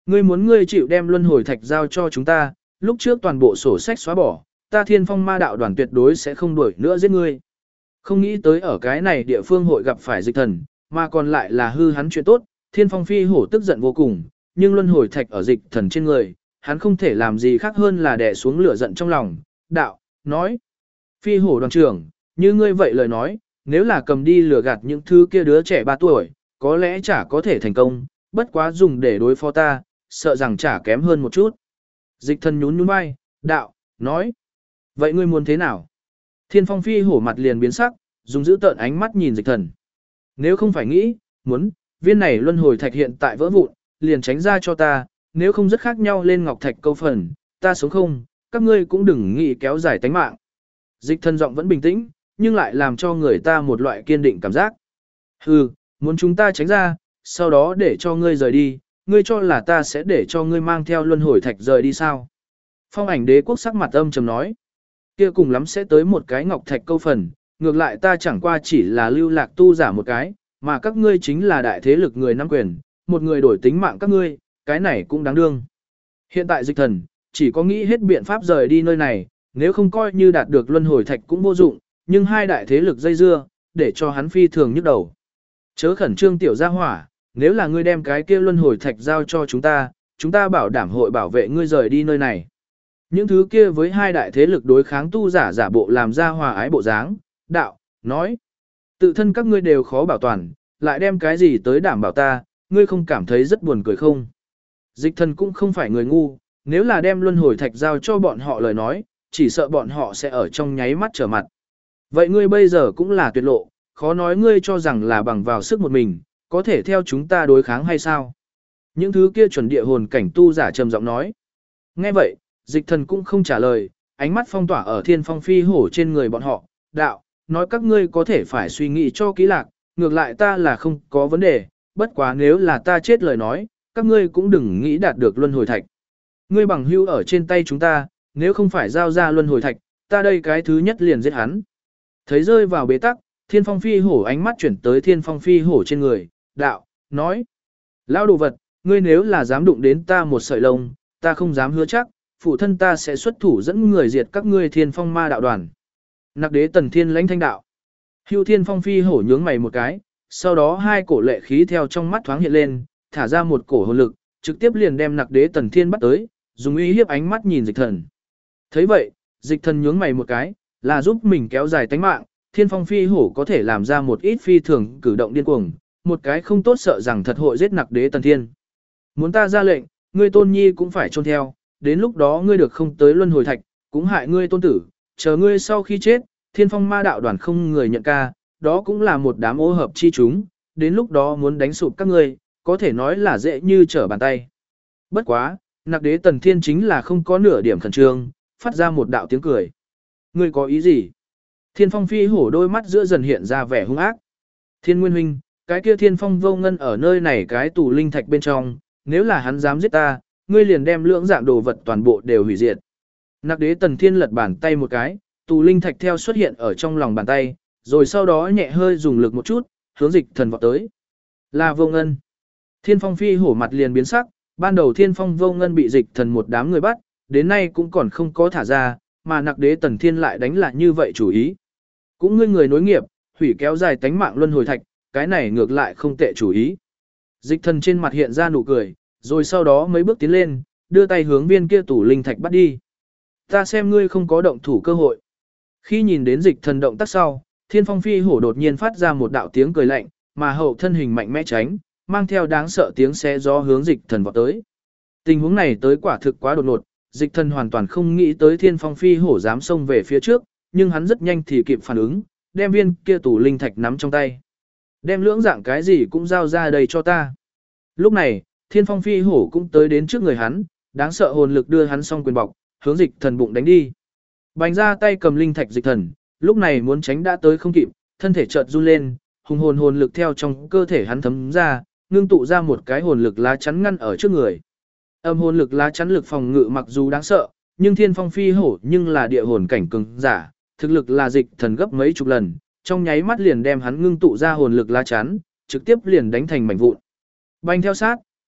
Ngươi chịu đem luân hồi thạch giao cho chúng ta, lúc trước toàn bộ sổ sách xóa bỏ, ta Thiên Phong ma đạo đoàn tuyệt đối sẽ không đuổi nữa giết ngươi. Không nghĩ tới ở cái này địa phương hội gặp phải dịch thần, mà còn lại là hư hắn chuyện tốt, Thiên Phong phi hổ tức giận vô cùng, nhưng luân hồi thạch ở dịch thần trên người, hắn không thể làm gì khác hơn là đè xuống lửa giận trong lòng, đạo, nói. Phi hổ đoàn trưởng, như ngươi vậy lời nói, nếu là cầm đi lừa gạt những thứ kia đứa trẻ 3 tuổi, có lẽ chả có thể thành công, bất quá dùng để đối phó ta, sợ rằng chả kém hơn một chút. Dịch thần nhún nhún vai, đạo, nói. Vậy ngươi muốn thế nào? Thiên Phong phi hổ mặt liền biến sắc, dùng giữ tợn ánh mắt nhìn dịch thần. Nếu không phải nghĩ, muốn, viên này luân hồi thạch hiện tại vỡ vụn, liền tránh ra cho ta, nếu không rất khác nhau lên ngọc thạch câu phần, ta sống không, các ngươi cũng đừng nghĩ kéo dài tánh mạng. Dịch thần giọng vẫn bình tĩnh, nhưng lại làm cho người ta một loại kiên định cảm giác. Hừ, muốn chúng ta tránh ra, sau đó để cho ngươi rời đi, ngươi cho là ta sẽ để cho ngươi mang theo luân hồi thạch rời đi sao? Phong ảnh đế quốc sắc mặt âm trầm nói. Kia cùng lắm sẽ tới một cái ngọc thạch câu phần, ngược lại ta chẳng qua chỉ là lưu lạc tu giả một cái, mà các ngươi chính là đại thế lực người nắm quyền, một người đổi tính mạng các ngươi, cái này cũng đáng đương. Hiện tại dịch thần, chỉ có nghĩ hết biện pháp rời đi nơi này, nếu không coi như đạt được luân hồi thạch cũng vô dụng, nhưng hai đại thế lực dây dưa, để cho hắn phi thường nhức đầu. Chớ khẩn trương tiểu gia hỏa, nếu là ngươi đem cái kia luân hồi thạch giao cho chúng ta bảo đảm hội bảo vệ ngươi rời đi nơi này. Những thứ kia với hai đại thế lực đối kháng tu giả giả bộ làm ra hòa ái bộ dáng, đạo, nói. Tự thân các ngươi đều khó bảo toàn, lại đem cái gì tới đảm bảo ta, ngươi không cảm thấy rất buồn cười không? Dịch thần cũng không phải người ngu, nếu là đem luân hồi thạch giao cho bọn họ lời nói, chỉ sợ bọn họ sẽ ở trong nháy mắt trở mặt. Vậy ngươi bây giờ cũng là tuyệt lộ, khó nói ngươi cho rằng là bằng vào sức một mình, có thể theo chúng ta đối kháng hay sao? Những thứ kia chuẩn địa hồn cảnh tu giả trầm giọng nói. Nghe vậy, dịch thần cũng không trả lời, ánh mắt phong tỏa ở Thiên Phong phi hổ trên người bọn họ, đạo, nói các ngươi có thể phải suy nghĩ cho kỹ lạc, ngược lại ta là không có vấn đề, bất quá nếu là ta chết lời nói, các ngươi cũng đừng nghĩ đạt được luân hồi thạch. Ngươi bằng hữu ở trên tay chúng ta, nếu không phải giao ra luân hồi thạch, ta đây cái thứ nhất liền giết hắn. Thấy rơi vào bế tắc, Thiên Phong phi hổ ánh mắt chuyển tới Thiên Phong phi hổ trên người, đạo, nói. Lão đồ vật, ngươi nếu là dám đụng đến ta một sợi lông, ta không dám hứa chắc, phụ thân ta sẽ xuất thủ dẫn người diệt các ngươi Thiên Phong ma đạo đoàn. Nặc đế Tần Thiên lãnh thanh đạo. Hưu Thiên Phong phi hổ nhướng mày một cái, sau đó hai cổ lệ khí theo trong mắt thoáng hiện lên, thả ra một cổ hồn lực, trực tiếp liền đem Nặc đế Tần Thiên bắt tới, dùng uy hiếp ánh mắt nhìn dịch thần. Thấy vậy, dịch thần nhướng mày một cái, là giúp mình kéo dài tánh mạng, Thiên Phong phi hổ có thể làm ra một ít phi thường cử động điên cuồng, một cái không tốt sợ rằng thật hội giết Nặc đế Tần Thiên. Muốn ta ra lệnh, ngươi tôn nhi cũng phải chôn theo, đến lúc đó ngươi được không tới luân hồi thạch, cũng hại ngươi tôn tử, chờ ngươi sau khi chết, Thiên Phong ma đạo đoàn không người nhận ca, đó cũng là một đám ô hợp chi chúng, đến lúc đó muốn đánh sụp các ngươi, có thể nói là dễ như trở bàn tay. Bất quá, Nặc đế Tần Thiên chính là không có nửa điểm khẩn trương, phát ra một đạo tiếng cười. Ngươi có ý gì? Thiên Phong phi hổ đôi mắt giữa dần hiện ra vẻ hung ác. Thiên Nguyên huynh, cái kia Thiên Phong vô ngân ở nơi này cái tù linh thạch bên trong, nếu là hắn dám giết ta, ngươi liền đem lưỡng dạng đồ vật toàn bộ đều hủy diệt. Nặc đế Tần Thiên lật bàn tay một cái, tù linh thạch theo xuất hiện ở trong lòng bàn tay, rồi sau đó nhẹ hơi dùng lực một chút, hướng dịch thần vọt tới. Là vô ngân. Thiên Phong phi hổ mặt liền biến sắc, ban đầu Thiên Phong vô ngân bị dịch thần một đám người bắt, đến nay cũng còn không có thả ra, mà Nặc đế Tần Thiên lại đánh lại như vậy chủ ý. Cũng ngươi người nối nghiệp, hủy kéo dài tánh mạng luân hồi thạch, cái này ngược lại không tệ chủ ý. Dịch thần trên mặt hiện ra nụ cười, rồi sau đó mấy bước tiến lên, đưa tay hướng viên kia tủ linh thạch bắt đi. Ta xem ngươi không có động thủ cơ hội. Khi nhìn đến dịch thần động tác sau, Thiên Phong phi hổ đột nhiên phát ra một đạo tiếng cười lạnh, mà hậu thân hình mạnh mẽ tránh, mang theo đáng sợ tiếng xé gió hướng dịch thần vọt tới. Tình huống này tới quả thực quá đột ngột, dịch thần hoàn toàn không nghĩ tới Thiên Phong phi hổ dám xông về phía trước, nhưng hắn rất nhanh thì kịp phản ứng, đem viên kia tủ linh thạch nắm trong tay. Đem lưỡng dạng cái gì cũng giao ra đây cho ta. Lúc này, Thiên Phong phi hổ cũng tới đến trước người hắn, đáng sợ hồn lực đưa hắn xong quyền bọc, hướng dịch thần bụng đánh đi. Bành ra tay cầm linh thạch dịch thần, lúc này muốn tránh đã tới không kịp, thân thể chợt run lên, hùng hồn lực theo trong cơ thể hắn thấm ra, ngưng tụ ra một cái hồn lực lá chắn ngăn ở trước người. Âm hồn lực lá chắn lực phòng ngự mặc dù đáng sợ, nhưng Thiên Phong phi hổ nhưng là địa hồn cảnh cường giả, thực lực là dịch thần gấp mấy chục lần, trong nháy mắt liền đem hắn ngưng tụ ra hồn lực lá chắn, trực tiếp liền đánh thành mảnh vụn. Bành theo sát,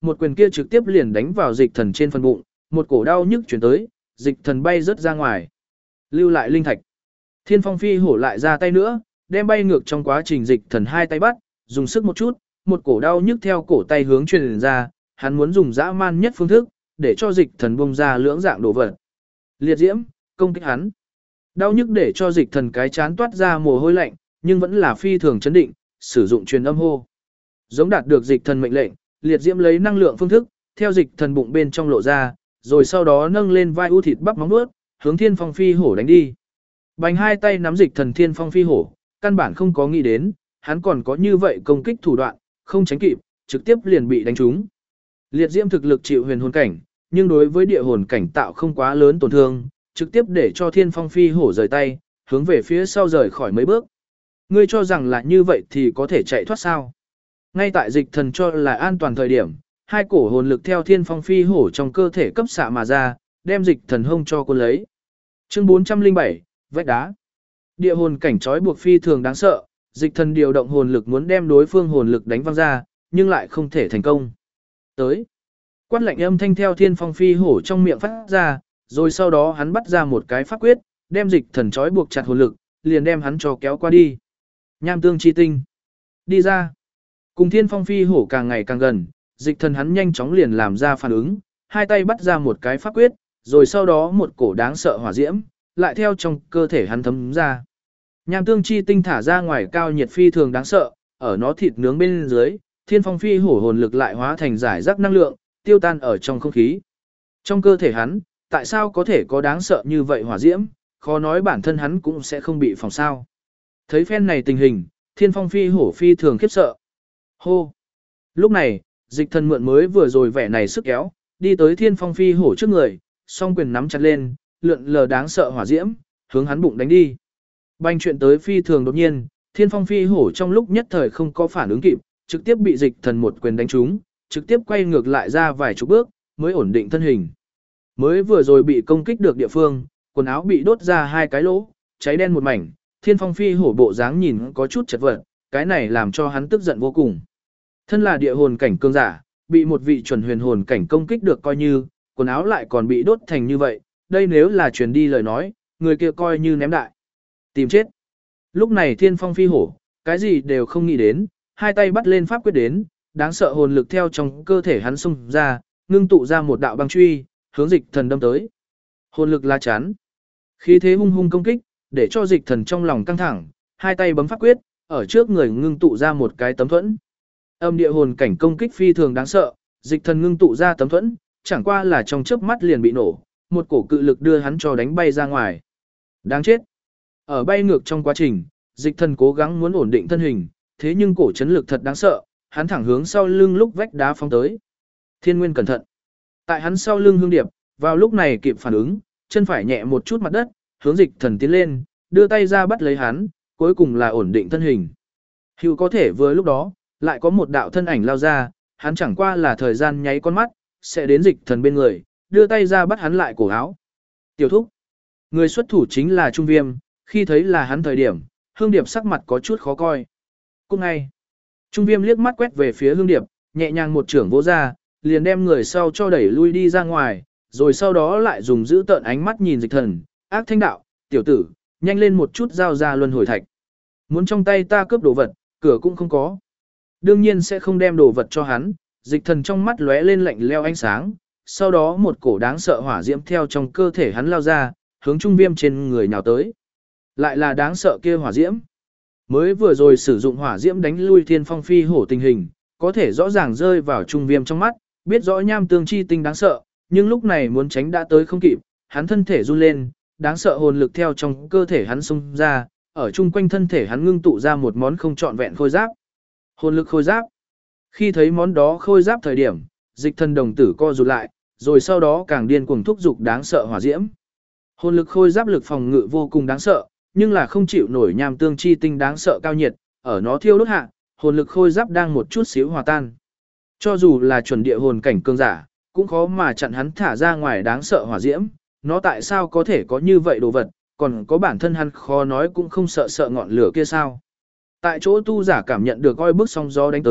một quyền kia trực tiếp liền đánh vào dịch thần trên phần bụng, một cổ đau nhức chuyển tới, dịch thần bay rớt ra ngoài. Lưu lại linh thạch. Thiên Phong Phi Hổ lại ra tay nữa, đem bay ngược trong quá trình dịch thần hai tay bắt, dùng sức một chút, một cổ đau nhức theo cổ tay hướng truyền ra, hắn muốn dùng dã man nhất phương thức, để cho dịch thần bung ra lưỡng dạng đồ vật. Liệt diễm, công kích hắn. Đau nhức để cho dịch thần cái chán toát ra mồ hôi lạnh, nhưng vẫn là phi thường chấn định, sử dụng truyền âm hô. Giống đạt được dịch thần mệnh lệnh, liệt diễm lấy năng lượng phương thức, theo dịch thần bụng bên trong lộ ra, rồi sau đó nâng lên vai u thịt bắp móng vuốt, hướng Thiên Phong Phi Hổ đánh đi. Bành hai tay nắm dịch thần Thiên Phong Phi Hổ, căn bản không có nghĩ đến, hắn còn có như vậy công kích thủ đoạn, không tránh kịp, trực tiếp liền bị đánh trúng. Liệt diễm thực lực chịu huyền hồn cảnh, nhưng đối với địa hồn cảnh tạo không quá lớn tổn thương, trực tiếp để cho Thiên Phong Phi Hổ rời tay, hướng về phía sau rời khỏi mấy bước. Ngươi cho rằng là như vậy thì có thể chạy thoát sao? Ngay tại dịch thần cho là an toàn thời điểm, hai cổ hồn lực theo Thiên Phong Phi Hổ trong cơ thể cấp xạ mà ra, đem dịch thần hông cho cuốn lấy. Chương 407, vách đá. Địa hồn cảnh trói buộc phi thường đáng sợ, dịch thần điều động hồn lực muốn đem đối phương hồn lực đánh văng ra, nhưng lại không thể thành công. Tới. Quát lạnh âm thanh theo Thiên Phong Phi Hổ trong miệng phát ra, rồi sau đó hắn bắt ra một cái pháp quyết, đem dịch thần trói buộc chặt hồn lực, liền đem hắn cho kéo qua đi. Nham tương chi tinh. Đi ra. Cùng Thiên Phong Phi Hổ càng ngày càng gần, dịch thần hắn nhanh chóng liền làm ra phản ứng, hai tay bắt ra một cái pháp quyết, rồi sau đó một cổ đáng sợ hỏa diễm, lại theo trong cơ thể hắn thấm ra. Nham tương chi tinh thả ra ngoài cao nhiệt phi thường đáng sợ, ở nó thịt nướng bên dưới, Thiên Phong Phi Hổ hồn lực lại hóa thành giải rác năng lượng, tiêu tan ở trong không khí. Trong cơ thể hắn, tại sao có thể có đáng sợ như vậy hỏa diễm, khó nói bản thân hắn cũng sẽ không bị phòng sao. Thấy phen này tình hình, Thiên Phong Phi Hổ phi thường khiếp sợ. Hô! Lúc này, dịch thần mượn mới vừa rồi vẻ này sức kéo, đi tới Thiên Phong Phi Hổ trước người, song quyền nắm chặt lên, lượn lờ đáng sợ hỏa diễm, hướng hắn bụng đánh đi. Bành chuyện tới phi thường đột nhiên, Thiên Phong Phi Hổ trong lúc nhất thời không có phản ứng kịp, trực tiếp bị dịch thần một quyền đánh trúng, trực tiếp quay ngược lại ra vài chục bước, mới ổn định thân hình. Mới vừa rồi bị công kích được địa phương, quần áo bị đốt ra hai cái lỗ, cháy đen một mảnh, Thiên Phong Phi Hổ bộ dáng nhìn có chút chật vật, cái này làm cho hắn tức giận vô cùng. Thân là địa hồn cảnh cường giả, bị một vị chuẩn huyền hồn cảnh công kích được coi như, quần áo lại còn bị đốt thành như vậy, đây nếu là truyền đi lời nói, người kia coi như ném đại. Tìm chết. Lúc này Thiên Phong Phi Hổ, cái gì đều không nghĩ đến, hai tay bắt lên pháp quyết đến, đáng sợ hồn lực theo trong cơ thể hắn xung ra, ngưng tụ ra một đạo băng truy, hướng dịch thần đâm tới. Hồn lực lá chắn. Khí thế hung hung công kích, để cho dịch thần trong lòng căng thẳng, hai tay bấm pháp quyết, ở trước người ngưng tụ ra một cái tấm thuẫn. Âm địa hồn cảnh công kích phi thường đáng sợ, dịch thần ngưng tụ ra tấm thuẫn, chẳng qua là trong chớp mắt liền bị nổ, một cổ cự lực đưa hắn cho đánh bay ra ngoài. Đáng chết. Ở bay ngược trong quá trình, dịch thần cố gắng muốn ổn định thân hình, thế nhưng cổ chấn lực thật đáng sợ, hắn thẳng hướng sau lưng lúc vách đá phóng tới. Thiên Nguyên cẩn thận. Tại hắn sau lưng Hương Điệp, vào lúc này kịp phản ứng, chân phải nhẹ một chút mặt đất, hướng dịch thần tiến lên, đưa tay ra bắt lấy hắn, cuối cùng là ổn định thân hình. Hữu có thể vừa lúc đó, lại có một đạo thân ảnh lao ra, hắn chẳng qua là thời gian nháy con mắt, sẽ đến dịch thần bên người, đưa tay ra bắt hắn lại cổ áo. Tiểu thúc. Người xuất thủ chính là Trung Viêm, khi thấy là hắn thời điểm, Hương Điệp sắc mặt có chút khó coi. Cũng ngay. Trung Viêm liếc mắt quét về phía Hương Điệp, nhẹ nhàng một trưởng vỗ ra, liền đem người sau cho đẩy lui đi ra ngoài, rồi sau đó lại dùng giữ tợn ánh mắt nhìn dịch thần, ác thanh đạo, tiểu tử, nhanh lên một chút giao ra luân hồi thạch. Muốn trong tay ta cướp đồ vật, cửa cũng không có. Đương nhiên sẽ không đem đồ vật cho hắn, dịch thần trong mắt lóe lên lạnh leo ánh sáng, sau đó một cổ đáng sợ hỏa diễm theo trong cơ thể hắn lao ra, hướng Trung Viêm trên người nhào tới. Lại là đáng sợ kia hỏa diễm. Mới vừa rồi sử dụng hỏa diễm đánh lui Thiên Phong Phi Hổ tình hình, có thể rõ ràng rơi vào Trung Viêm trong mắt, biết rõ nham tương chi tinh đáng sợ, nhưng lúc này muốn tránh đã tới không kịp, hắn thân thể run lên, đáng sợ hồn lực theo trong cơ thể hắn xung ra, ở chung quanh thân thể hắn ngưng tụ ra một món không trọn vẹn khôi giáp. Hồn lực khôi giáp. Khi thấy món đó khôi giáp thời điểm, dịch thần đồng tử co rụt lại, rồi sau đó càng điên cuồng thúc dục đáng sợ hỏa diễm. Hồn lực khôi giáp lực phòng ngự vô cùng đáng sợ, nhưng là không chịu nổi nham tương chi tinh đáng sợ cao nhiệt, ở nó thiêu đốt hạ, hồn lực khôi giáp đang một chút xíu hòa tan. Cho dù là chuẩn địa hồn cảnh cường giả, cũng khó mà chặn hắn thả ra ngoài đáng sợ hỏa diễm, nó tại sao có thể có như vậy đồ vật, còn có bản thân hắn khó nói cũng không sợ ngọn lửa kia sao. Tại chỗ tu giả cảm nhận được oi bức sóng gió đánh tới,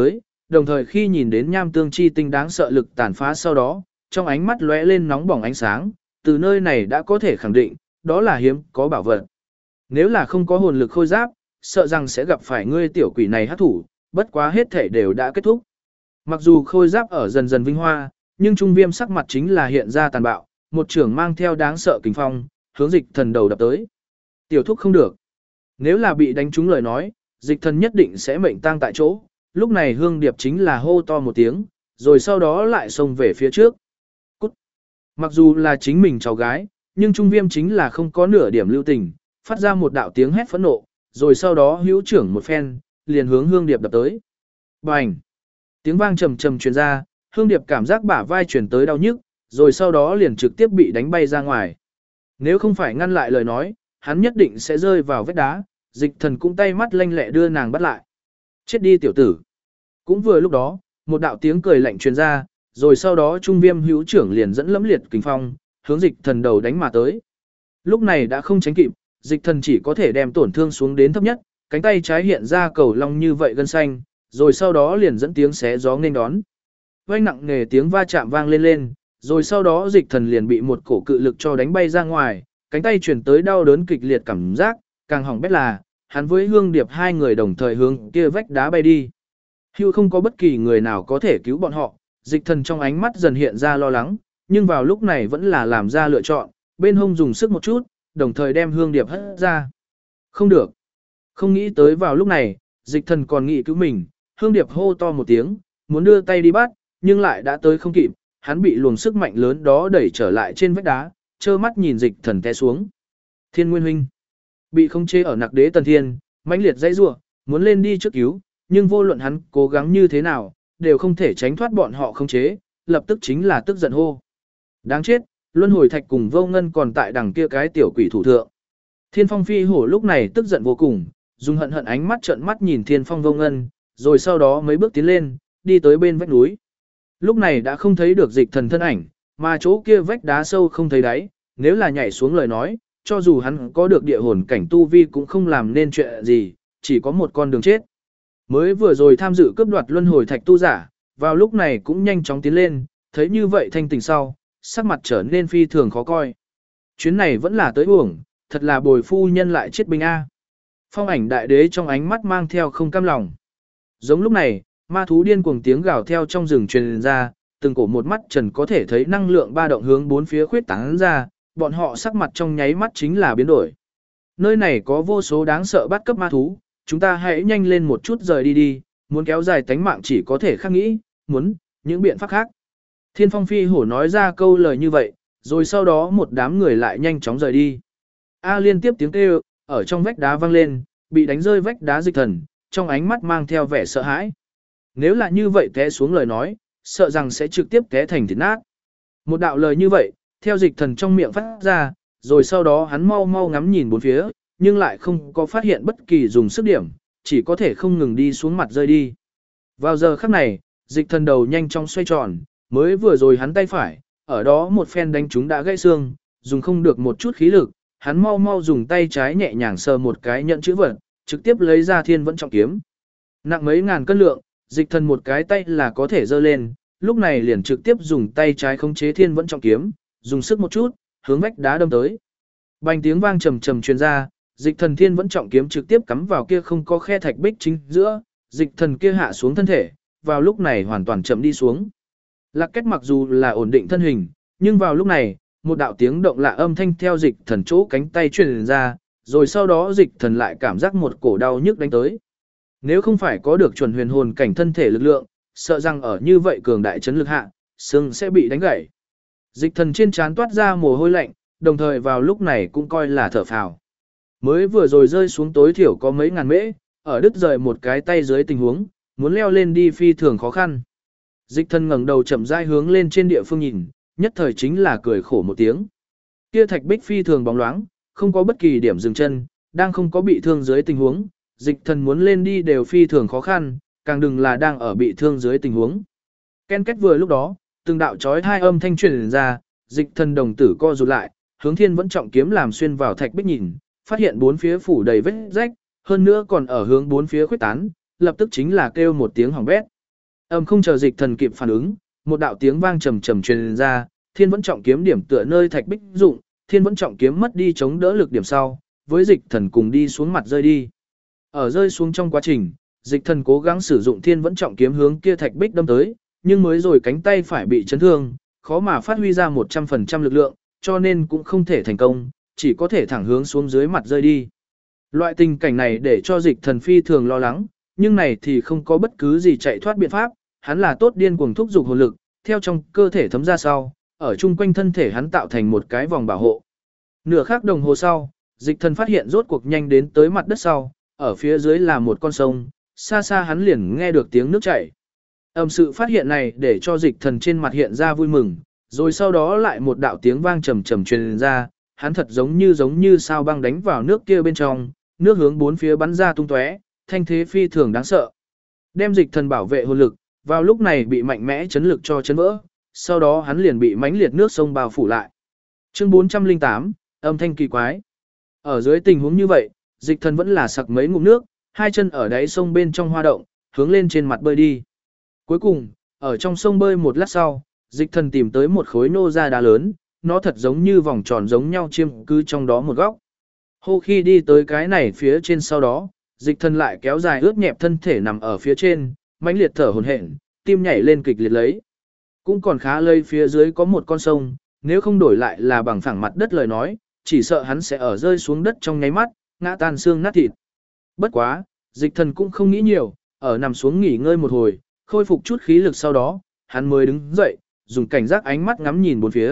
đồng thời khi nhìn đến nham tương chi tinh đáng sợ lực tàn phá sau đó, trong ánh mắt lóe lên nóng bỏng ánh sáng, từ nơi này đã có thể khẳng định, đó là hiếm có bảo vật. Nếu là không có hồn lực khôi giáp, sợ rằng sẽ gặp phải ngươi tiểu quỷ này hắc thủ, bất quá hết thể đều đã kết thúc. Mặc dù khôi giáp ở dần dần vinh hoa, nhưng Trung Viêm sắc mặt chính là hiện ra tàn bạo, một trưởng mang theo đáng sợ kình phong, hướng Dịch Thần đầu đập tới. Tiểu thúc không được. Nếu là bị đánh trúng lời nói, Dịch Thần nhất định sẽ mệnh tang tại chỗ. Lúc này Hương Điệp chính là hô to một tiếng, rồi sau đó lại xông về phía trước. Cút. Mặc dù là chính mình cháu gái, nhưng Trung Viêm chính là không có nửa điểm lưu tình, phát ra một đạo tiếng hét phẫn nộ, rồi sau đó hữu trưởng một phen, liền hướng Hương Điệp đập tới. Bành! Tiếng vang trầm trầm truyền ra, Hương Điệp cảm giác bả vai truyền tới đau nhức, rồi sau đó liền trực tiếp bị đánh bay ra ngoài. Nếu không phải ngăn lại lời nói, hắn nhất định sẽ rơi vào vết đá, Dịch Thần cũng tay mắt lanh lẹ đưa nàng bắt lại. Chết đi tiểu tử! Cũng vừa lúc đó, một đạo tiếng cười lạnh truyền ra, rồi sau đó Trung Viêm hữu trưởng liền dẫn lẫm liệt kình phong, hướng Dịch Thần đầu đánh mà tới. Lúc này đã không tránh kịp, Dịch Thần chỉ có thể đem tổn thương xuống đến thấp nhất, cánh tay trái hiện ra cầu long như vậy gân xanh, rồi sau đó liền dẫn tiếng xé gió nghênh đón. Vang nặng nề tiếng va chạm vang lên lên, rồi sau đó Dịch Thần liền bị một cổ cự lực cho đánh bay ra ngoài, cánh tay chuyển tới đau đớn kịch liệt cảm giác, càng hỏng bét là, hắn với Hương Điệp hai người đồng thời hướng kia vách đá bay đi. Hưu không có bất kỳ người nào có thể cứu bọn họ, Dịch Thần trong ánh mắt dần hiện ra lo lắng, nhưng vào lúc này vẫn là làm ra lựa chọn, bên hông dùng sức một chút, đồng thời đem Hương Điệp hất ra. Không được. Không nghĩ tới vào lúc này, Dịch Thần còn nghĩ cứu mình, Hương Điệp hô to một tiếng, muốn đưa tay đi bắt, nhưng lại đã tới không kịp, hắn bị luồng sức mạnh lớn đó đẩy trở lại trên vách đá, trơ mắt nhìn Dịch Thần té xuống. Thiên Nguyên huynh bị khống chế ở Nặc Đế Tần Thiên, mãnh liệt dãy rủa, muốn lên đi trước cứu, nhưng vô luận hắn cố gắng như thế nào, đều không thể tránh thoát bọn họ khống chế, lập tức chính là tức giận hô. Đáng chết, Luân Hồi Thạch cùng Vô Ngân còn tại đằng kia cái tiểu quỷ thủ thượng. Thiên Phong Phi Hổ lúc này tức giận vô cùng, dùng hận hận ánh mắt trợn mắt nhìn Thiên Phong Vô Ngân, rồi sau đó mấy bước tiến lên, đi tới bên vách núi. Lúc này đã không thấy được Dịch Thần thân ảnh, mà chỗ kia vách đá sâu không thấy đáy, nếu là nhảy xuống lời nói, cho dù hắn có được địa hồn cảnh tu vi cũng không làm nên chuyện gì, chỉ có một con đường chết. Mới vừa rồi tham dự cướp đoạt Luân Hồi Thạch tu giả, vào lúc này cũng nhanh chóng tiến lên, thấy như vậy thanh tỉnh sau, sắc mặt trở nên phi thường khó coi. Chuyến này vẫn là tới uổng, thật là bồi phu nhân lại chết binh A. Phong Ảnh Đại Đế trong ánh mắt mang theo không cam lòng. Giống lúc này, ma thú điên cuồng tiếng gào theo trong rừng truyền ra, từng cổ một mắt trần có thể thấy năng lượng ba động hướng bốn phía khuyết tán ra, bọn họ sắc mặt trong nháy mắt chính là biến đổi. Nơi này có vô số đáng sợ bắt cấp ma thú, chúng ta hãy nhanh lên một chút rời đi đi, muốn kéo dài tánh mạng chỉ có thể khác nghĩ, muốn, những biện pháp khác. Thiên Phong Phi Hổ nói ra câu lời như vậy, rồi sau đó một đám người lại nhanh chóng rời đi. A liên tiếp tiếng kêu, ở trong vách đá vang lên, bị đánh rơi vách đá Dịch Thần, trong ánh mắt mang theo vẻ sợ hãi. Nếu là như vậy té xuống lời nói, sợ rằng sẽ trực tiếp té thành thịt nát. Một đạo lời như vậy, theo Dịch Thần trong miệng phát ra, rồi sau đó hắn mau mau ngắm nhìn bốn phía, nhưng lại không có phát hiện bất kỳ dùng sức điểm, chỉ có thể không ngừng đi xuống mặt rơi đi. Vào giờ khắc này, Dịch Thần đầu nhanh chóng xoay tròn, mới vừa rồi hắn tay phải, ở đó một phen đánh chúng đã gãy xương, dùng không được một chút khí lực, hắn mau mau dùng tay trái nhẹ nhàng sờ một cái nhận chữ vật, trực tiếp lấy ra Thiên Vẫn Trọng Kiếm. Nặng mấy ngàn cân lượng, Dịch Thần một cái tay là có thể giơ lên, lúc này liền trực tiếp dùng tay trái khống chế Thiên Vẫn Trọng Kiếm, dùng sức một chút, hướng vách đá đâm tới. Bành tiếng vang trầm trầm truyền ra, Dịch Thần Thiên Vẫn Trọng Kiếm trực tiếp cắm vào kia không có khe thạch bích chính giữa, Dịch Thần kia hạ xuống thân thể, vào lúc này hoàn toàn chậm đi xuống. Lạc Kết mặc dù là ổn định thân hình, nhưng vào lúc này, một đạo tiếng động lạ âm thanh theo Dịch Thần chỗ cánh tay truyền ra, rồi sau đó Dịch Thần lại cảm giác một cổ đau nhức đánh tới. Nếu không phải có được chuẩn huyền hồn cảnh thân thể lực lượng, sợ rằng ở như vậy cường đại chấn lực hạ, xương sẽ bị đánh gãy. Dịch Thần trên trán toát ra mồ hôi lạnh, đồng thời vào lúc này cũng coi là thở phào. Mới vừa rồi rơi xuống tối thiểu có mấy ngàn mễ, ở đứt rời một cái tay dưới tình huống, muốn leo lên đi phi thường khó khăn. Dịch Thần ngẩng đầu chậm rãi hướng lên trên địa phương nhìn, nhất thời chính là cười khổ một tiếng. Kia thạch bích phi thường bóng loáng, không có bất kỳ điểm dừng chân, đang không có bị thương dưới tình huống, Dịch Thần muốn lên đi đều phi thường khó khăn, càng đừng là đang ở bị thương dưới tình huống. Ken kết vừa lúc đó, từng đạo chói hai âm thanh truyền ra, Dịch Thần đồng tử co rụt lại, hướng Thiên Vẫn Trọng Kiếm làm xuyên vào thạch bích nhìn, phát hiện bốn phía phủ đầy vết rách, hơn nữa còn ở hướng bốn phía khuếch tán, lập tức chính là kêu một tiếng hỏng bét. Không chờ dịch thần kịp phản ứng, một đạo tiếng vang trầm trầm truyền ra, Thiên Vẫn Trọng kiếm điểm tựa nơi thạch bích dụng, Thiên Vẫn Trọng kiếm mất đi chống đỡ lực điểm sau, với dịch thần cùng đi xuống mặt rơi đi. Ở rơi xuống trong quá trình, dịch thần cố gắng sử dụng Thiên Vẫn Trọng kiếm hướng kia thạch bích đâm tới, nhưng mới rồi cánh tay phải bị chấn thương, khó mà phát huy ra 100% lực lượng, cho nên cũng không thể thành công, chỉ có thể thẳng hướng xuống dưới mặt rơi đi. Loại tình cảnh này để cho dịch thần phi thường lo lắng, nhưng này thì không có bất cứ gì chạy thoát biện pháp, hắn là tốt điên cuồng thúc dục hồn lực, theo trong cơ thể thấm ra sau, ở chung quanh thân thể hắn tạo thành một cái vòng bảo hộ. Nửa khắc đồng hồ sau, dịch thần phát hiện rốt cuộc nhanh đến tới mặt đất sau, ở phía dưới là một con sông, xa xa hắn liền nghe được tiếng nước chảy. Sự phát hiện này để cho dịch thần trên mặt hiện ra vui mừng, rồi sau đó lại một đạo tiếng vang trầm trầm truyền ra, hắn thật giống như sao băng đánh vào nước kia bên trong, nước hướng bốn phía bắn ra tung tóe, thanh thế phi thường đáng sợ. Đem dịch thần bảo vệ hồn lực, vào lúc này bị mạnh mẽ chấn lực cho chấn vỡ, sau đó hắn liền bị mãnh liệt nước sông bao phủ lại. Chương 408, âm thanh kỳ quái. Ở dưới tình huống như vậy, dịch thần vẫn là sặc mấy ngụm nước, hai chân ở đáy sông bên trong hoa động, hướng lên trên mặt bơi đi. Cuối cùng, ở trong sông bơi một lát sau, dịch thần tìm tới một khối nô ra đá lớn, nó thật giống như vòng tròn giống nhau chiêm cứ trong đó một góc. Hô khi đi tới cái này phía trên sau đó, dịch thần lại kéo dài ướt nhẹp thân thể nằm ở phía trên, mãnh liệt thở hổn hển, tim nhảy lên kịch liệt lấy. Cũng còn khá lây phía dưới có một con sông, nếu không đổi lại là bằng phẳng mặt đất lời nói, chỉ sợ hắn sẽ ở rơi xuống đất trong nháy mắt, ngã tan xương nát thịt. Bất quá, dịch thần cũng không nghĩ nhiều, ở nằm xuống nghỉ ngơi một hồi, khôi phục chút khí lực sau đó, hắn mới đứng dậy, dùng cảnh giác ánh mắt ngắm nhìn bốn phía.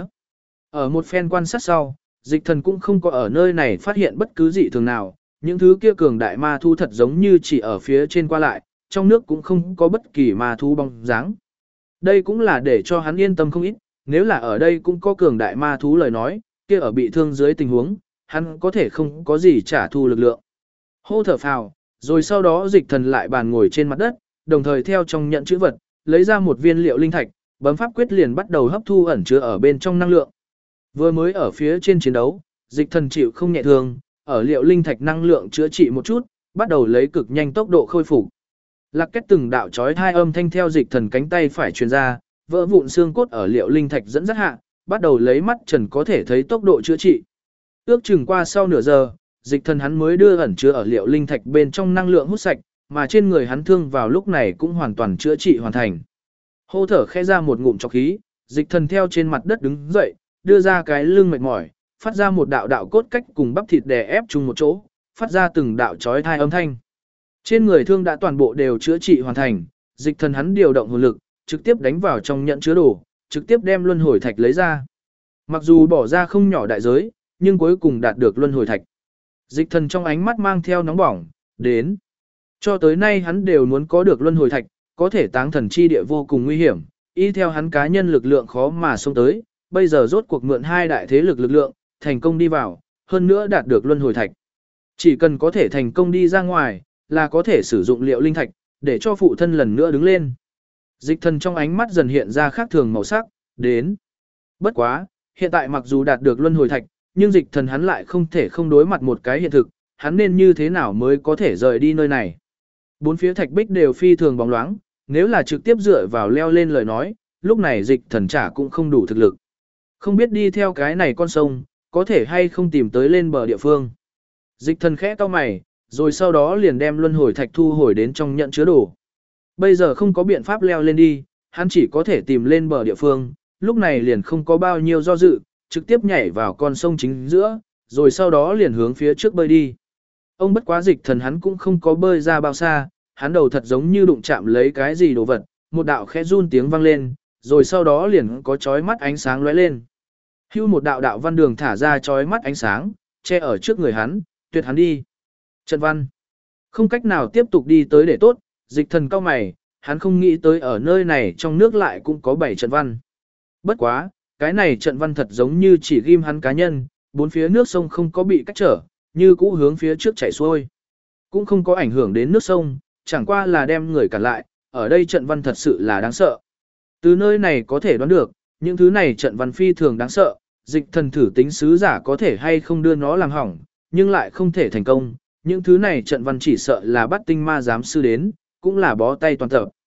Ở một phen quan sát sau, dịch thần cũng không có ở nơi này phát hiện bất cứ dị thường nào, những thứ kia cường đại ma thu thật giống như chỉ ở phía trên qua lại, trong nước cũng không có bất kỳ ma thu bóng dáng. Đây cũng là để cho hắn yên tâm không ít, nếu là ở đây cũng có cường đại ma thú lời nói, kia ở bị thương dưới tình huống, hắn có thể không có gì trả thu lực lượng. Hô thở phào, rồi sau đó dịch thần lại bàn ngồi trên mặt đất, đồng thời theo trong nhận chữ vật, lấy ra một viên liệu linh thạch, bấm pháp quyết liền bắt đầu hấp thu ẩn chứa ở bên trong năng lượng. Vừa mới ở phía trên chiến đấu, dịch thần chịu không nhẹ thương, ở liệu linh thạch năng lượng chữa trị một chút, bắt đầu lấy cực nhanh tốc độ khôi phục. Lạc kết từng đạo chói tai âm thanh theo dịch thần cánh tay phải truyền ra, vỡ vụn xương cốt ở liệu linh thạch dẫn dắt hạ, bắt đầu lấy mắt trần có thể thấy tốc độ chữa trị. Ước chừng qua sau nửa giờ, dịch thần hắn mới đưa ẩn chứa ở liệu linh thạch bên trong năng lượng hút sạch, mà trên người hắn thương vào lúc này cũng hoàn toàn chữa trị hoàn thành. Hô thở khẽ ra một ngụm trọc khí, dịch thần theo trên mặt đất đứng dậy, đưa ra cái lưng mệt mỏi, phát ra một đạo đạo cốt cách cùng bắp thịt đè ép chung một chỗ, phát ra từng đạo chói tai âm thanh. Trên người thương đã toàn bộ đều chữa trị hoàn thành, dịch thần hắn điều động hồn lực, trực tiếp đánh vào trong nhận chứa đồ, trực tiếp đem luân hồi thạch lấy ra. Mặc dù bỏ ra không nhỏ đại giới, nhưng cuối cùng đạt được luân hồi thạch. Dịch thần trong ánh mắt mang theo nóng bỏng, đến. Cho tới nay hắn đều muốn có được luân hồi thạch, có thể táng thần chi địa vô cùng nguy hiểm, y theo hắn cá nhân lực lượng khó mà xông tới, bây giờ rốt cuộc mượn hai đại thế lực lực lượng, thành công đi vào, hơn nữa đạt được luân hồi thạch. Chỉ cần có thể thành công đi ra ngoài, là có thể sử dụng liệu linh thạch, để cho phụ thân lần nữa đứng lên. Dịch thần trong ánh mắt dần hiện ra khác thường màu sắc, đến. Bất quá, hiện tại mặc dù đạt được luân hồi thạch, nhưng dịch thần hắn lại không thể không đối mặt một cái hiện thực, hắn nên như thế nào mới có thể rời đi nơi này. Bốn phía thạch bích đều phi thường bóng loáng, nếu là trực tiếp dựa vào leo lên lời nói, lúc này dịch thần trả cũng không đủ thực lực. Không biết đi theo cái này con sông, có thể hay không tìm tới lên bờ địa phương. Dịch thần khẽ cau mày, rồi sau đó liền đem luân hồi thạch thu hồi đến trong nhận chứa đồ. Bây giờ không có biện pháp leo lên đi, hắn chỉ có thể tìm lên bờ địa phương, lúc này liền không có bao nhiêu do dự, trực tiếp nhảy vào con sông chính giữa, rồi sau đó liền hướng phía trước bơi đi. Ông bất quá dịch thần hắn cũng không có bơi ra bao xa, hắn đầu thật giống như đụng chạm lấy cái gì đồ vật, một đạo khẽ run tiếng vang lên, rồi sau đó liền có chói mắt ánh sáng lóe lên. Hưu một đạo đạo văn đường thả ra chói mắt ánh sáng, che ở trước người hắn, tuyệt hắn đi. Trận văn. Không cách nào tiếp tục đi tới để tốt, dịch thần cao mày, hắn không nghĩ tới ở nơi này trong nước lại cũng có 7 trận văn. Bất quá, cái này trận văn thật giống như chỉ ghim hắn cá nhân, bốn phía nước sông không có bị cách trở, như cũ hướng phía trước chảy xuôi. Cũng không có ảnh hưởng đến nước sông, chẳng qua là đem người cản lại, ở đây trận văn thật sự là đáng sợ. Từ nơi này có thể đoán được, những thứ này trận văn phi thường đáng sợ, dịch thần thử tính sứ giả có thể hay không đưa nó làm hỏng, nhưng lại không thể thành công. Những thứ này trận văn chỉ sợ là bắt tinh ma giám sư đến, cũng là bó tay toàn tập.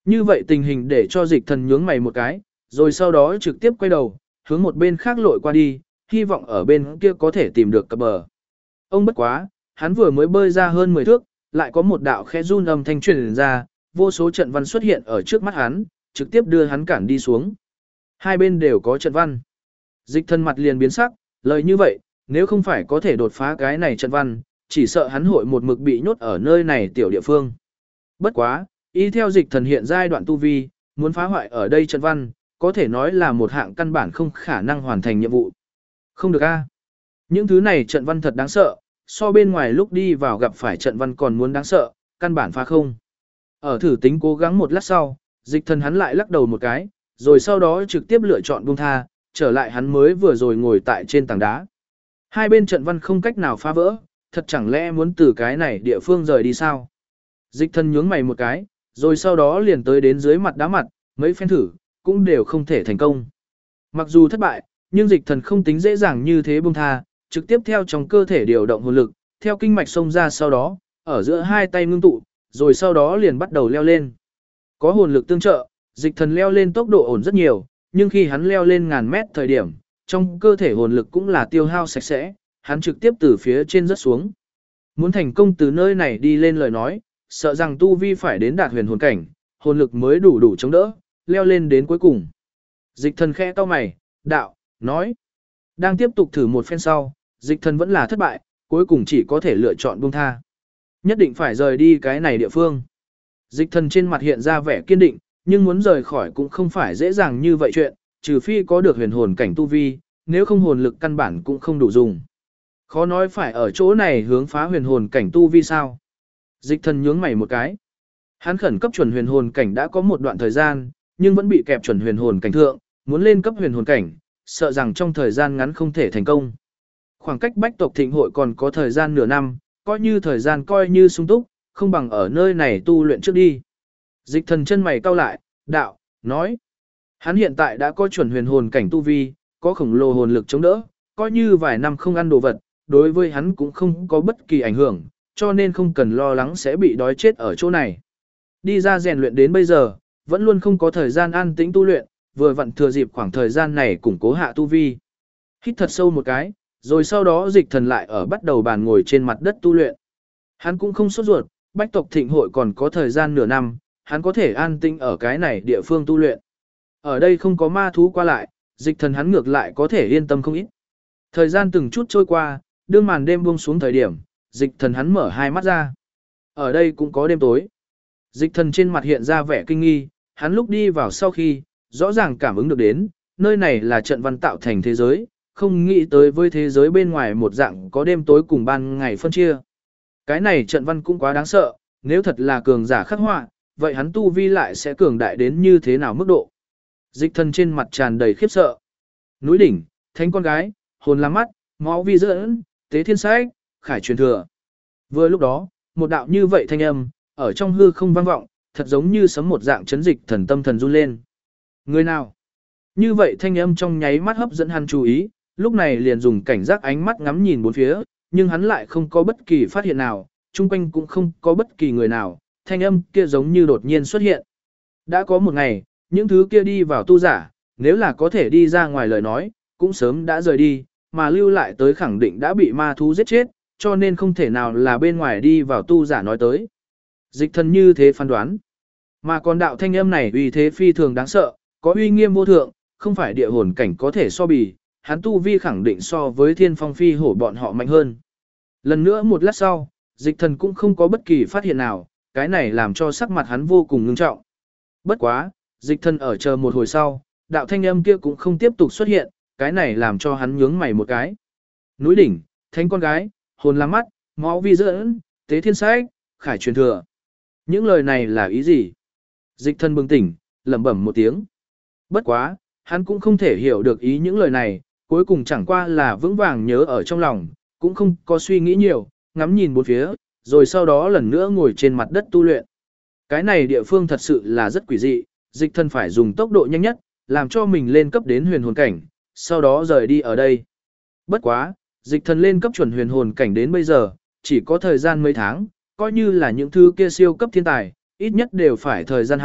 Như vậy tình hình để cho dịch thần nhướng mày một cái, rồi sau đó trực tiếp quay đầu, hướng một bên khác lội qua đi, hy vọng ở bên kia có thể tìm được cập bờ. Ông bất quá, hắn vừa mới bơi ra hơn 10 thước, lại có một đạo khẽ run âm thanh truyền ra, vô số trận văn xuất hiện ở trước mắt hắn, trực tiếp đưa hắn cản đi xuống. Hai bên đều có trận văn. Dịch thần mặt liền biến sắc, lời như vậy, nếu không phải có thể đột phá cái này trận văn, chỉ sợ hắn hội một mực bị nhốt ở nơi này tiểu địa phương. Bất quá, y theo dịch thần hiện giai đoạn tu vi, muốn phá hoại ở đây trận văn, có thể nói là một hạng căn bản không khả năng hoàn thành nhiệm vụ. Không được a. Những thứ này trận văn thật đáng sợ, so bên ngoài lúc đi vào gặp phải trận văn còn muốn đáng sợ, căn bản phá không. Ở thử tính cố gắng một lát sau, dịch thần hắn lại lắc đầu một cái, rồi sau đó trực tiếp lựa chọn buông tha, trở lại hắn mới vừa rồi ngồi tại trên tảng đá. Hai bên trận văn không cách nào phá vỡ, thật chẳng lẽ muốn từ cái này địa phương rời đi sao? Dịch thần nhướng mày một cái, rồi sau đó liền tới đến dưới mặt đá mặt, mấy phen thử, cũng đều không thể thành công. Mặc dù thất bại, nhưng dịch thần không tính dễ dàng như thế buông tha, trực tiếp theo trong cơ thể điều động hồn lực, theo kinh mạch xông ra sau đó, ở giữa hai tay ngưng tụ, rồi sau đó liền bắt đầu leo lên. Có hồn lực tương trợ, dịch thần leo lên tốc độ ổn rất nhiều, nhưng khi hắn leo lên ngàn mét thời điểm, trong cơ thể hồn lực cũng là tiêu hao sạch sẽ, hắn trực tiếp từ phía trên rớt xuống. Muốn thành công từ nơi này đi lên lời nói, sợ rằng tu vi phải đến đạt huyền hồn cảnh, hồn lực mới đủ chống đỡ, leo lên đến cuối cùng. Dịch thần khẽ cau mày, đạo, nói. Đang tiếp tục thử một phen sau, dịch thần vẫn là thất bại, cuối cùng chỉ có thể lựa chọn buông tha. Nhất định phải rời đi cái này địa phương. Dịch thần trên mặt hiện ra vẻ kiên định, nhưng muốn rời khỏi cũng không phải dễ dàng như vậy chuyện, trừ phi có được huyền hồn cảnh tu vi, nếu không hồn lực căn bản cũng không đủ dùng. Khó nói phải ở chỗ này hướng phá huyền hồn cảnh tu vi sao. Dịch thần nhướng mày một cái. Hắn khẩn cấp chuẩn huyền hồn cảnh đã có một đoạn thời gian, nhưng vẫn bị kẹp chuẩn huyền hồn cảnh thượng, muốn lên cấp huyền hồn cảnh, sợ rằng trong thời gian ngắn không thể thành công. Khoảng cách bách tộc thịnh hội còn có thời gian nửa năm, coi như thời gian coi như sung túc, không bằng ở nơi này tu luyện trước đi. Dịch thần chân mày cau lại, đạo, nói. Hắn hiện tại đã có chuẩn huyền hồn cảnh tu vi, có khổng lồ hồn lực chống đỡ, coi như vài năm không ăn đồ vật, đối với hắn cũng không có bất kỳ ảnh hưởng, cho nên không cần lo lắng sẽ bị đói chết ở chỗ này. Đi ra rèn luyện đến bây giờ, vẫn luôn không có thời gian an tĩnh tu luyện, vừa vặn thừa dịp khoảng thời gian này củng cố hạ tu vi. Hít thật sâu một cái, rồi sau đó dịch thần lại ở bắt đầu bàn ngồi trên mặt đất tu luyện. Hắn cũng không sốt ruột, bách tộc thịnh hội còn có thời gian nửa năm, hắn có thể an tĩnh ở cái này địa phương tu luyện. Ở đây không có ma thú qua lại, dịch thần hắn ngược lại có thể yên tâm không ít. Thời gian từng chút trôi qua, đương màn đêm buông xuống thời điểm, dịch thần hắn mở hai mắt ra. Ở đây cũng có đêm tối. Dịch thần trên mặt hiện ra vẻ kinh nghi, hắn lúc đi vào sau khi, rõ ràng cảm ứng được đến, nơi này là trận văn tạo thành thế giới, không nghĩ tới với thế giới bên ngoài một dạng có đêm tối cùng ban ngày phân chia. Cái này trận văn cũng quá đáng sợ, nếu thật là cường giả khắc họa, vậy hắn tu vi lại sẽ cường đại đến như thế nào mức độ. Dịch thần trên mặt tràn đầy khiếp sợ. Núi đỉnh, thánh con gái, hồn làm mắt, máu vi dẫn, tế thiên sách, khải truyền thừa. Vừa lúc đó, một đạo như vậy thanh âm, ở trong hư không vang vọng, thật giống như sấm một dạng chấn dịch thần tâm thần run lên. Người nào? Như vậy thanh âm trong nháy mắt hấp dẫn hắn chú ý, lúc này liền dùng cảnh giác ánh mắt ngắm nhìn bốn phía, nhưng hắn lại không có bất kỳ phát hiện nào, chung quanh cũng không có bất kỳ người nào, thanh âm kia giống như đột nhiên xuất hiện. Đã có một ngày, những thứ kia đi vào tu giả, nếu là có thể đi ra ngoài lời nói, cũng sớm đã rời đi, mà lưu lại tới khẳng định đã bị ma thú giết chết, cho nên không thể nào là bên ngoài đi vào tu giả nói tới. Dịch thần như thế phán đoán. Mà còn đạo thanh âm này uy thế phi thường đáng sợ, có uy nghiêm vô thượng, không phải địa hồn cảnh có thể so bì, hắn tu vi khẳng định so với thiên phong phi hổ bọn họ mạnh hơn. Lần nữa một lát sau, dịch thần cũng không có bất kỳ phát hiện nào, cái này làm cho sắc mặt hắn vô cùng ngưng trọng. Bất quá, dịch thần ở chờ một hồi sau, đạo thanh âm kia cũng không tiếp tục xuất hiện, cái này làm cho hắn nhướng mày một cái. Núi đỉnh, thánh con gái, hồn làm mắt, máu vi dẫn, tế thiên sách, khải truyền thừa. Những lời này là ý gì? Dịch thần bừng tỉnh, lẩm bẩm một tiếng. Bất quá, hắn cũng không thể hiểu được ý những lời này, cuối cùng chẳng qua là vững vàng nhớ ở trong lòng, cũng không có suy nghĩ nhiều, ngắm nhìn bốn phía, rồi sau đó lần nữa ngồi trên mặt đất tu luyện. Cái này địa phương thật sự là rất quỷ dị, dịch thần phải dùng tốc độ nhanh nhất, làm cho mình lên cấp đến huyền hồn cảnh, sau đó rời đi ở đây. Bất quá, dịch thần lên cấp chuẩn huyền hồn cảnh đến bây giờ, chỉ có thời gian mấy tháng, coi như là những thứ kia siêu cấp thiên tài, ít nhất đều phải thời gian 2,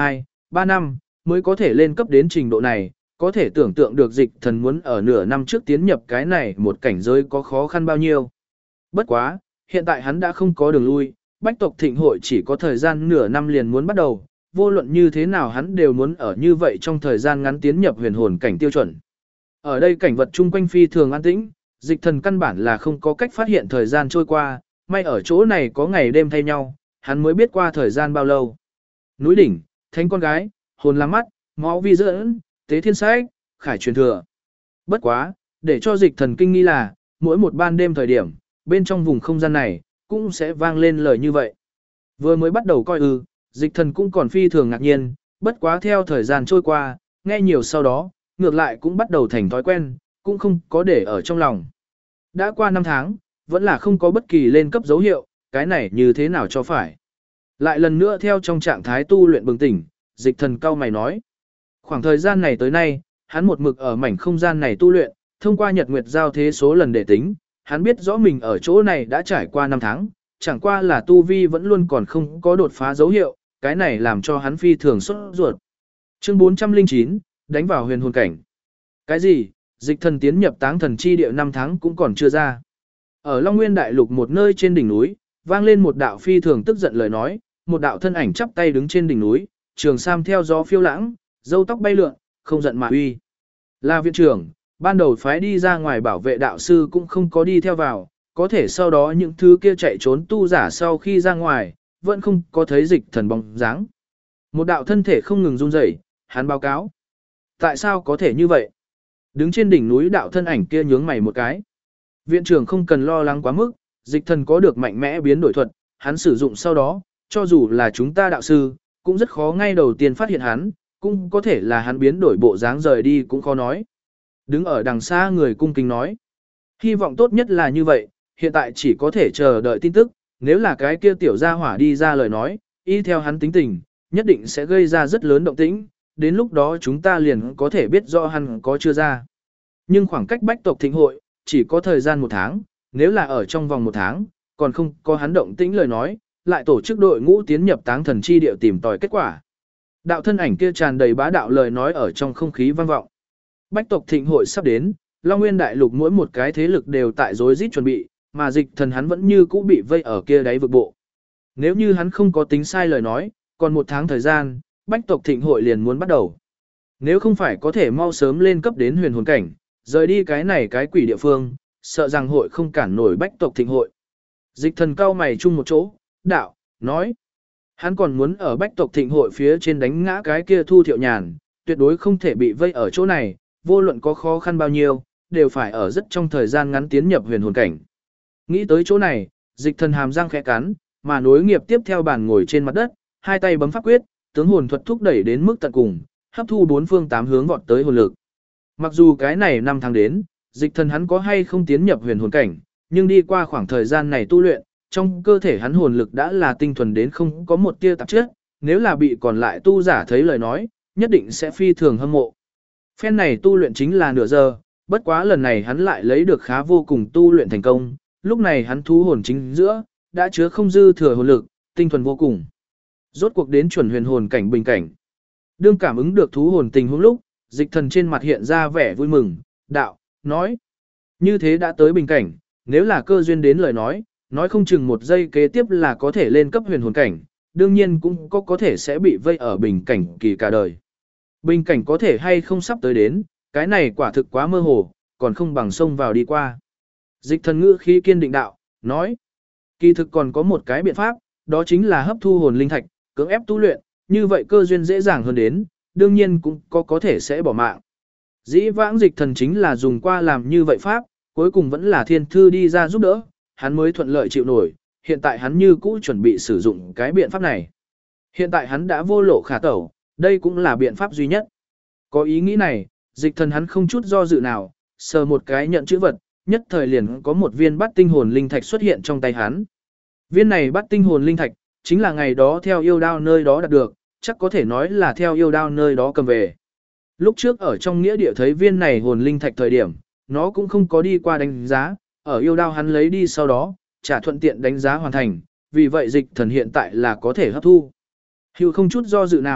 3 năm, mới có thể lên cấp đến trình độ này, có thể tưởng tượng được dịch thần muốn ở nửa năm trước tiến nhập cái này một cảnh giới có khó khăn bao nhiêu. Bất quá, hiện tại hắn đã không có đường lui, bách tộc thịnh hội chỉ có thời gian nửa năm liền muốn bắt đầu, vô luận như thế nào hắn đều muốn ở như vậy trong thời gian ngắn tiến nhập huyền hồn cảnh tiêu chuẩn. Ở đây cảnh vật chung quanh phi thường an tĩnh, dịch thần căn bản là không có cách phát hiện thời gian trôi qua, may ở chỗ này có ngày đêm thay nhau, hắn mới biết qua thời gian bao lâu. Núi đỉnh, thánh con gái, hồn lam mắt, máu vi dẫn, tế thiên sách, khải truyền thừa. Bất quá, để cho dịch thần kinh nghi là, mỗi một ban đêm thời điểm, bên trong vùng không gian này, cũng sẽ vang lên lời như vậy. Vừa mới bắt đầu coi dịch thần cũng còn phi thường ngạc nhiên, bất quá theo thời gian trôi qua, nghe nhiều sau đó, ngược lại cũng bắt đầu thành thói quen, cũng không có để ở trong lòng. Đã qua 5 tháng, vẫn là không có bất kỳ lên cấp dấu hiệu, cái này như thế nào cho phải. Lại lần nữa theo trong trạng thái tu luyện bừng tỉnh, dịch thần cao mày nói. Khoảng thời gian này tới nay, hắn một mực ở mảnh không gian này tu luyện, thông qua nhật nguyệt giao thế số lần để tính, hắn biết rõ mình ở chỗ này đã trải qua 5 tháng, chẳng qua là tu vi vẫn luôn còn không có đột phá dấu hiệu, cái này làm cho hắn phi thường sốt ruột. Chương 409, đánh vào huyền hồn cảnh. Cái gì? Dịch thần tiến nhập táng thần chi địa 5 tháng cũng còn chưa ra. Ở Long Nguyên Đại Lục một nơi trên đỉnh núi, vang lên một đạo phi thường tức giận lời nói, một đạo thân ảnh chắp tay đứng trên đỉnh núi, trường sam theo gió phiêu lãng, râu tóc bay lượn, không giận mà uy. Là viện trưởng, ban đầu phái đi ra ngoài bảo vệ đạo sư cũng không có đi theo vào, có thể sau đó những thứ kia chạy trốn tu giả sau khi ra ngoài, vẫn không có thấy dịch thần bóng dáng. Một đạo thân thể không ngừng run rẩy, hắn báo cáo. Tại sao có thể như vậy? Đứng trên đỉnh núi đạo thân ảnh kia nhướng mày một cái. Viện trưởng không cần lo lắng quá mức, dịch thần có được mạnh mẽ biến đổi thuật, hắn sử dụng sau đó, cho dù là chúng ta đạo sư, cũng rất khó ngay đầu tiên phát hiện hắn, cũng có thể là hắn biến đổi bộ dáng rời đi cũng khó nói. Đứng ở đằng xa người cung kính nói. Hy vọng tốt nhất là như vậy, hiện tại chỉ có thể chờ đợi tin tức, nếu là cái kia tiểu gia hỏa đi ra lời nói, y theo hắn tính tình, nhất định sẽ gây ra rất lớn động tĩnh, đến lúc đó chúng ta liền có thể biết rõ hắn có chưa ra. Nhưng khoảng cách bách tộc thịnh hội, chỉ có thời gian 1 tháng, nếu là ở trong vòng 1 tháng, còn không có hắn động tĩnh lời nói, lại tổ chức đội ngũ tiến nhập táng thần chi địa tìm tòi kết quả. Đạo thân ảnh kia tràn đầy bá đạo lời nói ở trong không khí vang vọng. Bách tộc thịnh hội sắp đến, Long Nguyên Đại Lục mỗi một cái thế lực đều tại rối rít chuẩn bị, mà dịch thần hắn vẫn như cũ bị vây ở kia đáy vực bộ. Nếu như hắn không có tính sai lời nói, còn 1 tháng thời gian, bách tộc thịnh hội liền muốn bắt đầu. Nếu không phải có thể mau sớm lên cấp đến huyền hồn cảnh, rời đi cái này cái quỷ địa phương, sợ rằng hội không cản nổi bách tộc thịnh hội. Dịch thần cao mày chung một chỗ, đạo, nói. Hắn còn muốn ở bách tộc thịnh hội phía trên đánh ngã cái kia Thu Thiệu Nhàn, tuyệt đối không thể bị vây ở chỗ này, vô luận có khó khăn bao nhiêu, đều phải ở rất trong thời gian ngắn tiến nhập huyền hồn cảnh. Nghĩ tới chỗ này, dịch thần hàm răng khẽ cắn, mà nối nghiệp tiếp theo bàn ngồi trên mặt đất, hai tay bấm pháp quyết, tướng hồn thuật thúc đẩy đến mức tận cùng, hấp thu 4 phương 8 hướng vọt tới hồn lực. Mặc dù cái này 5 tháng đến, dịch thần hắn có hay không tiến nhập huyền hồn cảnh, nhưng đi qua khoảng thời gian này tu luyện, trong cơ thể hắn hồn lực đã là tinh thuần đến không có một tia tạp chất, nếu là bị còn lại tu giả thấy lời nói, nhất định sẽ phi thường hâm mộ. Phen này tu luyện chính là nửa giờ, bất quá lần này hắn lại lấy được khá vô cùng tu luyện thành công, lúc này hắn thú hồn chính giữa, đã chứa không dư thừa hồn lực, tinh thuần vô cùng. Rốt cuộc đến chuẩn huyền hồn cảnh bình cảnh. Đương cảm ứng được thú hồn tình huống lúc, dịch thần trên mặt hiện ra vẻ vui mừng, đạo, nói. Như thế đã tới bình cảnh, nếu là cơ duyên đến lời nói không chừng 1 giây kế tiếp là có thể lên cấp huyền hồn cảnh, đương nhiên cũng có thể sẽ bị vây ở bình cảnh kỳ cả đời. Bình cảnh có thể hay không sắp tới đến, cái này quả thực quá mơ hồ, còn không bằng xông vào đi qua. Dịch thần ngữ khí kiên định đạo, nói. Kỳ thực còn có một cái biện pháp, đó chính là hấp thu hồn linh thạch, cưỡng ép tu luyện, như vậy cơ duyên dễ dàng hơn đến, đương nhiên cũng có thể sẽ bỏ mạng. Dĩ vãng dịch thần chính là dùng qua làm như vậy pháp, cuối cùng vẫn là thiên thư đi ra giúp đỡ, hắn mới thuận lợi chịu nổi, hiện tại hắn như cũ chuẩn bị sử dụng cái biện pháp này. Hiện tại hắn đã vô lộ khả tẩu, đây cũng là biện pháp duy nhất. Có ý nghĩ này, dịch thần hắn không chút do dự nào, sờ một cái nhận chữ vật, nhất thời liền có một viên bát tinh hồn linh thạch xuất hiện trong tay hắn. Viên này bát tinh hồn linh thạch, chính là ngày đó theo yêu đao nơi đó đạt được, chắc có thể nói là theo yêu đao nơi đó cầm về. Lúc trước ở trong nghĩa địa thấy viên này hồn linh thạch thời điểm, nó cũng không có đi qua đánh giá, ở yêu đao hắn lấy đi sau đó, trả thuận tiện đánh giá hoàn thành, vì vậy dịch thần hiện tại là có thể hấp thu. Hữu không chút do dự nào,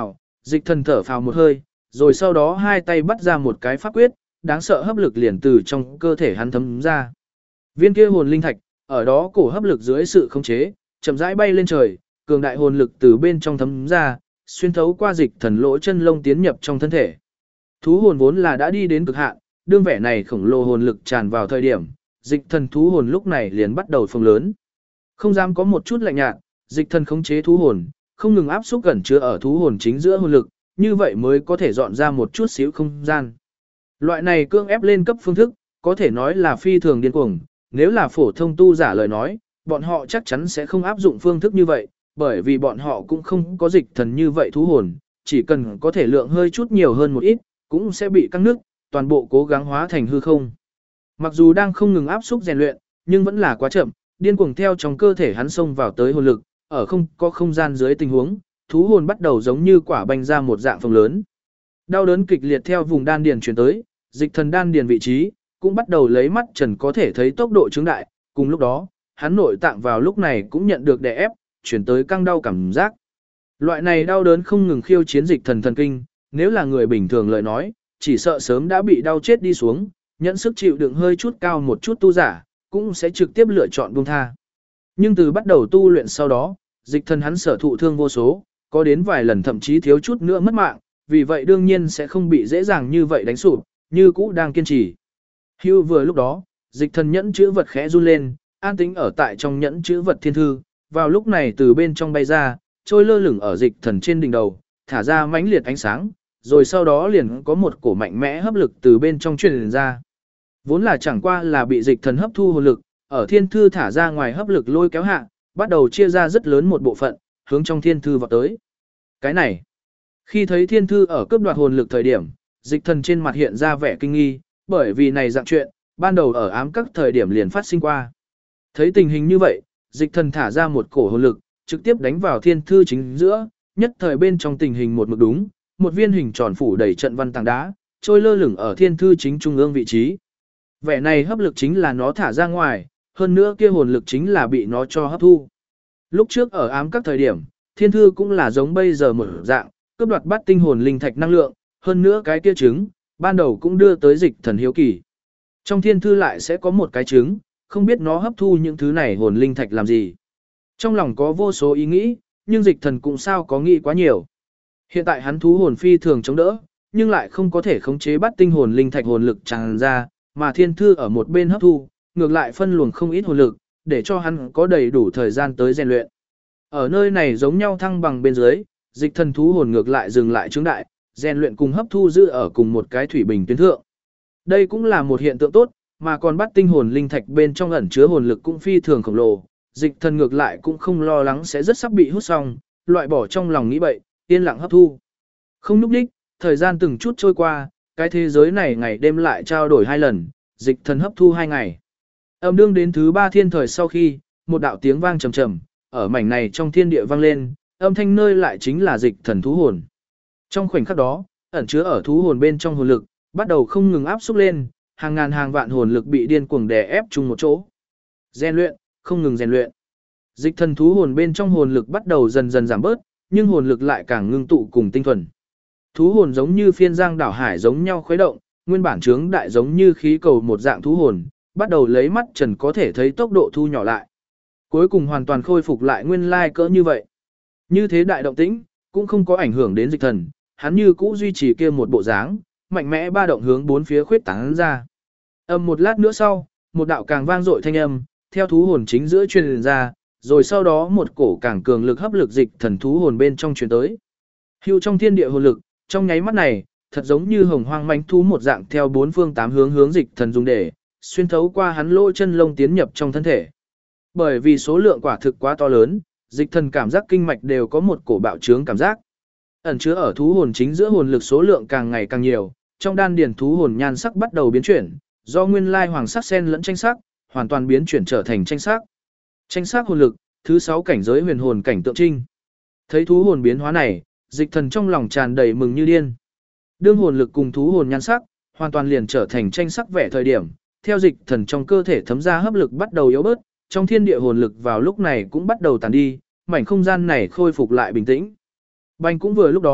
Dịch thần thở phào một hơi, rồi sau đó hai tay bắt ra một cái pháp quyết, đáng sợ hấp lực liền từ trong cơ thể hắn thấm ra. Viên kia hồn linh thạch, ở đó cổ hấp lực dưới sự khống chế, chậm rãi bay lên trời, cường đại hồn lực từ bên trong thấm ra, xuyên thấu qua dịch thần lỗ chân lông tiến nhập trong thân thể. Thú hồn vốn là đã đi đến cực hạn, đương vẻ này khổng lồ hồn lực tràn vào thời điểm, dịch thần thú hồn lúc này liền bắt đầu phồng lớn. Không dám có một chút lạnh nhạt, dịch thần khống chế thú hồn, không ngừng áp xúc gần chứa ở thú hồn chính giữa hồn lực, như vậy mới có thể dọn ra một chút xíu không gian. Loại này cưỡng ép lên cấp phương thức, có thể nói là phi thường điên cuồng, nếu là phổ thông tu giả lời nói, bọn họ chắc chắn sẽ không áp dụng phương thức như vậy, bởi vì bọn họ cũng không có dịch thần như vậy thú hồn, chỉ cần có thể lượng hơi chút nhiều hơn một ít, cũng sẽ bị căng nước, toàn bộ cố gắng hóa thành hư không. Mặc dù đang không ngừng áp xúc rèn luyện, nhưng vẫn là quá chậm, điên cuồng theo trong cơ thể hắn xông vào tới hồn lực, ở không có không gian dưới tình huống, thú hồn bắt đầu giống như quả banh ra một dạng phồng lớn. Đau đớn kịch liệt theo vùng đan điền truyền tới, dịch thần đan điền vị trí cũng bắt đầu lấy mắt trần có thể thấy tốc độ chứng đại, cùng lúc đó, hắn nội tạng vào lúc này cũng nhận được đè ép, chuyển tới căng đau cảm giác. Loại này đau đớn không ngừng khiêu chiến dịch thần thần kinh, nếu là người bình thường lời nói, chỉ sợ sớm đã bị đau chết đi xuống, nhận sức chịu đựng hơi chút cao một chút tu giả, cũng sẽ trực tiếp lựa chọn buông tha. Nhưng từ bắt đầu tu luyện sau đó, dịch thần hắn sở thụ thương vô số, có đến vài lần thậm chí thiếu chút nữa mất mạng, vì vậy đương nhiên sẽ không bị dễ dàng như vậy đánh sụp, như cũ đang kiên trì. Hưu vừa lúc đó, dịch thần nhẫn chữ vật khẽ run lên, an tĩnh ở tại trong nhẫn chữ vật thiên thư, vào lúc này từ bên trong bay ra, trôi lơ lửng ở dịch thần trên đỉnh đầu, thả ra mãnh liệt ánh sáng, rồi sau đó liền có một cổ mạnh mẽ hấp lực từ bên trong truyền ra. Vốn là chẳng qua là bị dịch thần hấp thu hồn lực, ở thiên thư thả ra ngoài hấp lực lôi kéo hạ, bắt đầu chia ra rất lớn một bộ phận, hướng trong thiên thư vào tới. Cái này, khi thấy thiên thư ở cướp đoạt hồn lực thời điểm, dịch thần trên mặt hiện ra vẻ kinh nghi, bởi vì này dạng chuyện, ban đầu ở ám các thời điểm liền phát sinh qua. Thấy tình hình như vậy, dịch thần thả ra một cổ hồn lực, trực tiếp đánh vào thiên thư chính giữa, nhất thời bên trong tình hình một mực đúng, một viên hình tròn phủ đầy trận văn tảng đá, trôi lơ lửng ở thiên thư chính trung ương vị trí. Vẻ này hấp lực chính là nó thả ra ngoài, hơn nữa kia hồn lực chính là bị nó cho hấp thu. Lúc trước ở ám các thời điểm, thiên thư cũng là giống bây giờ một dạng, cướp đoạt bát tinh hồn linh thạch năng lượng, hơn nữa cái kia trứng, ban đầu cũng đưa tới dịch thần hiếu kỳ. Trong thiên thư lại sẽ có một cái trứng, không biết nó hấp thu những thứ này hồn linh thạch làm gì. Trong lòng có vô số ý nghĩ, nhưng dịch thần cũng sao có nghĩ quá nhiều. Hiện tại hắn thú hồn phi thường chống đỡ, nhưng lại không có thể khống chế bát tinh hồn linh thạch hồn lực tràn ra, mà thiên thư ở một bên hấp thu, ngược lại phân luồng không ít hồn lực, để cho hắn có đầy đủ thời gian tới rèn luyện. Ở nơi này giống nhau thăng bằng bên dưới, dịch thần thú hồn ngược lại dừng lại chứng đại, rèn luyện cùng hấp thu giữ ở cùng một cái thủy bình tuyến thượng. Đây cũng là một hiện tượng tốt, mà còn bắt tinh hồn linh thạch bên trong ẩn chứa hồn lực cũng phi thường khổng lồ, dịch thần ngược lại cũng không lo lắng sẽ rất sắp bị hút xong, loại bỏ trong lòng nghĩ bậy, yên lặng hấp thu. Không núp đích, thời gian từng chút trôi qua, cái thế giới này ngày đêm lại trao đổi 2 lần, dịch thần hấp thu 2 ngày. Âm đương đến thứ 3 thiên thời sau khi, một đạo tiếng vang trầm trầm, ở mảnh này trong thiên địa vang lên, âm thanh nơi lại chính là dịch thần thú hồn. Trong khoảnh khắc đó, ẩn chứa ở thú hồn bên trong hồn lực, bắt đầu không ngừng áp xúc lên, hàng ngàn hàng vạn hồn lực bị điên cuồng đè ép chung một chỗ. Rèn luyện, không ngừng rèn luyện. Dịch thần thú hồn bên trong hồn lực bắt đầu dần dần giảm bớt, nhưng hồn lực lại càng ngưng tụ cùng tinh thuần. Thú hồn giống như phiên giang đảo hải giống nhau khuấy động, nguyên bản trướng đại giống như khí cầu một dạng thú hồn, bắt đầu lấy mắt trần có thể thấy tốc độ thu nhỏ lại. Cuối cùng hoàn toàn khôi phục lại nguyên lai cỡ như vậy. Như thế đại động tĩnh, cũng không có ảnh hưởng đến dịch thần, hắn như cũ duy trì kia một bộ dáng, mạnh mẽ ba động hướng bốn phía khuyết tán ra. Một lát nữa sau, một đạo càng vang dội thanh âm, theo thú hồn chính giữa truyền ra, rồi sau đó một cổ càng cường lực hấp lực dịch thần thú hồn bên trong truyền tới. Hưu trong thiên địa hồn lực, trong nháy mắt này, thật giống như hồng hoang manh thú một dạng theo bốn phương tám hướng hướng dịch thần dùng để xuyên thấu qua hắn lỗ chân lông tiến nhập trong thân thể. Bởi vì số lượng quả thực quá to lớn, dịch thần cảm giác kinh mạch đều có một cổ bạo trướng cảm giác. Ẩn chứa ở thú hồn chính giữa hồn lực số lượng càng ngày càng nhiều, trong đan điền thú hồn nhan sắc bắt đầu biến chuyển, do nguyên lai hoàng sắc xen lẫn tranh sắc, hoàn toàn biến chuyển trở thành tranh sắc. Tranh sắc hồn lực, thứ 6 cảnh giới huyền hồn cảnh tượng trinh. Thấy thú hồn biến hóa này, dịch thần trong lòng tràn đầy mừng như điên. Đương hồn lực cùng thú hồn nhan sắc, hoàn toàn liền trở thành tranh sắc vẻ thời điểm, theo dịch thần trong cơ thể thấm ra hấp lực bắt đầu yếu bớt, trong thiên địa hồn lực vào lúc này cũng bắt đầu tàn đi, mảnh không gian này khôi phục lại bình tĩnh. Bành cũng vừa lúc đó,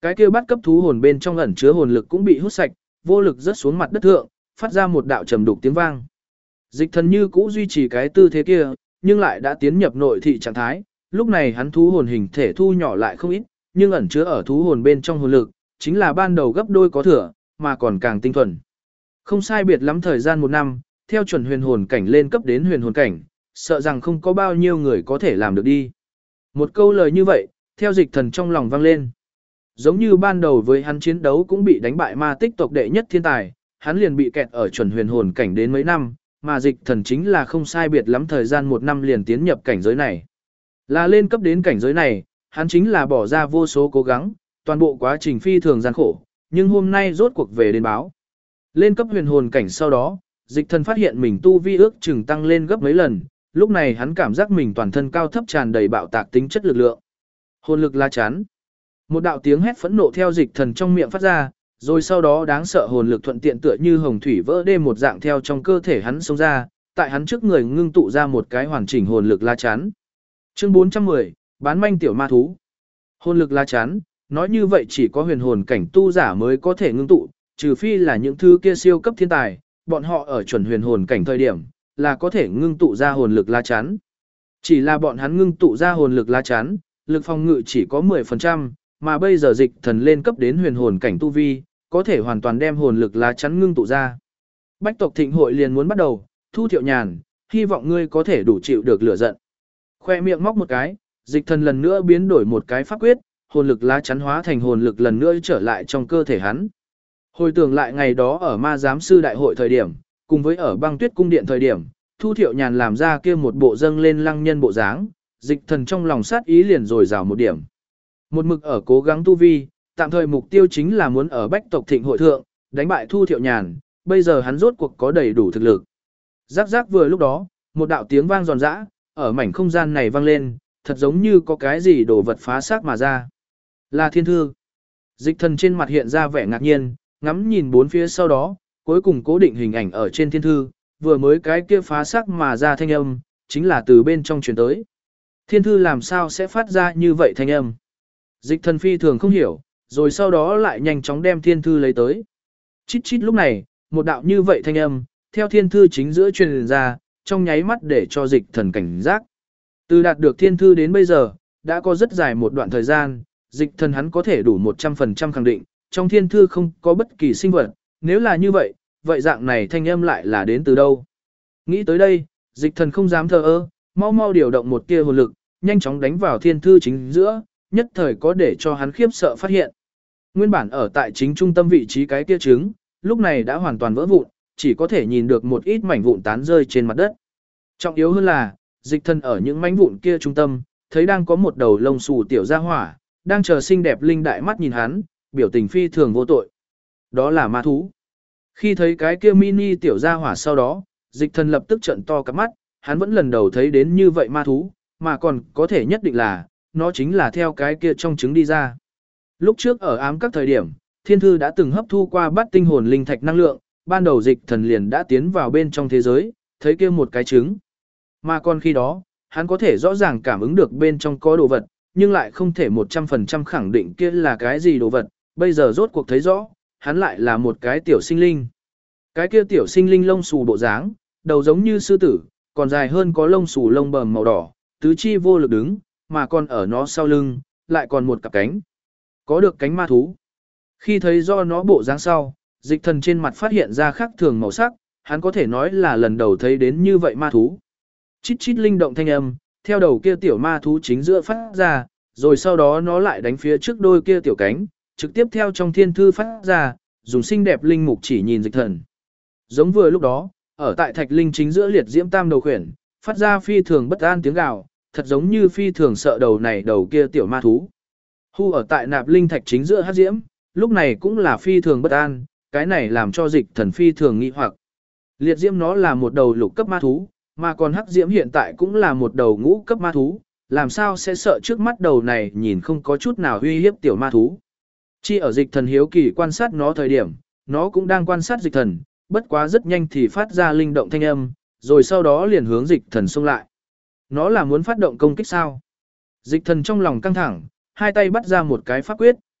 Cái kia bắt cấp thú hồn bên trong ẩn chứa hồn lực cũng bị hút sạch, vô lực rớt xuống mặt đất thượng, phát ra một đạo trầm đục tiếng vang. Dịch thần như cũ duy trì cái tư thế kia, nhưng lại đã tiến nhập nội thị trạng thái, lúc này hắn thú hồn hình thể thu nhỏ lại không ít, nhưng ẩn chứa ở thú hồn bên trong hồn lực, chính là ban đầu gấp đôi có thừa, mà còn càng tinh thuần. Không sai biệt lắm thời gian 1 năm, theo chuẩn huyền hồn cảnh lên cấp đến huyền hồn cảnh, sợ rằng không có bao nhiêu người có thể làm được đi. Một câu lời như vậy, theo dịch thần trong lòng vang lên. Giống như ban đầu với hắn chiến đấu cũng bị đánh bại ma tích tộc đệ nhất thiên tài, hắn liền bị kẹt ở chuẩn huyền hồn cảnh đến mấy năm, mà dịch thần chính là không sai biệt lắm thời gian 1 năm liền tiến nhập cảnh giới này. Là lên cấp đến cảnh giới này, hắn chính là bỏ ra vô số cố gắng, toàn bộ quá trình phi thường gian khổ, nhưng hôm nay rốt cuộc về đến báo. Lên cấp huyền hồn cảnh sau đó, dịch thần phát hiện mình tu vi ước chừng tăng lên gấp mấy lần, lúc này hắn cảm giác mình toàn thân cao thấp tràn đầy bạo tạc tính chất lực lượng. Hồn lực lá chắn. Một đạo tiếng hét phẫn nộ theo dịch thần trong miệng phát ra, rồi sau đó đáng sợ hồn lực thuận tiện tựa như hồng thủy vỡ đê một dạng theo trong cơ thể hắn xông ra, tại hắn trước người ngưng tụ ra một cái hoàn chỉnh hồn lực lá chắn. Chương 410, bán manh tiểu ma thú. Hồn lực lá chắn, nói như vậy chỉ có huyền hồn cảnh tu giả mới có thể ngưng tụ, trừ phi là những thứ kia siêu cấp thiên tài, bọn họ ở chuẩn huyền hồn cảnh thời điểm, là có thể ngưng tụ ra hồn lực lá chắn. Chỉ là bọn hắn ngưng tụ ra hồn lực lá chắn, lực phòng ngự chỉ có 10%, mà bây giờ dịch thần lên cấp đến huyền hồn cảnh tu vi, có thể hoàn toàn đem hồn lực lá chắn ngưng tụ ra. Bách tộc thịnh hội liền muốn bắt đầu, Thu Thiệu Nhàn, hy vọng ngươi có thể đủ chịu được lửa giận. Khoe miệng móc một cái, dịch thần lần nữa biến đổi một cái pháp quyết, hồn lực lá chắn hóa thành hồn lực lần nữa trở lại trong cơ thể hắn. Hồi tưởng lại ngày đó ở ma giám sư đại hội thời điểm, cùng với ở băng tuyết cung điện thời điểm, Thu Thiệu Nhàn làm ra kia một bộ dâng lên lăng nhân bộ dáng, dịch thần trong lòng sát ý liền rồi rào một điểm. Một mực ở cố gắng tu vi, tạm thời mục tiêu chính là muốn ở bách tộc thịnh hội thượng, đánh bại Thu Thiệu Nhàn, bây giờ hắn rốt cuộc có đầy đủ thực lực. Rắc rắc vừa lúc đó, một đạo tiếng vang giòn giã, ở mảnh không gian này vang lên, thật giống như có cái gì đổ vật phá xác mà ra. Là thiên thư. Dịch thần trên mặt hiện ra vẻ ngạc nhiên, ngắm nhìn bốn phía sau đó, cuối cùng cố định hình ảnh ở trên thiên thư, vừa mới cái kia phá xác mà ra thanh âm, chính là từ bên trong truyền tới. Thiên thư làm sao sẽ phát ra như vậy thanh âm? Dịch thần phi thường không hiểu, rồi sau đó lại nhanh chóng đem thiên thư lấy tới. Chít chít lúc này, một đạo như vậy thanh âm, theo thiên thư chính giữa truyền ra, trong nháy mắt để cho dịch thần cảnh giác. Từ đạt được thiên thư đến bây giờ, đã có rất dài một đoạn thời gian, dịch thần hắn có thể đủ 100% khẳng định, trong thiên thư không có bất kỳ sinh vật, nếu là như vậy, vậy dạng này thanh âm lại là đến từ đâu? Nghĩ tới đây, dịch thần không dám thờ ơ, mau mau điều động một tia hồn lực, nhanh chóng đánh vào thiên thư chính giữa, nhất thời có để cho hắn khiếp sợ phát hiện. Nguyên bản ở tại chính trung tâm vị trí cái kia trứng, lúc này đã hoàn toàn vỡ vụn, chỉ có thể nhìn được một ít mảnh vụn tán rơi trên mặt đất. Trọng yếu hơn là, dịch thần ở những mảnh vụn kia trung tâm, thấy đang có một đầu lông xù tiểu gia hỏa, đang chờ xinh đẹp linh đại mắt nhìn hắn, biểu tình phi thường vô tội. Đó là ma thú. Khi thấy cái kia mini tiểu gia hỏa sau đó, dịch thần lập tức trợn to cả mắt, hắn vẫn lần đầu thấy đến như vậy ma thú, mà còn có thể nhất định là, nó chính là theo cái kia trong trứng đi ra. Lúc trước ở ám các thời điểm, thiên thư đã từng hấp thu qua bát tinh hồn linh thạch năng lượng, ban đầu dịch thần liền đã tiến vào bên trong thế giới, thấy kia một cái trứng. Mà còn khi đó, hắn có thể rõ ràng cảm ứng được bên trong có đồ vật, nhưng lại không thể 100% khẳng định kia là cái gì đồ vật, bây giờ rốt cuộc thấy rõ, hắn lại là một cái tiểu sinh linh. Cái kia tiểu sinh linh lông xù bộ dáng, đầu giống như sư tử, còn dài hơn có lông xù lông bờm màu đỏ, tứ chi vô lực đứng, mà còn ở nó sau lưng, lại còn một cặp cánh. Có được cánh ma thú. Khi thấy do nó bộ dáng sau, dịch thần trên mặt phát hiện ra khác thường màu sắc, hắn có thể nói là lần đầu thấy đến như vậy ma thú. Chít chít linh động thanh âm, theo đầu kia tiểu ma thú chính giữa phát ra, rồi sau đó nó lại đánh phía trước đôi kia tiểu cánh, trực tiếp theo trong thiên thư phát ra, dùng xinh đẹp linh mục chỉ nhìn dịch thần. Giống vừa lúc đó, ở tại thạch linh chính giữa liệt diễm tam đầu khuyển, phát ra phi thường bất an tiếng gào, thật giống như phi thường sợ đầu này đầu kia tiểu ma thú. Hu ở tại nạp linh thạch chính giữa hắc diễm, lúc này cũng là phi thường bất an, cái này làm cho dịch thần phi thường nghi hoặc. Liệt diễm nó là một đầu lục cấp ma thú, mà còn hắc diễm hiện tại cũng là một đầu ngũ cấp ma thú, làm sao sẽ sợ trước mắt đầu này nhìn không có chút nào uy hiếp tiểu ma thú. Chi ở dịch thần hiếu kỳ quan sát nó thời điểm, nó cũng đang quan sát dịch thần, bất quá rất nhanh thì phát ra linh động thanh âm, rồi sau đó liền hướng dịch thần xông lại. Nó là muốn phát động công kích sao? Dịch thần trong lòng căng thẳng, hai tay bắt ra một cái pháp quyết,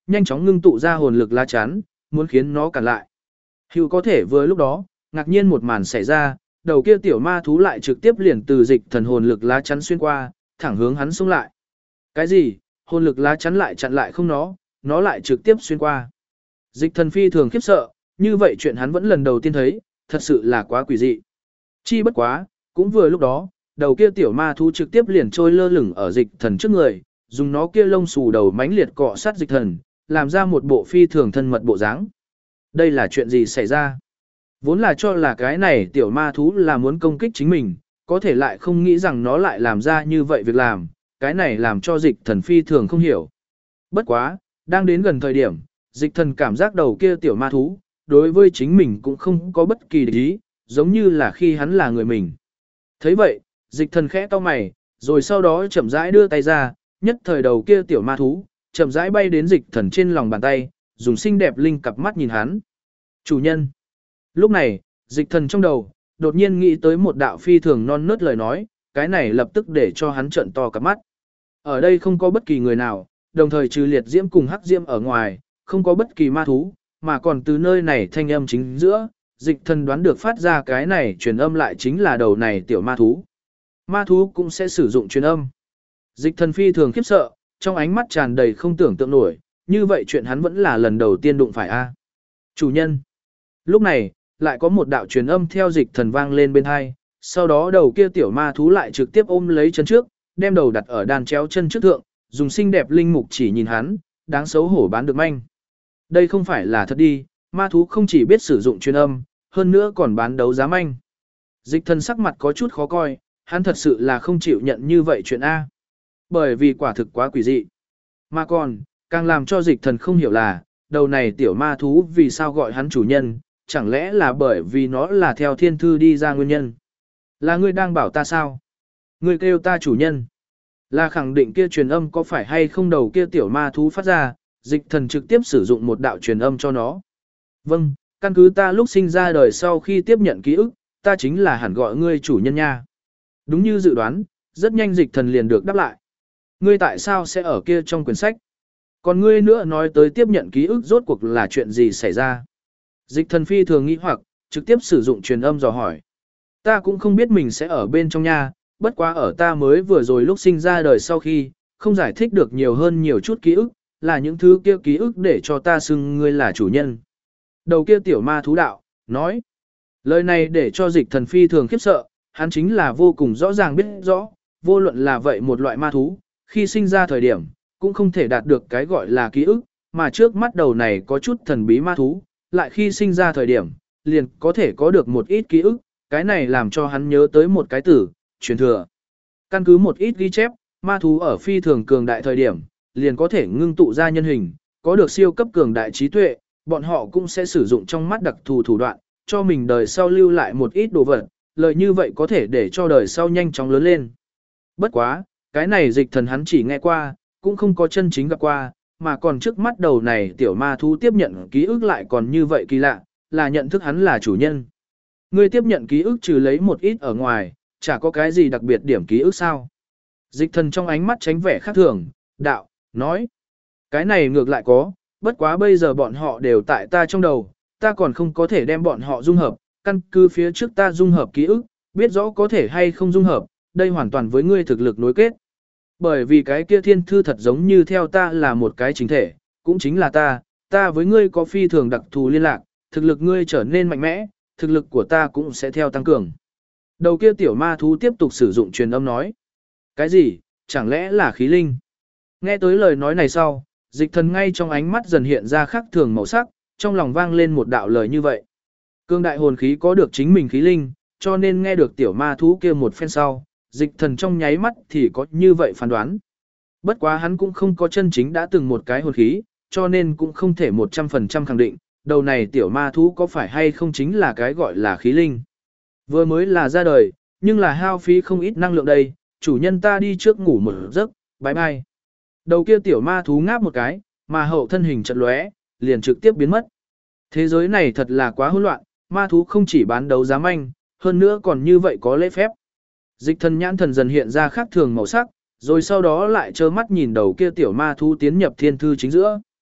nhanh chóng ngưng tụ ra hồn lực lá chắn, muốn khiến nó cản lại. Hữu có thể vừa lúc đó, ngạc nhiên một màn xảy ra, đầu kia tiểu ma thú lại trực tiếp liền từ dịch thần hồn lực lá chắn xuyên qua, thẳng hướng hắn xông lại. Cái gì? Hồn lực lá chắn lại chặn lại không nó lại trực tiếp xuyên qua. Dịch thần phi thường khiếp sợ, như vậy chuyện hắn vẫn lần đầu tiên thấy, thật sự là quá quỷ dị. Chi bất quá, cũng vừa lúc đó, đầu kia tiểu ma thú trực tiếp liền trôi lơ lửng ở dịch thần trước người, dùng nó kia lông xù đầu mãnh liệt cọ sát dịch thần, làm ra một bộ phi thường thân mật bộ dáng. Đây là chuyện gì xảy ra? Vốn là cho là cái này tiểu ma thú là muốn công kích chính mình, có thể lại không nghĩ rằng nó lại làm ra như vậy việc làm, cái này làm cho dịch thần phi thường không hiểu. Bất quá, đang đến gần thời điểm, dịch thần cảm giác đầu kia tiểu ma thú, đối với chính mình cũng không có bất kỳ địch ý, giống như là khi hắn là người mình. Thấy vậy, dịch thần khẽ cau mày, rồi sau đó chậm rãi đưa tay ra, nhất thời đầu kia tiểu ma thú, chậm rãi bay đến dịch thần trên lòng bàn tay, dùng xinh đẹp linh cặp mắt nhìn hắn. Chủ nhân. Lúc này, dịch thần trong đầu, đột nhiên nghĩ tới một đạo phi thường non nớt lời nói, cái này lập tức để cho hắn trợn to cặp mắt. Ở đây không có bất kỳ người nào, đồng thời trừ liệt diễm cùng hắc diễm ở ngoài, không có bất kỳ ma thú, mà còn từ nơi này thanh âm chính giữa, dịch thần đoán được phát ra cái này truyền âm lại chính là đầu này tiểu ma thú. Ma thú cũng sẽ sử dụng truyền âm. Dịch thần phi thường khiếp sợ, trong ánh mắt tràn đầy không tưởng tượng nổi, như vậy chuyện hắn vẫn là lần đầu tiên đụng phải a. Chủ nhân. Lúc này, lại có một đạo truyền âm theo dịch thần vang lên bên hai, sau đó đầu kia tiểu ma thú lại trực tiếp ôm lấy chân trước, đem đầu đặt ở đàn chéo chân trước thượng, dùng xinh đẹp linh mục chỉ nhìn hắn, đáng xấu hổ bán được manh. Đây không phải là thật đi, ma thú không chỉ biết sử dụng truyền âm, hơn nữa còn bán đấu giá manh. Dịch thần sắc mặt có chút khó coi, hắn thật sự là không chịu nhận như vậy chuyện A. Bởi vì quả thực quá quỷ dị. Mà còn, càng làm cho dịch thần không hiểu là, đầu này tiểu ma thú vì sao gọi hắn chủ nhân, chẳng lẽ là bởi vì nó là theo thiên thư đi ra nguyên nhân. Là ngươi đang bảo ta sao? Ngươi kêu ta chủ nhân. Là khẳng định kia truyền âm có phải hay không đầu kia tiểu ma thú phát ra, dịch thần trực tiếp sử dụng một đạo truyền âm cho nó. Vâng, căn cứ ta lúc sinh ra đời sau khi tiếp nhận ký ức, ta chính là hẳn gọi ngươi chủ nhân nha. Đúng như dự đoán, rất nhanh dịch thần liền được đáp lại. Ngươi tại sao sẽ ở kia trong quyển sách? Còn ngươi nữa nói tới tiếp nhận ký ức rốt cuộc là chuyện gì xảy ra? Dịch thần phi thường nghĩ hoặc, trực tiếp sử dụng truyền âm dò hỏi. Ta cũng không biết mình sẽ ở bên trong nha, bất quá ở ta mới vừa rồi lúc sinh ra đời sau khi, không giải thích được nhiều hơn nhiều chút ký ức, là những thứ kia ký ức để cho ta xưng ngươi là chủ nhân. Đầu kia tiểu ma thú đạo, nói. Lời này để cho dịch thần phi thường khiếp sợ, hắn chính là vô cùng rõ ràng biết rõ, vô luận là vậy một loại ma thú, khi sinh ra thời điểm, cũng không thể đạt được cái gọi là ký ức, mà trước mắt đầu này có chút thần bí ma thú, lại khi sinh ra thời điểm, liền có thể có được một ít ký ức, cái này làm cho hắn nhớ tới một cái từ, truyền thừa. Căn cứ một ít ghi chép, ma thú ở phi thường cường đại thời điểm, liền có thể ngưng tụ ra nhân hình, có được siêu cấp cường đại trí tuệ, bọn họ cũng sẽ sử dụng trong mắt đặc thù thủ đoạn, cho mình đời sau lưu lại một ít đồ vật, lợi như vậy có thể để cho đời sau nhanh chóng lớn lên. Bất quá, cái này dịch thần hắn chỉ nghe qua, cũng không có chân chính gặp qua, mà còn trước mắt đầu này tiểu ma thú tiếp nhận ký ức lại còn như vậy kỳ lạ, là nhận thức hắn là chủ nhân. Ngươi tiếp nhận ký ức trừ lấy một ít ở ngoài, chả có cái gì đặc biệt điểm ký ức sao? Dịch thần trong ánh mắt tránh vẻ khác thường, đạo, nói. Cái này ngược lại có, bất quá bây giờ bọn họ đều tại ta trong đầu, ta còn không có thể đem bọn họ dung hợp, căn cứ phía trước ta dung hợp ký ức, biết rõ có thể hay không dung hợp, đây hoàn toàn với ngươi thực lực nối kết. Bởi vì cái kia thiên thư thật giống như theo ta là một cái chính thể, cũng chính là ta với ngươi có phi thường đặc thù liên lạc, thực lực ngươi trở nên mạnh mẽ, thực lực của ta cũng sẽ theo tăng cường. Đầu kia tiểu ma thú tiếp tục sử dụng truyền âm nói. Cái gì, chẳng lẽ là khí linh? Nghe tới lời nói này sau, dịch thần ngay trong ánh mắt dần hiện ra khác thường màu sắc, trong lòng vang lên một đạo lời như vậy. Cương đại hồn khí có được chính mình khí linh, cho nên nghe được tiểu ma thú kia một phen sau, dịch thần trong nháy mắt thì có như vậy phán đoán. Bất quá hắn cũng không có chân chính đã từng một cái hồn khí, cho nên cũng không thể 100% khẳng định, đầu này tiểu ma thú có phải hay không chính là cái gọi là khí linh. Vừa mới là ra đời, nhưng là hao phí không ít năng lượng đây, chủ nhân ta đi trước ngủ một giấc, bye bye. Đầu kia tiểu ma thú ngáp một cái, mà hậu thân hình chợt lóe, liền trực tiếp biến mất. Thế giới này thật là quá hỗn loạn, ma thú không chỉ bán đấu giá manh, hơn nữa còn như vậy có lễ phép. Dịch thần nhãn thần dần hiện ra khác thường màu sắc, rồi sau đó lại trơ mắt nhìn đầu kia tiểu ma thú tiến nhập thiên thư chính giữa.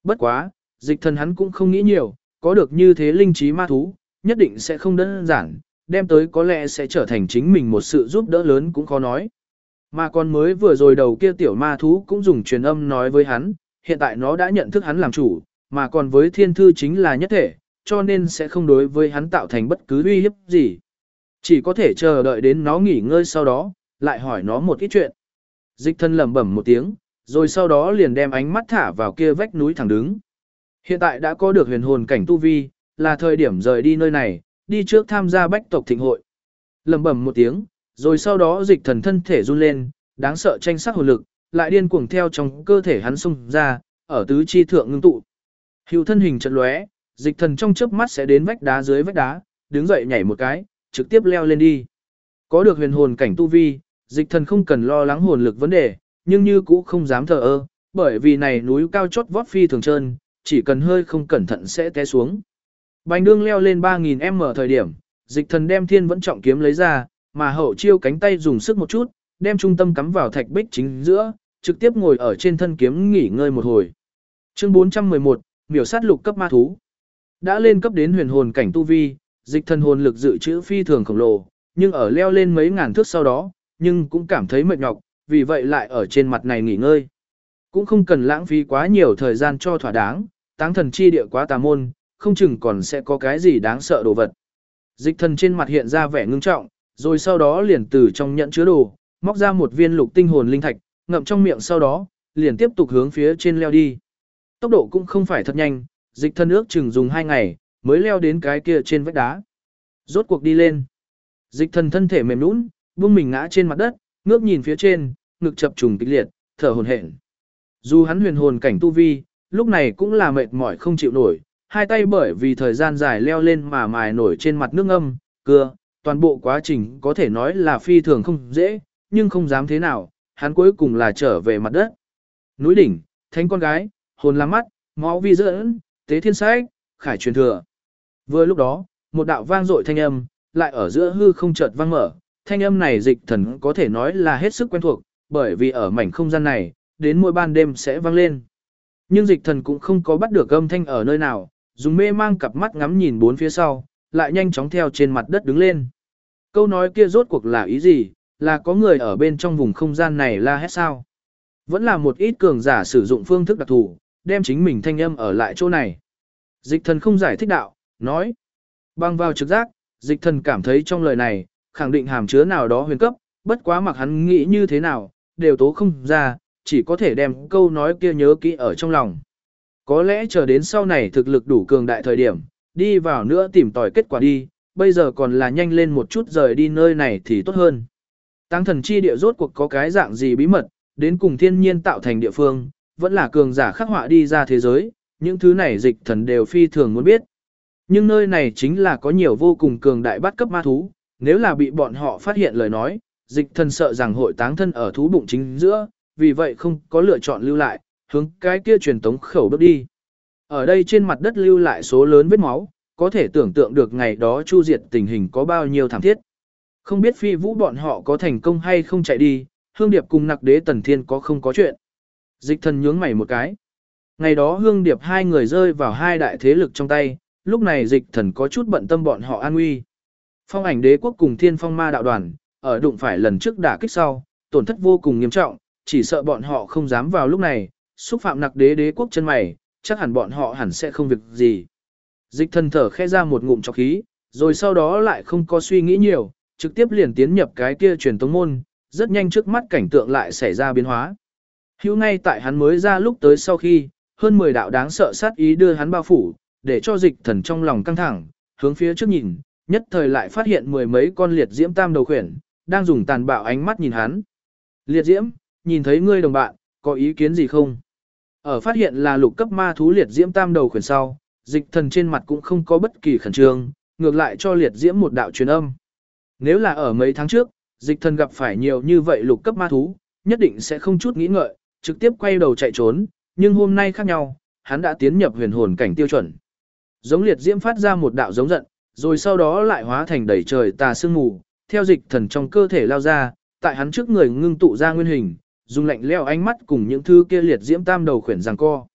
Bất quá, dịch thần hắn cũng không nghĩ nhiều, có được như thế linh trí ma thú, nhất định sẽ không đơn giản, đem tới có lẽ sẽ trở thành chính mình một sự giúp đỡ lớn cũng khó nói. Mà còn mới vừa rồi đầu kia tiểu ma thú cũng dùng truyền âm nói với hắn, hiện tại nó đã nhận thức hắn làm chủ, mà còn với thiên thư chính là nhất thể, cho nên sẽ không đối với hắn tạo thành bất cứ uy hiếp gì. Chỉ có thể chờ đợi đến nó nghỉ ngơi sau đó, lại hỏi nó một ít chuyện. Dịch thân lẩm bẩm một tiếng, rồi sau đó liền đem ánh mắt thả vào kia vách núi thẳng đứng. Hiện tại đã có được huyền hồn cảnh tu vi, là thời điểm rời đi nơi này, đi trước tham gia bách tộc thịnh hội. Lẩm bẩm một tiếng, rồi sau đó dịch thần thân thể run lên, đáng sợ tranh sắc hồn lực, lại điên cuồng theo trong cơ thể hắn xung ra, ở tứ chi thượng ngưng tụ. Hữu thân hình chợt lóe, dịch thần trong chớp mắt sẽ đến vách đá dưới vách đá, đứng dậy nhảy một cái, trực tiếp leo lên đi. Có được huyền hồn cảnh tu vi, dịch thần không cần lo lắng hồn lực vấn đề, nhưng như cũ không dám thờ ơ, bởi vì này núi cao chót vót phi thường trơn, chỉ cần hơi không cẩn thận sẽ té xuống. Bành đương leo lên 3000m thời điểm, dịch thần đem thiên vẫn trọng kiếm lấy ra, mà hậu chiêu cánh tay dùng sức một chút, đem trung tâm cắm vào thạch bích chính giữa, trực tiếp ngồi ở trên thân kiếm nghỉ ngơi một hồi. Chương 411, miểu sát lục cấp ma thú. Đã lên cấp đến huyền hồn cảnh tu vi, dịch thần hồn lực dự trữ phi thường khổng lồ, nhưng ở leo lên mấy ngàn thước sau đó, nhưng cũng cảm thấy mệt nhọc, vì vậy lại ở trên mặt này nghỉ ngơi. Cũng không cần lãng phí quá nhiều thời gian cho thỏa đáng, táng thần chi địa quá tà môn, không chừng còn sẽ có cái gì đáng sợ đồ vật. Dịch thần trên mặt hiện ra vẻ ngưng trọng, rồi sau đó liền từ trong nhận chứa đồ, móc ra một viên lục tinh hồn linh thạch, ngậm trong miệng sau đó, liền tiếp tục hướng phía trên leo đi. Tốc độ cũng không phải thật nhanh, dịch thần ước chừng dùng 2 ngày, mới leo đến cái kia trên vách đá. Rốt cuộc đi lên. Dịch thần thân thể mềm nũng, buông mình ngã trên mặt đất, ngước nhìn phía trên, ngực chập trùng kịch liệt, thở hổn hển. Dù hắn huyền hồn cảnh tu vi, lúc này cũng là mệt mỏi không chịu nổi, hai tay bởi vì thời gian dài leo lên mà mài nổi trên mặt nước ngâm, cưa, toàn bộ quá trình có thể nói là phi thường không dễ, nhưng không dám thế nào, hắn cuối cùng là trở về mặt đất. Núi đỉnh, thánh con gái, hồn lam mắt, máu vi dẫn, tế thiên sách, khải truyền thừa. Vừa lúc đó, một đạo vang dội thanh âm, lại ở giữa hư không chợt vang mở, thanh âm này dịch thần có thể nói là hết sức quen thuộc, bởi vì ở mảnh không gian này, đến mỗi ban đêm sẽ vang lên. Nhưng dịch thần cũng không có bắt được âm thanh ở nơi nào, dùng mê mang cặp mắt ngắm nhìn bốn phía sau, lại nhanh chóng theo trên mặt đất đứng lên. Câu nói kia rốt cuộc là ý gì, là có người ở bên trong vùng không gian này la hét sao? Vẫn là một ít cường giả sử dụng phương thức đặc thù, đem chính mình thanh âm ở lại chỗ này. Dịch thần không giải thích đạo, nói. Bằng vào trực giác, dịch thần cảm thấy trong lời này, khẳng định hàm chứa nào đó huyền cấp, bất quá mặc hắn nghĩ như thế nào, đều tố không ra, chỉ có thể đem câu nói kia nhớ kỹ ở trong lòng. Có lẽ chờ đến sau này thực lực đủ cường đại thời điểm, đi vào nữa tìm tòi kết quả đi, bây giờ còn là nhanh lên một chút rời đi nơi này thì tốt hơn. Táng thần chi địa rốt cuộc có cái dạng gì bí mật, đến cùng thiên nhiên tạo thành địa phương, vẫn là cường giả khắc họa đi ra thế giới, những thứ này dịch thần đều phi thường muốn biết. Nhưng nơi này chính là có nhiều vô cùng cường đại bắt cấp ma thú, nếu là bị bọn họ phát hiện lời nói, dịch thần sợ rằng hội táng thân ở thú bụng chính giữa, vì vậy không có lựa chọn lưu lại, hướng cái kia truyền tống khẩu bước đi. Ở đây trên mặt đất lưu lại số lớn vết máu, có thể tưởng tượng được ngày đó chu diệt tình hình có bao nhiêu thảm thiết. Không biết phi vũ bọn họ có thành công hay không chạy đi, Hương Điệp cùng Nặc Đế Tần Thiên có không có chuyện. Dịch thần nhướng mày một cái. Ngày đó Hương Điệp hai người rơi vào hai đại thế lực trong tay, lúc này dịch thần có chút bận tâm bọn họ an nguy. Phong ảnh đế quốc cùng Thiên Phong ma đạo đoàn, ở đụng phải lần trước đả kích sau, tổn thất vô cùng nghiêm trọng, chỉ sợ bọn họ không dám vào lúc này, xúc phạm Nặc Đế đế quốc chân mày, chắc hẳn bọn họ hẳn sẽ không việc gì. Dịch thần thở khẽ ra một ngụm trọc khí, rồi sau đó lại không có suy nghĩ nhiều, trực tiếp liền tiến nhập cái kia truyền tống môn, rất nhanh trước mắt cảnh tượng lại xảy ra biến hóa. Hữu ngay tại hắn mới ra lúc tới sau khi, hơn 10 đạo đáng sợ sát ý đưa hắn bao phủ, để cho dịch thần trong lòng căng thẳng, hướng phía trước nhìn, nhất thời lại phát hiện 10 mấy con liệt diễm tam đầu khuyển, đang dùng tàn bạo ánh mắt nhìn hắn. Liệt diễm, nhìn thấy ngươi đồng bạn, có ý kiến gì không? Ở phát hiện là lục cấp ma thú liệt diễm tam đầu khuyển sau, dịch thần trên mặt cũng không có bất kỳ khẩn trương, ngược lại cho liệt diễm một đạo truyền âm. Nếu là ở mấy tháng trước, dịch thần gặp phải nhiều như vậy lục cấp ma thú, nhất định sẽ không chút nghĩ ngợi, trực tiếp quay đầu chạy trốn, nhưng hôm nay khác nhau, hắn đã tiến nhập huyền hồn cảnh tiêu chuẩn. Giống liệt diễm phát ra một đạo giống giận, rồi sau đó lại hóa thành đầy trời tà sương mù, theo dịch thần trong cơ thể lao ra, tại hắn trước người ngưng tụ ra nguyên hình, dùng lạnh lẽo ánh mắt cùng những thứ kia liệt diễm tam đầu khuyển giằng co.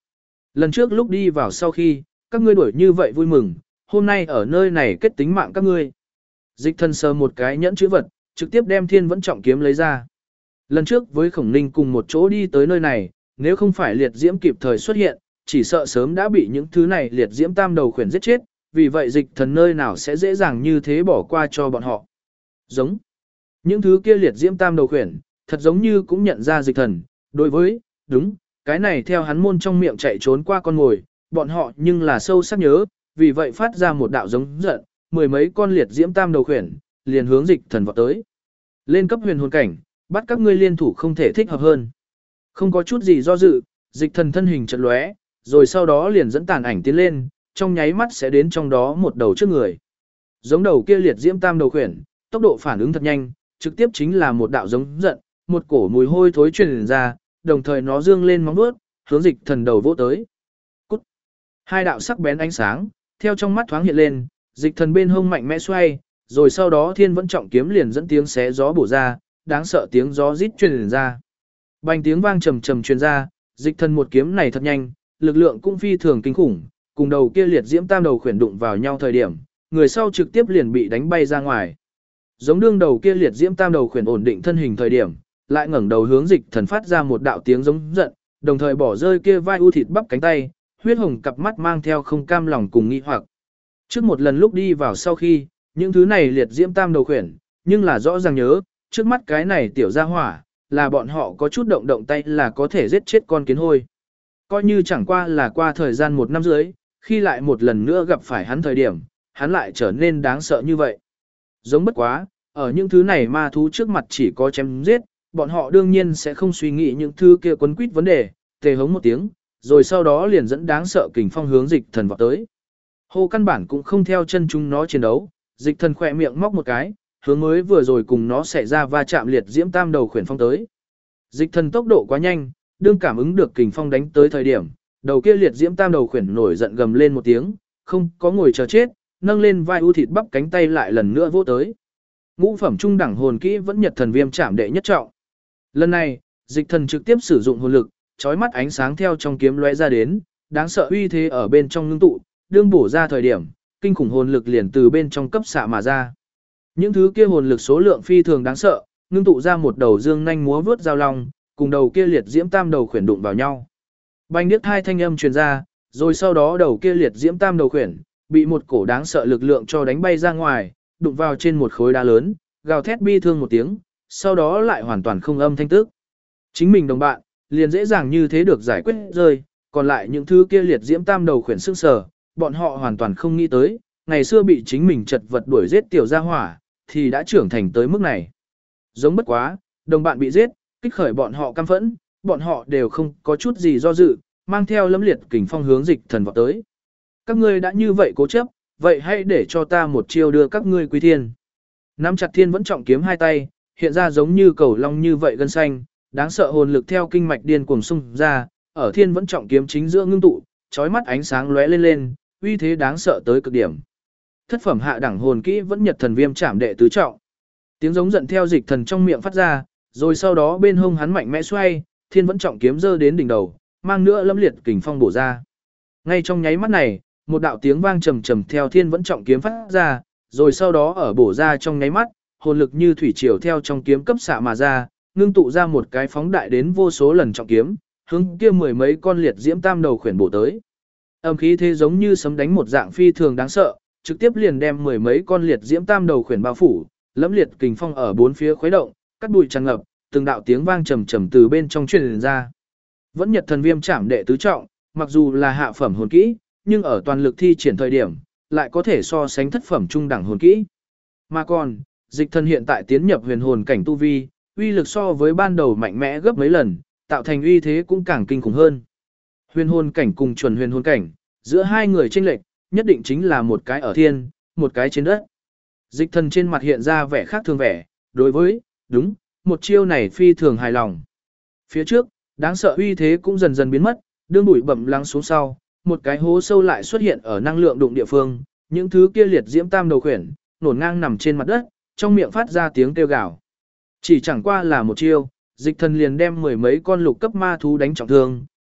Lần trước lúc đi vào sau khi, các ngươi đuổi như vậy vui mừng, hôm nay ở nơi này kết tính mạng các ngươi. Dịch thần sờ một cái nhẫn chữ vật, trực tiếp đem thiên vẫn trọng kiếm lấy ra. Lần trước với Khổng Ninh cùng một chỗ đi tới nơi này, nếu không phải liệt diễm kịp thời xuất hiện, chỉ sợ sớm đã bị những thứ này liệt diễm tam đầu khuyển giết chết, vì vậy dịch thần nơi nào sẽ dễ dàng như thế bỏ qua cho bọn họ. Giống. Những thứ kia liệt diễm tam đầu khuyển, thật giống như cũng nhận ra dịch thần, đối với, đúng, cái này theo hắn môn trong miệng chạy trốn qua con ngồi, bọn họ nhưng là sâu sắc nhớ, vì vậy phát ra một đạo giống giận, mười mấy con liệt diễm tam đầu khuyển, liền hướng dịch thần vọt tới. Lên cấp huyền hồn cảnh, bắt các ngươi liên thủ không thể thích hợp hơn. Không có chút gì do dự, dịch thần thân hình chợt lóe, rồi sau đó liền dẫn tàn ảnh tiến lên, trong nháy mắt sẽ đến trong đó một đầu trước người. Giống đầu kia liệt diễm tam đầu khuyển, tốc độ phản ứng thật nhanh, trực tiếp chính là một đạo giống giận, một cổ mùi hôi thối truyền ra, đồng thời nó dương lên móng vuốt, hướng dịch thần đầu vỗ tới. Cút. Hai đạo sắc bén ánh sáng, theo trong mắt thoáng hiện lên, dịch thần bên hông mạnh mẽ xoay, rồi sau đó thiên vẫn trọng kiếm liền dẫn tiếng xé gió bổ ra, đáng sợ tiếng gió rít truyền ra. Bành tiếng vang trầm trầm truyền ra, dịch thần một kiếm này thật nhanh, lực lượng cũng phi thường kinh khủng, cùng đầu kia liệt diễm tam đầu khuyển đụng vào nhau thời điểm, người sau trực tiếp liền bị đánh bay ra ngoài. Giống đương đầu kia liệt diễm tam đầu khuyển ổn định thân hình thời điểm, lại ngẩng đầu hướng dịch thần phát ra một đạo tiếng giống giận, đồng thời bỏ rơi kia vai u thịt bắp cánh tay, huyết hồng cặp mắt mang theo không cam lòng cùng nghi hoặc. Trước một lần lúc đi vào sau khi, những thứ này liệt diễm tam đầu khuyển, nhưng là rõ ràng nhớ, trước mắt cái này tiểu gia hỏa, là bọn họ có chút động động tay là có thể giết chết con kiến hôi. Coi như chẳng qua là qua thời gian một năm dưới, khi lại một lần nữa gặp phải hắn thời điểm, hắn lại trở nên đáng sợ như vậy. Giống bất quá, ở những thứ này ma thú trước mặt chỉ có chém giết, bọn họ đương nhiên sẽ không suy nghĩ những thứ kia quấn quýt vấn đề, tề hống một tiếng, rồi sau đó liền dẫn đáng sợ kình phong hướng dịch thần vọt tới. Hô căn bản cũng không theo chân chúng nó chiến đấu, dịch thần khỏe miệng móc một cái, hướng mới vừa rồi cùng nó xảy ra va chạm liệt diễm tam đầu khuyển phong tới. Dịch thần tốc độ quá nhanh, đương cảm ứng được kình phong đánh tới thời điểm, đầu kia liệt diễm tam đầu khuyển nổi giận gầm lên một tiếng, không có ngồi chờ chết, nâng lên vai u thịt bắp cánh tay lại lần nữa vỗ tới. Ngũ phẩm trung đẳng hồn kỹ vẫn nhật thần viêm chạm đệ nhất trọng. Lần này, dịch thần trực tiếp sử dụng hồn lực, chói mắt ánh sáng theo trong kiếm lóe ra đến, đáng sợ uy thế ở bên trong ngưng tụ, đương bổ ra thời điểm, kinh khủng hồn lực liền từ bên trong cấp xạ mà ra. Những thứ kia hồn lực số lượng phi thường đáng sợ, ngưng tụ ra một đầu dương nhanh múa vướt giao long, cùng đầu kia liệt diễm tam đầu khuyển đụng vào nhau. Bành điếc hai thanh âm truyền ra, rồi sau đó đầu kia liệt diễm tam đầu khuyển bị một cổ đáng sợ lực lượng cho đánh bay ra ngoài, đụng vào trên một khối đá lớn, gào thét bi thương một tiếng, sau đó lại hoàn toàn không âm thanh tức. Chính mình đồng bạn, liền dễ dàng như thế được giải quyết rơi, còn lại những thứ kia liệt diễm tam đầu khuyển sững sờ, bọn họ hoàn toàn không nghĩ tới, ngày xưa bị chính mình chật vật đuổi giết tiểu gia hỏa, thì đã trưởng thành tới mức này. Giống bất quá, đồng bạn bị giết, kích khởi bọn họ căm phẫn, bọn họ đều không có chút gì do dự, mang theo lẫm liệt kình phong hướng dịch thần vọt tới. Các ngươi đã như vậy cố chấp, vậy hãy để cho ta một chiêu đưa các ngươi quy thiên. Nắm chặt thiên vẫn trọng kiếm hai tay, hiện ra giống như cầu long như vậy gân xanh, đáng sợ hồn lực theo kinh mạch điên cuồng xung ra, ở thiên vẫn trọng kiếm chính giữa ngưng tụ, chói mắt ánh sáng lóe lên lên, uy thế đáng sợ tới cực điểm. Thất phẩm hạ đẳng hồn kỹ vẫn nhật thần viêm chạm đệ tứ trọng. Tiếng giống giận theo dịch thần trong miệng phát ra, rồi sau đó bên hông hắn mạnh mẽ xoay, thiên vẫn trọng kiếm giơ đến đỉnh đầu, mang nữa lâm liệt kình phong bổ ra. Ngay trong nháy mắt này, một đạo tiếng vang trầm trầm theo thiên vẫn trọng kiếm phát ra, rồi sau đó ở bổ ra trong nháy mắt, hồn lực như thủy triều theo trong kiếm cấp xạ mà ra, ngưng tụ ra một cái phóng đại đến vô số lần trọng kiếm, hướng kia mười mấy con liệt diễm tam đầu khuyển bổ tới. Âm khí thế giống như sấm đánh một dạng phi thường đáng sợ, trực tiếp liền đem mười mấy con liệt diễm tam đầu khuyển bao phủ, lẫm liệt kình phong ở bốn phía khuấy động, cắt bụi tràn ngập, từng đạo tiếng vang trầm trầm từ bên trong truyền ra. Vẫn nhật thần viêm chạm đệ tứ trọng, mặc dù là hạ phẩm hồn kỹ, nhưng ở toàn lực thi triển thời điểm, lại có thể so sánh thất phẩm trung đẳng hồn kỹ. Mà còn, dịch thần hiện tại tiến nhập huyền hồn cảnh tu vi, uy lực so với ban đầu mạnh mẽ gấp mấy lần, tạo thành uy thế cũng càng kinh khủng hơn. Huyền hồn cảnh cùng chuẩn huyền hồn cảnh, giữa hai người chênh lệch, nhất định chính là một cái ở thiên, một cái trên đất. Dịch thần trên mặt hiện ra vẻ khác thường vẻ, đối với, đúng, một chiêu này phi thường hài lòng. Phía trước, đáng sợ uy thế cũng dần dần biến mất, đương bụi bẩm lắng xuống sau, một cái hố sâu lại xuất hiện ở năng lượng đụng địa phương, những thứ kia liệt diễm tam đầu khuyển, nổn ngang nằm trên mặt đất, trong miệng phát ra tiếng kêu gào. Chỉ chẳng qua là một chiêu, dịch thần liền đem mười mấy con lục cấp ma thú đánh trọng thương,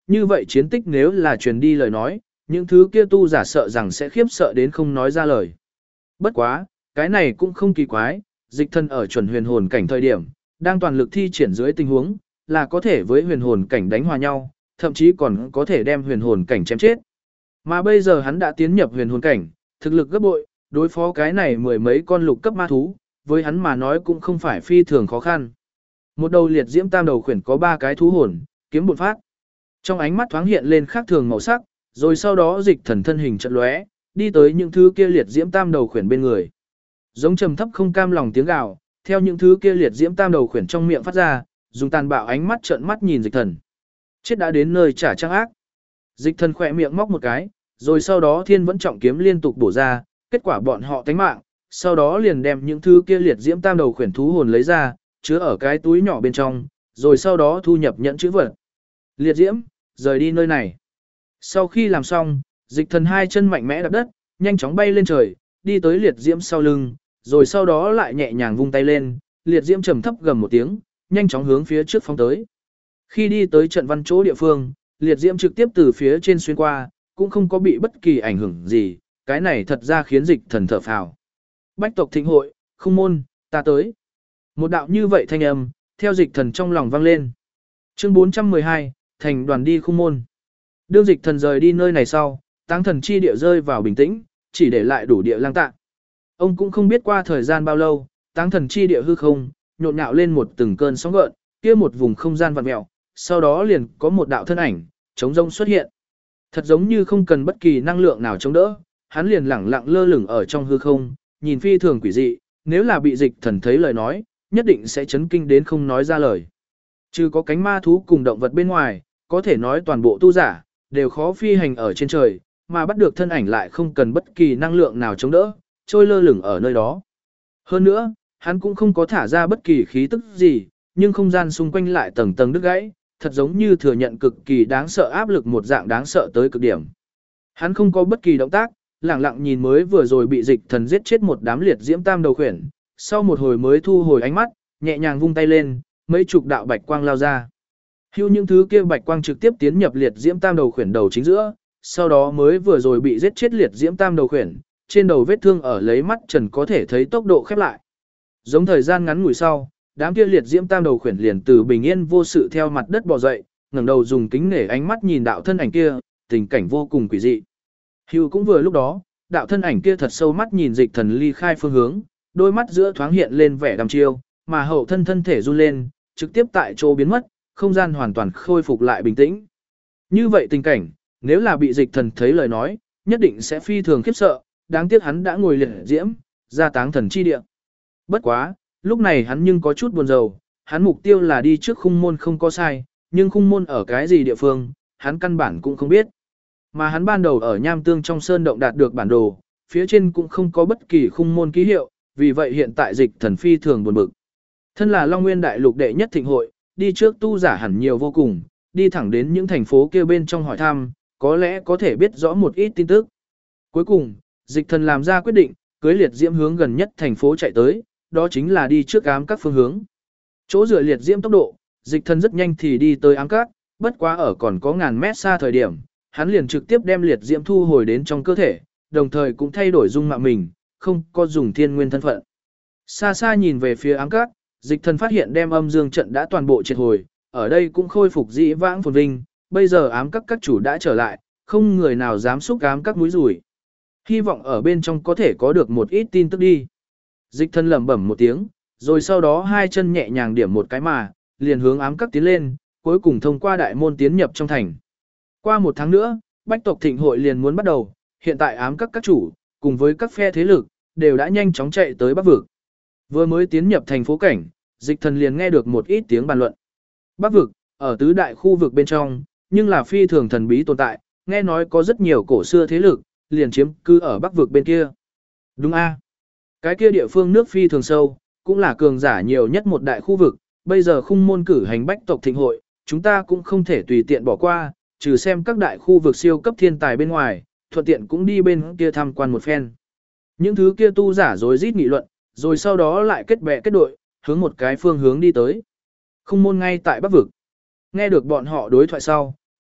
như vậy chiến tích nếu là truyền đi lời nói, những thứ kia tu giả sợ rằng sẽ khiếp sợ đến không nói ra lời. Bất quá, cái này cũng không kỳ quái, dịch thần ở chuẩn huyền hồn cảnh thời điểm, đang toàn lực thi triển dưới tình huống, là có thể với huyền hồn cảnh đánh hòa nhau, thậm chí còn có thể đem huyền hồn cảnh chém chết. Mà bây giờ hắn đã tiến nhập huyền hồn cảnh, thực lực gấp bội, đối phó cái này mười mấy con lục cấp ma thú, với hắn mà nói cũng không phải phi thường khó khăn. Một đầu liệt diễm tam đầu khuyển có 3 cái thú hồn, kiếm bột phát. Trong ánh mắt thoáng hiện lên khác thường màu sắc, rồi sau đó dịch thần thân hình chợt lóe, đi tới những thứ kia liệt diễm tam đầu khuyển bên người. Giống trầm thấp không cam lòng tiếng gào, theo những thứ kia liệt diễm tam đầu khuyển trong miệng phát ra, dùng tàn bạo ánh mắt trợn mắt nhìn dịch thần. Chết đã đến nơi trả trang ác. Dịch thần khỏe miệng móc một cái, rồi sau đó thiên vẫn trọng kiếm liên tục bổ ra, kết quả bọn họ tánh mạng, sau đó liền đem những thứ kia liệt diễm tam đầu khuyển thú hồn lấy ra, chứa ở cái túi nhỏ bên trong, rồi sau đó thu nhập nhẫn chữ vật. Liệt diễm, rời đi nơi này. Sau khi làm xong, dịch thần 2 chân mạnh mẽ đạp đất, nhanh chóng bay lên trời, đi tới liệt diễm sau lưng, rồi sau đó lại nhẹ nhàng vung tay lên, liệt diễm trầm thấp gầm một tiếng, nhanh chóng hướng phía trước phóng tới. Khi đi tới trận văn chỗ địa phương, liệt diễm trực tiếp từ phía trên xuyên qua, cũng không có bị bất kỳ ảnh hưởng gì, cái này thật ra khiến dịch thần thở phào. Bách tộc thịnh hội, không môn, ta tới. Một đạo như vậy thanh âm, theo dịch thần trong lòng vang lên. Chương 412, thành đoàn đi khung môn. Đương dịch thần rời đi nơi này sau, táng thần chi địa rơi vào bình tĩnh, chỉ để lại đủ địa lang tạ. Ông cũng không biết qua thời gian bao lâu, táng thần chi địa hư không, nhộn nhạo lên một từng cơn sóng gợn, kia một vùng không gian vặn mèo, sau đó liền có một đạo thân ảnh, trống rông xuất hiện. Thật giống như không cần bất kỳ năng lượng nào chống đỡ, hắn liền lẳng lặng lơ lửng ở trong hư không, nhìn phi thường quỷ dị, nếu là bị dịch thần thấy lời nói, nhất định sẽ chấn kinh đến không nói ra lời. Trừ có cánh ma thú cùng động vật bên ngoài, có thể nói toàn bộ tu giả, đều khó phi hành ở trên trời, mà bắt được thân ảnh lại không cần bất kỳ năng lượng nào chống đỡ, trôi lơ lửng ở nơi đó. Hơn nữa, hắn cũng không có thả ra bất kỳ khí tức gì, nhưng không gian xung quanh lại tầng tầng đứt gãy, thật giống như thừa nhận cực kỳ đáng sợ áp lực một dạng đáng sợ tới cực điểm. Hắn không có bất kỳ động tác, lặng lặng nhìn mới vừa rồi bị dịch thần giết chết một đám liệt diễm tam đầu khuyển, sau một hồi mới thu hồi ánh mắt, nhẹ nhàng vung tay lên, mấy chục đạo bạch quang lao ra. Hưu những thứ kia bạch quang trực tiếp tiến nhập liệt diễm tam đầu khuyển đầu chính giữa, sau đó mới vừa rồi bị giết chết liệt diễm tam đầu khuyển, trên đầu vết thương ở lấy mắt trần có thể thấy tốc độ khép lại. Giống thời gian ngắn ngủi sau, đám kia liệt diễm tam đầu khuyển liền từ bình yên vô sự theo mặt đất bò dậy, ngẩng đầu dùng kính nể ánh mắt nhìn đạo thân ảnh kia, tình cảnh vô cùng quỷ dị. Hưu cũng vừa lúc đó, đạo thân ảnh kia thật sâu mắt nhìn dịch thần ly khai phương hướng, đôi mắt giữa thoáng hiện lên vẻ đăm chiêu, mà hậu thân thể run lên, trực tiếp tại chỗ biến mất, không gian hoàn toàn khôi phục lại bình tĩnh. Như vậy tình cảnh, nếu là bị dịch thần thấy lời nói, nhất định sẽ phi thường khiếp sợ, đáng tiếc hắn đã ngồi liệt diễm, ra táng thần chi địa. Bất quá, lúc này hắn nhưng có chút buồn rầu, hắn mục tiêu là đi trước khung môn không có sai, nhưng khung môn ở cái gì địa phương, hắn căn bản cũng không biết. Mà hắn ban đầu ở Nham Tương trong sơn động đạt được bản đồ, phía trên cũng không có bất kỳ khung môn ký hiệu, vì vậy hiện tại dịch thần phi thường buồn bực. Thân là Long Nguyên Đại Lục đệ nhất thịnh hội, đi trước tu giả hẳn nhiều vô cùng, đi thẳng đến những thành phố kia bên trong hỏi thăm, có lẽ có thể biết rõ một ít tin tức. Cuối cùng, dịch thần làm ra quyết định, cưới liệt diễm hướng gần nhất thành phố chạy tới, đó chính là đi trước ám các phương hướng. Chỗ dựa liệt diễm tốc độ, dịch thần rất nhanh thì đi tới ám các, bất quá ở còn có ngàn mét xa thời điểm, hắn liền trực tiếp đem liệt diễm thu hồi đến trong cơ thể, đồng thời cũng thay đổi dung mạo mình, không có dùng thiên nguyên thân phận. Xa xa nhìn về phía ám các, dịch thần phát hiện đem âm dương trận đã toàn bộ triệt hồi, ở đây cũng khôi phục dĩ vãng phồn vinh, bây giờ ám các chủ đã trở lại, không người nào dám xúc ám các mũi rủi. Hy vọng ở bên trong có thể có được một ít tin tức đi. Dịch thần lẩm bẩm một tiếng, rồi sau đó 2 chân nhẹ nhàng điểm một cái mà, liền hướng ám các tiến lên, cuối cùng thông qua đại môn tiến nhập trong thành. Qua 1 tháng nữa, Bách tộc thịnh hội liền muốn bắt đầu, hiện tại ám các chủ, cùng với các phe thế lực, đều đã nhanh chóng chạy tới Bắc vực. Vừa mới tiến nhập thành phố cảnh, dịch thần liền nghe được một ít tiếng bàn luận. Bắc vực, ở tứ đại khu vực bên trong, nhưng là phi thường thần bí tồn tại, nghe nói có rất nhiều cổ xưa thế lực, liền chiếm cư ở Bắc vực bên kia. Đúng a, cái kia địa phương nước phi thường sâu, cũng là cường giả nhiều nhất một đại khu vực, bây giờ khung môn cử hành Bách tộc thịnh hội, chúng ta cũng không thể tùy tiện bỏ qua, trừ xem các đại khu vực siêu cấp thiên tài bên ngoài, thuận tiện cũng đi bên kia tham quan một phen. Những thứ kia tu giả rối rít nghị luận, rồi sau đó lại kết bè kết đội, hướng một cái phương hướng đi tới. Khung môn ngay tại Bắc vực. Nghe được bọn họ đối thoại sau,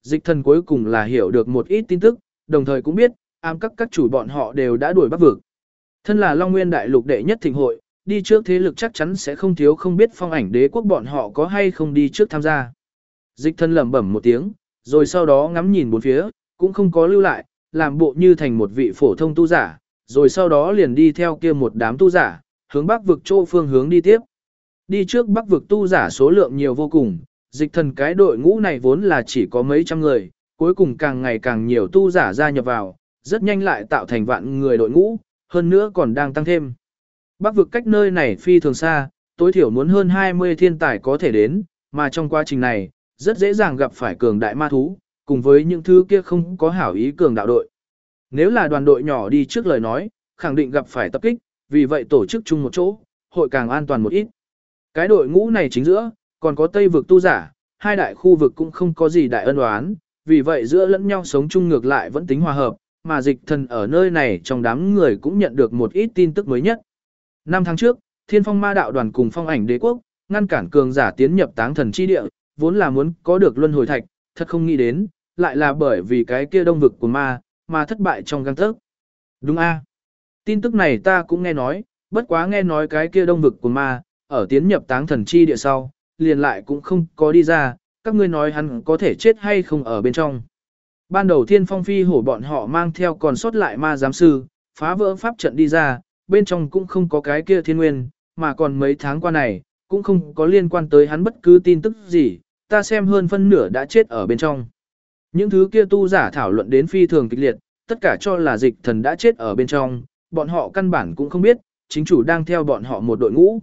Dịch thần cuối cùng là hiểu được một ít tin tức, đồng thời cũng biết, ám các chủ bọn họ đều đã đuổi Bắc vực. Thân là Long Nguyên đại lục đệ nhất thịnh hội, đi trước thế lực chắc chắn sẽ không thiếu không biết Phong Ảnh Đế quốc bọn họ có hay không đi trước tham gia. Dịch thần lẩm bẩm một tiếng, rồi sau đó ngắm nhìn bốn phía, cũng không có lưu lại, làm bộ như thành một vị phổ thông tu giả, rồi sau đó liền đi theo kia một đám tu giả, hướng Bắc vực chỗ phương hướng đi tiếp. Đi trước Bắc vực tu giả số lượng nhiều vô cùng, dịch thần cái đội ngũ này vốn là chỉ có mấy trăm người, cuối cùng càng ngày càng nhiều tu giả gia nhập vào, rất nhanh lại tạo thành vạn người đội ngũ, hơn nữa còn đang tăng thêm. Bắc vực cách nơi này phi thường xa, tối thiểu muốn hơn 20 thiên tài có thể đến, mà trong quá trình này, rất dễ dàng gặp phải cường đại ma thú, cùng với những thứ kia không có hảo ý cường đạo đội. Nếu là đoàn đội nhỏ đi trước lời nói, khẳng định gặp phải tập kích, vì vậy tổ chức chung một chỗ, hội càng an toàn một ít. Cái đội ngũ này chính giữa, còn có Tây vực tu giả, hai đại khu vực cũng không có gì đại ân oán, vì vậy giữa lẫn nhau sống chung ngược lại vẫn tính hòa hợp, mà dịch thần ở nơi này trong đám người cũng nhận được một ít tin tức mới nhất. 5 tháng trước, Thiên Phong Ma đạo đoàn cùng Phong Ảnh Đế quốc, ngăn cản cường giả tiến nhập Táng Thần chi địa, vốn là muốn có được luân hồi thạch, thật không nghĩ đến, lại là bởi vì cái kia đông vực của ma, mà thất bại trong gang tấc. Đúng a? Tin tức này ta cũng nghe nói, bất quá nghe nói cái kia đông vực của ma, ở tiến nhập Táng Thần chi địa sau, liền lại cũng không có đi ra, các ngươi nói hắn có thể chết hay không ở bên trong. Ban đầu Thiên Phong Phi hổ bọn họ mang theo còn sót lại ma giám sư, phá vỡ pháp trận đi ra, bên trong cũng không có cái kia thiên nguyên, mà còn mấy tháng qua này, cũng không có liên quan tới hắn bất cứ tin tức gì, ta xem hơn phân nửa đã chết ở bên trong. Những thứ kia tu giả thảo luận đến phi thường kịch liệt, tất cả cho là dịch thần đã chết ở bên trong, bọn họ căn bản cũng không biết, chính chủ đang theo bọn họ một đội ngũ.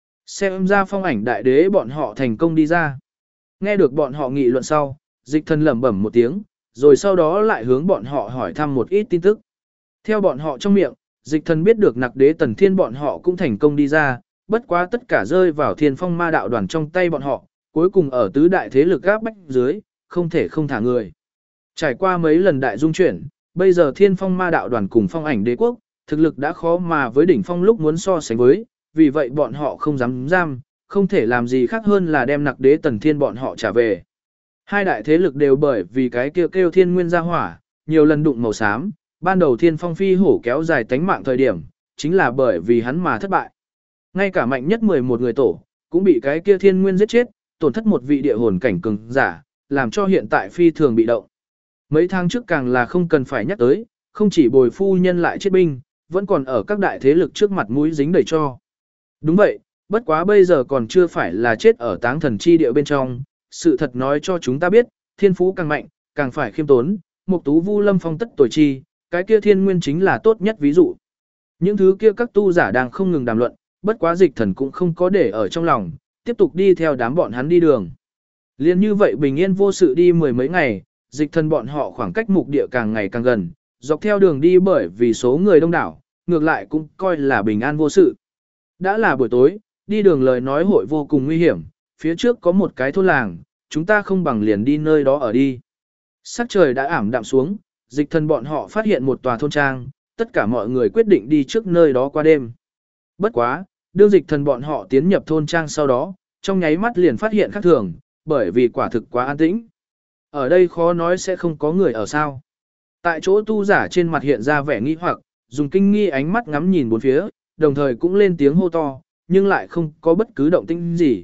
Xem ra Phong Ảnh đại đế bọn họ thành công đi ra. Nghe được bọn họ nghị luận sau, dịch thần lẩm bẩm một tiếng, rồi sau đó lại hướng bọn họ hỏi thăm một ít tin tức. Theo bọn họ trong miệng, dịch thần biết được nặc đế Tần Thiên bọn họ cũng thành công đi ra, bất quá tất cả rơi vào Thiên Phong Ma đạo đoàn trong tay bọn họ, cuối cùng ở tứ đại thế lực gáp bách dưới, không thể không thả người. Trải qua mấy lần đại dung chuyển, bây giờ Thiên Phong Ma đạo đoàn cùng Phong Ảnh Đế quốc, thực lực đã khó mà với đỉnh phong lúc muốn so sánh với, vì vậy bọn họ không dám giam, không thể làm gì khác hơn là đem nặc đế Tần Thiên bọn họ trả về. Hai đại thế lực đều bởi vì cái kêu thiên nguyên gia hỏa, nhiều lần đụng màu xám, ban đầu Thiên Phong Phi hổ kéo dài tánh mạng thời điểm, chính là bởi vì hắn mà thất bại. Ngay cả mạnh nhất 11 người tổ, cũng bị cái kia thiên nguyên giết chết, tổn thất một vị địa hồn cảnh cường giả, làm cho hiện tại phi thường bị động. Mấy tháng trước càng là không cần phải nhắc tới, không chỉ bồi phu nhân lại chết binh, vẫn còn ở các đại thế lực trước mặt mũi dính đầy cho. Đúng vậy, bất quá bây giờ còn chưa phải là chết ở Táng Thần chi địa bên trong, sự thật nói cho chúng ta biết, thiên phú càng mạnh, càng phải khiêm tốn, Mục Tú Vu Lâm Phong tất tuổi chi, cái kia thiên nguyên chính là tốt nhất ví dụ. Những thứ kia các tu giả đang không ngừng đàm luận, bất quá dịch thần cũng không có để ở trong lòng, tiếp tục đi theo đám bọn hắn đi đường. Liên như vậy bình yên vô sự đi mười mấy ngày, dịch thần bọn họ khoảng cách mục địa càng ngày càng gần, dọc theo đường đi bởi vì số người đông đảo, ngược lại cũng coi là bình an vô sự. Đã là buổi tối, đi đường lời nói hội vô cùng nguy hiểm, phía trước có một cái thôn làng, chúng ta không bằng liền đi nơi đó ở đi. Sắc trời đã ảm đạm xuống, dịch thần bọn họ phát hiện một tòa thôn trang, tất cả mọi người quyết định đi trước nơi đó qua đêm. Bất quá, đương dịch thần bọn họ tiến nhập thôn trang sau đó, trong nháy mắt liền phát hiện khác thường, bởi vì quả thực quá an tĩnh. Ở đây khó nói sẽ không có người ở sao. Tại chỗ tu giả trên mặt hiện ra vẻ nghi hoặc, dùng kinh nghi ánh mắt ngắm nhìn bốn phía, đồng thời cũng lên tiếng hô to, nhưng lại không có bất cứ động tĩnh gì.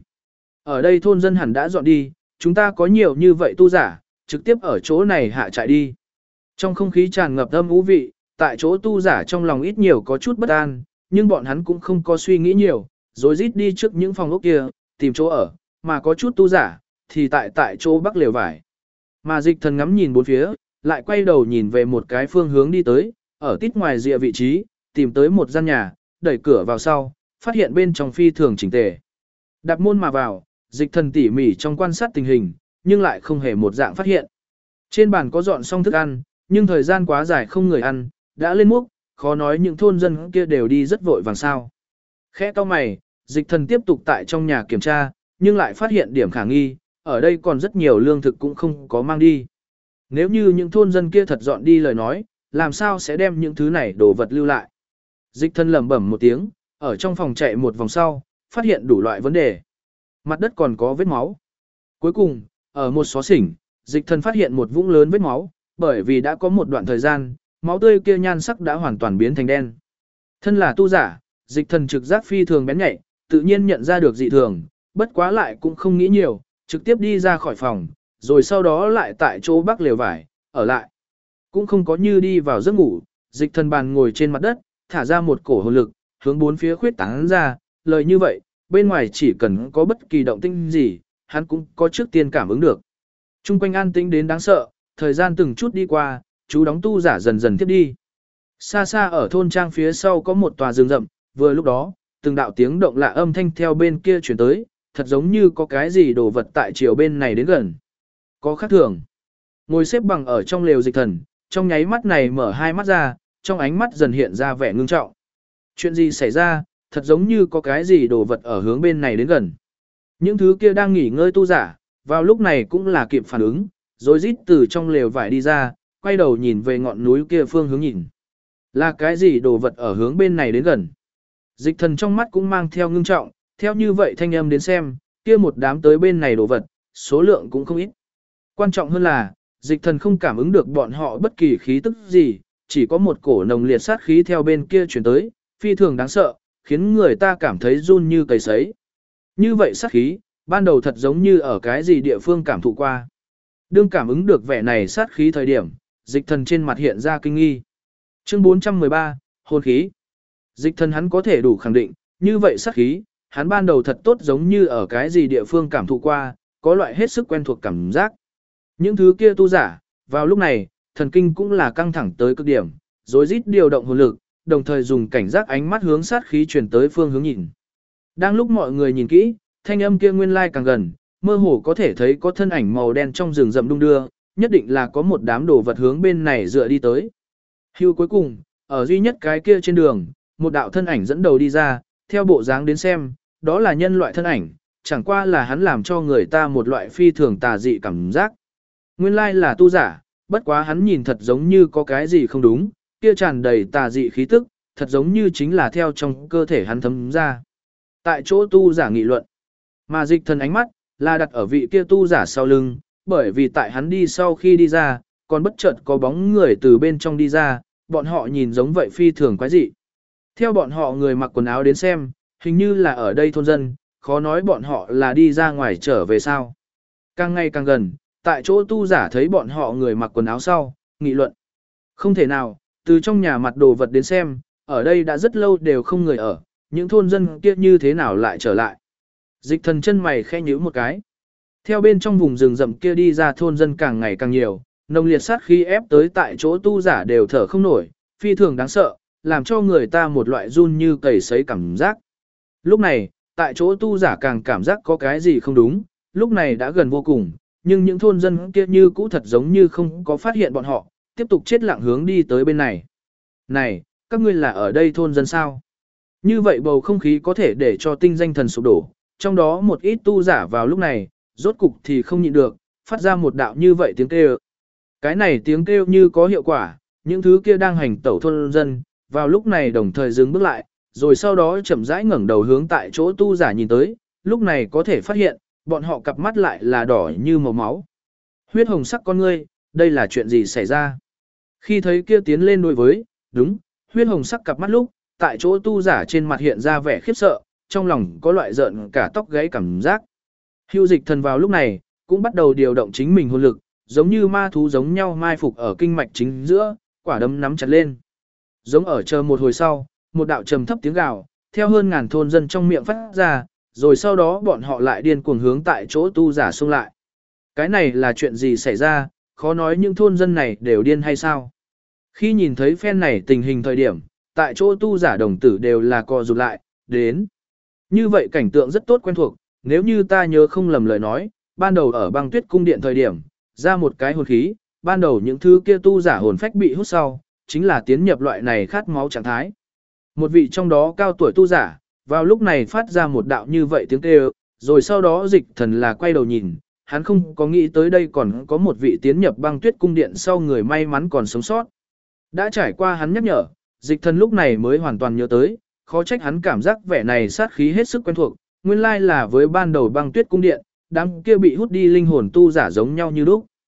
Ở đây thôn dân hẳn đã dọn đi, chúng ta có nhiều như vậy tu giả, trực tiếp ở chỗ này hạ trại đi. Trong không khí tràn ngập âm u vị, tại chỗ tu giả trong lòng ít nhiều có chút bất an, nhưng bọn hắn cũng không có suy nghĩ nhiều, rồi rít đi trước những phòng ốc kia, tìm chỗ ở, mà có chút tu giả, thì tại chỗ bắc lều vải. Mà dịch thần ngắm nhìn bốn phía, lại quay đầu nhìn về một cái phương hướng đi tới, ở tít ngoài rìa vị trí, tìm tới một gian nhà, đẩy cửa vào sau, phát hiện bên trong phi thường chỉnh tề. Đạp môn mà vào, dịch thần tỉ mỉ trong quan sát tình hình, nhưng lại không hề một dạng phát hiện. Trên bàn có dọn xong thức ăn, nhưng thời gian quá dài không người ăn, đã lên múc, khó nói những thôn dân kia đều đi rất vội vàng sao. Khẽ cau mày, dịch thần tiếp tục tại trong nhà kiểm tra, nhưng lại phát hiện điểm khả nghi, ở đây còn rất nhiều lương thực cũng không có mang đi. Nếu như những thôn dân kia thật dọn đi lời nói, làm sao sẽ đem những thứ này đồ vật lưu lại. Dịch thần lẩm bẩm một tiếng, ở trong phòng chạy một vòng sau, phát hiện đủ loại vấn đề. Mặt đất còn có vết máu. Cuối cùng, ở một xó xỉnh, dịch thần phát hiện một vũng lớn vết máu, bởi vì đã có một đoạn thời gian, máu tươi kia nhan sắc đã hoàn toàn biến thành đen. Thân là tu giả, dịch thần trực giác phi thường bén nhạy, tự nhiên nhận ra được dị thường, bất quá lại cũng không nghĩ nhiều, trực tiếp đi ra khỏi phòng, rồi sau đó lại tại chỗ bắc lều vải, ở lại. Cũng không có như đi vào giấc ngủ, dịch thần bàn ngồi trên mặt đất, thả ra một cổ hồn lực, hướng bốn phía khuyết tán ra, lời như vậy, bên ngoài chỉ cần có bất kỳ động tĩnh gì, hắn cũng có trước tiên cảm ứng được. Trung quanh an tĩnh đến đáng sợ, thời gian từng chút đi qua, chú đóng tu giả dần dần tiếp đi. Xa xa ở thôn trang phía sau có một tòa rừng rậm, vừa lúc đó, từng đạo tiếng động lạ âm thanh theo bên kia chuyển tới, thật giống như có cái gì đồ vật tại chiều bên này đến gần. Có khác thường. Ngồi xếp bằng ở trong lều dịch thần, trong nháy mắt này mở hai mắt ra, trong ánh mắt dần hiện ra vẻ ngưng trọng. Chuyện gì xảy ra, thật giống như có cái gì đồ vật ở hướng bên này đến gần. Những thứ kia đang nghỉ ngơi tu giả, vào lúc này cũng là kịp phản ứng, rồi rít từ trong lều vải đi ra, quay đầu nhìn về ngọn núi kia phương hướng nhìn. Là cái gì đồ vật ở hướng bên này đến gần. Dịch thần trong mắt cũng mang theo ngưng trọng, theo như vậy thanh âm đến xem, kia một đám tới bên này đồ vật, số lượng cũng không ít. Quan trọng hơn là, dịch thần không cảm ứng được bọn họ bất kỳ khí tức gì, chỉ có một cổ nồng liệt sát khí theo bên kia chuyển tới, phi thường đáng sợ, khiến người ta cảm thấy run như cầy sấy. Như vậy sát khí, ban đầu thật giống như ở cái gì địa phương cảm thụ qua. Đương cảm ứng được vẻ này sát khí thời điểm, dịch thần trên mặt hiện ra kinh nghi. Chương 413, hồn khí. Dịch thần hắn có thể đủ khẳng định, như vậy sát khí, hắn ban đầu thật tốt giống như ở cái gì địa phương cảm thụ qua, có loại hết sức quen thuộc cảm giác. Những thứ kia tu giả, vào lúc này, thần kinh cũng là căng thẳng tới cực điểm, rồi rít điều động hồn lực, đồng thời dùng cảnh giác ánh mắt hướng sát khí truyền tới phương hướng nhìn. Đang lúc mọi người nhìn kỹ, thanh âm kia nguyên lai càng gần, mơ hồ có thể thấy có thân ảnh màu đen trong rừng rậm đung đưa, nhất định là có một đám đồ vật hướng bên này dựa đi tới. Hưu cuối cùng, ở duy nhất cái kia trên đường, một đạo thân ảnh dẫn đầu đi ra, theo bộ dáng đến xem, đó là nhân loại thân ảnh, chẳng qua là hắn làm cho người ta một loại phi thường tà dị cảm giác. Nguyên lai là tu giả, bất quá hắn nhìn thật giống như có cái gì không đúng, kia tràn đầy tà dị khí tức, thật giống như chính là theo trong cơ thể hắn thấm ra. Tại chỗ tu giả nghị luận, mà dịch thần ánh mắt, là đặt ở vị kia tu giả sau lưng, bởi vì tại hắn đi sau khi đi ra, còn bất chợt có bóng người từ bên trong đi ra, bọn họ nhìn giống vậy phi thường quái dị. Theo bọn họ người mặc quần áo đến xem, hình như là ở đây thôn dân, khó nói bọn họ là đi ra ngoài trở về sao. Càng ngày càng gần, tại chỗ tu giả thấy bọn họ người mặc quần áo sau, nghị luận. Không thể nào, từ trong nhà mặt đồ vật đến xem, ở đây đã rất lâu đều không người ở, những thôn dân kia như thế nào lại trở lại. Dịch thần chân mày khẽ nhíu một cái. Theo bên trong vùng rừng rậm kia đi ra thôn dân càng ngày càng nhiều, nồng liệt sát khí ép tới tại chỗ tu giả đều thở không nổi, phi thường đáng sợ, làm cho người ta một loại run như cầy sấy cảm giác. Lúc này, tại chỗ tu giả càng cảm giác có cái gì không đúng, lúc này đã gần vô cùng, nhưng những thôn dân kia như cũ thật giống như không có phát hiện bọn họ, tiếp tục chết lặng hướng đi tới bên này. Này, các ngươi là ở đây thôn dân sao? Như vậy bầu không khí có thể để cho tinh danh thần sụp đổ, trong đó một ít tu giả vào lúc này, rốt cục thì không nhịn được, phát ra một đạo như vậy tiếng kêu. Cái này tiếng kêu như có hiệu quả, những thứ kia đang hành tẩu thôn dân, vào lúc này đồng thời dừng bước lại, rồi sau đó chậm rãi ngẩng đầu hướng tại chỗ tu giả nhìn tới, lúc này có thể phát hiện, bọn họ cặp mắt lại là đỏ như màu máu. Huyết hồng sắc con ngươi, đây là chuyện gì xảy ra? Khi thấy kia tiến lên đối với, đúng, huyết hồng sắc cặp mắt lúc, tại chỗ tu giả trên mặt hiện ra vẻ khiếp sợ, trong lòng có loại giận cả tóc gáy cảm giác. Hưu dịch thần vào lúc này, cũng bắt đầu điều động chính mình hồn lực, giống như ma thú giống nhau mai phục ở kinh mạch chính giữa, quả đấm nắm chặt lên. Giống ở chờ một hồi sau, một đạo trầm thấp tiếng gào, theo hơn ngàn thôn dân trong miệng phát ra, rồi sau đó bọn họ lại điên cuồng hướng tại chỗ tu giả xông lại. Cái này là chuyện gì xảy ra, khó nói những thôn dân này đều điên hay sao? Khi nhìn thấy phen này tình hình thời điểm, tại chỗ tu giả đồng tử đều là co rụt lại, đến. Như vậy cảnh tượng rất tốt quen thuộc, nếu như ta nhớ không lầm lời nói, ban đầu ở băng tuyết cung điện thời điểm, ra một cái hồn khí, ban đầu những thứ kia tu giả hồn phách bị hút sau, chính là tiến nhập loại này khát máu trạng thái. Một vị trong đó cao tuổi tu giả, vào lúc này phát ra một đạo như vậy tiếng kêu, rồi sau đó dịch thần là quay đầu nhìn, hắn không có nghĩ tới đây còn có một vị tiến nhập băng tuyết cung điện sau người may mắn còn sống sót. Đã trải qua hắn nhắc nhở, dịch thần lúc này mới hoàn toàn nhớ tới, khó trách hắn cảm giác vẻ này sát khí hết sức quen thuộc, nguyên lai là với ban đầu băng tuyết cung điện, đám kia bị hút đi linh hồn tu giả giống nhau như lúc.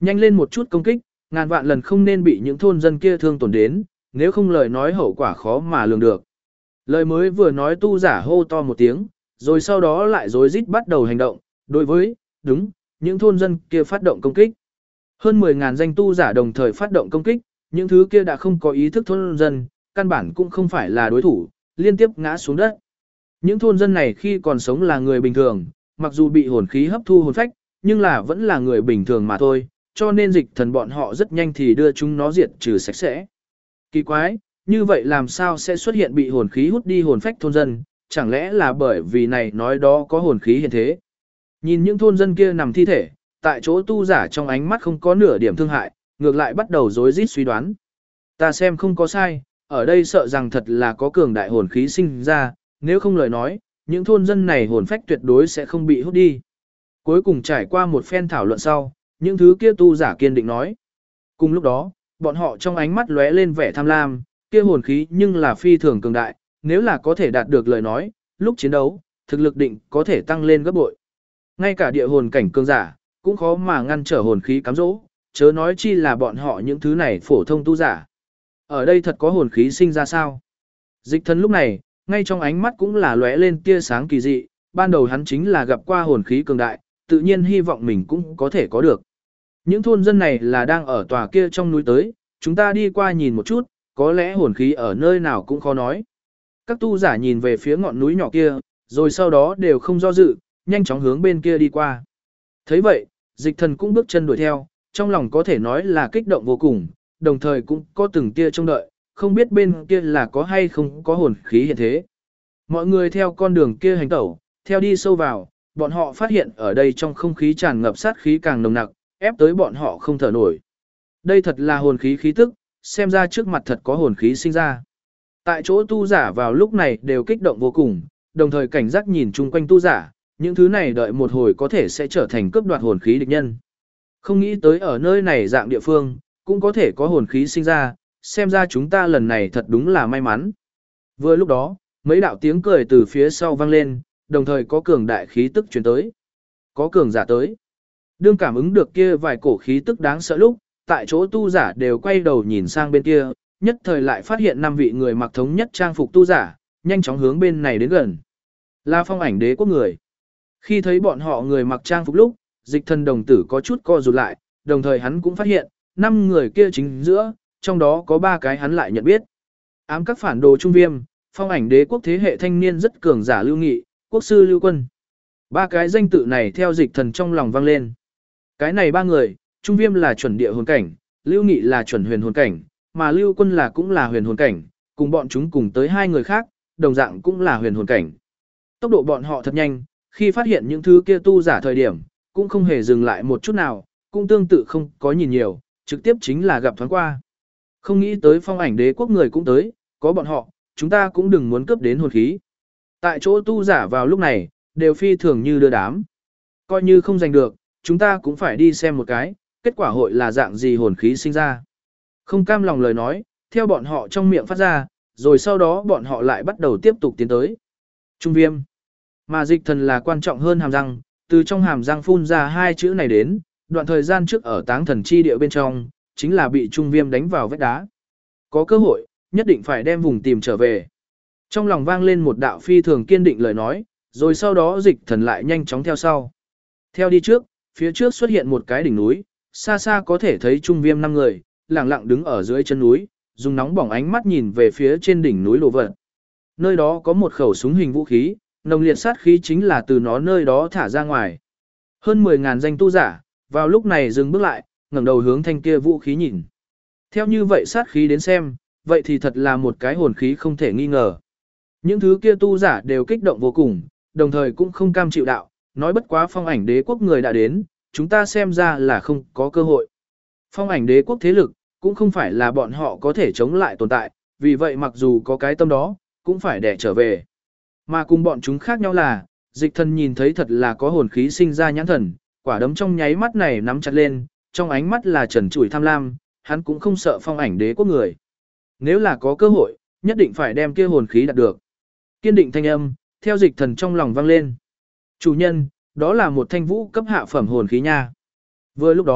Nhanh lên một chút công kích, ngàn vạn lần không nên bị những thôn dân kia thương tổn đến, nếu không lời nói hậu quả khó mà lường được. Lời mới vừa nói tu giả hô to một tiếng, rồi sau đó lại rối rít bắt đầu hành động, đối với, đúng, những thôn dân kia phát động công kích. Hơn 10.000 danh tu giả đồng thời phát động công kích, những thứ kia đã không có ý thức thôn dân, căn bản cũng không phải là đối thủ, liên tiếp ngã xuống đất. Những thôn dân này khi còn sống là người bình thường, mặc dù bị hồn khí hấp thu hồn phách, nhưng là vẫn là người bình thường mà thôi, cho nên dịch thần bọn họ rất nhanh thì đưa chúng nó diệt trừ sạch sẽ. Kỳ quái, như vậy làm sao sẽ xuất hiện bị hồn khí hút đi hồn phách thôn dân, chẳng lẽ là bởi vì này nói đó có hồn khí hiện thế. Nhìn những thôn dân kia nằm thi thể, tại chỗ tu giả trong ánh mắt không có nửa điểm thương hại, ngược lại bắt đầu rối rít suy đoán. Ta xem không có sai, ở đây sợ rằng thật là có cường đại hồn khí sinh ra, nếu không lời nói, những thôn dân này hồn phách tuyệt đối sẽ không bị hút đi. Cuối cùng trải qua một phen thảo luận sau, những thứ kia tu giả kiên định nói. Cùng lúc đó, bọn họ trong ánh mắt lóe lên vẻ tham lam, kia hồn khí nhưng là phi thường cường đại, nếu là có thể đạt được lời nói, lúc chiến đấu, thực lực định có thể tăng lên gấp bội. Ngay cả địa hồn cảnh cường giả, cũng khó mà ngăn trở hồn khí cám dỗ, chớ nói chi là bọn họ những thứ này phổ thông tu giả. Ở đây thật có hồn khí sinh ra sao? Dịch thần lúc này, ngay trong ánh mắt cũng là lóe lên tia sáng kỳ dị, ban đầu hắn chính là gặp qua hồn khí cường đại, tự nhiên hy vọng mình cũng có thể có được. Những thôn dân này là đang ở tòa kia trong núi tới, chúng ta đi qua nhìn một chút, có lẽ hồn khí ở nơi nào cũng khó nói. Các tu giả nhìn về phía ngọn núi nhỏ kia, rồi sau đó đều không do dự, nhanh chóng hướng bên kia đi qua. Thấy vậy, dịch thần cũng bước chân đuổi theo, trong lòng có thể nói là kích động vô cùng, đồng thời cũng có từng tia trông đợi, không biết bên kia là có hay không có hồn khí hiện thế. Mọi người theo con đường kia hành tẩu, theo đi sâu vào, bọn họ phát hiện ở đây trong không khí tràn ngập sát khí càng nồng nặc, ép tới bọn họ không thở nổi. Đây thật là hồn khí khí tức, xem ra trước mặt thật có hồn khí sinh ra. Tại chỗ tu giả vào lúc này đều kích động vô cùng, đồng thời cảnh giác nhìn chung quanh tu giả, những thứ này đợi một hồi có thể sẽ trở thành cướp đoạt hồn khí địch nhân. Không nghĩ tới ở nơi này dạng địa phương, cũng có thể có hồn khí sinh ra, xem ra chúng ta lần này thật đúng là may mắn. Vừa lúc đó, mấy đạo tiếng cười từ phía sau vang lên, đồng thời có cường đại khí tức truyền tới. Có cường giả tới. Đương cảm ứng được kia vài cổ khí tức đáng sợ lúc, tại chỗ tu giả đều quay đầu nhìn sang bên kia, nhất thời lại phát hiện 5 vị người mặc thống nhất trang phục tu giả, nhanh chóng hướng bên này đến gần. Là Phong Ảnh Đế quốc người. Khi thấy bọn họ người mặc trang phục lúc, dịch thần đồng tử có chút co rụt lại, đồng thời hắn cũng phát hiện, 5 người kia chính giữa, trong đó có 3 cái hắn lại nhận biết. Ám các phản đồ trung viêm, Phong Ảnh Đế quốc thế hệ thanh niên rất cường giả Lưu Nghị, quốc sư Lưu Quân. 3 cái danh tự này theo dịch thần trong lòng vang lên. Cái này 3 người, trung viêm là chuẩn địa hồn cảnh, Lưu Nghị là chuẩn huyền hồn cảnh, mà Lưu Quân là cũng là huyền hồn cảnh, cùng bọn chúng cùng tới 2 người khác, đồng dạng cũng là huyền hồn cảnh. Tốc độ bọn họ thật nhanh, khi phát hiện những thứ kia tu giả thời điểm, cũng không hề dừng lại một chút nào, cũng tương tự không có nhìn nhiều, trực tiếp chính là gặp thoáng qua. Không nghĩ tới Phong Ảnh Đế quốc người cũng tới, có bọn họ, chúng ta cũng đừng muốn cướp đến hồn khí. Tại chỗ tu giả vào lúc này, đều phi thường như đưa đám. Coi như không giành được, chúng ta cũng phải đi xem một cái, kết quả hội là dạng gì hồn khí sinh ra. Không cam lòng lời nói, theo bọn họ trong miệng phát ra, rồi sau đó bọn họ lại bắt đầu tiếp tục tiến tới. Trung viêm. Mà dịch thần là quan trọng hơn hàm răng, từ trong hàm răng phun ra 2 chữ này đến, đoạn thời gian trước ở táng thần chi địa bên trong, chính là bị trung viêm đánh vào vách đá. Có cơ hội, nhất định phải đem vùng tìm trở về. Trong lòng vang lên một đạo phi thường kiên định lời nói, rồi sau đó dịch thần lại nhanh chóng theo sau. Theo đi trước, phía trước xuất hiện một cái đỉnh núi, xa xa có thể thấy trung viêm 5 người, lặng lặng đứng ở dưới chân núi, dùng nóng bỏng ánh mắt nhìn về phía trên đỉnh núi lộ vật. Nơi đó có một khẩu súng hình vũ khí, nồng liệt sát khí chính là từ nó nơi đó thả ra ngoài. Hơn 10.000 danh tu giả, vào lúc này dừng bước lại, ngẩng đầu hướng thanh kia vũ khí nhìn. Theo như vậy sát khí đến xem, vậy thì thật là một cái hồn khí không thể nghi ngờ. Những thứ kia tu giả đều kích động vô cùng, đồng thời cũng không cam chịu đạo, nói bất quá Phong Ảnh Đế quốc người đã đến, chúng ta xem ra là không có cơ hội. Phong Ảnh Đế quốc thế lực, cũng không phải là bọn họ có thể chống lại tồn tại, vì vậy mặc dù có cái tâm đó, cũng phải đẻ trở về. Mà cùng bọn chúng khác nhau là, dịch thần nhìn thấy thật là có hồn khí sinh ra nhãn thần, quả đấm trong nháy mắt này nắm chặt lên, trong ánh mắt là trần trụi tham lam, hắn cũng không sợ Phong Ảnh Đế quốc người. Nếu là có cơ hội, nhất định phải đem kia hồn khí đạt được. Kiên định thanh âm, theo dịch thần trong lòng vang lên. Chủ nhân, đó là một thanh vũ cấp hạ phẩm hồn khí nha. Vừa lúc đó,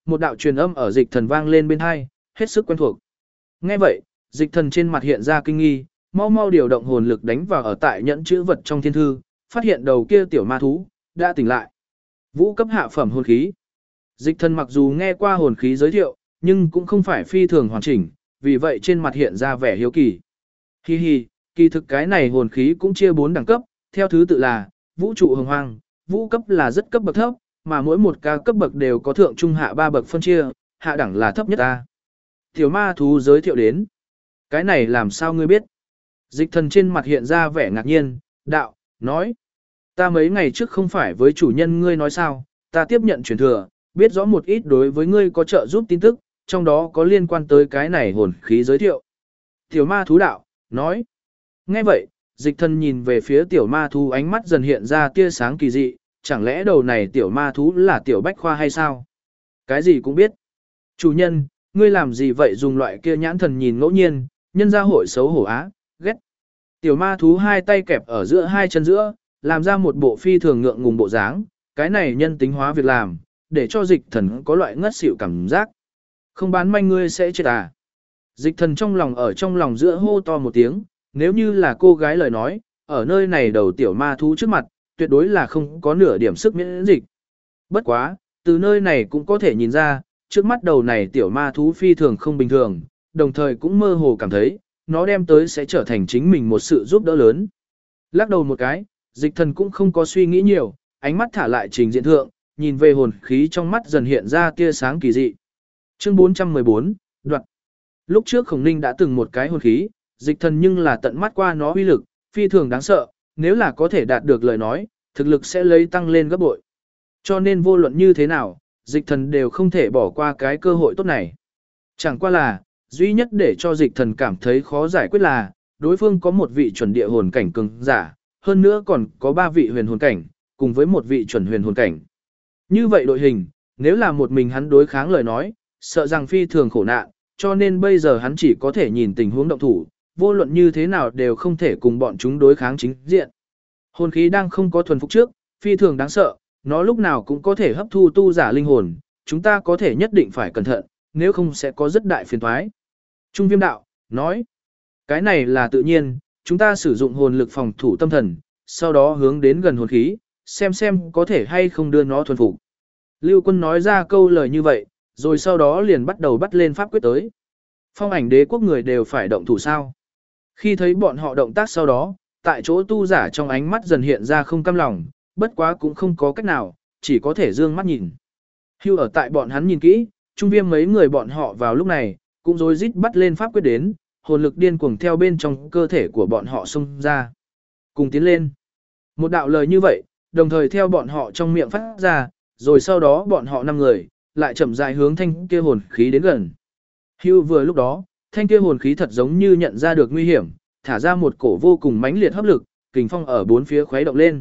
một đạo truyền âm ở dịch thần vang lên bên hai, hết sức quen thuộc. Nghe vậy, dịch thần trên mặt hiện ra kinh nghi, mau mau điều động hồn lực đánh vào ở tại nhẫn chữ vật trong thiên thư, phát hiện đầu kia tiểu ma thú đã tỉnh lại. Vũ cấp hạ phẩm hồn khí. Dịch thần mặc dù nghe qua hồn khí giới thiệu, nhưng cũng không phải phi thường hoàn chỉnh, vì vậy trên mặt hiện ra vẻ hiếu kỳ. Hi hi, kỳ thực cái này hồn khí cũng chia 4 đẳng cấp, theo thứ tự là vũ trụ hồng hoang, vũ cấp là rất cấp bậc thấp, mà mỗi một ca cấp bậc đều có thượng trung hạ 3 bậc phân chia, hạ đẳng là thấp nhất ta. Tiểu ma thú giới thiệu đến. Cái này làm sao ngươi biết? Dịch thần trên mặt hiện ra vẻ ngạc nhiên, đạo, nói. Ta mấy ngày trước không phải với chủ nhân ngươi nói sao, ta tiếp nhận truyền thừa, biết rõ một ít đối với ngươi có trợ giúp tin tức, trong đó có liên quan tới cái này hồn khí giới thiệu. Tiểu ma thú đạo, nói. Nghe vậy, dịch thần nhìn về phía tiểu ma thú ánh mắt dần hiện ra tia sáng kỳ dị, chẳng lẽ đầu này tiểu ma thú là tiểu bách khoa hay sao? Cái gì cũng biết. Chủ nhân, ngươi làm gì vậy dùng loại kia nhãn thần nhìn ngẫu nhiên, nhân ra hội xấu hổ á, ghét. Tiểu ma thú hai tay kẹp ở giữa hai chân giữa, làm ra một bộ phi thường ngượng ngùng bộ dáng, cái này nhân tính hóa việc làm, để cho dịch thần có loại ngất xỉu cảm giác. Không bán manh ngươi sẽ chết à. Dịch thần trong lòng giữa hô to một tiếng, nếu như là cô gái lời nói, ở nơi này đầu tiểu ma thú trước mặt, tuyệt đối là không có nửa điểm sức miễn dịch. Bất quá, từ nơi này cũng có thể nhìn ra, trước mắt đầu này tiểu ma thú phi thường không bình thường, đồng thời cũng mơ hồ cảm thấy, nó đem tới sẽ trở thành chính mình một sự giúp đỡ lớn. Lắc đầu một cái, dịch thần cũng không có suy nghĩ nhiều, ánh mắt thả lại trình diện thượng, nhìn về hồn khí trong mắt dần hiện ra tia sáng kỳ dị. Chương 414, đoạn. Lúc trước Khổng Ninh đã từng một cái hồn khí, dịch thần nhưng là tận mắt qua nó uy lực, phi thường đáng sợ, nếu là có thể đạt được lời nói, thực lực sẽ lấy tăng lên gấp bội. Cho nên vô luận như thế nào, dịch thần đều không thể bỏ qua cái cơ hội tốt này. Chẳng qua là, duy nhất để cho dịch thần cảm thấy khó giải quyết là, đối phương có một vị chuẩn địa hồn cảnh cường giả, hơn nữa còn có 3 vị huyền hồn cảnh, cùng với một vị chuẩn huyền hồn cảnh. Như vậy đội hình, nếu là một mình hắn đối kháng lời nói, sợ rằng phi thường khổ nạn, cho nên bây giờ hắn chỉ có thể nhìn tình huống động thủ, vô luận như thế nào đều không thể cùng bọn chúng đối kháng chính diện. Hồn khí đang không có thuần phục trước, phi thường đáng sợ, nó lúc nào cũng có thể hấp thu tu giả linh hồn, chúng ta có thể nhất định phải cẩn thận, nếu không sẽ có rất đại phiền toái. Trung Viêm đạo, nói, cái này là tự nhiên, chúng ta sử dụng hồn lực phòng thủ tâm thần, sau đó hướng đến gần hồn khí, xem có thể hay không đưa nó thuần phục. Lưu Quân nói ra câu lời như vậy, rồi sau đó liền bắt đầu bắt lên pháp quyết tới. Phong Ảnh Đế quốc người đều phải động thủ sao? Khi thấy bọn họ động tác sau đó, tại chỗ tu giả trong ánh mắt dần hiện ra không cam lòng, bất quá cũng không có cách nào, chỉ có thể dương mắt nhìn. Hưu ở tại bọn hắn nhìn kỹ, Trung Viêm mấy người bọn họ vào lúc này, cũng rối rít bắt lên pháp quyết đến, hồn lực điên cuồng theo bên trong cơ thể của bọn họ xông ra. Cùng tiến lên. Một đạo lời như vậy, đồng thời theo bọn họ trong miệng phát ra, rồi sau đó bọn họ 5 người, lại chậm rãi hướng thanh kia hồn khí đến gần. Hưu vừa lúc đó, thanh kia hồn khí thật giống như nhận ra được nguy hiểm, thả ra một cổ vô cùng mãnh liệt hấp lực, kình phong ở bốn phía khuấy động lên.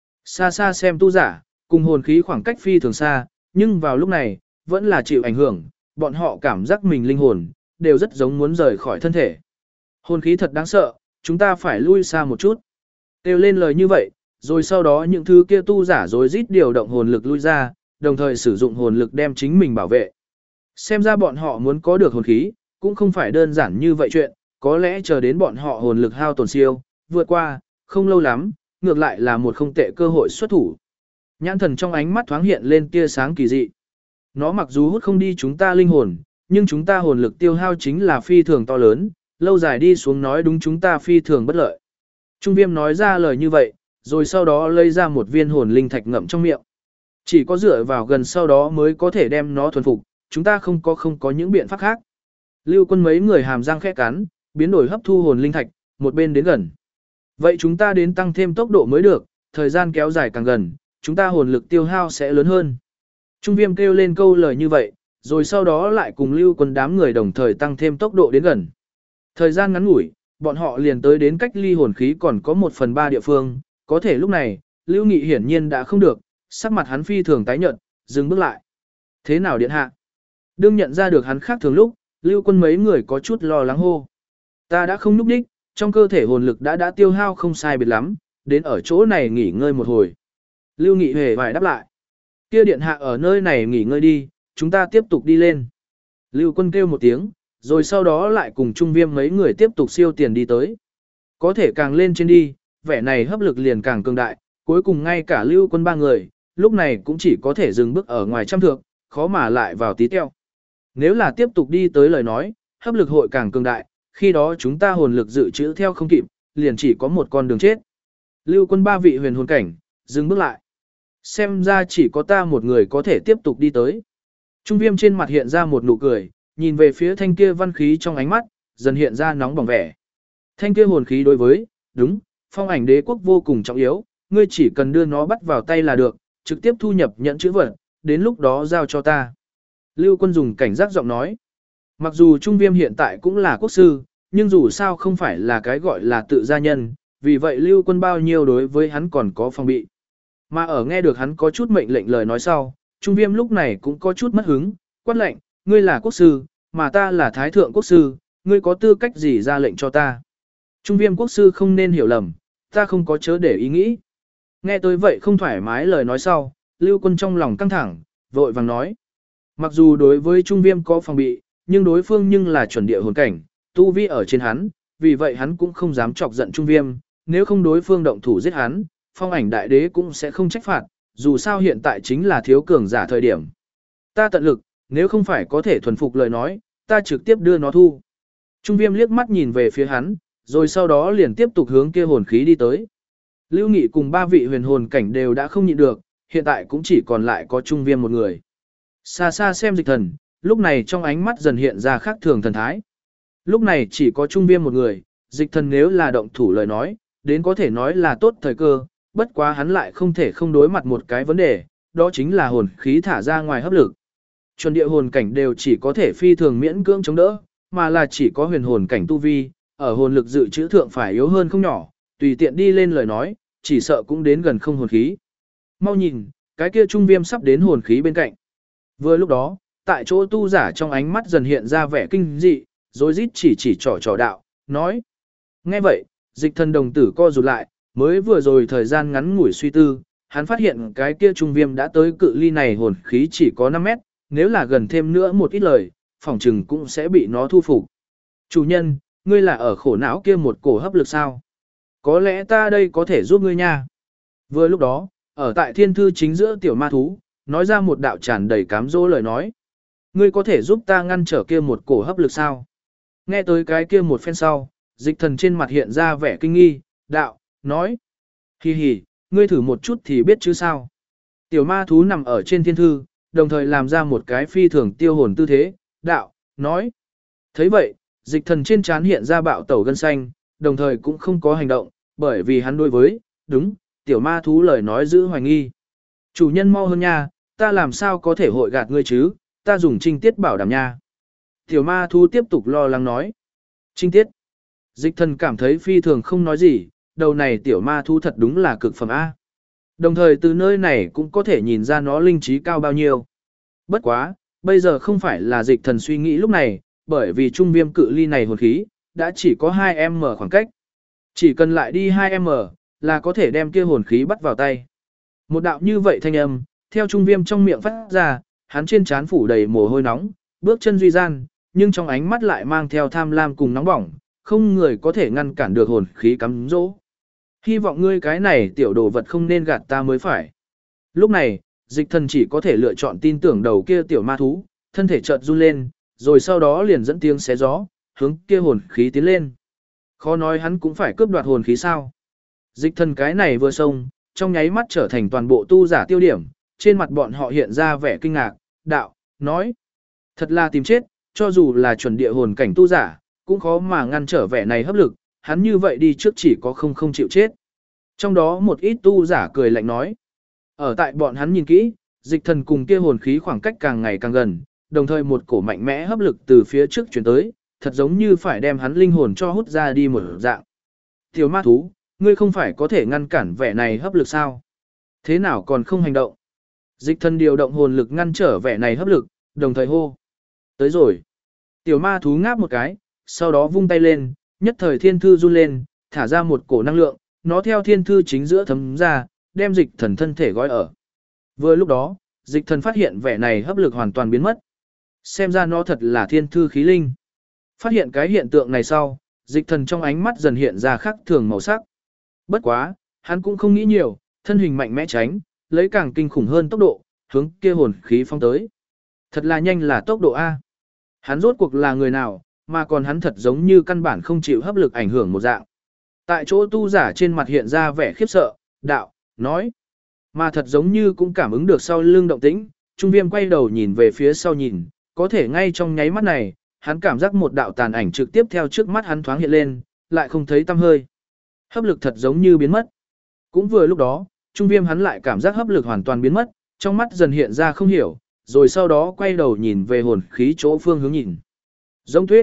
Xa xa xem tu giả, cùng hồn khí khoảng cách phi thường xa, nhưng vào lúc này, vẫn là chịu ảnh hưởng, bọn họ cảm giác mình linh hồn, đều rất giống muốn rời khỏi thân thể. Hồn khí thật đáng sợ, chúng ta phải lui xa một chút. Kêu lên lời như vậy, rồi sau đó những thứ kia tu giả rối rít điều động hồn lực lui ra, đồng thời sử dụng hồn lực đem chính mình bảo vệ. Xem ra bọn họ muốn có được hồn khí, cũng không phải đơn giản như vậy chuyện, có lẽ chờ đến bọn họ hồn lực hao tổn siêu, vượt qua, không lâu lắm, ngược lại là một không tệ cơ hội xuất thủ. Nhãn thần trong ánh mắt thoáng hiện lên tia sáng kỳ dị. Nó mặc dù hút không đi chúng ta linh hồn, nhưng chúng ta hồn lực tiêu hao chính là phi thường to lớn, lâu dài đi xuống nói đúng chúng ta phi thường bất lợi. Trung Viêm nói ra lời như vậy, rồi sau đó lấy ra một viên hồn linh thạch ngậm trong miệng. Chỉ có dựa vào gần sau đó mới có thể đem nó thuần phục, chúng ta không có những biện pháp khác. Lưu Quân mấy người hàm răng khẽ cắn, biến đổi hấp thu hồn linh thạch, một bên đến gần. Vậy chúng ta đến tăng thêm tốc độ mới được, thời gian kéo dài càng gần, chúng ta hồn lực tiêu hao sẽ lớn hơn. Trung Viêm kêu lên câu lời như vậy, rồi sau đó lại cùng Lưu Quân đám người đồng thời tăng thêm tốc độ đến gần. Thời gian ngắn ngủi, bọn họ liền tới đến cách ly hồn khí còn có 1/3 địa phương, có thể lúc này, Lưu Nghị hiển nhiên đã không được, sắc mặt hắn phi thường tái nhợt, dừng bước lại. Thế nào điện hạ? Đương nhận ra được hắn khác thường lúc, Lưu Quân mấy người có chút lo lắng hô. Ta đã không núp đích, trong cơ thể hồn lực đã tiêu hao không sai biệt lắm, đến ở chỗ này nghỉ ngơi một hồi. Lưu Nghị hề vài đáp lại. Kia điện hạ ở nơi này nghỉ ngơi đi, chúng ta tiếp tục đi lên. Lưu Quân kêu một tiếng, rồi sau đó lại cùng Trung Viêm mấy người tiếp tục siêu tiền đi tới. Có thể càng lên trên đi, vẻ này hấp lực liền càng cường đại, cuối cùng ngay cả Lưu Quân ba người, lúc này cũng chỉ có thể dừng bước ở ngoài trăm thước, khó mà lại vào tí teo. Nếu là tiếp tục đi tới lời nói, hấp lực hội càng cường đại, khi đó chúng ta hồn lực dự trữ theo không kịp, liền chỉ có một con đường chết. Lưu Quân ba vị huyền hồn cảnh, dừng bước lại. Xem ra chỉ có ta một người có thể tiếp tục đi tới. Trung Viêm trên mặt hiện ra một nụ cười, nhìn về phía thanh kia văn khí trong ánh mắt, dần hiện ra nóng bỏng vẻ. Thanh kia hồn khí đối với, đúng, phong ảnh đế quốc vô cùng trọng yếu, ngươi chỉ cần đưa nó bắt vào tay là được, trực tiếp thu nhập nhận chữ vật, đến lúc đó giao cho ta. Lưu Quân dùng cảnh giác giọng nói. Mặc dù Trung Viêm hiện tại cũng là quốc sư, nhưng dù sao không phải là cái gọi là tự gia nhân, vì vậy Lưu Quân bao nhiêu đối với hắn còn có phòng bị. Mà ở nghe được hắn có chút mệnh lệnh lời nói sau, Trung Viêm lúc này cũng có chút mất hứng, quát lệnh, ngươi là quốc sư, mà ta là thái thượng quốc sư, ngươi có tư cách gì ra lệnh cho ta. Trung Viêm quốc sư không nên hiểu lầm, ta không có chớ để ý nghĩ. Nghe tới vậy không thoải mái lời nói sau, Lưu Quân trong lòng căng thẳng, vội vàng nói. Mặc dù đối với Trung Viêm có phòng bị, nhưng đối phương nhưng là chuẩn địa hồn cảnh, tu vi ở trên hắn, vì vậy hắn cũng không dám chọc giận Trung Viêm, nếu không đối phương động thủ giết hắn, phong ảnh đại đế cũng sẽ không trách phạt, dù sao hiện tại chính là thiếu cường giả thời điểm. Ta tận lực, nếu không phải có thể thuần phục lời nói, ta trực tiếp đưa nó thu. Trung Viêm liếc mắt nhìn về phía hắn, rồi sau đó liền tiếp tục hướng kia hồn khí đi tới. Lưu Nghị cùng ba vị huyền hồn cảnh đều đã không nhịn được, hiện tại cũng chỉ còn lại có Trung Viêm một người. Xa xa xem Dịch Thần, lúc này trong ánh mắt dần hiện ra khác thường thần thái. Lúc này chỉ có Trung Viêm một người, Dịch Thần nếu là động thủ lời nói, đến có thể nói là tốt thời cơ, bất quá hắn lại không thể không đối mặt một cái vấn đề, đó chính là hồn khí thả ra ngoài hấp lực. Chuẩn địa hồn cảnh đều chỉ có thể phi thường miễn cưỡng chống đỡ, mà là chỉ có huyền hồn cảnh tu vi, ở hồn lực dự trữ thượng phải yếu hơn không nhỏ, tùy tiện đi lên lời nói, chỉ sợ cũng đến gần không hồn khí. Mau nhìn, cái kia Trung Viêm sắp đến hồn khí bên cạnh. Vừa lúc đó, tại chỗ tu giả trong ánh mắt dần hiện ra vẻ kinh dị, rồi rít chỉ trỏ đạo, nói. Nghe vậy, Dịch Thần đồng tử co rụt lại, mới vừa rồi thời gian ngắn ngủi suy tư, hắn phát hiện cái kia Trung Viêm đã tới cự ly này hồn khí chỉ có 5 mét, nếu là gần thêm nữa một ít lời, phỏng chừng cũng sẽ bị nó thu phục. Chủ nhân, ngươi là ở khổ não kia một cổ hấp lực sao? Có lẽ ta đây có thể giúp ngươi nha. Vừa lúc đó, ở tại thiên thư chính giữa tiểu ma thú, nói ra một đạo tràn đầy cám dỗ lời nói. Ngươi có thể giúp ta ngăn trở kia một cổ hấp lực sao? Nghe tới cái kia một phen sau, Dịch Thần trên mặt hiện ra vẻ kinh nghi, đạo, nói. Hi hi, ngươi thử một chút thì biết chứ sao. Tiểu ma thú nằm ở trên thiên thư, đồng thời làm ra một cái phi thường tiêu hồn tư thế, đạo, nói. Thấy vậy, Dịch Thần trên trán hiện ra bạo tẩu gân xanh, đồng thời cũng không có hành động, bởi vì hắn đối với, đúng, tiểu ma thú lời nói giữ hoài nghi. Chủ nhân mau hơn nha, ta làm sao có thể hội gạt ngươi chứ, ta dùng trinh tiết bảo đảm nha. Tiểu ma thú tiếp tục lo lắng nói. Trinh tiết. Dịch Thần cảm thấy phi thường không nói gì, đầu này tiểu ma thú thật đúng là cực phẩm A. Đồng thời từ nơi này cũng có thể nhìn ra nó linh trí cao bao nhiêu. Bất quá, bây giờ không phải là Dịch Thần suy nghĩ lúc này, bởi vì Trung Viêm cự ly này hồn khí, đã chỉ có 2m khoảng cách. Chỉ cần lại đi 2m, là có thể đem kia hồn khí bắt vào tay. Một đạo như vậy thanh âm, theo Trung Viêm trong miệng phát ra, hắn trên trán phủ đầy mồ hôi nóng, bước chân duy gian, nhưng trong ánh mắt lại mang theo tham lam cùng nóng bỏng, không người có thể ngăn cản được hồn khí cắm dỗ. Hy vọng ngươi cái này tiểu đồ vật không nên gạt ta mới phải. Lúc này, Dịch Thần chỉ có thể lựa chọn tin tưởng đầu kia tiểu ma thú, thân thể chợt run lên, rồi sau đó liền dẫn tiếng xé gió, hướng kia hồn khí tiến lên. Khó nói hắn cũng phải cướp đoạt hồn khí sao. Dịch Thần cái này vừa xông, trong nháy mắt trở thành toàn bộ tu giả tiêu điểm, trên mặt bọn họ hiện ra vẻ kinh ngạc, đạo, nói. Thật là tìm chết, cho dù là chuẩn địa hồn cảnh tu giả, cũng khó mà ngăn trở vẻ này hấp lực, hắn như vậy đi trước chỉ có không chịu chết. Trong đó một ít tu giả cười lạnh nói. Ở tại bọn hắn nhìn kỹ, Dịch Thần cùng kia hồn khí khoảng cách càng ngày càng gần, đồng thời một cổ mạnh mẽ hấp lực từ phía trước chuyển tới, thật giống như phải đem hắn linh hồn cho hút ra đi một dạng. Tiểu ma thú, ngươi không phải có thể ngăn cản vẻ này hấp lực sao? Thế nào còn không hành động? Dịch Thần điều động hồn lực ngăn trở vẻ này hấp lực, đồng thời hô. Tới rồi. Tiểu ma thú ngáp một cái, sau đó vung tay lên, nhất thời thiên thư run lên, thả ra một cổ năng lượng, nó theo thiên thư chính giữa thấm ra, đem Dịch Thần thân thể gói ở. Vừa lúc đó, Dịch thần phát hiện vẻ này hấp lực hoàn toàn biến mất. Xem ra nó thật là thiên thư khí linh. Phát hiện cái hiện tượng này sau, dịch thần trong ánh mắt dần hiện ra khác thường màu sắc. Bất quá, hắn cũng không nghĩ nhiều, thân hình mạnh mẽ tránh, lấy càng kinh khủng hơn tốc độ, hướng kia hồn khí phong tới. Thật là nhanh là tốc độ A. Hắn rốt cuộc là người nào, mà còn hắn thật giống như căn bản không chịu hấp lực ảnh hưởng một dạng. Tại chỗ tu giả trên mặt hiện ra vẻ khiếp sợ, đạo, nói. Mà thật giống như cũng cảm ứng được sau lưng động tĩnh, Trung Viêm quay đầu nhìn về phía sau nhìn, có thể ngay trong nháy mắt này, hắn cảm giác một đạo tàn ảnh trực tiếp theo trước mắt hắn thoáng hiện lên, lại không thấy tăm hơi. Hấp lực thật giống như biến mất. Cũng vừa lúc đó, Trung Viêm hắn lại cảm giác hấp lực hoàn toàn biến mất, trong mắt dần hiện ra không hiểu, rồi sau đó quay đầu nhìn về hồn khí chỗ phương hướng nhìn. Giống tuyết.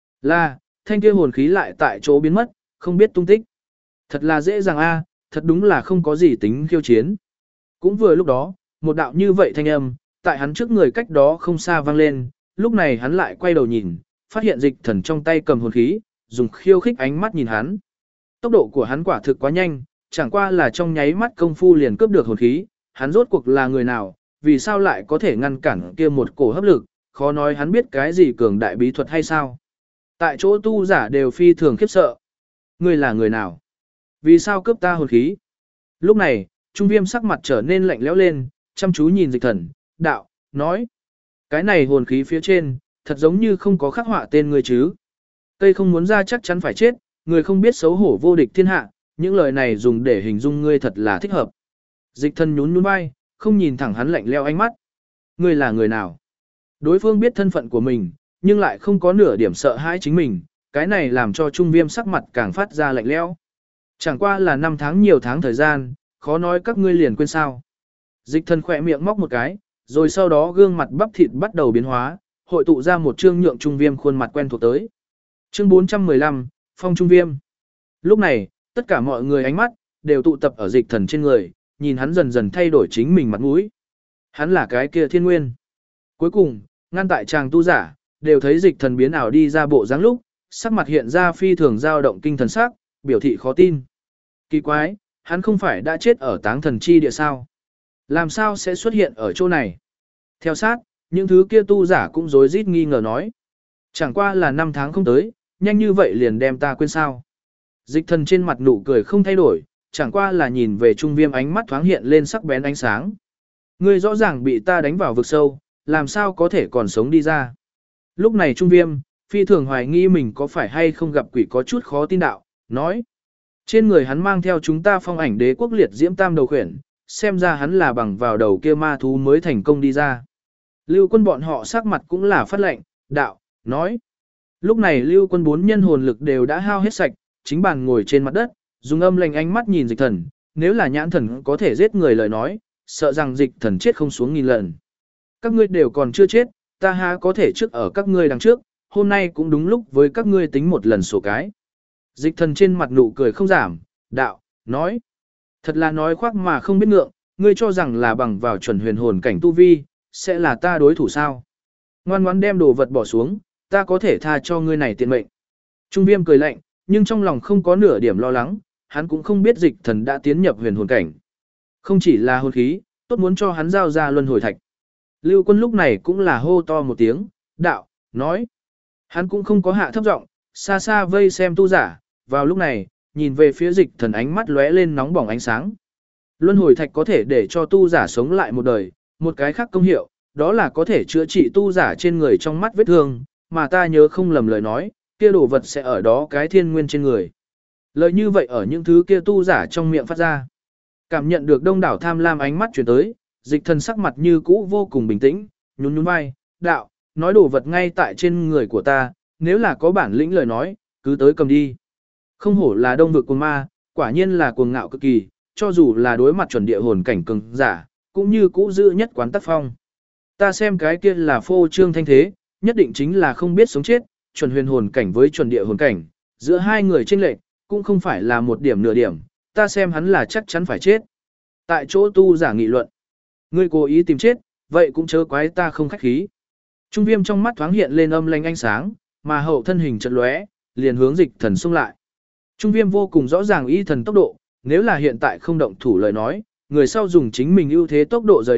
Là, thanh kia hồn khí lại tại chỗ biến mất, không biết tung tích. Thật là dễ dàng a, thật đúng là không có gì tính khiêu chiến. Cũng vừa lúc đó, một đạo như vậy thanh âm, tại hắn trước người cách đó không xa vang lên, lúc này hắn lại quay đầu nhìn, phát hiện dịch thần trong tay cầm hồn khí, dùng khiêu khích ánh mắt nhìn hắn. Tốc độ của hắn quả thực quá nhanh, chẳng qua là trong nháy mắt công phu liền cướp được hồn khí, hắn rốt cuộc là người nào, vì sao lại có thể ngăn cản kia một cổ hấp lực, khó nói hắn biết cái gì cường đại bí thuật hay sao. Tại chỗ tu giả đều phi thường khiếp sợ. Ngươi là người nào? Vì sao cướp ta hồn khí? Lúc này, Trung Viêm sắc mặt trở nên lạnh lẽo lên, chăm chú nhìn dịch thần, đạo, nói. Cái này hồn khí phía trên, thật giống như không có khắc họa tên ngươi chứ. Cây không muốn ra chắc chắn phải chết, người không biết xấu hổ vô địch thiên hạ, những lời này dùng để hình dung ngươi thật là thích hợp. Dịch thần nhún nhún vai, không nhìn thẳng hắn lạnh lẽo ánh mắt. Ngươi là người nào? Đối phương biết thân phận của mình, nhưng lại không có nửa điểm sợ hãi chính mình, cái này làm cho Trung Viêm sắc mặt càng phát ra lạnh lẽo. Chẳng qua là 5 tháng nhiều tháng thời gian, khó nói các ngươi liền quên sao. Dịch thần khỏe miệng móc một cái, rồi sau đó gương mặt bắp thịt bắt đầu biến hóa, hội tụ ra một chương nhượng Trung Viêm khuôn mặt quen thuộc tới. Chương 415, Phong Trung Viêm. Lúc này, tất cả mọi người ánh mắt đều tụ tập ở dịch thần trên người, nhìn hắn dần dần thay đổi chính mình mặt mũi. Hắn là cái kia thiên nguyên. Cuối cùng, ngăn tại chàng tu giả, đều thấy dịch thần biến ảo đi ra bộ dáng lúc, sắc mặt hiện ra phi thường dao động kinh thần sắc, biểu thị khó tin. Kỳ quái, hắn không phải đã chết ở Táng Thần Chi địa sao? Làm sao sẽ xuất hiện ở chỗ này? Theo sát, những thứ kia tu giả cũng rối rít nghi ngờ nói. Chẳng qua là 5 tháng không tới, nhanh như vậy liền đem ta quên sao? Dịch thần trên mặt nụ cười không thay đổi, chẳng qua là nhìn về Trung Viêm ánh mắt thoáng hiện lên sắc bén ánh sáng. Ngươi rõ ràng bị ta đánh vào vực sâu, làm sao có thể còn sống đi ra? Lúc này Trung Viêm, phi thường hoài nghi mình có phải hay không gặp quỷ có chút khó tin đạo, nói. Trên người hắn mang theo chúng ta phong ảnh đế quốc liệt diễm tam đầu khuyển, xem ra hắn là bằng vào đầu kia ma thú mới thành công đi ra. Lưu quân bọn họ sắc mặt cũng là phát lệnh, đạo, nói. Lúc này lưu quân 4 nhân hồn lực đều đã hao hết sạch, chính bàn ngồi trên mặt đất, dùng âm lệnh ánh mắt nhìn dịch thần, nếu là nhãn thần có thể giết người lời nói, sợ rằng dịch thần chết không xuống nghìn lần. Các ngươi đều còn chưa chết, ta há có thể trước ở các ngươi đằng trước, hôm nay cũng đúng lúc với các ngươi tính một lần sổ cái. Dịch thần trên mặt nụ cười không giảm, đạo, nói. Thật là nói khoác mà không biết ngượng, ngươi cho rằng là bằng vào chuẩn huyền hồn cảnh tu vi, sẽ là ta đối thủ sao. Ngoan ngoãn đem đồ vật bỏ xuống, ta có thể tha cho ngươi này tiện mệnh. Trung Viêm cười lạnh, nhưng trong lòng không có nửa điểm lo lắng, hắn cũng không biết dịch thần đã tiến nhập huyền hồn cảnh. Không chỉ là hồn khí, tốt muốn cho hắn giao ra luân hồi thạch. Lưu quân lúc này cũng là hô to một tiếng, đạo, nói. Hắn cũng không có hạ thấp giọng, xa xa vây xem tu giả, vào lúc này, nhìn về phía dịch thần ánh mắt lóe lên nóng bỏng ánh sáng. Luân hồi thạch có thể để cho tu giả sống lại một đời, một cái khác công hiệu, đó là có thể chữa trị tu giả trên người trong mắt vết thương, mà ta nhớ không lầm lời nói, kia đồ vật sẽ ở đó cái thiên nguyên trên người. Lời như vậy ở những thứ kia tu giả trong miệng phát ra. Cảm nhận được đông đảo tham lam ánh mắt chuyển tới, dịch thần sắc mặt như cũ vô cùng bình tĩnh, nhún nhún vai, đạo, nói đồ vật ngay tại trên người của ta, nếu là có bản lĩnh lời nói, cứ tới cầm đi. Không hổ là đông vực cuồng ma, quả nhiên là cuồng ngạo cực kỳ, cho dù là đối mặt chuẩn địa hồn cảnh cường giả, cũng như cũ giữ nhất quán tác phong. Ta xem cái kia là phô trương thanh thế, nhất định chính là không biết sống chết, chuẩn huyền hồn cảnh với chuẩn địa hồn cảnh, giữa hai người chênh lệch, cũng không phải là một điểm nửa điểm, ta xem hắn là chắc chắn phải chết. Tại chỗ tu giả nghị luận, ngươi cố ý tìm chết, vậy cũng chớ quái ta không khách khí. Trung Viêm trong mắt thoáng hiện lên âm lanh ánh sáng, mà hậu thân hình chợt lóe, liền hướng dịch thần xung lại. Trung Viêm vô cùng rõ ràng y thần tốc độ, nếu là hiện tại không động thủ lời nói, người sau dùng chính mình ưu thế tốc độ rời đi,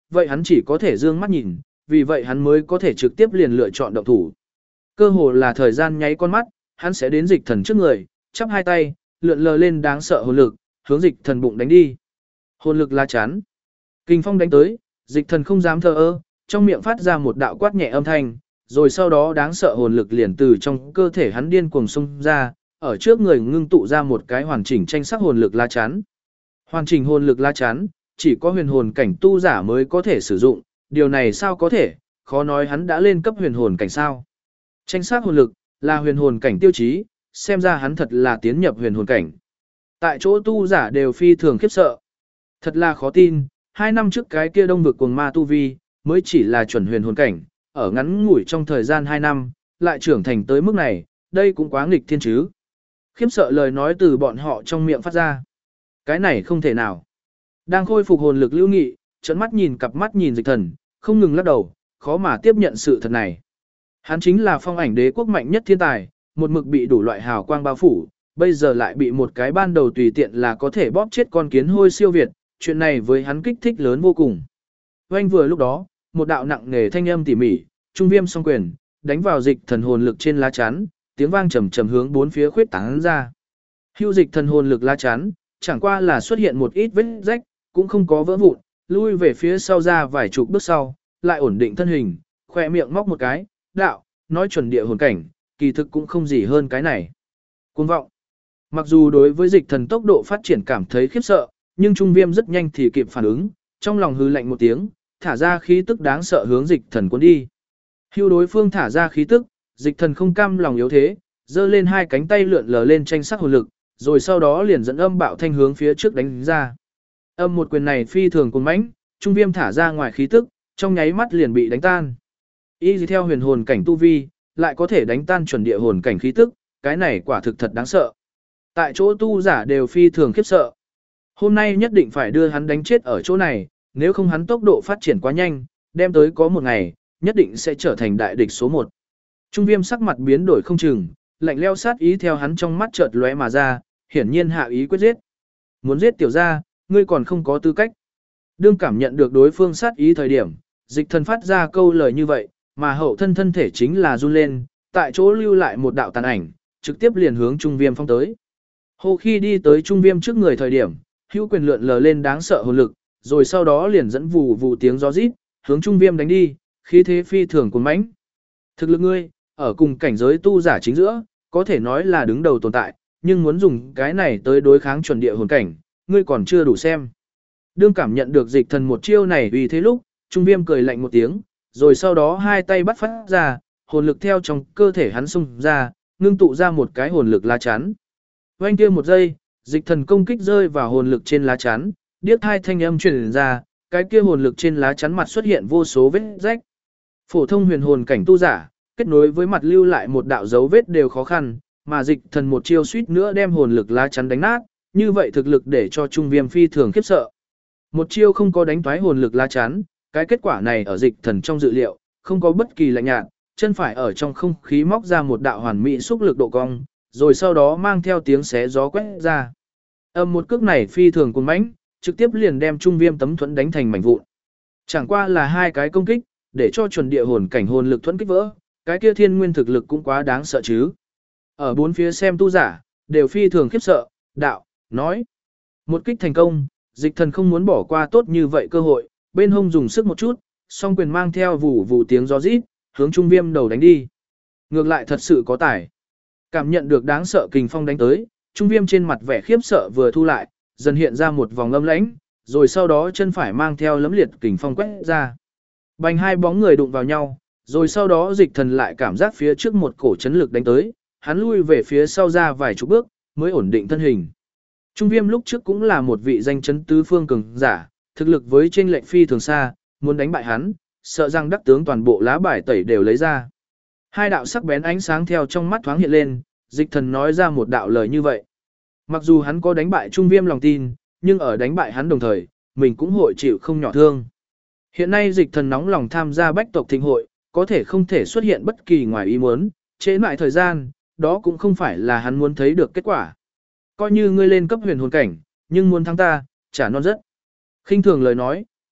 vậy hắn chỉ có thể dương mắt nhìn, vì vậy hắn mới có thể trực tiếp liền lựa chọn động thủ. Cơ hồ là thời gian nháy con mắt, hắn sẽ đến dịch thần trước người, chắp hai tay, lượn lờ lên đáng sợ hồn lực, hướng dịch thần bụng đánh đi. Hồn lực lá chắn. Kình phong đánh tới, dịch thần không dám thờ ơ, trong miệng phát ra một đạo quát nhẹ âm thanh, rồi sau đó đáng sợ hồn lực liền từ trong cơ thể hắn điên cuồng xông ra, ở trước người ngưng tụ ra một cái hoàn chỉnh tranh sắc hồn lực lá chắn. Hoàn chỉnh hồn lực lá chắn, chỉ có huyền hồn cảnh tu giả mới có thể sử dụng, điều này sao có thể, khó nói hắn đã lên cấp huyền hồn cảnh sao. Tranh sắc hồn lực, là huyền hồn cảnh tiêu chí, xem ra hắn thật là tiến nhập huyền hồn cảnh. Tại chỗ tu giả đều phi thường khiếp sợ. Thật là khó tin, 2 năm trước cái kia đông vực cuồng ma tu vi, mới chỉ là chuẩn huyền hồn cảnh, ở ngắn ngủi trong thời gian 2 năm, lại trưởng thành tới mức này, đây cũng quá nghịch thiên chứ. Khiếp sợ lời nói từ bọn họ trong miệng phát ra. Cái này không thể nào. Đang khôi phục hồn lực Lưu Nghị, trợn mắt nhìn cặp mắt nhìn dịch thần, không ngừng lắc đầu, khó mà tiếp nhận sự thật này. Hắn chính là phong ảnh đế quốc mạnh nhất thiên tài, một mực bị đủ loại hào quang bao phủ, bây giờ lại bị một cái ban đầu tùy tiện là có thể bóp chết con kiến hôi siêu việt, chuyện này với hắn kích thích lớn vô cùng. Oanh vừa lúc đó, một đạo nặng nề thanh âm tỉ mỉ, trung viêm song quyền, đánh vào dịch thần hồn lực trên lá chắn, tiếng vang trầm trầm hướng bốn phía khuyết tán ra. Hưu dịch thần hồn lực lá chắn, chẳng qua là xuất hiện một ít vết rách, cũng không có vỡ vụn, lui về phía sau ra vài chục bước sau, lại ổn định thân hình, khỏe miệng móc một cái, đạo, nói chuẩn địa hồn cảnh, kỳ thực cũng không gì hơn cái này. Cuồng vọng. Mặc dù đối với dịch thần tốc độ phát triển cảm thấy khiếp sợ, nhưng trung viêm rất nhanh thì kịp phản ứng, trong lòng hư lạnh một tiếng, thả ra khí tức đáng sợ hướng dịch thần cuốn đi. Hưu đối phương thả ra khí tức, dịch thần không cam lòng yếu thế, giơ lên hai cánh tay lượn lờ lên tranh sắc hồn lực, rồi sau đó liền dẫn âm bạo thanh hướng phía trước đánh ra. Âm một quyền này phi thường cuồng mãnh, trung viêm thả ra ngoài khí tức, trong nháy mắt liền bị đánh tan. Y theo huyền hồn cảnh tu vi, lại có thể đánh tan chuẩn địa hồn cảnh khí tức, cái này quả thực thật đáng sợ. Tại chỗ tu giả đều phi thường khiếp sợ. Hôm nay nhất định phải đưa hắn đánh chết ở chỗ này, nếu không hắn tốc độ phát triển quá nhanh, đem tới có một ngày, nhất định sẽ trở thành đại địch số 1. Trung viêm sắc mặt biến đổi không chừng, lạnh leo sát ý theo hắn trong mắt chợt lóe mà ra, hiển nhiên hạ ý quyết giết. Muốn giết tiểu gia, ngươi còn không có tư cách. Đương cảm nhận được đối phương sát ý thời điểm, dịch thần phát ra câu lời như vậy, mà hậu thân thân thể chính là run lên, tại chỗ lưu lại một đạo tàn ảnh, trực tiếp liền hướng trung viêm phong tới. Hồ khi đi tới trung viêm trước người thời điểm, hữu quyền lượn lờ lên đáng sợ hồn lực, rồi sau đó liền dẫn vù vù tiếng gió rít, hướng trung viêm đánh đi, khí thế phi thường cuồng mãnh. Thực lực ngươi, ở cùng cảnh giới tu giả chính giữa, có thể nói là đứng đầu tồn tại, nhưng muốn dùng cái này tới đối kháng chuẩn địa hồn cảnh, ngươi còn chưa đủ xem. Đương cảm nhận được dịch thần một chiêu này vì thế lúc, trung viêm cười lạnh một tiếng, rồi sau đó hai tay bắt phát ra, hồn lực theo trong cơ thể hắn xung ra, ngưng tụ ra một cái hồn lực lá chắn. Oanh kia một giây, dịch thần công kích rơi vào hồn lực trên lá chắn, điếc hai thanh âm truyền ra, cái kia hồn lực trên lá chắn mặt xuất hiện vô số vết rách. Phổ thông huyền hồn cảnh tu giả, kết nối với mặt lưu lại một đạo dấu vết đều khó khăn, mà dịch thần một chiêu suýt nữa đem hồn lực lá chắn đánh nát, như vậy thực lực để cho trung viêm phi thường khiếp sợ. Một chiêu không có đánh thoái hồn lực lá chắn, cái kết quả này ở dịch thần trong dự liệu, không có bất kỳ lạnh nhạt, chân phải ở trong không khí móc ra một đạo hoàn mỹ xúc lực độ cong, rồi sau đó mang theo tiếng xé gió quét ra. Một cước này phi thường cuồng mãnh, trực tiếp liền đem trung viêm tấm thuẫn đánh thành mảnh vụn. Chẳng qua là hai cái công kích, để cho chuẩn địa hồn cảnh hồn lực thuẫn kích vỡ, cái kia thiên nguyên thực lực cũng quá đáng sợ chứ. Ở bốn phía xem tu giả, đều phi thường khiếp sợ, đạo, nói. Một kích thành công, dịch thần không muốn bỏ qua tốt như vậy cơ hội, bên hông dùng sức một chút, song quyền mang theo vù vù tiếng gió rít, hướng trung viêm đầu đánh đi. Ngược lại thật sự có tài. Cảm nhận được đáng sợ kình phong đánh tới, trung viêm trên mặt vẻ khiếp sợ vừa thu lại, dần hiện ra một vòng âm lãnh, rồi sau đó chân phải mang theo lấm liệt kình phong quét ra. Bành hai bóng người đụng vào nhau, rồi sau đó dịch thần lại cảm giác phía trước một cổ chấn lực đánh tới, hắn lui về phía sau ra vài chục bước, mới ổn định thân hình. Trung viêm lúc trước cũng là một vị danh chấn tứ phương cường giả, thực lực với trên lệnh phi thường xa, muốn đánh bại hắn, sợ rằng đắc tướng toàn bộ lá bài tẩy đều lấy ra. Hai đạo sắc bén ánh sáng theo trong mắt thoáng hiện lên, dịch thần nói ra một đạo lời như vậy. Mặc dù hắn có đánh bại trung viêm lòng tin, nhưng ở đánh bại hắn đồng thời, mình cũng hội chịu không nhỏ thương. Hiện nay dịch thần nóng lòng tham gia bách tộc thịnh hội, có thể không thể xuất hiện bất kỳ ngoài ý muốn, trễ lại thời gian, đó cũng không phải là hắn muốn thấy được kết quả. Coi như ngươi lên cấp huyền hồn cảnh, nhưng muốn thắng ta, trả non rất. Khinh thường lời nói,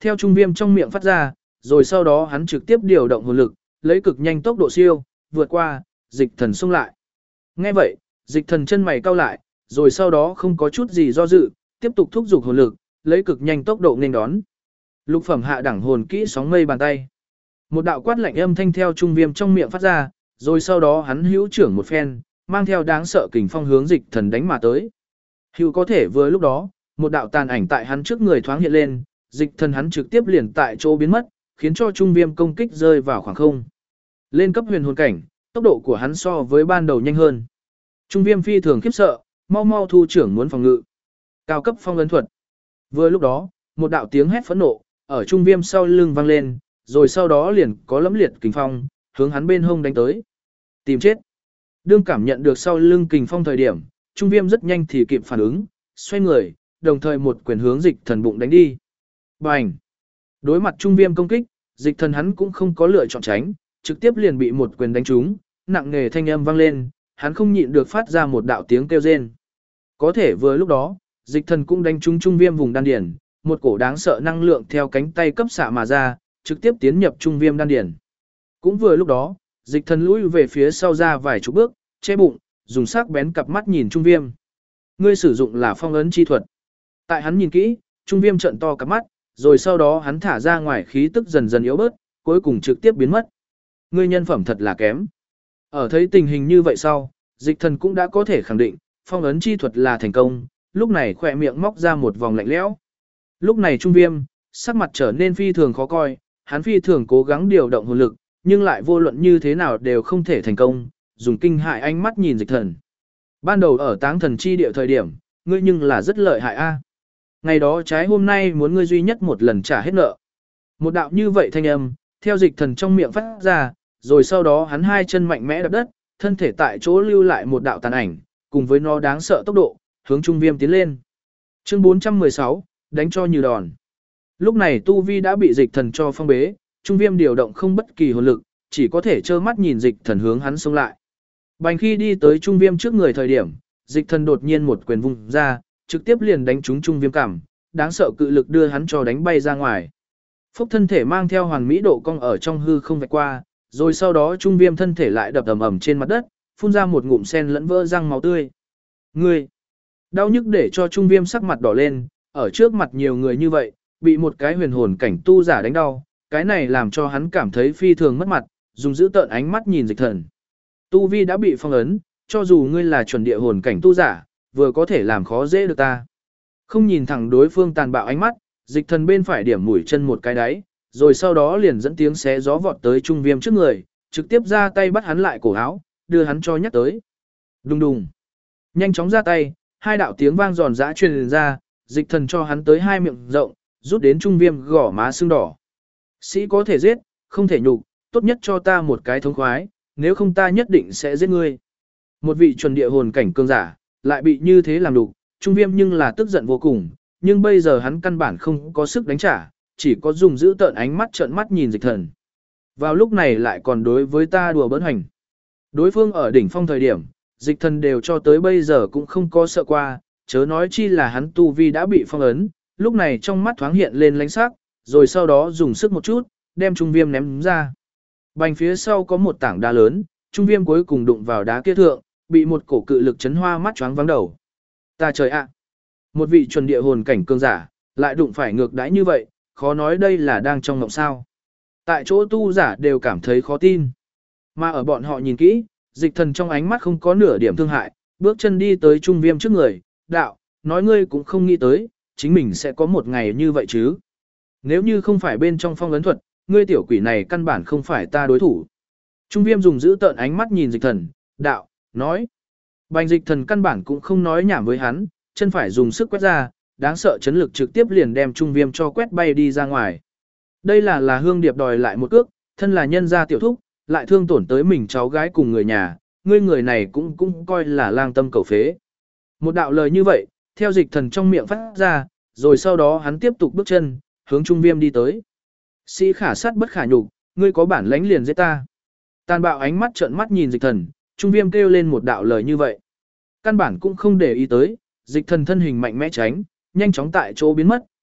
theo trung viêm trong miệng phát ra, rồi sau đó hắn trực tiếp điều động hồn lực, lấy cực nhanh tốc độ siêu, vượt qua, dịch thần xông lại. Nghe vậy, dịch thần chân mày cau lại, rồi sau đó không có chút gì do dự, tiếp tục thúc giục hồn lực, lấy cực nhanh tốc độ nên đón. Lục phẩm hạ đẳng hồn kỹ sóng mây bàn tay. Một đạo quát lạnh âm thanh theo trung viêm trong miệng phát ra, rồi sau đó hắn hữu trưởng một phen, mang theo đáng sợ kình phong hướng dịch thần đánh mà tới. Hữu có thể vừa lúc đó, một đạo tàn ảnh tại hắn trước người thoáng hiện lên, dịch thần hắn trực tiếp liền tại chỗ biến mất, khiến cho trung viêm công kích rơi vào khoảng không. Lên cấp huyền hồn cảnh, tốc độ của hắn so với ban đầu nhanh hơn. Trung viêm phi thường khiếp sợ, mau mau thu trưởng muốn phòng ngự. Cao cấp phong ấn thuật. Vừa lúc đó, một đạo tiếng hét phẫn nộ ở trung viêm sau lưng vang lên, rồi sau đó liền có lẫm liệt kình phong hướng hắn bên hông đánh tới. Tìm chết. Đương cảm nhận được sau lưng kình phong thời điểm, trung viêm rất nhanh thì kịp phản ứng, xoay người, đồng thời một quyền hướng dịch thần bụng đánh đi. Bành. Đối mặt trung viêm công kích, dịch thần hắn cũng không có lựa chọn tránh, trực tiếp liền bị một quyền đánh trúng, nặng nề thanh âm vang lên, hắn không nhịn được phát ra một đạo tiếng kêu rên. Có thể vừa lúc đó, dịch thần cũng đánh trúng trung viêm vùng đan điền, một cổ đáng sợ năng lượng theo cánh tay cấp xạ mà ra, trực tiếp tiến nhập trung viêm đan điền. Cũng vừa lúc đó, dịch thần lùi về phía sau ra vài chục bước, che bụng, dùng sắc bén cặp mắt nhìn trung viêm. Ngươi sử dụng là phong ấn chi thuật. Tại hắn nhìn kỹ, trung viêm trợn to cặp mắt, rồi sau đó hắn thả ra ngoài khí tức dần dần yếu bớt, cuối cùng trực tiếp biến mất. Ngươi nhân phẩm thật là kém. Ở thấy tình hình như vậy sau, dịch thần cũng đã có thể khẳng định, phong ấn chi thuật là thành công, lúc này khỏe miệng móc ra một vòng lạnh lẽo. Lúc này trung viêm, sắc mặt trở nên phi thường khó coi, hắn phi thường cố gắng điều động hồn lực, nhưng lại vô luận như thế nào đều không thể thành công, dùng kinh hại ánh mắt nhìn dịch thần. Ban đầu ở táng thần chi địa thời điểm, ngươi nhưng là rất lợi hại a. Ngày đó trái hôm nay muốn ngươi duy nhất một lần trả hết nợ. Một đạo như vậy thanh âm, theo dịch thần trong miệng phát ra, rồi sau đó hắn hai chân mạnh mẽ đập đất, thân thể tại chỗ lưu lại một đạo tàn ảnh, cùng với nó đáng sợ tốc độ, hướng trung viêm tiến lên. Chương 416, đánh cho như đòn. Lúc này tu vi đã bị dịch thần cho phong bế, trung viêm điều động không bất kỳ hồn lực, chỉ có thể trơ mắt nhìn dịch thần hướng hắn xông lại. Bành khi đi tới trung viêm trước người thời điểm, dịch thần đột nhiên một quyền vung ra, trực tiếp liền đánh trúng trung viêm cảm, đáng sợ cự lực đưa hắn cho đánh bay ra ngoài. Phúc thân thể mang theo hoàn mỹ độ cong ở trong hư không vạch qua, rồi sau đó trung viêm thân thể lại đập ầm ầm trên mặt đất, phun ra một ngụm sen lẫn vỡ răng máu tươi. Ngươi! Đau nhức để cho trung viêm sắc mặt đỏ lên, ở trước mặt nhiều người như vậy, bị một cái huyền hồn cảnh tu giả đánh đau, cái này làm cho hắn cảm thấy phi thường mất mặt, dùng giữ tợn ánh mắt nhìn dịch thần. Tu vi đã bị phong ấn, cho dù ngươi là chuẩn địa hồn cảnh tu giả, vừa có thể làm khó dễ được ta. Không nhìn thẳng đối phương tàn bạo ánh mắt, dịch thần bên phải điểm mũi chân một cái đáy, rồi sau đó liền dẫn tiếng xé gió vọt tới trung viêm trước người, trực tiếp ra tay bắt hắn lại cổ áo, đưa hắn cho nhắc tới. Đùng đùng. Nhanh chóng ra tay, hai đạo tiếng vang giòn giã truyền ra, dịch thần cho hắn tới hai miệng rộng, rút đến trung viêm gỏ má sưng đỏ. Sĩ có thể giết, không thể nhục, tốt nhất cho ta một cái thống khoái, nếu không ta nhất định sẽ giết ngươi. Một vị chuẩn địa hồn cảnh cường giả, lại bị như thế làm đục, trung viêm nhưng là tức giận vô cùng, nhưng bây giờ hắn căn bản không có sức đánh trả, chỉ có dùng giữ tợn ánh mắt trợn mắt nhìn dịch thần. Vào lúc này lại còn đối với ta đùa bỡn hành. Đối phương ở đỉnh phong thời điểm, dịch thần đều cho tới bây giờ cũng không có sợ qua, chớ nói chi là hắn tu vi đã bị phong ấn, lúc này trong mắt thoáng hiện lên lánh sắc, rồi sau đó dùng sức một chút, đem trung viêm ném ra. Bành phía sau có một tảng đá lớn, trung viêm cuối cùng đụng vào đá kia thượng, bị một cổ cự lực chấn hoa mắt choáng vắng đầu. Ta trời ạ! Một vị chuẩn địa hồn cảnh cường giả, lại đụng phải ngược đãi như vậy, khó nói đây là đang trong ngộng sao. Tại chỗ tu giả đều cảm thấy khó tin. Mà ở bọn họ nhìn kỹ, dịch thần trong ánh mắt không có nửa điểm thương hại, bước chân đi tới trung viêm trước người, đạo, nói ngươi cũng không nghĩ tới, chính mình sẽ có một ngày như vậy chứ. Nếu như không phải bên trong phong ấn thuật, ngươi tiểu quỷ này căn bản không phải ta đối thủ. Trung viêm dùng giữ tợn ánh mắt nhìn dịch thần, đạo, nói. Bành dịch thần căn bản cũng không nói nhảm với hắn, chân phải dùng sức quét ra, đáng sợ chấn lực trực tiếp liền đem trung viêm cho quét bay đi ra ngoài. Đây là Hương Điệp đòi lại một cước, thân là nhân gia tiểu thúc, lại thương tổn tới mình cháu gái cùng người nhà, ngươi người này cũng coi là lang tâm cầu phế. Một đạo lời như vậy, theo dịch thần trong miệng phát ra, rồi sau đó hắn tiếp tục bước chân, hướng trung viêm đi tới. Sĩ khả sát bất khả nhục, ngươi có bản lãnh liền giết ta. Tàn bạo ánh mắt trợn mắt nhìn dịch thần, trung viêm kêu lên một đạo lời như vậy. Căn bản cũng không để ý tới, dịch thần thân hình mạnh mẽ tránh, nhanh chóng tại chỗ biến mất,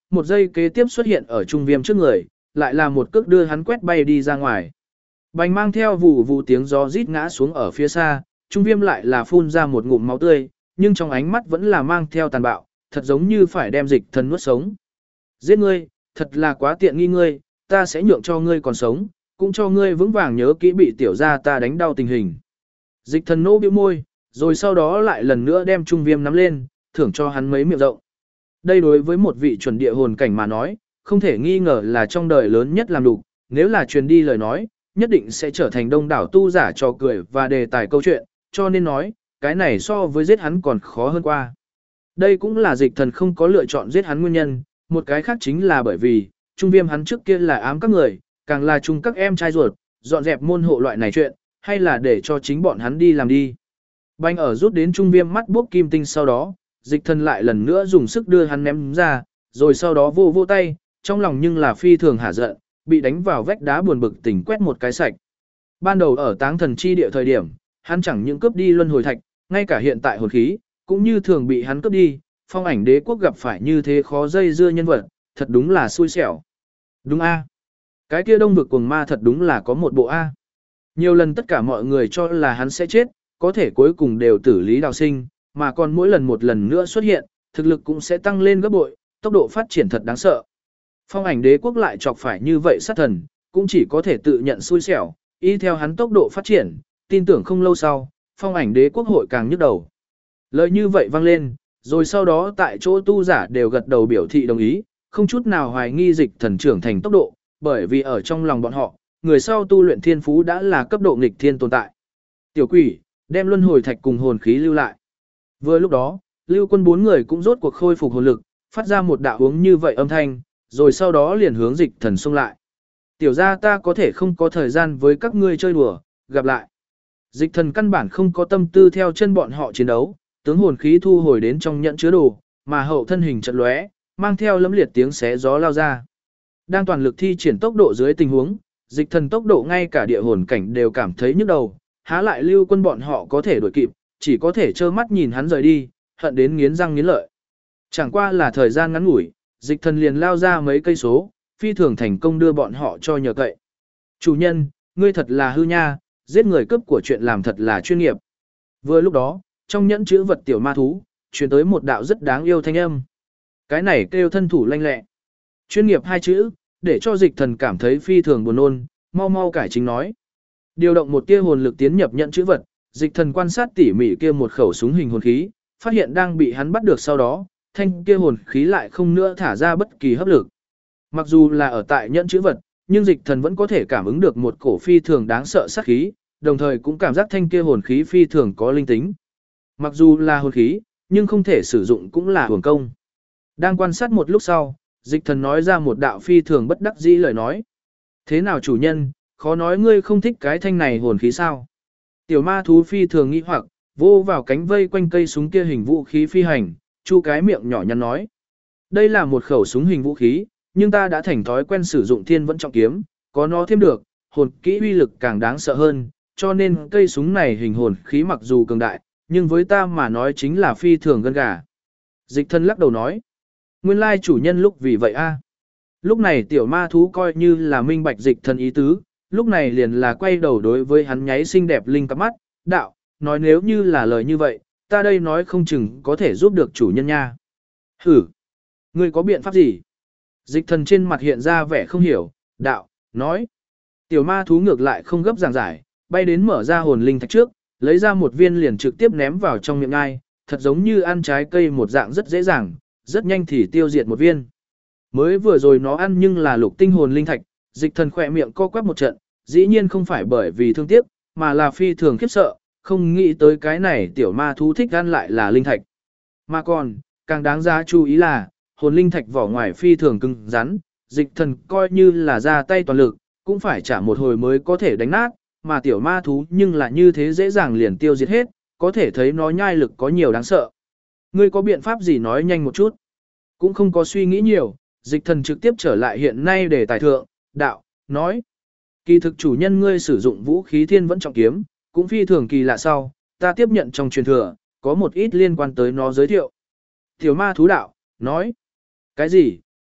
một giây kế tiếp xuất hiện ở Trung Viêm trước người, lại là một cước đưa hắn quét bay đi ra ngoài. Bành mang theo vụ vụ tiếng gió rít ngã xuống ở phía xa, Trung Viêm lại là phun ra một ngụm máu tươi, nhưng trong ánh mắt vẫn là mang theo tàn bạo, thật giống như phải đem Dịch Thần nuốt sống. Giết ngươi, thật là quá tiện nghi ngươi, ta sẽ nhượng cho ngươi còn sống, cũng cho ngươi vững vàng nhớ kỹ bị tiểu gia ta đánh đau tình hình. Dịch Thần nô bĩu môi, rồi sau đó lại lần nữa đem Trung Viêm nắm lên, thưởng cho hắn mấy miệng rộng. Đây đối với một vị chuẩn địa hồn cảnh mà nói, không thể nghi ngờ là trong đời lớn nhất làm đủ, nếu là truyền đi lời nói, nhất định sẽ trở thành đông đảo tu giả trò cười và đề tài câu chuyện, cho nên nói, cái này so với giết hắn còn khó hơn qua. Đây cũng là Dịch Thần không có lựa chọn giết hắn nguyên nhân, một cái khác chính là bởi vì, Trung Viêm hắn trước kia là ám các người, càng là chung các em trai ruột, dọn dẹp môn hộ loại này chuyện, hay là để cho chính bọn hắn đi làm đi. Banh ở rút đến Trung Viêm mắt bốc kim tinh sau đó, Dịch Thần lại lần nữa dùng sức đưa hắn ném ra, rồi sau đó vô vô tay, trong lòng nhưng là phi thường hả giận, bị đánh vào vách đá buồn bực tỉnh quét một cái sạch. Ban đầu ở Táng Thần chi địa thời điểm, hắn chẳng những cướp đi luân hồi thạch, ngay cả hiện tại hồn khí, cũng như thường bị hắn cướp đi, Phong Ảnh Đế quốc gặp phải như thế khó dây dưa nhân vật, thật đúng là xui xẻo. Đúng a. Cái kia Đông vực cuồng ma thật đúng là có một bộ a. Nhiều lần tất cả mọi người cho là hắn sẽ chết, có thể cuối cùng đều tử lý đào sinh, mà còn mỗi lần một lần nữa xuất hiện, thực lực cũng sẽ tăng lên gấp bội, tốc độ phát triển thật đáng sợ. Phong Ảnh Đế quốc lại chọc phải như vậy sát thần, cũng chỉ có thể tự nhận xui xẻo, y theo hắn tốc độ phát triển, tin tưởng không lâu sau, Phong Ảnh Đế quốc hội càng nhức đầu. Lời như vậy vang lên, rồi sau đó tại chỗ tu giả đều gật đầu biểu thị đồng ý, không chút nào hoài nghi Dịch Thần trưởng thành tốc độ, bởi vì ở trong lòng bọn họ, người sau tu luyện thiên phú đã là cấp độ nghịch thiên tồn tại. Tiểu quỷ, đem luân hồi thạch cùng hồn khí lưu lại. Vừa lúc đó, Lưu Quân bốn người cũng rốt cuộc khôi phục hồn lực, phát ra một đạo hướng như vậy âm thanh, rồi sau đó liền hướng Dịch Thần xông lại. Tiểu gia ta có thể không có thời gian với các ngươi chơi đùa, gặp lại. Dịch Thần căn bản không có tâm tư theo chân bọn họ chiến đấu, tướng hồn khí thu hồi đến trong nhận chứa đồ, mà hậu thân hình chợt lóe, mang theo lấm liệt tiếng xé gió lao ra. Đang toàn lực thi triển tốc độ dưới tình huống, Dịch Thần tốc độ ngay cả địa hồn cảnh đều cảm thấy nhức đầu, há lại Lưu Quân bọn họ có thể đuổi kịp, chỉ có thể trơ mắt nhìn hắn rời đi, hận đến nghiến răng nghiến lợi. Chẳng qua là thời gian ngắn ngủi, Dịch Thần liền lao ra mấy cây số, phi thường thành công đưa bọn họ cho nhờ cậy. Chủ nhân, ngươi thật là hư nha, giết người cướp của chuyện làm thật là chuyên nghiệp. Vừa lúc đó, trong nhẫn chữ vật tiểu ma thú, truyền tới một đạo rất đáng yêu thanh âm. Cái này kêu thân thủ lanh lẹ. Chuyên nghiệp hai chữ, để cho Dịch Thần cảm thấy phi thường buồn nôn, mau mau cải chính nói. Điều động một tia hồn lực tiến nhập nhận chữ vật, Dịch Thần quan sát tỉ mỉ kia một khẩu súng hình hồn khí, phát hiện đang bị hắn bắt được sau đó, thanh kia hồn khí lại không nữa thả ra bất kỳ hấp lực. Mặc dù là ở tại nhận chữ vật, nhưng Dịch Thần vẫn có thể cảm ứng được một cổ phi thường đáng sợ sát khí, đồng thời cũng cảm giác thanh kia hồn khí phi thường có linh tính. Mặc dù là hồn khí, nhưng không thể sử dụng cũng là hưởng công. Đang quan sát một lúc sau, Dịch Thần nói ra một đạo phi thường bất đắc dĩ lời nói. Thế nào chủ nhân, khó nói ngươi không thích cái thanh này hồn khí sao? Tiểu ma thú phi thường nghi hoặc, vô vào cánh vây quanh cây súng kia hình vũ khí phi hành, chu cái miệng nhỏ nhắn nói. Đây là một khẩu súng hình vũ khí, nhưng ta đã thành thói quen sử dụng thiên vẫn trọng kiếm, có nó thêm được, hồn kỹ uy lực càng đáng sợ hơn, cho nên cây súng này hình hồn khí mặc dù cường đại, nhưng với ta mà nói chính là phi thường gân gà. Dịch Thần lắc đầu nói. Nguyên lai chủ nhân lúc vì vậy a. Lúc này tiểu ma thú coi như là minh bạch Dịch Thần ý tứ, lúc này liền là quay đầu đối với hắn nháy xinh đẹp linh cặp mắt, đạo, nói nếu như là lời như vậy, ta đây nói không chừng có thể giúp được chủ nhân nha. Hử! Ngươi có biện pháp gì? Dịch Thần trên mặt hiện ra vẻ không hiểu, đạo, nói. Tiểu ma thú ngược lại không gấp giảng giải, bay đến mở ra hồn linh thạch trước, lấy ra một viên liền trực tiếp ném vào trong miệng ngai, thật giống như ăn trái cây một dạng rất dễ dàng, rất nhanh thì tiêu diệt một viên. Mới vừa rồi nó ăn nhưng là lục tinh hồn linh thạch, Dịch Thần khỏe miệng co quắp một trận, dĩ nhiên không phải bởi vì thương tiếc, mà là phi thường khiếp sợ, không nghĩ tới cái này tiểu ma thú thích ăn lại là linh thạch. Mà còn, càng đáng giá chú ý là, hồn linh thạch vỏ ngoài phi thường cứng rắn, Dịch Thần coi như là ra tay toàn lực, cũng phải trả một hồi mới có thể đánh nát, mà tiểu ma thú nhưng là như thế dễ dàng liền tiêu diệt hết, có thể thấy nó nhai lực có nhiều đáng sợ. Ngươi có biện pháp gì nói nhanh một chút? Cũng không có suy nghĩ nhiều, Dịch Thần trực tiếp trở lại hiện nay để tài thượng, đạo, nói. Kỳ thực chủ nhân ngươi sử dụng vũ khí thiên vẫn trọng kiếm, cũng phi thường kỳ lạ sau, ta tiếp nhận trong truyền thừa, có một ít liên quan tới nó giới thiệu. Tiểu ma thú đạo, nói. Cái gì,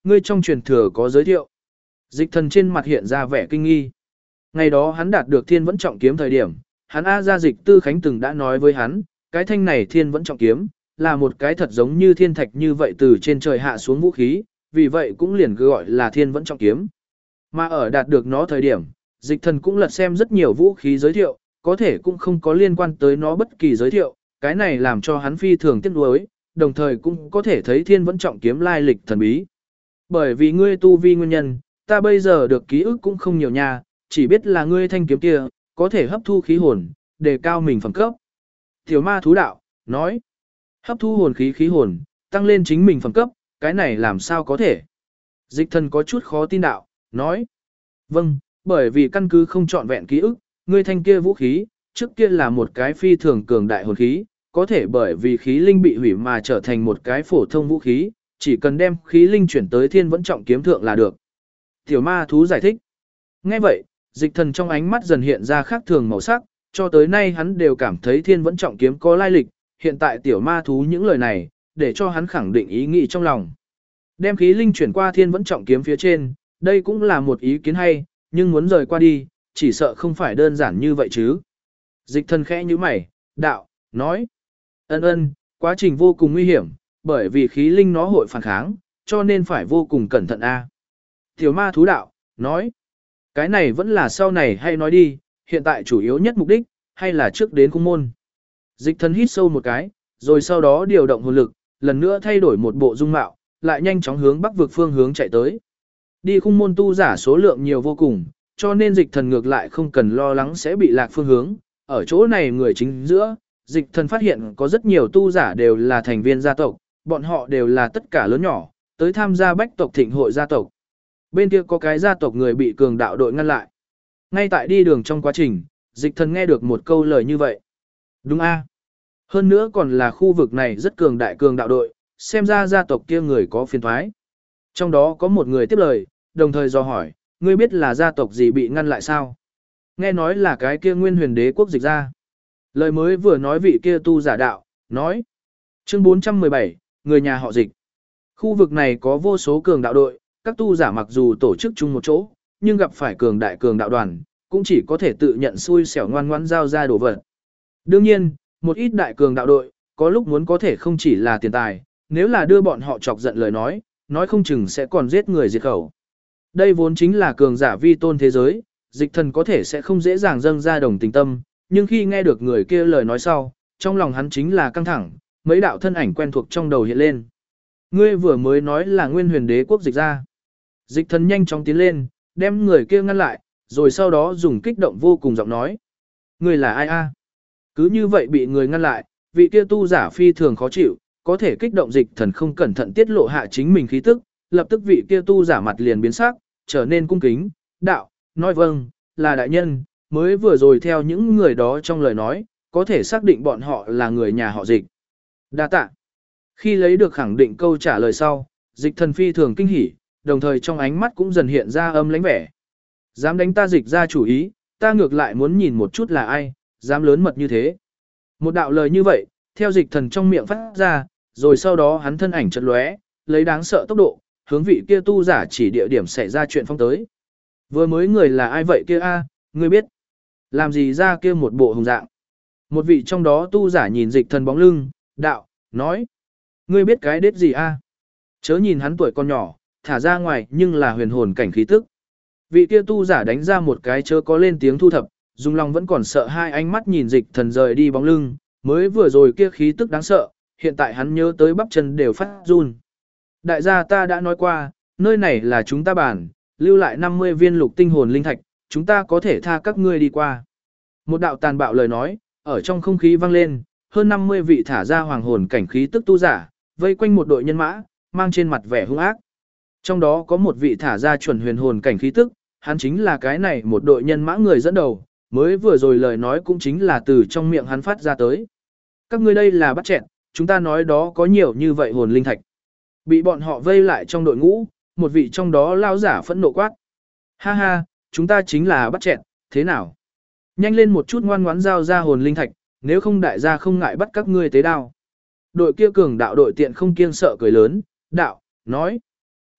ngươi trong truyền thừa có giới thiệu. Dịch thần trên mặt hiện ra vẻ kinh nghi. Ngày đó hắn đạt được thiên vẫn trọng kiếm thời điểm, hắn A Gia Dịch Tư Khánh từng đã nói với hắn, cái thanh này thiên vẫn trọng kiếm, là một cái thật giống như thiên thạch như vậy từ trên trời hạ xuống vũ khí, vì vậy cũng liền gọi là thiên vẫn trọng kiếm. Mà ở đạt được nó thời điểm, dịch thần cũng lật xem rất nhiều vũ khí giới thiệu, có thể cũng không có liên quan tới nó bất kỳ giới thiệu, cái này làm cho hắn phi thường tiếc nuối, đồng thời cũng có thể thấy thiên vẫn trọng kiếm lai lịch thần bí. Bởi vì ngươi tu vi nguyên nhân, ta bây giờ được ký ức cũng không nhiều nha, chỉ biết là ngươi thanh kiếm kia, có thể hấp thu khí hồn, đề cao mình phẩm cấp. Tiểu ma thú đạo, nói, hấp thu hồn khí khí hồn, tăng lên chính mình phẩm cấp, cái này làm sao có thể? Dịch thần có chút khó tin đạo, nói, vâng, bởi vì căn cứ không trọn vẹn ký ức, ngươi thanh kia vũ khí, trước kia là một cái phi thường cường đại hồn khí, có thể bởi vì khí linh bị hủy mà trở thành một cái phổ thông vũ khí, chỉ cần đem khí linh chuyển tới thiên vẫn trọng kiếm thượng là được. Tiểu ma thú giải thích. Nghe vậy, dịch thần trong ánh mắt dần hiện ra khác thường màu sắc, cho tới nay hắn đều cảm thấy thiên vẫn trọng kiếm có lai lịch, hiện tại tiểu ma thú những lời này, để cho hắn khẳng định ý nghĩ trong lòng. Đem khí linh chuyển qua thiên vẫn trọng kiếm phía trên, đây cũng là một ý kiến hay, nhưng muốn rời qua đi, chỉ sợ không phải đơn giản như vậy chứ. Dịch thần khẽ như mày, đạo, nói. Ân, quá trình vô cùng nguy hiểm, bởi vì khí linh nó hội phản kháng, cho nên phải vô cùng cẩn thận a. Tiểu ma thú đạo, nói. Cái này vẫn là sau này hay nói đi, hiện tại chủ yếu nhất mục đích, hay là trước đến cung môn. Dịch thần hít sâu một cái, rồi sau đó điều động hồn lực, lần nữa thay đổi một bộ dung mạo, lại nhanh chóng hướng bắc vực phương hướng chạy tới. Đi khung môn tu giả số lượng nhiều vô cùng, cho nên dịch thần ngược lại không cần lo lắng sẽ bị lạc phương hướng. Ở chỗ này người chính giữa, dịch thần phát hiện có rất nhiều tu giả đều là thành viên gia tộc, bọn họ đều là tất cả lớn nhỏ, tới tham gia bách tộc thịnh hội gia tộc. Bên kia có cái gia tộc người bị cường đạo đội ngăn lại. Ngay tại đi đường trong quá trình, dịch thần nghe được một câu lời như vậy. Đúng a. Hơn nữa còn là khu vực này rất cường đại cường đạo đội, xem ra gia tộc kia người có phiền thoái. Trong đó có một người tiếp lời, đồng thời dò hỏi, ngươi biết là gia tộc gì bị ngăn lại sao? Nghe nói là cái kia nguyên huyền đế quốc dịch ra. Lời mới vừa nói vị kia tu giả đạo, nói. Chương 417, người nhà họ dịch. Khu vực này có vô số cường đạo đội, các tu giả mặc dù tổ chức chung một chỗ, nhưng gặp phải cường đại cường đạo đoàn, cũng chỉ có thể tự nhận xui xẻo ngoan ngoãn giao ra đồ vật. Đương nhiên, một ít đại cường đạo đội, có lúc muốn có thể không chỉ là tiền tài, nếu là đưa bọn họ chọc giận lời nói không chừng sẽ còn giết người diệt khẩu. Đây vốn chính là cường giả vi tôn thế giới, dịch thần có thể sẽ không dễ dàng dâng ra đồng tình tâm, nhưng khi nghe được người kia lời nói sau, trong lòng hắn chính là căng thẳng, mấy đạo thân ảnh quen thuộc trong đầu hiện lên. Ngươi vừa mới nói là nguyên huyền đế quốc dịch ra. Dịch thần nhanh chóng tiến lên, đem người kia ngăn lại, rồi sau đó dùng kích động vô cùng giọng nói. Ngươi là ai a? Cứ như vậy bị người ngăn lại, vị kia tu giả phi thường khó chịu, có thể kích động dịch thần không cẩn thận tiết lộ hạ chính mình khí tức, lập tức vị kia tu giả mặt liền biến sắc, trở nên cung kính, đạo, nói vâng, là đại nhân, mới vừa rồi theo những người đó trong lời nói, có thể xác định bọn họ là người nhà họ dịch. Đa tạ. Khi lấy được khẳng định câu trả lời sau, dịch thần phi thường kinh hỉ, đồng thời trong ánh mắt cũng dần hiện ra âm lãnh vẻ. Dám đánh ta dịch ra chủ ý, ta ngược lại muốn nhìn một chút là ai, dám lớn mật như thế. Một đạo lời như vậy, theo dịch thần trong miệng phát ra, rồi sau đó hắn thân ảnh chợt lóe, lấy đáng sợ tốc độ, hướng vị kia tu giả chỉ địa điểm xảy ra chuyện phong tới. Vừa mới người là ai vậy kia a, ngươi biết? Làm gì ra kia một bộ hùng dạng? Một vị trong đó tu giả nhìn dịch thần bóng lưng, đạo, nói. Ngươi biết cái đết gì a? Chớ nhìn hắn tuổi còn nhỏ, thả ra ngoài nhưng là huyền hồn cảnh khí tức. Vị kia tu giả đánh ra một cái chớ có lên tiếng thu thập, dùng lòng vẫn còn sợ hai ánh mắt nhìn dịch thần rời đi bóng lưng, mới vừa rồi kia khí tức đáng sợ, hiện tại hắn nhớ tới bắp chân đều phát run. Đại gia ta đã nói qua, nơi này là chúng ta bản, lưu lại 50 viên lục tinh hồn linh thạch, chúng ta có thể tha các ngươi đi qua. Một đạo tàn bạo lời nói, ở trong không khí vang lên, hơn 50 vị thả ra hoàng hồn cảnh khí tức tu giả, vây quanh một đội nhân mã, mang trên mặt vẻ hung ác. Trong đó có một vị thả ra chuẩn huyền hồn cảnh khí tức, hắn chính là cái này một đội nhân mã người dẫn đầu, mới vừa rồi lời nói cũng chính là từ trong miệng hắn phát ra tới. Các ngươi đây là bắt chẹn, chúng ta nói đó có nhiều như vậy hồn linh thạch. Bị bọn họ vây lại trong đội ngũ, một vị trong đó lao giả phẫn nộ quát. Ha ha, chúng ta chính là bắt chẹn, thế nào? Nhanh lên một chút ngoan ngoãn giao ra hồn linh thạch, nếu không đại gia không ngại bắt các ngươi tế đao. Đội kia cường đạo đội tiện không kiêng sợ cười lớn, đạo, nói.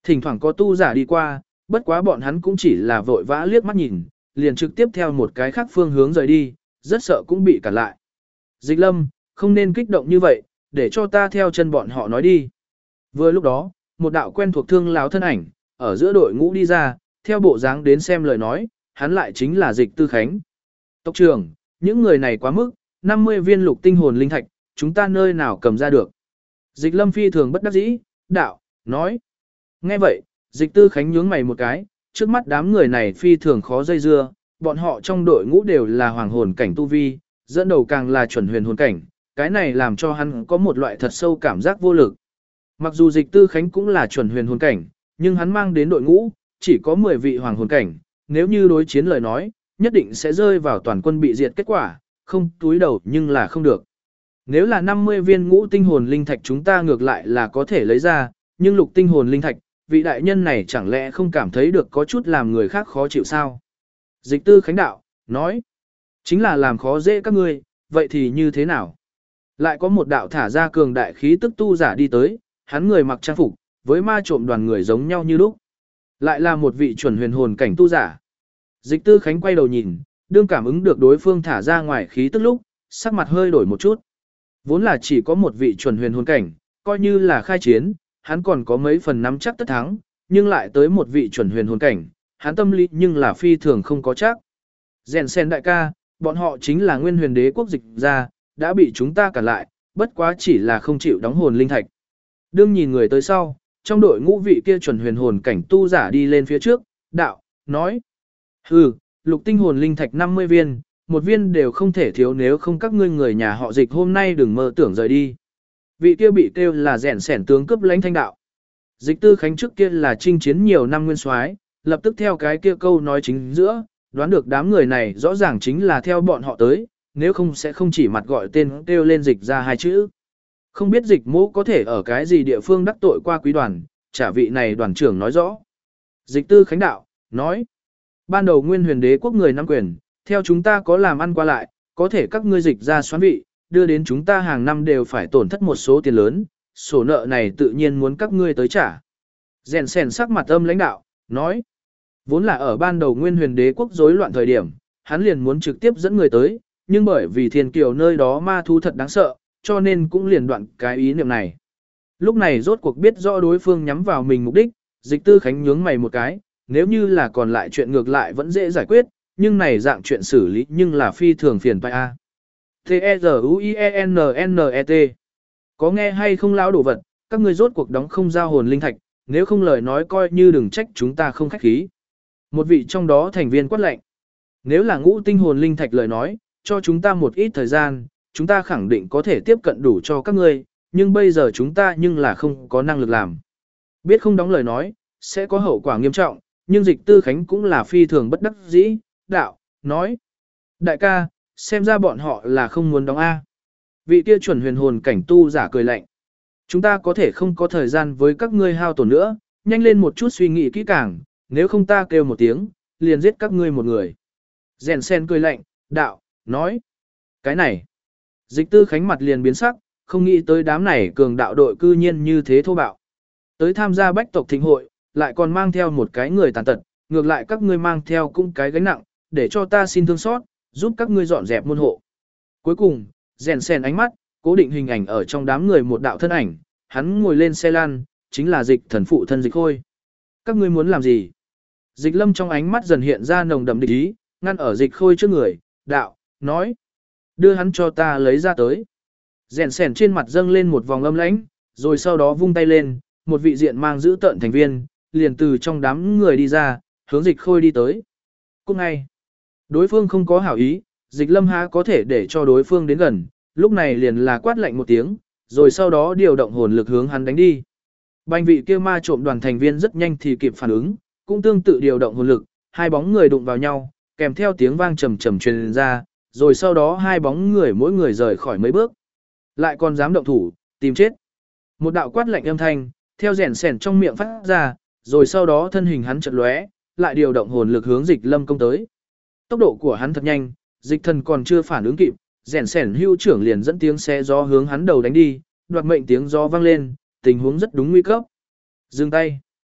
Thỉnh thoảng có tu giả đi qua, bất quá bọn hắn cũng chỉ là vội vã liếc mắt nhìn, liền trực tiếp theo một cái khác phương hướng rời đi, rất sợ cũng bị cản lại. Dịch Lâm, không nên kích động như vậy, để cho ta theo chân bọn họ nói đi. Vừa lúc đó, một đạo quen thuộc thương lão thân ảnh, ở giữa đội ngũ đi ra, theo bộ dáng đến xem lời nói, hắn lại chính là Dịch Tư Khánh. Tộc trưởng, những người này quá mức, 50 viên lục tinh hồn linh thạch, chúng ta nơi nào cầm ra được. Dịch Lâm phi thường bất đắc dĩ, đạo, nói. Nghe vậy, Dịch Tư Khánh nhướng mày một cái, trước mắt đám người này phi thường khó dây dưa, bọn họ trong đội ngũ đều là hoàng hồn cảnh tu vi, dẫn đầu càng là chuẩn huyền hồn cảnh, cái này làm cho hắn có một loại thật sâu cảm giác vô lực. Mặc dù Dịch Tư Khánh cũng là chuẩn huyền hồn cảnh, nhưng hắn mang đến đội ngũ, chỉ có 10 vị hoàng hồn cảnh, nếu như đối chiến lời nói, nhất định sẽ rơi vào toàn quân bị diệt kết quả, không túi đầu nhưng là không được. Nếu là 50 viên ngũ tinh hồn linh thạch chúng ta ngược lại là có thể lấy ra, nhưng lục tinh hồn linh thạch, vị đại nhân này chẳng lẽ không cảm thấy được có chút làm người khác khó chịu sao? Dịch Tư Khánh đạo, nói, chính là làm khó dễ các ngươi, vậy thì như thế nào? Lại có một đạo thả ra cường đại khí tức tu giả đi tới, hắn người mặc trang phục, với ma trộm đoàn người giống nhau như lúc. Lại là một vị chuẩn huyền hồn cảnh tu giả. Dịch Tư Khánh quay đầu nhìn, đương cảm ứng được đối phương thả ra ngoài khí tức lúc, sắc mặt hơi đổi một chút. Vốn là chỉ có một vị chuẩn huyền hồn cảnh, coi như là khai chiến, hắn còn có mấy phần nắm chắc tất thắng, nhưng lại tới một vị chuẩn huyền hồn cảnh, hắn tâm lý nhưng là phi thường không có chắc. Rèn sen đại ca, bọn họ chính là nguyên huyền đế quốc Dịch gia, đã bị chúng ta cản lại, bất quá chỉ là không chịu đóng hồn linh thạch. Đương nhìn người tới sau, trong đội ngũ vị kia chuẩn huyền hồn cảnh tu giả đi lên phía trước, đạo, nói. Hừ, lục tinh hồn linh thạch 50 viên, một viên đều không thể thiếu, nếu không các ngươi người nhà họ Dịch hôm nay đừng mơ tưởng rời đi. Vị kia bị kêu là rèn sẻn tướng cướp lãnh thanh đạo. Dịch Tư Khánh trước kia là chinh chiến nhiều năm nguyên soái, lập tức theo cái kia câu nói chính giữa, đoán được đám người này rõ ràng chính là theo bọn họ tới, nếu không sẽ không chỉ mặt gọi tên kêu lên Dịch ra hai chữ. Không biết Dịch mỗ có thể ở cái gì địa phương đắc tội qua quý đoàn, trả vị này đoàn trưởng nói rõ. Dịch Tư Khánh đạo, nói, ban đầu nguyên huyền đế quốc người nắm quyền, theo chúng ta có làm ăn qua lại, có thể các ngươi Dịch ra xoán vị, đưa đến chúng ta hàng năm đều phải tổn thất một số tiền lớn, sổ nợ này tự nhiên muốn các ngươi tới trả. Rèn sèn sắc mặt âm lãnh đạo, nói, vốn là ở ban đầu nguyên huyền đế quốc rối loạn thời điểm, hắn liền muốn trực tiếp dẫn người tới, nhưng bởi vì thiên kiều nơi đó ma thú thật đáng sợ, cho nên cũng liền đoạn cái ý niệm này. Lúc này rốt cuộc biết rõ đối phương nhắm vào mình mục đích, Dịch Tư Khánh nhướng mày một cái, nếu như là còn lại chuyện ngược lại vẫn dễ giải quyết, nhưng này dạng chuyện xử lý nhưng là phi thường phiền phải a. T-E-Z-U-I-E-N-N-E-T Có nghe hay không lão đồ vật, các ngươi rốt cuộc đóng không giao hồn linh thạch, nếu không lời nói coi như đừng trách chúng ta không khách khí. Một vị trong đó thành viên quát lệnh. Nếu là ngũ tinh hồn linh thạch lời nói, cho chúng ta một ít thời gian, chúng ta khẳng định có thể tiếp cận đủ cho các ngươi, nhưng bây giờ chúng ta nhưng là không có năng lực làm. Biết không đóng lời nói, sẽ có hậu quả nghiêm trọng, nhưng Dịch Tư Khánh cũng là phi thường bất đắc dĩ, đạo, nói. Đại ca, xem ra bọn họ là không muốn đóng A. Vị kia chuẩn huyền hồn cảnh tu giả cười lạnh. Chúng ta có thể không có thời gian với các ngươi hao tổn nữa, nhanh lên một chút suy nghĩ kỹ càng, nếu không ta kêu một tiếng, liền giết các ngươi một người. Rèn sen cười lạnh, đạo, nói. Cái này. Dịch Tư Khánh mặt liền biến sắc, không nghĩ tới đám này cường đạo đội cư nhiên như thế thô bạo. Tới tham gia bách tộc thịnh hội, lại còn mang theo một cái người tàn tật, ngược lại các ngươi mang theo cũng cái gánh nặng, để cho ta xin thương xót, giúp các ngươi dọn dẹp môn hộ. Cuối cùng, rèn sen ánh mắt, cố định hình ảnh ở trong đám người một đạo thân ảnh, hắn ngồi lên xe lan, chính là Dịch thần phụ thân Dịch Khôi. Các ngươi muốn làm gì? Dịch Lâm trong ánh mắt dần hiện ra nồng đậm địch ý, ngăn ở Dịch Khôi trước người, đạo, nói. Đưa hắn cho ta lấy ra tới. Rèn sèn trên mặt dâng lên một vòng âm lãnh, rồi sau đó vung tay lên, một vị diện mang giữ tợn thành viên, liền từ trong đám người đi ra, hướng Dịch Khôi đi tới. Cũng ngay, đối phương không có hảo ý, Dịch Lâm há có thể để cho đối phương đến gần, lúc này liền là quát lạnh một tiếng, rồi sau đó điều động hồn lực hướng hắn đánh đi. Bành vị kia ma trộm đoàn thành viên rất nhanh thì kịp phản ứng, cũng tương tự điều động hồn lực, hai bóng người đụng vào nhau, kèm theo tiếng vang trầm trầm truyền ra, rồi sau đó hai bóng người mỗi người rời khỏi mấy bước. Lại còn dám động thủ, tìm chết. Một đạo quát lạnh âm thanh, theo rèn sèn trong miệng phát ra, rồi sau đó thân hình hắn chợt lóe, lại điều động hồn lực hướng Dịch Lâm công tới. Tốc độ của hắn thật nhanh, Dịch thần còn chưa phản ứng kịp, rèn sèn hưu trưởng liền dẫn tiếng xé gió hướng hắn đầu đánh đi, đoạt mệnh tiếng gió vang lên, tình huống rất đúng nguy cấp. Dừng tay.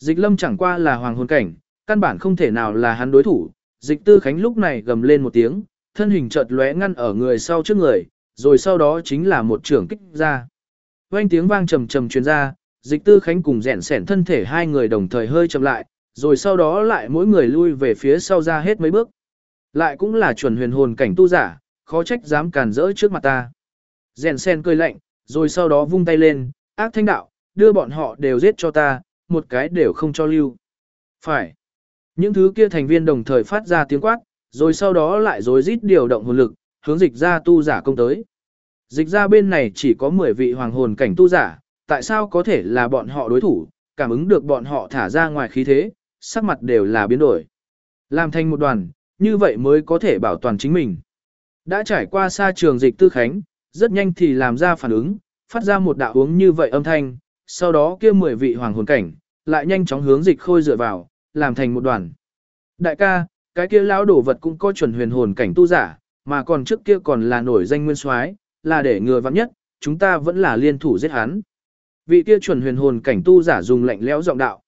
Dịch Lâm chẳng qua là hoàng hồn cảnh, căn bản không thể nào là hắn đối thủ. Dịch Tư Khánh lúc này gầm lên một tiếng, thân hình chợt lóe ngăn ở người sau trước người, rồi sau đó chính là một trưởng kích ra. Oanh tiếng vang trầm trầm truyền ra, Dịch Tư Khánh cùng rèn sẻn thân thể hai người đồng thời hơi chậm lại, rồi sau đó lại mỗi người lui về phía sau ra hết mấy bước. Lại cũng là chuẩn huyền hồn cảnh tu giả, khó trách dám cản rỡ trước mặt ta. Rèn sen cười lạnh, rồi sau đó vung tay lên, ác thanh đạo, đưa bọn họ đều giết cho ta, một cái đều không cho lưu. Phải. Những thứ kia thành viên đồng thời phát ra tiếng quát, rồi sau đó lại rối rít điều động hồn lực, hướng dịch ra tu giả công tới. Dịch ra bên này chỉ có 10 vị hoàng hồn cảnh tu giả, tại sao có thể là bọn họ đối thủ, cảm ứng được bọn họ thả ra ngoài khí thế, sắc mặt đều là biến đổi. Làm thành một đoàn, như vậy mới có thể bảo toàn chính mình. Đã trải qua xa trường Dịch Tư Khánh, rất nhanh thì làm ra phản ứng, phát ra một đạo uống như vậy âm thanh, sau đó kia 10 vị hoàng hồn cảnh, lại nhanh chóng hướng Dịch Khôi dựa vào, làm thành một đoàn. Đại ca, cái kia lão đổ vật cũng có chuẩn huyền hồn cảnh tu giả, mà còn trước kia còn là nổi danh nguyên soái, là để ngừa vắng nhất, chúng ta vẫn là liên thủ giết hắn. Vị kia chuẩn huyền hồn cảnh tu giả dùng lạnh lẽo giọng đạo,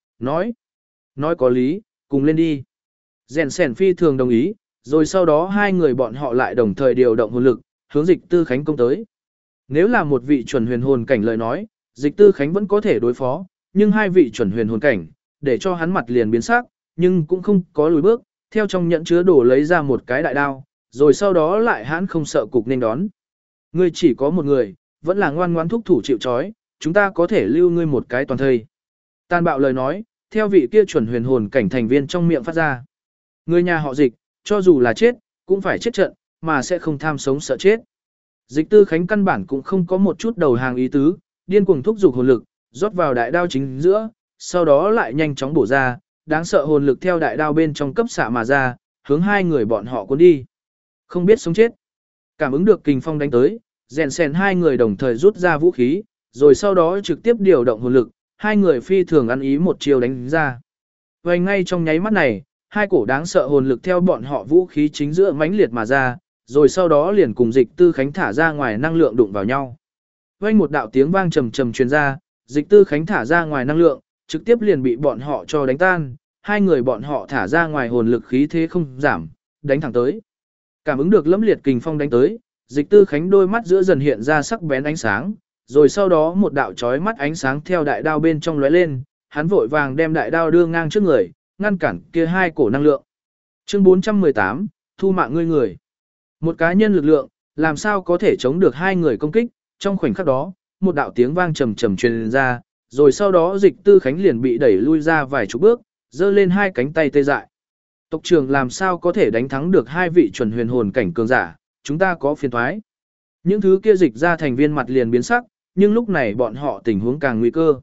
nói có lý, cùng lên đi. Rèn sẻn phi thường đồng ý, rồi sau đó hai người bọn họ lại đồng thời điều động hồn lực, hướng Dịch Tư Khánh công tới. Nếu là một vị chuẩn huyền hồn cảnh lời nói, Dịch Tư Khánh vẫn có thể đối phó, nhưng hai vị chuẩn huyền hồn cảnh, để cho hắn mặt liền biến sắc, nhưng cũng không có lùi bước, theo trong nhẫn chứa đồ lấy ra một cái đại đao, rồi sau đó lại hắn không sợ cục nên đón. Ngươi chỉ có một người, vẫn là ngoan ngoãn thúc thủ chịu trói, chúng ta có thể lưu ngươi một cái toàn thây. Tàn bạo lời nói, theo vị kia chuẩn huyền hồn cảnh thành viên trong miệng phát ra. Người nhà họ Dịch, cho dù là chết, cũng phải chết trận, mà sẽ không tham sống sợ chết. Dịch Tư Khánh căn bản cũng không có một chút đầu hàng ý tứ, điên cuồng thúc giục hồn lực, rót vào đại đao chính giữa, sau đó lại nhanh chóng bổ ra, đáng sợ hồn lực theo đại đao bên trong cấp xạ mà ra, hướng hai người bọn họ cuốn đi. Không biết sống chết. Cảm ứng được kình phong đánh tới, rèn sèn hai người đồng thời rút ra vũ khí, rồi sau đó trực tiếp điều động hồn lực, hai người phi thường ăn ý một chiều đánh ra. Và ngay trong nháy mắt này, hai cổ đáng sợ hồn lực theo bọn họ vũ khí chính giữa mãnh liệt mà ra, rồi sau đó liền cùng Dịch Tư Khánh thả ra ngoài năng lượng đụng vào nhau. Vang một đạo tiếng vang trầm trầm truyền ra, Dịch Tư Khánh thả ra ngoài năng lượng, trực tiếp liền bị bọn họ cho đánh tan, hai người bọn họ thả ra ngoài hồn lực khí thế không giảm, đánh thẳng tới. Cảm ứng được lẫm liệt kình phong đánh tới, Dịch Tư Khánh đôi mắt giữa dần hiện ra sắc bén ánh sáng, rồi sau đó một đạo chói mắt ánh sáng theo đại đao bên trong lóe lên, hắn vội vàng đem đại đao đưa ngang trước người, ngăn cản kia hai cổ năng lượng. Chương 418, thu mạng ngươi người. Một cá nhân lực lượng, làm sao có thể chống được hai người công kích, trong khoảnh khắc đó, một đạo tiếng vang trầm trầm truyền ra, rồi sau đó Dịch Tư Khánh liền bị đẩy lui ra vài chục bước, giơ lên hai cánh tay tê dại. Tộc trưởng làm sao có thể đánh thắng được hai vị chuẩn huyền hồn cảnh cường giả, chúng ta có phiền toái. Những thứ kia Dịch ra thành viên mặt liền biến sắc, nhưng lúc này bọn họ tình huống càng nguy cơ.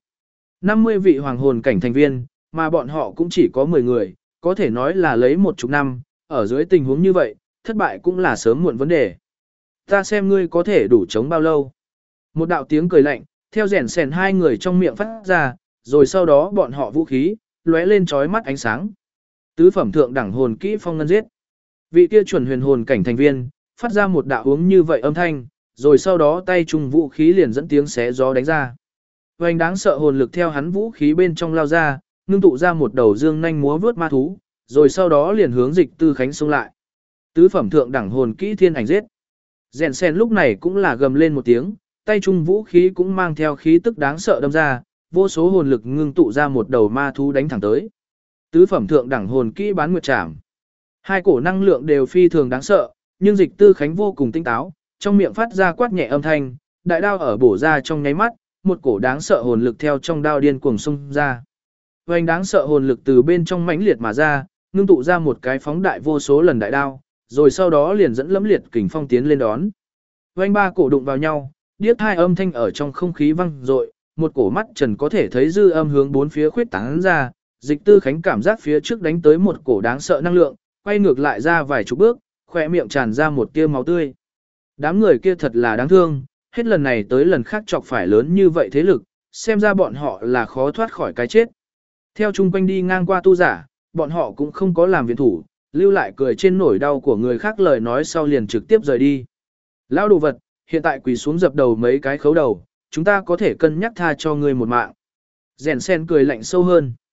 50 vị hoàng hồn cảnh thành viên, mà bọn họ cũng chỉ có 10 người, có thể nói là lấy một chục năm, ở dưới tình huống như vậy, thất bại cũng là sớm muộn vấn đề. Ta xem ngươi có thể đủ chống bao lâu. Một đạo tiếng cười lạnh, theo rèn sèn hai người trong miệng phát ra, rồi sau đó bọn họ vũ khí, lóe lên chói mắt ánh sáng. Tứ phẩm thượng đẳng hồn kỹ phong ngân giết. Vị kia chuẩn huyền hồn cảnh thành viên, phát ra một đạo uống như vậy âm thanh, rồi sau đó tay trung vũ khí liền dẫn tiếng xé gió đánh ra. Hoành đáng sợ hồn lực theo hắn vũ khí bên trong lao ra, ngưng tụ ra một đầu dương nhanh múa vướt ma thú, rồi sau đó liền hướng Dịch Tư Khánh xông lại. Tứ phẩm thượng đẳng hồn kỹ thiên ảnh giết. Rèn sen lúc này cũng là gầm lên một tiếng, tay trung vũ khí cũng mang theo khí tức đáng sợ đâm ra, vô số hồn lực ngưng tụ ra một đầu ma thú đánh thẳng tới. Tứ phẩm thượng đẳng hồn kỹ bán nguyệt trảm. Hai cổ năng lượng đều phi thường đáng sợ, nhưng Dịch Tư Khánh vô cùng tinh táo, trong miệng phát ra quát nhẹ âm thanh, đại đao ở bổ ra trong nháy mắt, một cổ đáng sợ hồn lực theo trong đao điên cuồng xung ra. Hoành đáng sợ hồn lực từ bên trong mãnh liệt mà ra, ngưng tụ ra một cái phóng đại vô số lần đại đao, rồi sau đó liền dẫn lẫm liệt kình phong tiến lên đón. Hoành ba cổ đụng vào nhau, điếc hai âm thanh ở trong không khí vang dội, một cổ mắt trần có thể thấy dư âm hướng bốn phía khuyết tán ra, Dịch Tư Khánh cảm giác phía trước đánh tới một cổ đáng sợ năng lượng, quay ngược lại ra vài chục bước, khóe miệng tràn ra một tia máu tươi. Đám người kia thật là đáng thương, hết lần này tới lần khác chọc phải lớn như vậy thế lực, xem ra bọn họ là khó thoát khỏi cái chết. Theo chung quanh đi ngang qua tu giả, bọn họ cũng không có làm viện thủ, lưu lại cười trên nỗi đau của người khác lời nói sau liền trực tiếp rời đi. Lão đồ vật, hiện tại quỳ xuống dập đầu mấy cái khấu đầu, chúng ta có thể cân nhắc tha cho ngươi một mạng. Rèn sen cười lạnh sâu hơn.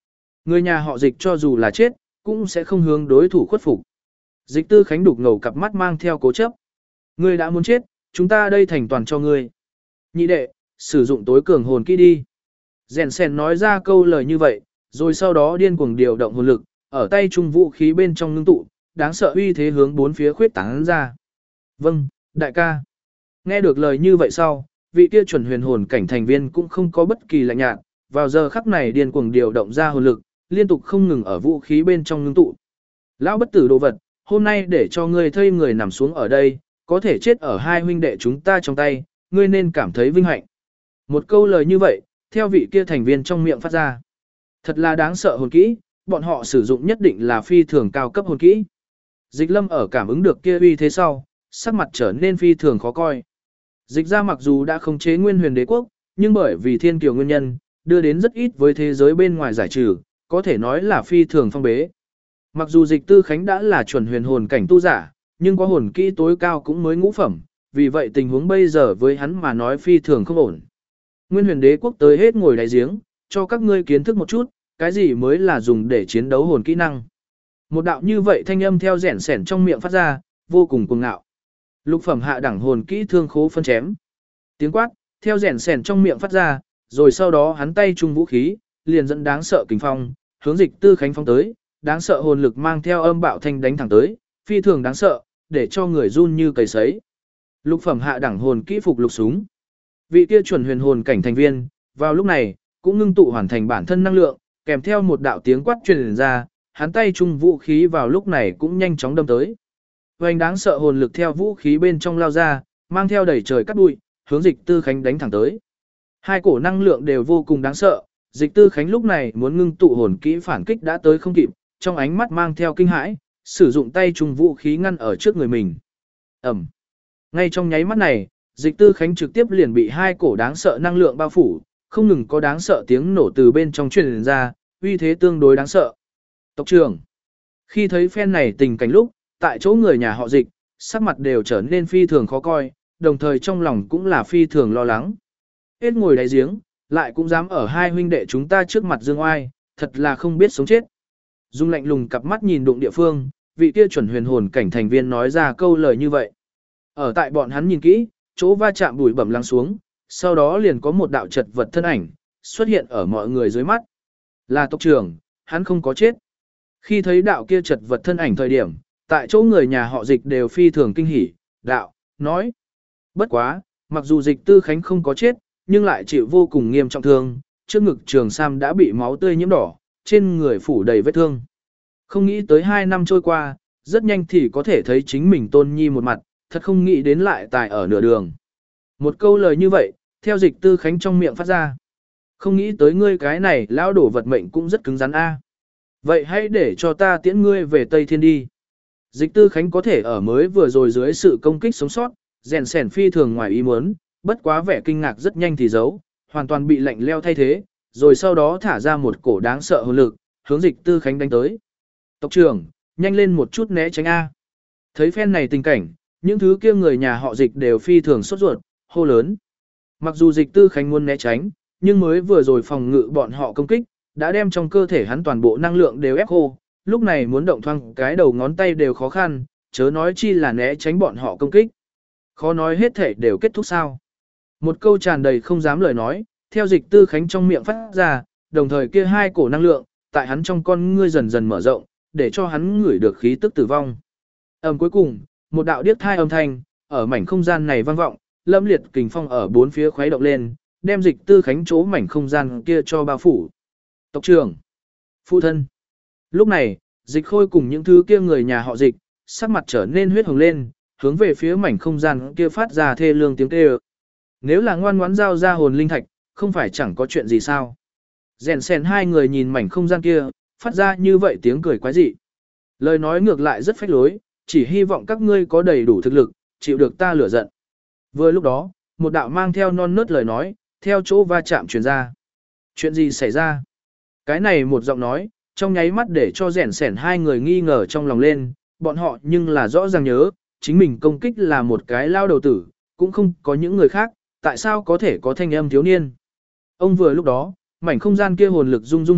Người nhà họ Dịch cho dù là chết, cũng sẽ không hướng đối thủ khuất phục. Dịch Tư Khánh đục ngầu cặp mắt mang theo cố chấp. Ngươi đã muốn chết, chúng ta đây thành toàn cho ngươi. Nhị đệ, sử dụng tối cường hồn kỹ đi. Rèn Sen nói ra câu lời như vậy, rồi sau đó điên cuồng điều động hồn lực, ở tay trung vũ khí bên trong ngưng tụ, đáng sợ uy thế hướng bốn phía khuyết tán ra. Vâng, đại ca. Nghe được lời như vậy sau, vị kia chuẩn huyền hồn cảnh thành viên cũng không có bất kỳ lạnh nhạt, vào giờ khắc này điên cuồng điều động ra hồn lực, liên tục không ngừng ở vũ khí bên trong ngưng tụ. Lão bất tử đồ vật, hôm nay để cho ngươi thây người nằm xuống ở đây, có thể chết ở hai huynh đệ chúng ta trong tay, ngươi nên cảm thấy vinh hạnh. Một câu lời như vậy, theo vị kia thành viên trong miệng phát ra. Thật là đáng sợ hồn kỹ, bọn họ sử dụng nhất định là phi thường cao cấp hồn kỹ. Dịch Lâm ở cảm ứng được kia uy thế sau, sắc mặt trở nên phi thường khó coi. Dịch ra mặc dù đã khống chế Nguyên Huyền Đế quốc, nhưng bởi vì thiên kiều nguyên nhân, đưa đến rất ít với thế giới bên ngoài giải trừ, có thể nói là phi thường phong bế. Mặc dù Dịch Tư Khánh đã là chuẩn huyền hồn cảnh tu giả, nhưng có hồn kỹ tối cao cũng mới ngũ phẩm, vì vậy tình huống bây giờ với hắn mà nói phi thường không ổn. Nguyên Huyền Đế quốc tới hết ngồi đáy giếng, cho các ngươi kiến thức một chút, cái gì mới là dùng để chiến đấu hồn kỹ năng. Một đạo như vậy thanh âm theo rẻn sẻn trong miệng phát ra, vô cùng cuồng ngạo. Lục phẩm hạ đẳng hồn kỹ thương khố phân chém. Tiếng quát, theo rẻn sẻn trong miệng phát ra, rồi sau đó hắn tay trung vũ khí, liền dẫn đáng sợ kình phong, hướng Dịch Tư Khánh phong tới, đáng sợ hồn lực mang theo âm bạo thanh đánh thẳng tới, phi thường đáng sợ, để cho người run như cầy sấy. Lục phẩm hạ đẳng hồn kỹ phục lục súng. Vị kia chuẩn huyền hồn cảnh thành viên, vào lúc này, cũng ngưng tụ hoàn thành bản thân năng lượng, kèm theo một đạo tiếng quát truyền ra, hắn tay trung vũ khí vào lúc này cũng nhanh chóng đâm tới. Hoành đáng sợ hồn lực theo vũ khí bên trong lao ra, mang theo đầy trời cát bụi, hướng Dịch Tư Khánh đánh thẳng tới. Hai cổ năng lượng đều vô cùng đáng sợ, Dịch Tư Khánh lúc này muốn ngưng tụ hồn kỹ phản kích đã tới không kịp, trong ánh mắt mang theo kinh hãi, sử dụng tay trung vũ khí ngăn ở trước người mình. Ẩm. Ngay trong nháy mắt này, Dịch Tư Khánh trực tiếp liền bị hai cổ đáng sợ năng lượng bao phủ, không ngừng có đáng sợ tiếng nổ từ bên trong truyền ra, uy thế tương đối đáng sợ. Tộc trưởng. Khi thấy phen này tình cảnh lúc, tại chỗ người nhà họ Dịch, sắc mặt đều trở nên phi thường khó coi, đồng thời trong lòng cũng là phi thường lo lắng. Hết ngồi đáy giếng, lại cũng dám ở hai huynh đệ chúng ta trước mặt dương oai, thật là không biết sống chết. Dung lạnh lùng cặp mắt nhìn đụng địa phương, vị kia chuẩn huyền hồn cảnh thành viên nói ra câu lời như vậy. Ở tại bọn hắn nhìn kỹ, chỗ va chạm bụi bẩm lắng xuống, sau đó liền có một đạo chật vật thân ảnh, xuất hiện ở mọi người dưới mắt. Là tộc trưởng, hắn không có chết. Khi thấy đạo kia chật vật thân ảnh thời điểm, tại chỗ người nhà họ Dịch đều phi thường kinh hỉ, đạo, nói. Bất quá, mặc dù Dịch Tư Khánh không có chết, nhưng lại chịu vô cùng nghiêm trọng thương, trước ngực trường sam đã bị máu tươi nhiễm đỏ, trên người phủ đầy vết thương. Không nghĩ tới 2 năm trôi qua, rất nhanh thì có thể thấy chính mình tôn nhi một mặt, thật không nghĩ đến lại tài ở nửa đường. Một câu lời như vậy, theo Dịch Tư Khánh trong miệng phát ra. Không nghĩ tới ngươi cái này lão đổ vật mệnh cũng rất cứng rắn a. Vậy hãy để cho ta tiễn ngươi về Tây Thiên đi. Dịch Tư Khánh có thể ở mới vừa rồi dưới sự công kích sống sót, rèn sẻn phi thường ngoài ý muốn, bất quá vẻ kinh ngạc rất nhanh thì giấu, hoàn toàn bị lạnh leo thay thế, rồi sau đó thả ra một cổ đáng sợ hồn lực, hướng Dịch Tư Khánh đánh tới. Tộc trưởng, nhanh lên một chút né tránh a. Thấy phen này tình cảnh, những thứ kia người nhà họ Dịch đều phi thường sốt ruột, hô lớn. Mặc dù Dịch Tư Khánh muốn né tránh, nhưng mới vừa rồi phòng ngự bọn họ công kích, đã đem trong cơ thể hắn toàn bộ năng lượng đều ép khô, lúc này muốn động thoang cái đầu ngón tay đều khó khăn, chớ nói chi là né tránh bọn họ công kích. Khó nói hết thể đều kết thúc sao. Một câu tràn đầy không dám lời nói, theo Dịch Tư Khánh trong miệng phát ra, đồng thời kia hai cổ năng lượng, tại hắn trong con ngươi dần dần mở rộng, để cho hắn ngửi được khí tức tử vong. Cuối cùng, một đạo điếc thai âm thanh, ở mảnh không gian này vang vọng, lâm liệt kình phong ở bốn phía khuấy động lên, đem Dịch Tư Khánh chỗ mảnh không gian kia cho bao phủ. Tộc trưởng, phụ thân. Lúc này, Dịch Khôi cùng những thứ kia người nhà họ Dịch, sắc mặt trở nên huyết hồng lên, hướng về phía mảnh không gian kia phát ra thê lương tiếng kêu. Nếu là ngoan ngoãn giao ra hồn linh thạch, không phải chẳng có chuyện gì sao? Rèn sèn hai người nhìn mảnh không gian kia, phát ra như vậy tiếng cười quái dị. Lời nói ngược lại rất phách lối, chỉ hy vọng các ngươi có đầy đủ thực lực, chịu được ta lửa giận. Vừa lúc đó, một đạo mang theo non nớt lời nói, theo chỗ va chạm truyền ra. Chuyện gì xảy ra? Cái này một giọng nói, trong nháy mắt để cho rèn sẻn hai người nghi ngờ trong lòng lên, bọn họ nhưng là rõ ràng nhớ, chính mình công kích là một cái lao đầu tử, cũng không có những người khác, tại sao có thể có thanh âm thiếu niên. Ông vừa lúc đó, mảnh không gian kia hồn lực rung rung hạ,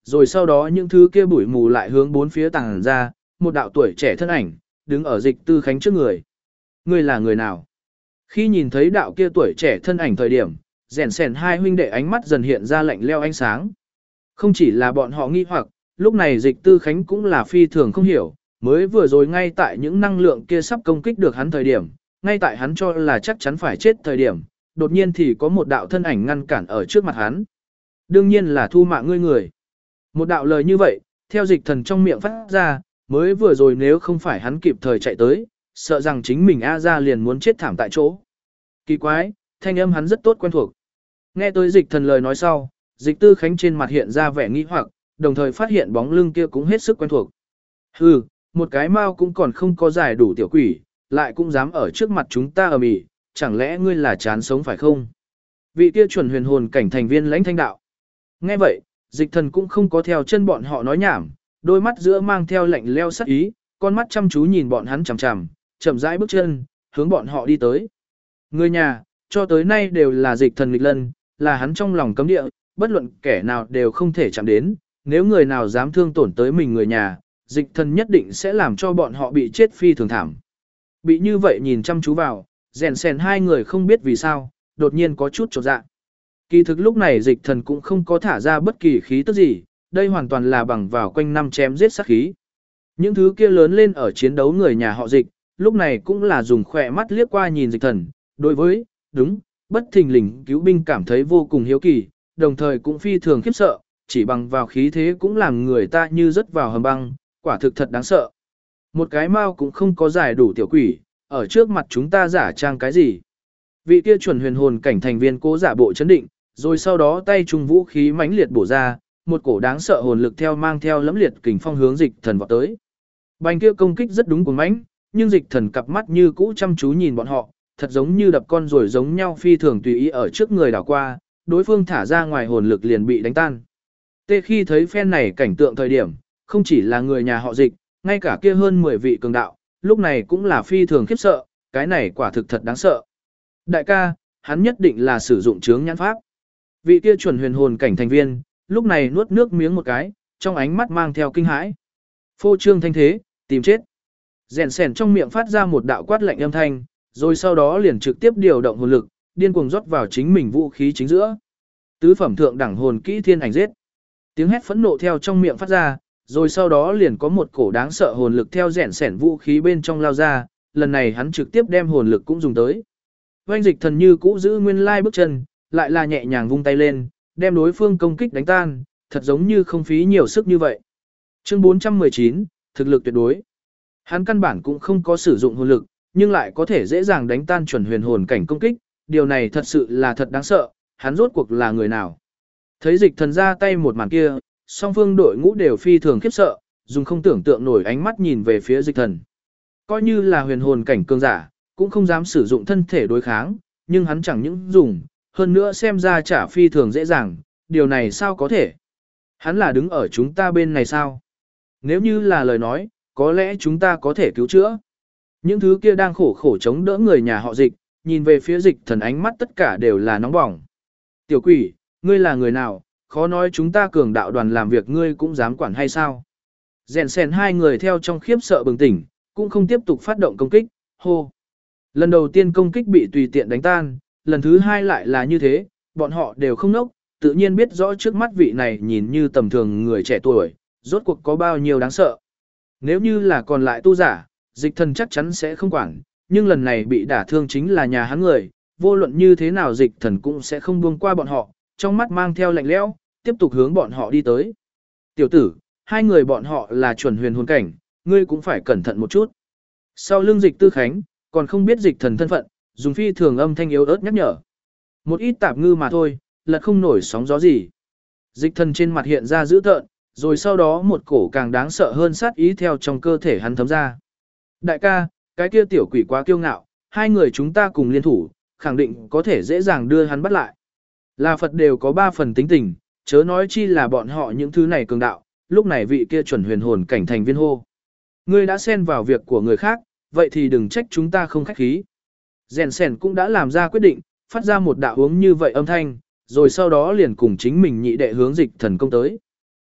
rồi sau đó những thứ kia bụi mù lại hướng bốn phía tàng ra, một đạo tuổi trẻ thân ảnh, đứng ở Dịch Tư Khánh trước người. Ngươi là người nào? Khi nhìn thấy đạo kia tuổi trẻ thân ảnh thời điểm, rèn sèn hai huynh đệ ánh mắt dần hiện ra lạnh leo ánh sáng. Không chỉ là bọn họ nghi hoặc, lúc này Dịch Tư Khánh cũng là phi thường không hiểu, mới vừa rồi ngay tại những năng lượng kia sắp công kích được hắn thời điểm, ngay tại hắn cho là chắc chắn phải chết thời điểm, đột nhiên thì có một đạo thân ảnh ngăn cản ở trước mặt hắn. Đương nhiên là thu mạng ngươi người. Một đạo lời như vậy, theo Dịch Thần trong miệng phát ra, mới vừa rồi nếu không phải hắn kịp thời chạy tới, sợ rằng chính mình A ra liền muốn chết thảm tại chỗ. Kỳ quái, thanh âm hắn rất tốt quen thuộc. Nghe tới Dịch Thần lời nói sau, Dịch Tư Khánh trên mặt hiện ra vẻ nghi hoặc, đồng thời phát hiện bóng lưng kia cũng hết sức quen thuộc. Hừ, một cái mao cũng còn không có giải đủ tiểu quỷ, lại cũng dám ở trước mặt chúng ta ầm ĩ, chẳng lẽ ngươi là chán sống phải không? Vị kia chuẩn huyền hồn cảnh thành viên lãnh thanh đạo. Nghe vậy, Dịch Thần cũng không có theo chân bọn họ nói nhảm, đôi mắt giữa mang theo lạnh leo sắc ý, con mắt chăm chú nhìn bọn hắn chằm chằm, chậm rãi bước chân, hướng bọn họ đi tới. Người nhà, cho tới nay đều là Dịch Thần nghịch lân, là hắn trong lòng cấm địa, bất luận kẻ nào đều không thể chạm đến, nếu người nào dám thương tổn tới mình người nhà, Dịch Thần nhất định sẽ làm cho bọn họ bị chết phi thường thảm. Bị như vậy nhìn chăm chú vào, rèn sèn hai người không biết vì sao, đột nhiên có chút chột dạ. Kỳ thực lúc này Dịch Thần cũng không có thả ra bất kỳ khí tức gì, đây hoàn toàn là bằng vào quanh năm chém giết sát khí. Những thứ kia lớn lên ở chiến đấu người nhà họ Dịch, lúc này cũng là dùng khỏe mắt liếc qua nhìn Dịch Thần, đối với, đúng, bất thình lình cứu binh cảm thấy vô cùng hiếu kỳ, đồng thời cũng phi thường khiếp sợ, chỉ bằng vào khí thế cũng làm người ta như rớt vào hầm băng, quả thực thật đáng sợ. Một cái mao cũng không có giải đủ tiểu quỷ, ở trước mặt chúng ta giả trang cái gì. Vị kia chuẩn huyền hồn cảnh thành viên cố giả bộ chấn định, rồi sau đó tay trung vũ khí mãnh liệt bổ ra, một cổ đáng sợ hồn lực theo mang theo lẫm liệt kình phong hướng Dịch Thần vọt tới. Bành kia công kích rất đúng của mãnh, nhưng Dịch Thần cặp mắt như cũ chăm chú nhìn bọn họ, thật giống như đập con rồi giống nhau phi thường tùy ý ở trước người đảo qua, đối phương thả ra ngoài hồn lực liền bị đánh tan. Tê khi thấy phen này cảnh tượng thời điểm, không chỉ là người nhà họ Dịch, ngay cả kia hơn 10 vị cường đạo, lúc này cũng là phi thường khiếp sợ, cái này quả thực thật đáng sợ. Đại ca, hắn nhất định là sử dụng chướng nhãn pháp. Vị kia chuẩn huyền hồn cảnh thành viên, lúc này nuốt nước miếng một cái, trong ánh mắt mang theo kinh hãi. Phô trương thanh thế, tìm chết. Rèn sèn trong miệng phát ra một đạo quát lạnh âm thanh, rồi sau đó liền trực tiếp điều động hồn lực, điên cuồng rót vào chính mình vũ khí chính giữa. Tứ phẩm thượng đẳng hồn kỹ thiên ảnh giết. Tiếng hét phẫn nộ theo trong miệng phát ra, rồi sau đó liền có một cổ đáng sợ hồn lực theo rèn sẻn vũ khí bên trong lao ra, lần này hắn trực tiếp đem hồn lực cũng dùng tới. Oanh Dịch Thần như cũ giữ nguyên lai bước chân, lại là nhẹ nhàng vung tay lên, đem đối phương công kích đánh tan, thật giống như không phí nhiều sức như vậy. Chương 419, thực lực tuyệt đối. Hắn căn bản cũng không có sử dụng hồn lực, nhưng lại có thể dễ dàng đánh tan chuẩn huyền hồn cảnh công kích, điều này thật sự là thật đáng sợ, hắn rốt cuộc là người nào. Thấy Dịch Thần ra tay một màn kia, song phương đội ngũ đều phi thường khiếp sợ, dùng không tưởng tượng nổi ánh mắt nhìn về phía Dịch Thần. Coi như là huyền hồn cảnh cường giả, cũng không dám sử dụng thân thể đối kháng, nhưng hắn chẳng những dùng, hơn nữa xem ra trả phi thường dễ dàng, điều này sao có thể? Hắn là đứng ở chúng ta bên này sao? Nếu như là lời nói, có lẽ chúng ta có thể cứu chữa. Những thứ kia đang khổ khổ chống đỡ người nhà họ Dịch, nhìn về phía Dịch Thần ánh mắt tất cả đều là nóng bỏng. Tiểu quỷ, ngươi là người nào, khó nói chúng ta cường đạo đoàn làm việc ngươi cũng dám quản hay sao? Rèn sèn hai người theo trong khiếp sợ bừng tỉnh, cũng không tiếp tục phát động công kích, hô. Lần đầu tiên công kích bị tùy tiện đánh tan, lần thứ hai lại là như thế, bọn họ đều không nốc, tự nhiên biết rõ trước mắt vị này nhìn như tầm thường người trẻ tuổi, rốt cuộc có bao nhiêu đáng sợ. Nếu như là còn lại tu giả, Dịch Thần chắc chắn sẽ không quản, nhưng lần này bị đả thương chính là nhà hắn người, vô luận như thế nào Dịch Thần cũng sẽ không buông qua bọn họ, trong mắt mang theo lạnh lẽo, tiếp tục hướng bọn họ đi tới. Tiểu tử, hai người bọn họ là chuẩn huyền hồn cảnh, ngươi cũng phải cẩn thận một chút. Sau lưng Dịch Tư Khánh, còn không biết Dịch Thần thân phận, dùng phi thường âm thanh yếu ớt nhắc nhở. Một ít tạp ngư mà thôi, lật không nổi sóng gió gì. Dịch Thần trên mặt hiện ra dữ tợn, rồi sau đó một cổ càng đáng sợ hơn sát ý theo trong cơ thể hắn thấm ra. Đại ca, cái kia tiểu quỷ quá kiêu ngạo, hai người chúng ta cùng liên thủ, khẳng định có thể dễ dàng đưa hắn bắt lại. Là Phật đều có 3 phần tính tình, chớ nói chi là bọn họ những thứ này cường đạo, lúc này vị kia chuẩn huyền hồn cảnh thành viên hô. Ngươi đã xen vào việc của người khác, vậy thì đừng trách chúng ta không khách khí. Rèn sèn cũng đã làm ra quyết định, phát ra một đạo hướng như vậy âm thanh, rồi sau đó liền cùng chính mình nhị đệ hướng Dịch Thần công tới.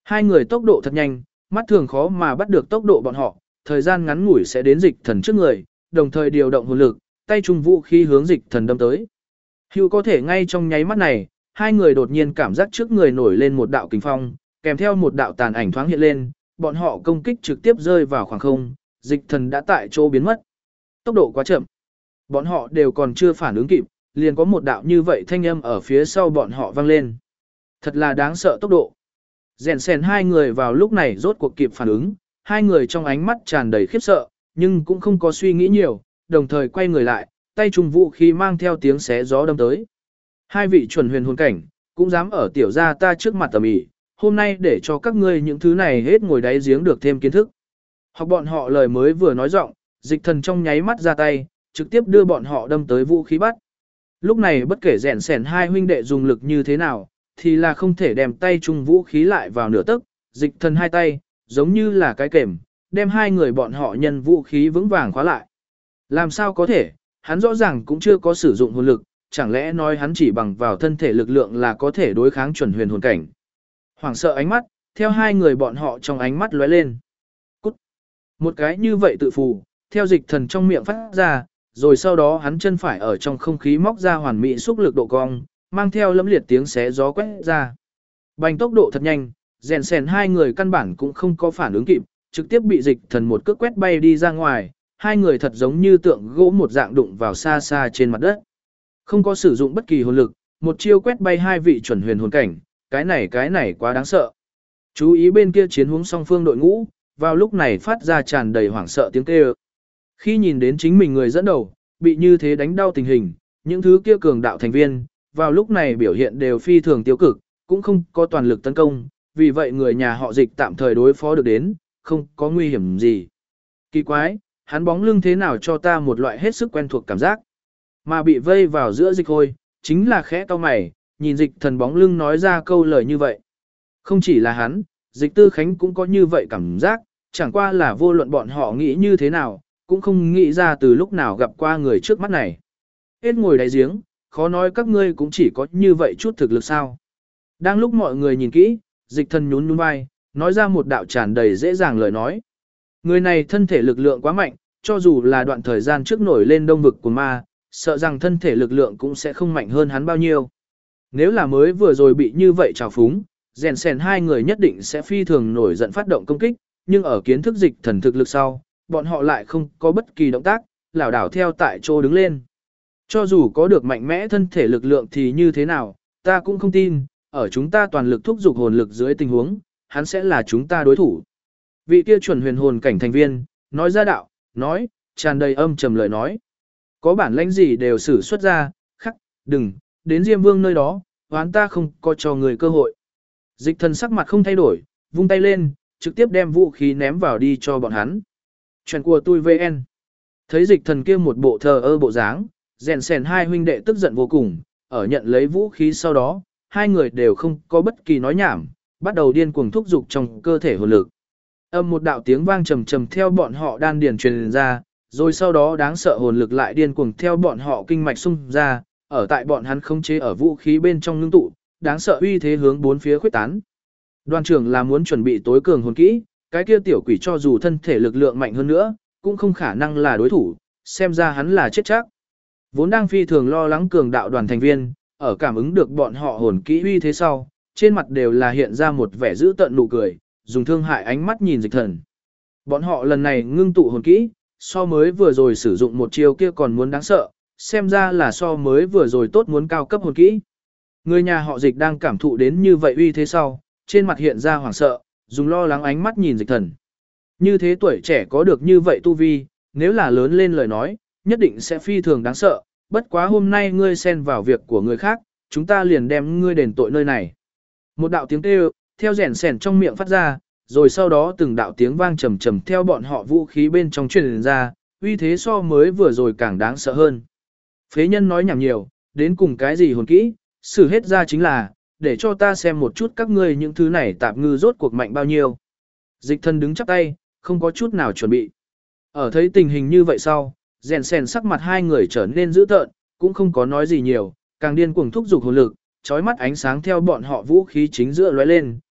Hai người tốc độ thật nhanh, mắt thường khó mà bắt được tốc độ bọn họ, thời gian ngắn ngủi sẽ đến dịch thần trước người, đồng thời điều động hồn lực, tay trung vũ khí hướng dịch thần đâm tới. Hữu có thể ngay trong nháy mắt này, hai người đột nhiên cảm giác trước người nổi lên một đạo kình phong, kèm theo một đạo tàn ảnh thoáng hiện lên, bọn họ công kích trực tiếp rơi vào khoảng không, dịch thần đã tại chỗ biến mất. Tốc độ quá chậm. Bọn họ đều còn chưa phản ứng kịp, liền có một đạo như vậy thanh âm ở phía sau bọn họ vang lên. Thật là đáng sợ tốc độ. Rèn sèn hai người vào lúc này rốt cuộc kịp phản ứng, hai người trong ánh mắt tràn đầy khiếp sợ, nhưng cũng không có suy nghĩ nhiều, đồng thời quay người lại, tay trùng vũ khí mang theo tiếng xé gió đâm tới. Hai vị chuẩn huyền hồn cảnh, cũng dám ở tiểu gia ta trước mặt tầm ĩ, hôm nay để cho các ngươi những thứ này hết ngồi đáy giếng được thêm kiến thức. Học bọn họ lời mới vừa nói giọng, dịch thần trong nháy mắt ra tay, trực tiếp đưa bọn họ đâm tới vũ khí bắt. Lúc này bất kể rèn sèn hai huynh đệ dùng lực như thế nào, thì là không thể đem tay chung vũ khí lại vào nửa tấc, dịch thần hai tay, giống như là cái kềm, đem hai người bọn họ nhân vũ khí vững vàng khóa lại. Làm sao có thể, hắn rõ ràng cũng chưa có sử dụng hồn lực, chẳng lẽ nói hắn chỉ bằng vào thân thể lực lượng là có thể đối kháng chuẩn huyền hồn cảnh. Hoảng sợ ánh mắt, theo hai người bọn họ trong ánh mắt lóe lên. Cút. Một cái như vậy tự phù, theo dịch thần trong miệng phát ra, rồi sau đó hắn chân phải ở trong không khí móc ra hoàn mỹ xúc lực độ cong, mang theo lẫm liệt tiếng xé gió quét ra. Bành tốc độ thật nhanh, rèn sèn hai người căn bản cũng không có phản ứng kịp, trực tiếp bị dịch thần một cước quét bay đi ra ngoài, hai người thật giống như tượng gỗ một dạng đụng vào xa xa trên mặt đất. Không có sử dụng bất kỳ hồn lực, một chiêu quét bay hai vị chuẩn huyền hồn cảnh, cái này quá đáng sợ. Chú ý bên kia chiến hướng song phương đội ngũ, vào lúc này phát ra tràn đầy hoảng sợ tiếng kêu. Khi nhìn đến chính mình người dẫn đầu, bị như thế đánh đau tình hình, những thứ kia cường đạo thành viên, vào lúc này biểu hiện đều phi thường tiêu cực, cũng không có toàn lực tấn công, vì vậy người nhà họ dịch tạm thời đối phó được đến, không có nguy hiểm gì. Kỳ quái, hắn bóng lưng thế nào cho ta một loại hết sức quen thuộc cảm giác. Mà bị vây vào giữa dịch hôi, chính là khẽ cau mày, nhìn dịch thần bóng lưng nói ra câu lời như vậy. Không chỉ là hắn, dịch tư khánh cũng có như vậy cảm giác, chẳng qua là vô luận bọn họ nghĩ như thế nào, cũng không nghĩ ra từ lúc nào gặp qua người trước mắt này. Hết ngồi đáy giếng, khó nói các ngươi cũng chỉ có như vậy chút thực lực sao. Đang lúc mọi người nhìn kỹ, dịch thần nhún nhún vai, nói ra một đạo tràn đầy dễ dàng lời nói. Người này thân thể lực lượng quá mạnh, cho dù là đoạn thời gian trước nổi lên đông vực của ma, sợ rằng thân thể lực lượng cũng sẽ không mạnh hơn hắn bao nhiêu. Nếu là mới vừa rồi bị như vậy trào phúng, rèn sèn hai người nhất định sẽ phi thường nổi giận phát động công kích, nhưng ở kiến thức dịch thần thực lực sau, bọn họ lại không có bất kỳ động tác, lảo đảo theo tại chỗ đứng lên. Cho dù có được mạnh mẽ thân thể lực lượng thì như thế nào, ta cũng không tin, ở chúng ta toàn lực thúc giục hồn lực dưới tình huống, hắn sẽ là chúng ta đối thủ. Vị kia chuẩn huyền hồn cảnh thành viên, nói ra đạo, nói, tràn đầy âm trầm lời nói. Có bản lãnh gì đều sử xuất ra, khắc, đừng, đến Diêm Vương nơi đó, hoán ta không có cho người cơ hội. Dịch thần sắc mặt không thay đổi, vung tay lên, trực tiếp đem vũ khí ném vào đi cho bọn hắn. Chuyện của tôi VN. Thấy dịch thần kia một bộ thờ ơ bộ dáng, rèn sèn hai huynh đệ tức giận vô cùng, ở nhận lấy vũ khí sau đó, hai người đều không có bất kỳ nói nhảm, bắt đầu điên cuồng thúc dục trong cơ thể hồn lực. Âm một đạo tiếng vang trầm trầm theo bọn họ đan điền truyền ra, rồi sau đó đáng sợ hồn lực lại điên cuồng theo bọn họ kinh mạch xung ra, ở tại bọn hắn không chế ở vũ khí bên trong ngưng tụ, đáng sợ uy thế hướng bốn phía khuếch tán. Đoàn trưởng là muốn chuẩn bị tối cường hồn kỹ, cái kia tiểu quỷ cho dù thân thể lực lượng mạnh hơn nữa, cũng không khả năng là đối thủ, xem ra hắn là chết chắc. Vốn đang phi thường lo lắng cường đạo đoàn thành viên, ở cảm ứng được bọn họ hồn kỹ uy thế sau, trên mặt đều là hiện ra một vẻ dữ tợn nụ cười, dùng thương hại ánh mắt nhìn dịch thần. Bọn họ lần này ngưng tụ hồn kỹ, so mới vừa rồi sử dụng một chiêu kia còn muốn đáng sợ, xem ra là so mới vừa rồi tốt muốn cao cấp hồn kỹ. Người nhà họ dịch đang cảm thụ đến như vậy uy thế sau, trên mặt hiện ra hoảng sợ, dùng lo lắng ánh mắt nhìn dịch thần. Như thế tuổi trẻ có được như vậy tu vi, nếu là lớn lên lời nói, nhất định sẽ phi thường đáng sợ, bất quá hôm nay ngươi xen vào việc của người khác, chúng ta liền đem ngươi đền tội nơi này. Một đạo tiếng kêu, theo rèn sèn trong miệng phát ra, rồi sau đó từng đạo tiếng vang trầm trầm theo bọn họ vũ khí bên trong truyền ra, uy thế so mới vừa rồi càng đáng sợ hơn. Phế nhân nói nhảm nhiều, đến cùng cái gì hồn kỹ, xử hết ra chính là, để cho ta xem một chút các ngươi những thứ này tạp ngư rốt cuộc mạnh bao nhiêu. Dịch thần đứng chắp tay, không có chút nào chuẩn bị. Ở thấy tình hình như vậy sau, rèn sèn sắc mặt hai người trở nên dữ tợn, cũng không có nói gì nhiều, càng điên cuồng thúc giục hồn lực, chói mắt ánh sáng theo bọn họ vũ khí chính giữa lóe lên,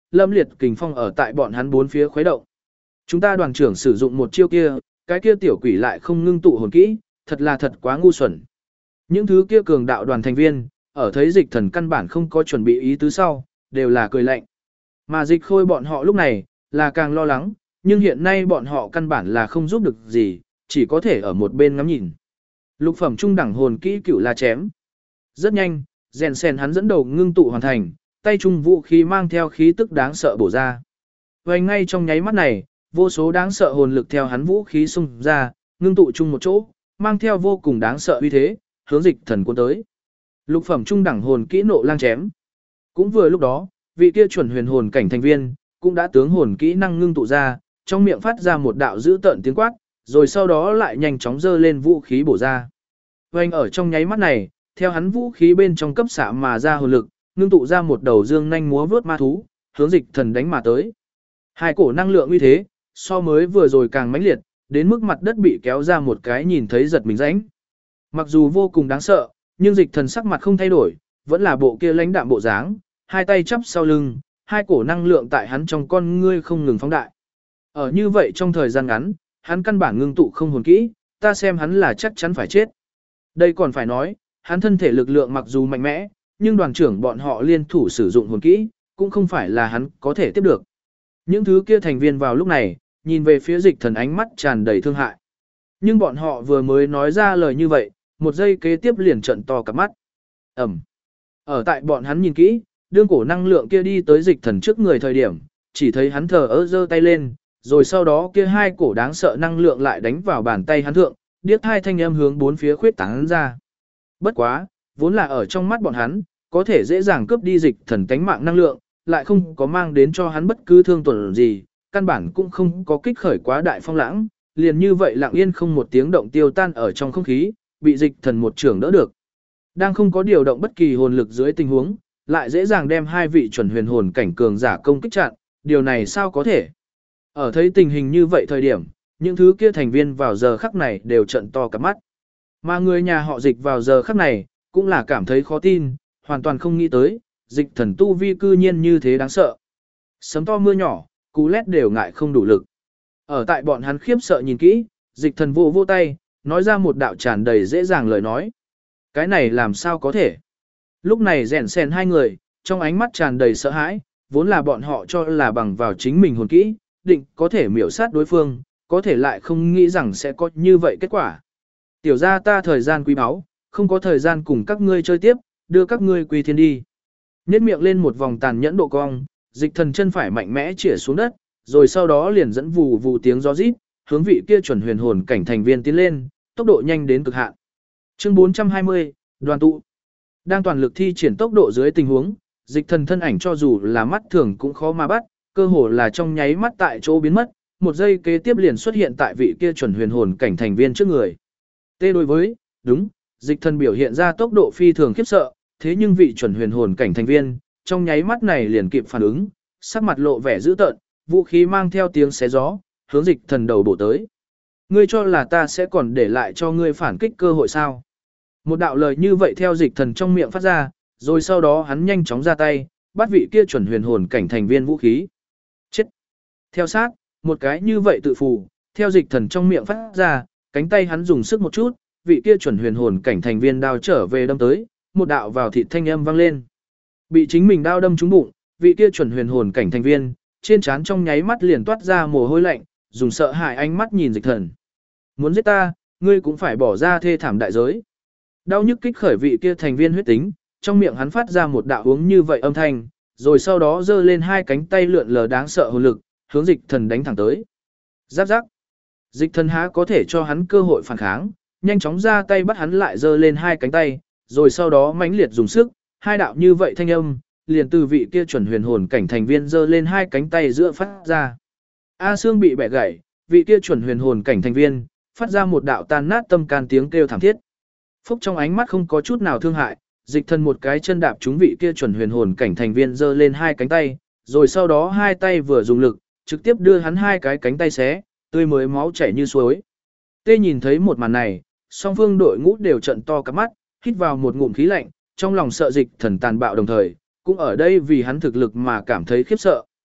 lâm liệt kình phong ở tại bọn hắn bốn phía khuấy động. Chúng ta đoàn trưởng sử dụng một chiêu kia, cái kia tiểu quỷ lại không ngưng tụ hồn kỹ, thật quá ngu xuẩn. Những thứ kia cường đạo đoàn thành viên, ở thấy dịch thần căn bản không có chuẩn bị ý tứ sau, đều là cười lạnh. Mà dịch khôi bọn họ lúc này, là càng lo lắng, nhưng hiện nay bọn họ căn bản là không giúp được gì, chỉ có thể ở một bên ngắm nhìn. Lục phẩm trung đẳng hồn kỹ cửu là chém. Rất nhanh, rèn sen hắn dẫn đầu ngưng tụ hoàn thành, tay trung vũ khí mang theo khí tức đáng sợ bổ ra. Và ngay trong nháy mắt này, vô số đáng sợ hồn lực theo hắn vũ khí xung ra, ngưng tụ chung một chỗ, mang theo vô cùng đáng sợ uy thế, hướng dịch thần cuốn tới. Lục phẩm trung đẳng hồn kỹ nộ lang chém. Cũng vừa lúc đó, vị kia chuẩn huyền hồn cảnh thành viên, cũng đã tướng hồn kỹ năng ngưng tụ ra, trong miệng phát ra một đạo dữ tợn tiếng quát, rồi sau đó lại nhanh chóng giơ lên vũ khí bổ ra. Vành ở trong nháy mắt này, theo hắn vũ khí bên trong cấp xạ mà ra hồn lực, ngưng tụ ra một đầu dương nhanh múa vướt ma thú, hướng dịch thần đánh mà tới. Hai cổ năng lượng uy thế, so mới vừa rồi càng mãnh liệt, đến mức mặt đất bị kéo ra một cái nhìn thấy giật mình rãnh. Mặc dù vô cùng đáng sợ, nhưng dịch thần sắc mặt không thay đổi, vẫn là bộ kia lãnh đạm bộ dáng, hai tay chắp sau lưng, hai cổ năng lượng tại hắn trong con ngươi không ngừng phóng đại. Ở như vậy trong thời gian ngắn, hắn căn bản ngưng tụ không hồn kỹ, ta xem hắn là chắc chắn phải chết. Đây còn phải nói, hắn thân thể lực lượng mặc dù mạnh mẽ, nhưng đoàn trưởng bọn họ liên thủ sử dụng hồn kỹ, cũng không phải là hắn có thể tiếp được. Những thứ kia thành viên vào lúc này, nhìn về phía dịch thần ánh mắt tràn đầy thương hại. Nhưng bọn họ vừa mới nói ra lời như vậy, một giây kế tiếp liền trận to cả mắt. Ẩm. Ở tại bọn hắn nhìn kỹ, đương cổ năng lượng kia đi tới dịch thần trước người thời điểm, chỉ thấy hắn thờ ơ giơ tay lên, rồi sau đó kia hai cổ đáng sợ năng lượng lại đánh vào bàn tay hắn thượng, điếc hai thanh âm hướng bốn phía khuyết tán ra. Bất quá, vốn là ở trong mắt bọn hắn, có thể dễ dàng cướp đi dịch thần tánh mạng năng lượng, lại không có mang đến cho hắn bất cứ thương tổn gì, căn bản cũng không có kích khởi quá đại phong lãng, liền như vậy lặng yên không một tiếng động tiêu tan ở trong không khí, bị dịch thần một trưởng đỡ được. Đang không có điều động bất kỳ hồn lực dưới tình huống, lại dễ dàng đem hai vị chuẩn huyền hồn cảnh cường giả công kích chặn, điều này sao có thể? Ở thấy tình hình như vậy thời điểm, những thứ kia thành viên vào giờ khắc này đều trận to cả mắt. Mà người nhà họ dịch vào giờ khắc này, cũng là cảm thấy khó tin, hoàn toàn không nghĩ tới, dịch thần tu vi cư nhiên như thế đáng sợ. Sấm to mưa nhỏ, cú lét đều ngại không đủ lực. Ở tại bọn hắn khiếp sợ nhìn kỹ, dịch thần vô vô tay, nói ra một đạo tràn đầy dễ dàng lời nói. Cái này làm sao có thể? Lúc này rèn sen hai người, trong ánh mắt tràn đầy sợ hãi, vốn là bọn họ cho là bằng vào chính mình hồn kỹ, định có thể miểu sát đối phương, có thể lại không nghĩ rằng sẽ có như vậy kết quả. Tiểu ra ta thời gian quý báu, không có thời gian cùng các ngươi chơi tiếp, đưa các ngươi quy thiên đi. Nhét miệng lên một vòng tàn nhẫn độ cong, dịch thần chân phải mạnh mẽ chĩa xuống đất, rồi sau đó liền dẫn vù vù tiếng gió rít, hướng vị kia chuẩn huyền hồn cảnh thành viên tiến lên, tốc độ nhanh đến cực hạn. Chương 420, đoàn tụ. Đang toàn lực thi triển tốc độ dưới tình huống, dịch thần thân ảnh cho dù là mắt thường cũng khó mà bắt, cơ hồ là trong nháy mắt tại chỗ biến mất, một giây kế tiếp liền xuất hiện tại vị kia chuẩn huyền hồn cảnh thành viên trước người. Tê đối với, đúng, dịch thần biểu hiện ra tốc độ phi thường khiếp sợ, thế nhưng vị chuẩn huyền hồn cảnh thành viên, trong nháy mắt này liền kịp phản ứng, sắc mặt lộ vẻ dữ tợn, vũ khí mang theo tiếng xé gió, hướng dịch thần đầu bổ tới. Ngươi cho là ta sẽ còn để lại cho ngươi phản kích cơ hội sao? Một đạo lời như vậy theo dịch thần trong miệng phát ra, rồi sau đó hắn nhanh chóng ra tay, bắt vị kia chuẩn huyền hồn cảnh thành viên vũ khí. Chết! Theo sát, một cái như vậy tự phù, theo dịch thần trong miệng phát ra, cánh tay hắn dùng sức một chút, vị kia chuẩn huyền hồn cảnh thành viên đao trở về đâm tới, một đạo vào thịt thanh âm vang lên. Bị chính mình đao đâm trúng bụng, vị kia chuẩn huyền hồn cảnh thành viên, trên trán trong nháy mắt liền toát ra mồ hôi lạnh, dùng sợ hãi ánh mắt nhìn dịch thần. Muốn giết ta, ngươi cũng phải bỏ ra thê thảm đại giới. Đau nhức kích khởi vị kia thành viên huyết tính, trong miệng hắn phát ra một đạo uống như vậy âm thanh, rồi sau đó giơ lên hai cánh tay lượn lờ đáng sợ hồn lực, hướng dịch thần đánh thẳng tới. Giáp giáp. Dịch thần há có thể cho hắn cơ hội phản kháng, nhanh chóng ra tay bắt hắn lại giơ lên hai cánh tay, rồi sau đó mãnh liệt dùng sức, hai đạo như vậy thanh âm, liền từ vị kia chuẩn huyền hồn cảnh thành viên giơ lên hai cánh tay giữa phát ra. A xương bị bẻ gãy, vị kia chuẩn huyền hồn cảnh thành viên, phát ra một đạo tan nát tâm can tiếng kêu thảm thiết. Phúc trong ánh mắt không có chút nào thương hại, dịch thần một cái chân đạp trúng vị kia chuẩn huyền hồn cảnh thành viên giơ lên hai cánh tay, rồi sau đó hai tay vừa dùng lực, trực tiếp đưa hắn hai cái cánh tay xé, tươi mới máu chảy như suối. Tê nhìn thấy một màn này, song phương đội ngũ đều trận to cả mắt, hít vào một ngụm khí lạnh, trong lòng sợ dịch thần tàn bạo đồng thời, cũng ở đây vì hắn thực lực mà cảm thấy khiếp sợ.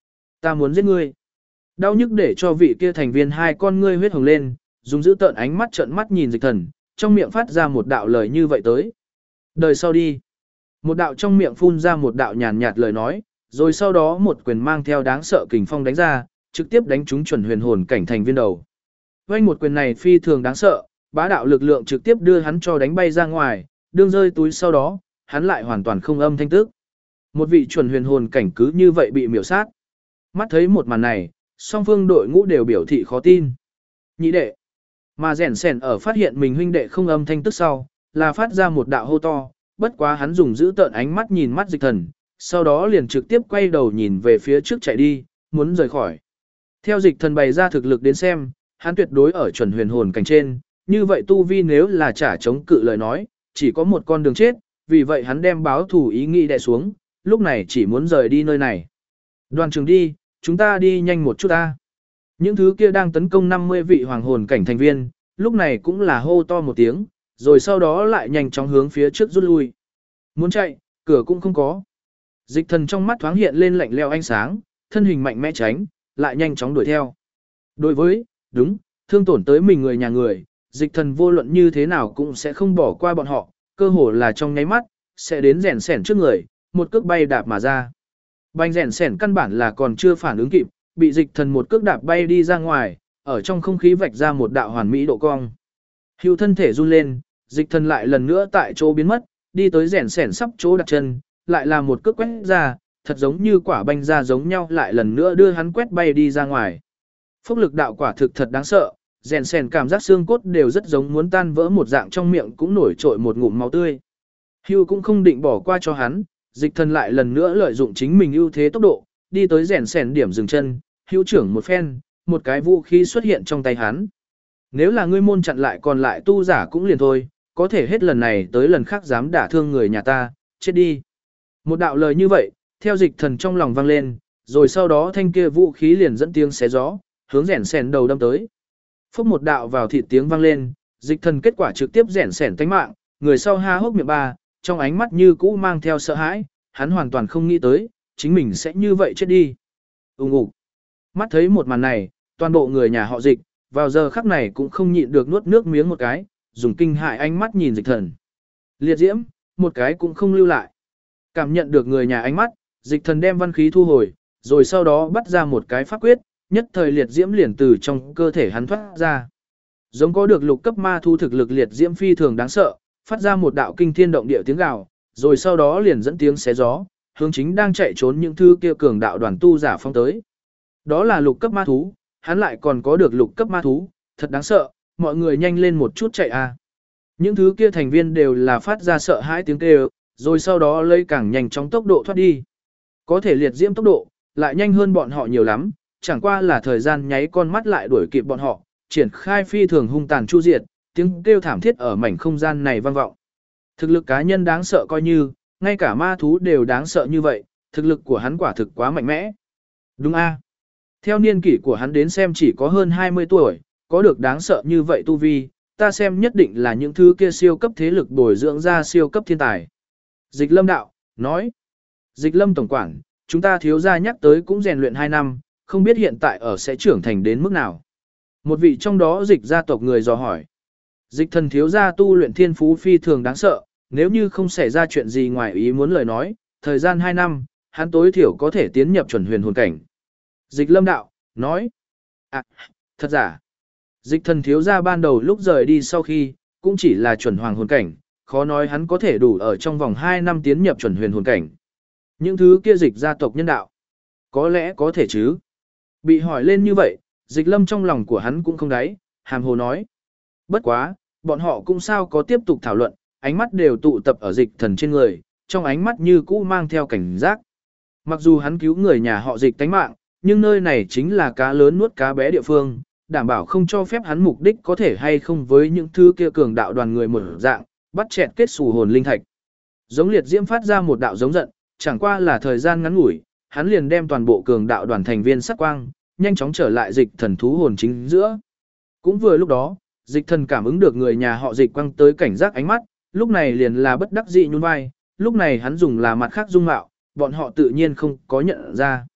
ta muốn giết ngươi. Đau nhức để cho vị kia thành viên hai con ngươi huyết hồng lên, dùng giữ tợn ánh mắt trợn mắt nhìn Dịch Thần, trong miệng phát ra một đạo lời như vậy tới. Đời sau đi. Một đạo trong miệng phun ra một đạo nhàn nhạt lời nói, rồi sau đó một quyền mang theo đáng sợ kình phong đánh ra, trực tiếp đánh trúng chuẩn huyền hồn cảnh thành viên đầu. Vành một quyền này phi thường đáng sợ, bá đạo lực lượng trực tiếp đưa hắn cho đánh bay ra ngoài, đương rơi túi sau đó, hắn lại hoàn toàn không âm thanh tức. Một vị chuẩn huyền hồn cảnh cứ như vậy bị miểu sát. Mắt thấy một màn này, song phương đội ngũ đều biểu thị khó tin. Nhị đệ. Mà rèn sèn ở phát hiện mình huynh đệ không âm thanh tức sau, là phát ra một đạo hô to, bất quá hắn dùng giữ tợn ánh mắt nhìn mắt Dịch Thần, sau đó liền trực tiếp quay đầu nhìn về phía trước chạy đi, muốn rời khỏi. Theo Dịch Thần bày ra thực lực đến xem, hắn tuyệt đối ở chuẩn huyền hồn cảnh trên, như vậy tu vi nếu là trả chống cự lời nói, chỉ có một con đường chết, vì vậy hắn đem báo thủ ý nghĩ đè xuống, lúc này chỉ muốn rời đi nơi này. Đoàn trường đi, chúng ta đi nhanh một chút ta. Những thứ kia đang tấn công 50 vị hoàng hồn cảnh thành viên, lúc này cũng là hô to một tiếng, rồi sau đó lại nhanh chóng hướng phía trước rút lui. Muốn chạy, cửa cũng không có. Dịch Thần trong mắt thoáng hiện lên lạnh lẽo ánh sáng, thân hình mạnh mẽ tránh, lại nhanh chóng đuổi theo. Đối với, đúng, thương tổn tới mình người nhà người, Dịch Thần vô luận như thế nào cũng sẽ không bỏ qua bọn họ, cơ hồ là trong nháy mắt, sẽ đến rèn sẻn trước người, một cước bay đạp mà ra. Banh rèn sẻn căn bản là còn chưa phản ứng kịp, bị Dịch Thần một cước đạp bay đi ra ngoài, ở trong không khí vạch ra một đạo hoàn mỹ độ cong. Hưu thân thể run lên, Dịch Thần lại lần nữa tại chỗ biến mất, đi tới rèn sẻn sắp chỗ đặt chân, lại là một cước quét ra, thật giống như quả banh ra giống nhau, lại lần nữa đưa hắn quét bay đi ra ngoài. Phốc lực đạo quả thực thật đáng sợ, rèn sẻn cảm giác xương cốt đều rất giống muốn tan vỡ một dạng, trong miệng cũng nổi trội một ngụm máu tươi. Hưu cũng không định bỏ qua cho hắn, Dịch Thần lại lần nữa lợi dụng chính mình ưu thế tốc độ, đi tới rèn sẻn điểm dừng chân, hữu trưởng một phen, một cái vũ khí xuất hiện trong tay hắn. Nếu là ngươi môn chặn lại còn lại tu giả cũng liền thôi, có thể hết lần này tới lần khác dám đả thương người nhà ta, chết đi. Một đạo lời như vậy, theo Dịch Thần trong lòng vang lên, rồi sau đó thanh kia vũ khí liền dẫn tiếng xé gió, hướng rèn sẻn đầu đâm tới. Phốc một đạo vào thịt tiếng vang lên, Dịch Thần kết quả trực tiếp rèn sẻn tánh mạng, người sau ha hốc miệng ba, trong ánh mắt như cũ mang theo sợ hãi, hắn hoàn toàn không nghĩ tới, chính mình sẽ như vậy chết đi. Ùng ục. Mắt thấy một màn này, toàn bộ người nhà họ Dịch, vào giờ khắc này cũng không nhịn được nuốt nước miếng một cái, dùng kinh hại ánh mắt nhìn Dịch Thần. Liệt diễm, một cái cũng không lưu lại. Cảm nhận được người nhà ánh mắt, Dịch Thần đem văn khí thu hồi, rồi sau đó bắt ra một cái pháp quyết, nhất thời liệt diễm liền từ trong cơ thể hắn thoát ra. Giống có được lục cấp ma thu thực lực liệt diễm phi thường đáng sợ, phát ra một đạo kinh thiên động địa tiếng gào, rồi sau đó liền dẫn tiếng xé gió, hướng chính đang chạy trốn những thứ kia cường đạo đoàn tu giả phong tới. Đó là lục cấp ma thú, hắn lại còn có được lục cấp ma thú, thật đáng sợ, mọi người nhanh lên một chút chạy a. Những thứ kia thành viên đều là phát ra sợ hãi tiếng kêu, rồi sau đó lấy càng nhanh chóng tốc độ thoát đi. Có thể liệt diễm tốc độ, lại nhanh hơn bọn họ nhiều lắm, chẳng qua là thời gian nháy con mắt lại đuổi kịp bọn họ, triển khai phi thường hung tàn chu diệt, tiếng kêu thảm thiết ở mảnh không gian này vang vọng. Thực lực cá nhân đáng sợ coi như, ngay cả ma thú đều đáng sợ như vậy, thực lực của hắn quả thực quá mạnh mẽ. Đúng a. Theo niên kỷ của hắn đến xem chỉ có hơn 20 tuổi, có được đáng sợ như vậy tu vi, ta xem nhất định là những thứ kia siêu cấp thế lực bồi dưỡng ra siêu cấp thiên tài. Dịch Lâm đạo, nói. Dịch Lâm tổng quản, chúng ta thiếu gia nhắc tới cũng rèn luyện 2 năm, không biết hiện tại ở sẽ trưởng thành đến mức nào. Một vị trong đó dịch gia tộc người dò hỏi. Dịch Thần thiếu gia tu luyện thiên phú phi thường đáng sợ, nếu như không xảy ra chuyện gì ngoài ý muốn lời nói, thời gian 2 năm, hắn tối thiểu có thể tiến nhập chuẩn huyền hồn cảnh. Dịch Lâm đạo, nói. À, thật giả. Dịch Thần thiếu gia ban đầu lúc rời đi sau khi, cũng chỉ là chuẩn hoàng hồn cảnh, khó nói hắn có thể đủ ở trong vòng 2 năm tiến nhập chuẩn huyền hồn cảnh. Những thứ kia dịch gia tộc nhân đạo, có lẽ có thể chứ. Bị hỏi lên như vậy, Dịch Lâm trong lòng của hắn cũng không đáy, hàm hồ nói. Bất quá, bọn họ cũng sao có tiếp tục thảo luận, ánh mắt đều tụ tập ở Dịch Thần trên người, trong ánh mắt như cũ mang theo cảnh giác. Mặc dù hắn cứu người nhà họ Dịch tánh mạng, nhưng nơi này chính là cá lớn nuốt cá bé địa phương, đảm bảo không cho phép hắn mục đích có thể hay không với những thứ kia cường đạo đoàn người một dạng, bắt chẹt kết xù hồn linh thạch. Giống liệt diễm phát ra một đạo giống giận, chẳng qua là thời gian ngắn ngủi, hắn liền đem toàn bộ cường đạo đoàn thành viên sắc quang, nhanh chóng trở lại Dịch Thần thú hồn chính giữa. Cũng vừa lúc đó, Dịch Thần cảm ứng được người nhà họ Dịch quăng tới cảnh giác ánh mắt, lúc này liền là bất đắc dĩ nhún vai, lúc này hắn dùng là mặt khác dung mạo, bọn họ tự nhiên không có nhận ra.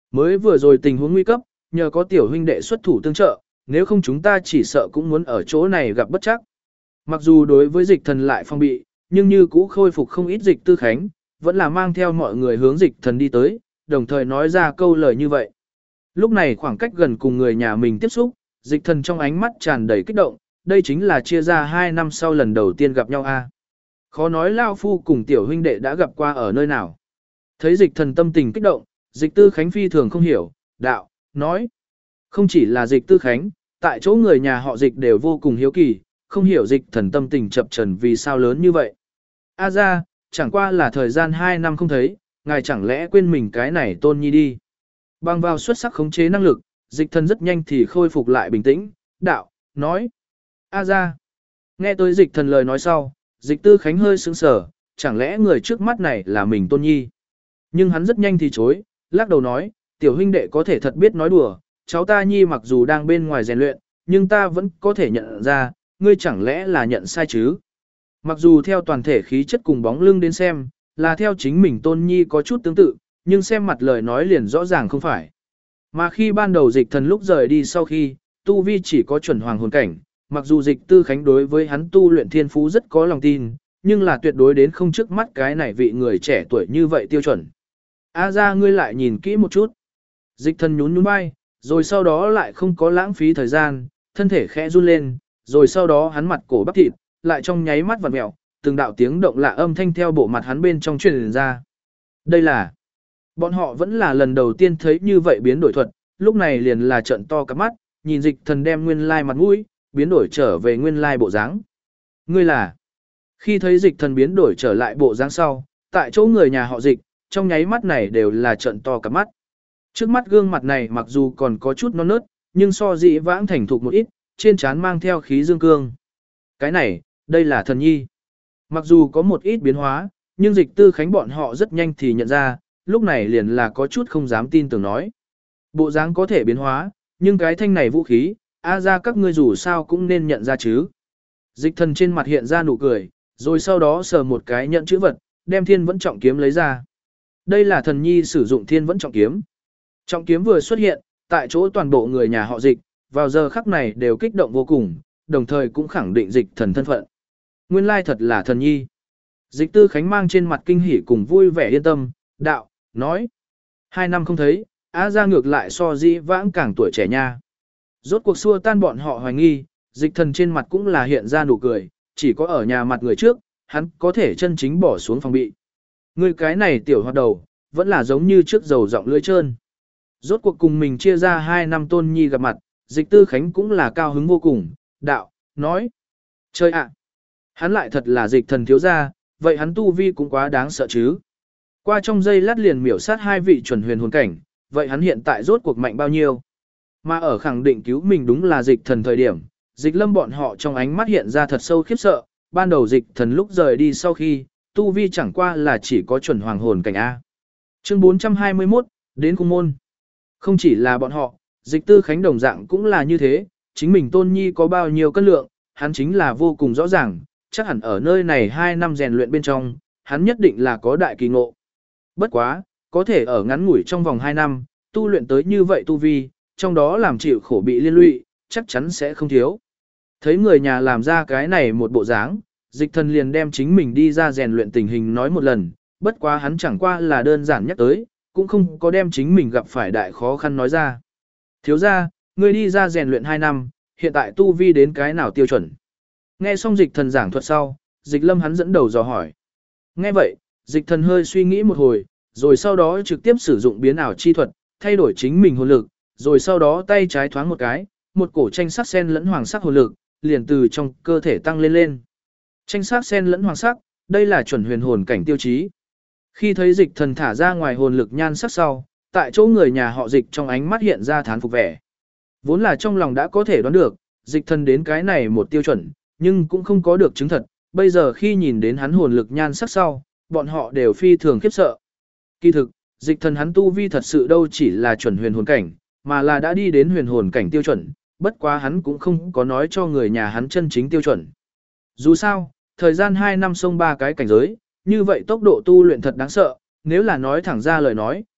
Mới vừa rồi tình huống nguy cấp, nhờ có tiểu huynh đệ xuất thủ tương trợ, nếu không chúng ta chỉ sợ cũng muốn ở chỗ này gặp bất chắc. Mặc dù đối với dịch thần lại phong bị, nhưng như cũ khôi phục không ít dịch tư khánh, vẫn là mang theo mọi người hướng dịch thần đi tới, đồng thời nói ra câu lời như vậy. Lúc này khoảng cách gần cùng người nhà mình tiếp xúc, dịch thần trong ánh mắt tràn đầy kích động, đây chính là chia ra 2 năm sau lần đầu tiên gặp nhau a. Khó nói Lao Phu cùng tiểu huynh đệ đã gặp qua ở nơi nào. Thấy dịch thần tâm tình kích động, dịch tư khánh phi thường không hiểu, đạo, nói. Không chỉ là dịch tư khánh, tại chỗ người nhà họ dịch đều vô cùng hiếu kỳ, không hiểu dịch thần tâm tình chập trần vì sao lớn như vậy. A ra, chẳng qua là thời gian 2 năm không thấy, ngài chẳng lẽ quên mình cái này tôn nhi đi. Bằng vào xuất sắc khống chế năng lực, dịch thần rất nhanh thì khôi phục lại bình tĩnh, đạo, nói. A ra. Nghe tới dịch thần lời nói sau, dịch tư khánh hơi sững sờ, chẳng lẽ người trước mắt này là mình tôn nhi. Nhưng hắn rất nhanh thì chối, lắc đầu nói, tiểu huynh đệ có thể thật biết nói đùa, cháu ta nhi mặc dù đang bên ngoài rèn luyện, nhưng ta vẫn có thể nhận ra, ngươi chẳng lẽ là nhận sai chứ. Mặc dù theo toàn thể khí chất cùng bóng lưng đến xem, là theo chính mình tôn nhi có chút tương tự, nhưng xem mặt lời nói liền rõ ràng không phải. Mà khi ban đầu dịch thần lúc rời đi sau khi, tu vi chỉ có chuẩn hoàng hồn cảnh, mặc dù dịch tư khánh đối với hắn tu luyện thiên phú rất có lòng tin, nhưng là tuyệt đối đến không trước mắt cái này vị người trẻ tuổi như vậy tiêu chuẩn. A ra ngươi lại nhìn kỹ một chút. Dịch thần nhún nhún vai, rồi sau đó lại không có lãng phí thời gian, thân thể khẽ run lên, rồi sau đó hắn mặt cổ bắp thịt, lại trong nháy mắt vặn mèo, từng đạo tiếng động lạ âm thanh theo bộ mặt hắn bên trong truyền ra. Đây là, bọn họ vẫn là lần đầu tiên thấy như vậy biến đổi thuật, lúc này liền là trận to cả mắt, nhìn dịch thần đem nguyên lai mặt mũi, biến đổi trở về nguyên lai bộ dáng. Ngươi là, khi thấy dịch thần biến đổi trở lại bộ dáng sau, tại chỗ người nhà họ dịch, trong nháy mắt này đều là trận to cả mắt. Trước mắt gương mặt này mặc dù còn có chút non nớt, nhưng so dị vãng thành thục một ít, trên trán mang theo khí dương cương. Cái này, đây là thần nhi. Mặc dù có một ít biến hóa, nhưng dịch tư khánh bọn họ rất nhanh thì nhận ra, lúc này liền là có chút không dám tin tưởng nói. Bộ dáng có thể biến hóa, nhưng cái thanh này vũ khí, a ra các ngươi dù sao cũng nên nhận ra chứ. Dịch thần trên mặt hiện ra nụ cười, rồi sau đó sờ một cái nhận chữ vật, đem thiên vẫn trọng kiếm lấy ra. Đây là thần nhi sử dụng thiên vẫn trọng kiếm. Trọng kiếm vừa xuất hiện, tại chỗ toàn bộ người nhà họ dịch, vào giờ khắc này đều kích động vô cùng, đồng thời cũng khẳng định dịch thần thân phận. Nguyên lai thật là thần nhi. Dịch tư khánh mang trên mặt kinh hỉ cùng vui vẻ yên tâm, đạo, nói. 2 năm không thấy, á ra ngược lại so dĩ vãng càng tuổi trẻ nha. Rốt cuộc xua tan bọn họ hoài nghi, dịch thần trên mặt cũng là hiện ra nụ cười, chỉ có ở nhà mặt người trước, hắn có thể chân chính bỏ xuống phòng bị. Người cái này tiểu hoạt đầu, vẫn là giống như trước dầu giọng lưỡi trơn. Rốt cuộc cùng mình chia ra 2 năm tôn nhi gặp mặt, dịch tư khánh cũng là cao hứng vô cùng, đạo, nói. Chơi ạ, hắn lại thật là dịch thần thiếu gia, vậy hắn tu vi cũng quá đáng sợ chứ. Qua trong giây lát liền miểu sát 2 vị chuẩn huyền hồn cảnh, vậy hắn hiện tại rốt cuộc mạnh bao nhiêu. Mà ở khẳng định cứu mình đúng là dịch thần thời điểm, dịch lâm bọn họ trong ánh mắt hiện ra thật sâu khiếp sợ, ban đầu dịch thần lúc rời đi sau khi, tu vi chẳng qua là chỉ có chuẩn hoàng hồn cảnh A. Chương 421, đến cung môn. Không chỉ là bọn họ, dịch tư khánh đồng dạng cũng là như thế, chính mình tôn nhi có bao nhiêu cân lượng, hắn chính là vô cùng rõ ràng, chắc hẳn ở nơi này 2 năm rèn luyện bên trong, hắn nhất định là có đại kỳ ngộ. Bất quá, có thể ở ngắn ngủi trong vòng 2 năm, tu luyện tới như vậy tu vi, trong đó làm chịu khổ bị liên lụy, chắc chắn sẽ không thiếu. Thấy người nhà làm ra cái này một bộ dáng, dịch thần liền đem chính mình đi ra rèn luyện tình hình nói một lần, bất quá hắn chẳng qua là đơn giản nhắc tới, cũng không có đem chính mình gặp phải đại khó khăn nói ra. Thiếu ra, ngươi đi ra rèn luyện 2 năm, hiện tại tu vi đến cái nào tiêu chuẩn? Nghe xong dịch thần giảng thuật sau, dịch lâm hắn dẫn đầu dò hỏi. Nghe vậy, dịch thần hơi suy nghĩ một hồi, rồi sau đó trực tiếp sử dụng biến ảo chi thuật, thay đổi chính mình hồn lực, rồi sau đó tay trái thoáng một cái, một cổ tranh sắc sen lẫn hoàng sắc hồn lực, liền từ trong cơ thể tăng lên lên. Tranh sắc sen lẫn hoàng sắc, đây là chuẩn huyền hồn cảnh tiêu chí. Khi thấy dịch thần thả ra ngoài hồn lực nhan sắc sau, tại chỗ người nhà họ dịch trong ánh mắt hiện ra thán phục vẻ. Vốn là trong lòng đã có thể đoán được, dịch thần đến cái này một tiêu chuẩn, nhưng cũng không có được chứng thật, bây giờ khi nhìn đến hắn hồn lực nhan sắc sau, bọn họ đều phi thường khiếp sợ. Kỳ thực, dịch thần hắn tu vi thật sự đâu chỉ là chuẩn huyền hồn cảnh, mà là đã đi đến huyền hồn cảnh tiêu chuẩn, bất quá hắn cũng không có nói cho người nhà hắn chân chính tiêu chuẩn. Dù sao, thời gian 2 năm xông 3 cái cảnh giới, như vậy tốc độ tu luyện thật đáng sợ, nếu là nói thẳng ra lời nói,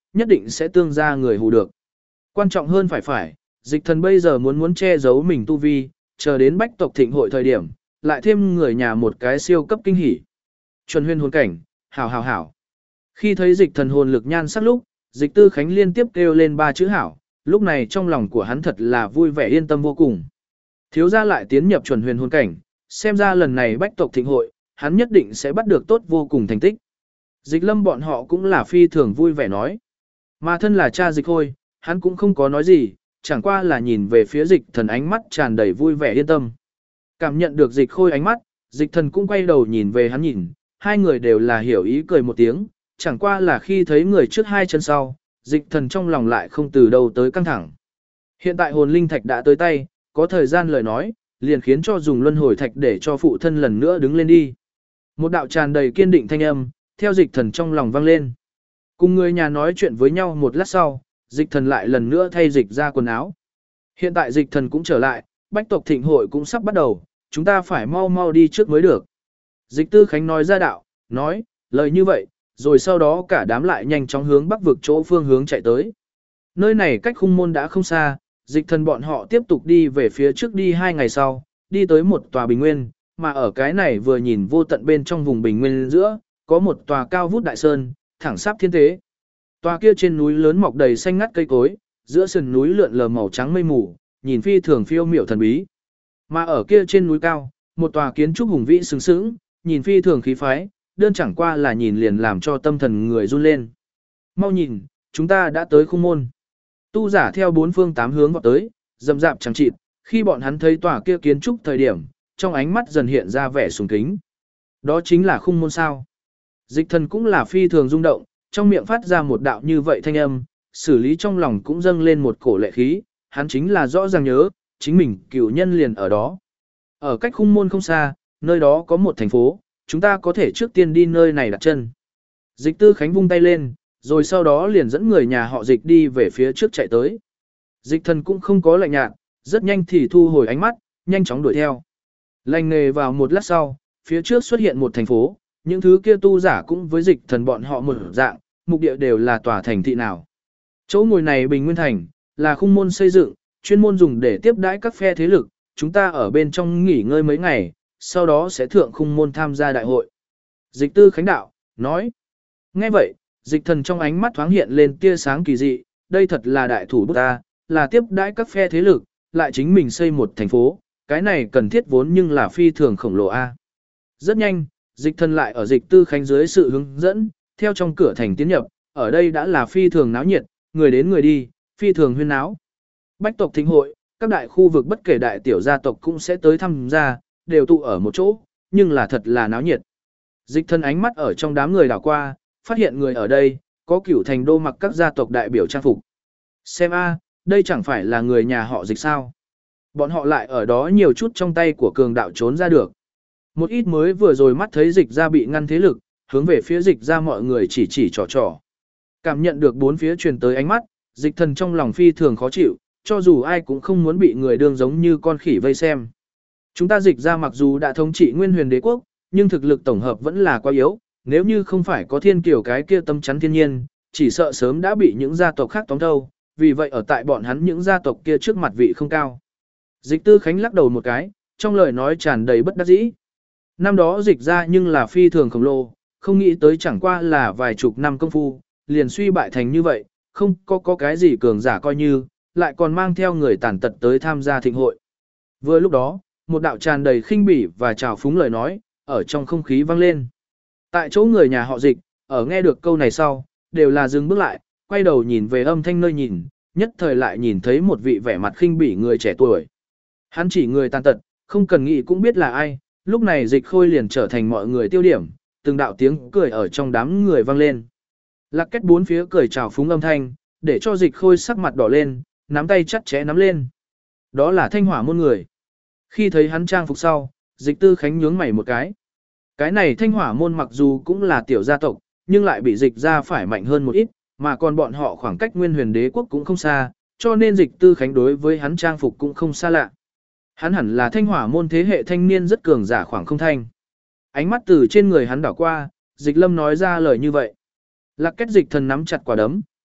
nhất định sẽ tương ra người hù được. Quan trọng hơn phải, dịch thần bây giờ muốn che giấu mình tu vi, chờ đến bách tộc thịnh hội thời điểm, lại thêm người nhà một cái siêu cấp kinh hỉ. Chuẩn huyền hồn cảnh, hảo. Khi thấy dịch thần hồn lực nhan sắc lúc, dịch tư khánh liên tiếp kêu lên 3 chữ hảo, lúc này trong lòng của hắn thật là vui vẻ yên tâm vô cùng. Thiếu gia lại tiến nhập chuẩn huyền hồn cảnh, xem ra lần này bách tộc thịnh hội, hắn nhất định sẽ bắt được tốt vô cùng thành tích. Dịch lâm bọn họ cũng là phi thường vui vẻ nói. Mà thân là cha dịch khôi, hắn cũng không có nói gì, chẳng qua là nhìn về phía dịch thần ánh mắt tràn đầy vui vẻ yên tâm. Cảm nhận được dịch khôi ánh mắt, dịch thần cũng quay đầu nhìn về hắn nhìn, hai người đều là hiểu ý cười một tiếng, chẳng qua là khi thấy người trước hai chân sau, dịch thần trong lòng lại không từ đâu tới căng thẳng. Hiện tại hồn linh thạch đã tới tay, có thời gian lời nói, liền khiến cho dùng luân hồi thạch để cho phụ thân lần nữa đứng lên đi. Một đạo tràn đầy kiên định thanh âm, theo dịch thần trong lòng vang lên. Cùng người nhà nói chuyện với nhau một lát sau, dịch thần lại lần nữa thay dịch ra quần áo. Hiện tại dịch thần cũng trở lại, bách tộc thịnh hội cũng sắp bắt đầu, chúng ta phải mau đi trước mới được. Dịch tư khánh nói ra đạo, nói, lời như vậy, rồi sau đó cả đám lại nhanh chóng hướng bắc vực chỗ phương hướng chạy tới. Nơi này cách khung môn đã không xa, dịch thần bọn họ tiếp tục đi về phía trước đi 2 ngày sau, đi tới một tòa bình nguyên, mà ở cái này vừa nhìn vô tận bên trong vùng bình nguyên giữa, có một tòa cao vút đại sơn, thẳng sắp thiên tế. Tòa kia trên núi lớn mọc đầy xanh ngắt cây cối, giữa sườn núi lượn lờ màu trắng mây mù, nhìn phi thường phiêu miểu thần bí. Mà ở kia trên núi cao, một tòa kiến trúc hùng vĩ sừng sững, nhìn phi thường khí phái, đơn chẳng qua là nhìn liền làm cho tâm thần người run lên. Mau nhìn, chúng ta đã tới khung môn. Tu giả theo 4 phương 8 hướng vọt tới, rầm rạp chẳng chịt, khi bọn hắn thấy tòa kia kiến trúc thời điểm, trong ánh mắt dần hiện ra vẻ sùng kính. Đó chính là khung môn sao. Dịch thần cũng là phi thường rung động, trong miệng phát ra một đạo như vậy thanh âm, xử lý trong lòng cũng dâng lên một cổ lệ khí, hắn chính là rõ ràng nhớ, chính mình cửu nhân liền ở đó. Ở cách khung môn không xa, nơi đó có một thành phố, chúng ta có thể trước tiên đi nơi này đặt chân. Dịch tư khánh vung tay lên, rồi sau đó liền dẫn người nhà họ dịch đi về phía trước chạy tới. Dịch thần cũng không có lạnh nhạt, rất nhanh thì thu hồi ánh mắt, nhanh chóng đuổi theo. Lành nghề vào một lát sau, phía trước xuất hiện một thành phố, những thứ kia tu giả cũng với dịch thần bọn họ một dạng, mục địa đều là tòa thành thị nào. Chỗ ngồi này Bình Nguyên Thành, là khung môn xây dựng, chuyên môn dùng để tiếp đãi các phe thế lực, chúng ta ở bên trong nghỉ ngơi mấy ngày, sau đó sẽ thượng khung môn tham gia đại hội. Dịch tư khánh đạo, nói. Nghe vậy, dịch thần trong ánh mắt thoáng hiện lên tia sáng kỳ dị, đây thật là đại thủ bút ta, là tiếp đãi các phe thế lực, lại chính mình xây một thành phố, cái này cần thiết vốn nhưng là phi thường khổng lồ a. Rất nhanh, dịch thần lại ở dịch tư khánh dưới sự hướng dẫn, theo trong cửa thành tiến nhập, ở đây đã là phi thường náo nhiệt, người đến người đi, phi thường huyên náo. Bách tộc thịnh hội, các đại khu vực bất kể đại tiểu gia tộc cũng sẽ tới tham gia, đều tụ ở một chỗ, nhưng là thật là náo nhiệt. Dịch thần ánh mắt ở trong đám người đảo qua, phát hiện người ở đây, có cửu thành đô mặc các gia tộc đại biểu trang phục. Xem a, đây chẳng phải là người nhà họ dịch sao. Bọn họ lại ở đó nhiều chút trong tay của cường đạo trốn ra được. Một ít mới vừa rồi mắt thấy dịch ra bị ngăn thế lực, hướng về phía dịch ra mọi người chỉ trò. Cảm nhận được bốn phía truyền tới ánh mắt, dịch thần trong lòng phi thường khó chịu, cho dù ai cũng không muốn bị người đương giống như con khỉ vây xem. Chúng ta dịch ra mặc dù đã thống trị nguyên huyền đế quốc, nhưng thực lực tổng hợp vẫn là quá yếu, nếu như không phải có thiên kiều cái kia tâm chắn thiên nhiên, chỉ sợ sớm đã bị những gia tộc khác tóm thâu, vì vậy ở tại bọn hắn những gia tộc kia trước mặt vị không cao. Dịch tư khánh lắc đầu một cái, trong lời nói tràn đầy bất đắc dĩ. Năm đó dịch ra nhưng là phi thường khổng lồ, không nghĩ tới chẳng qua là vài chục năm công phu, liền suy bại thành như vậy, không có cái gì cường giả coi như, lại còn mang theo người tàn tật tới tham gia thịnh hội. Vừa lúc đó, một đạo tràn đầy khinh bỉ và trào phúng lời nói, ở trong không khí vang lên. Tại chỗ người nhà họ dịch, ở nghe được câu này sau, đều là dừng bước lại, quay đầu nhìn về âm thanh nơi nhìn, nhất thời lại nhìn thấy một vị vẻ mặt khinh bỉ người trẻ tuổi. Hắn chỉ người tàn tật, không cần nghĩ cũng biết là ai, lúc này dịch khôi liền trở thành mọi người tiêu điểm, từng đạo tiếng cười ở trong đám người vang lên. Lạc kết bốn phía cười trào phúng âm thanh, để cho dịch khôi sắc mặt đỏ lên, nắm tay chặt chẽ nắm lên. Đó là Thanh Hỏa môn người. Khi thấy hắn trang phục sau, dịch tư khánh nhướng mày một cái. Cái này Thanh Hỏa môn mặc dù cũng là tiểu gia tộc, nhưng lại bị dịch ra phải mạnh hơn một ít, mà còn bọn họ khoảng cách nguyên huyền đế quốc cũng không xa, cho nên dịch tư khánh đối với hắn trang phục cũng không xa lạ. Hắn hẳn là Thanh Hỏa môn thế hệ thanh niên rất cường giả khoảng không thanh. Ánh mắt từ trên người hắn đảo qua, dịch lâm nói ra lời như vậy. Lạc kết dịch thần nắm chặt quả đấm,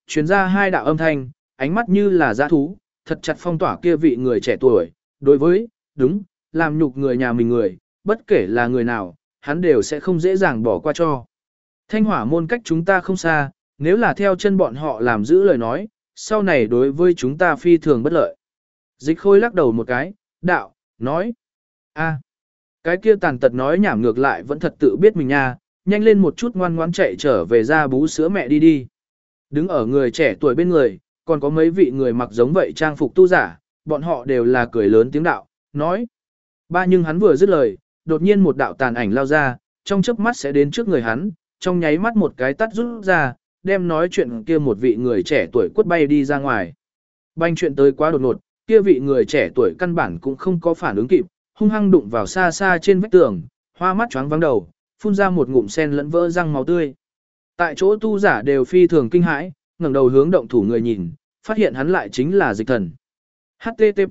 truyền ra hai đạo âm thanh, ánh mắt như là dã thú, thật chặt phong tỏa kia vị người trẻ tuổi, đối với, đúng, làm nhục người nhà mình người, bất kể là người nào, hắn đều sẽ không dễ dàng bỏ qua cho. Thanh hỏa môn cách chúng ta không xa, nếu là theo chân bọn họ làm giữ lời nói, sau này đối với chúng ta phi thường bất lợi. Dịch Khôi lắc đầu một cái, đạo, nói, a, cái kia tàn tật nói nhảm ngược lại vẫn thật tự biết mình nha, nhanh lên một chút ngoan ngoãn chạy trở về ra bú sữa mẹ đi đi. Đứng ở người trẻ tuổi bên người, còn có mấy vị người mặc giống vậy trang phục tu giả, bọn họ đều là cười lớn tiếng đạo, nói. Ba nhưng hắn vừa dứt lời, đột nhiên một đạo tàn ảnh lao ra, trong chớp mắt sẽ đến trước người hắn, trong nháy mắt một cái tắt rút ra, đem nói chuyện kia một vị người trẻ tuổi quất bay đi ra ngoài. Banh chuyện tới quá đột ngột, kia vị người trẻ tuổi căn bản cũng không có phản ứng kịp, hung hăng đụng vào xa xa trên vách tường, hoa mắt choáng vắng đầu, phun ra một ngụm sen lẫn vỡ răng máu tươi. Tại chỗ tu giả đều phi thường kinh hãi, ngẩng đầu hướng động thủ người nhìn, phát hiện hắn lại chính là Dịch Thần. HTTP,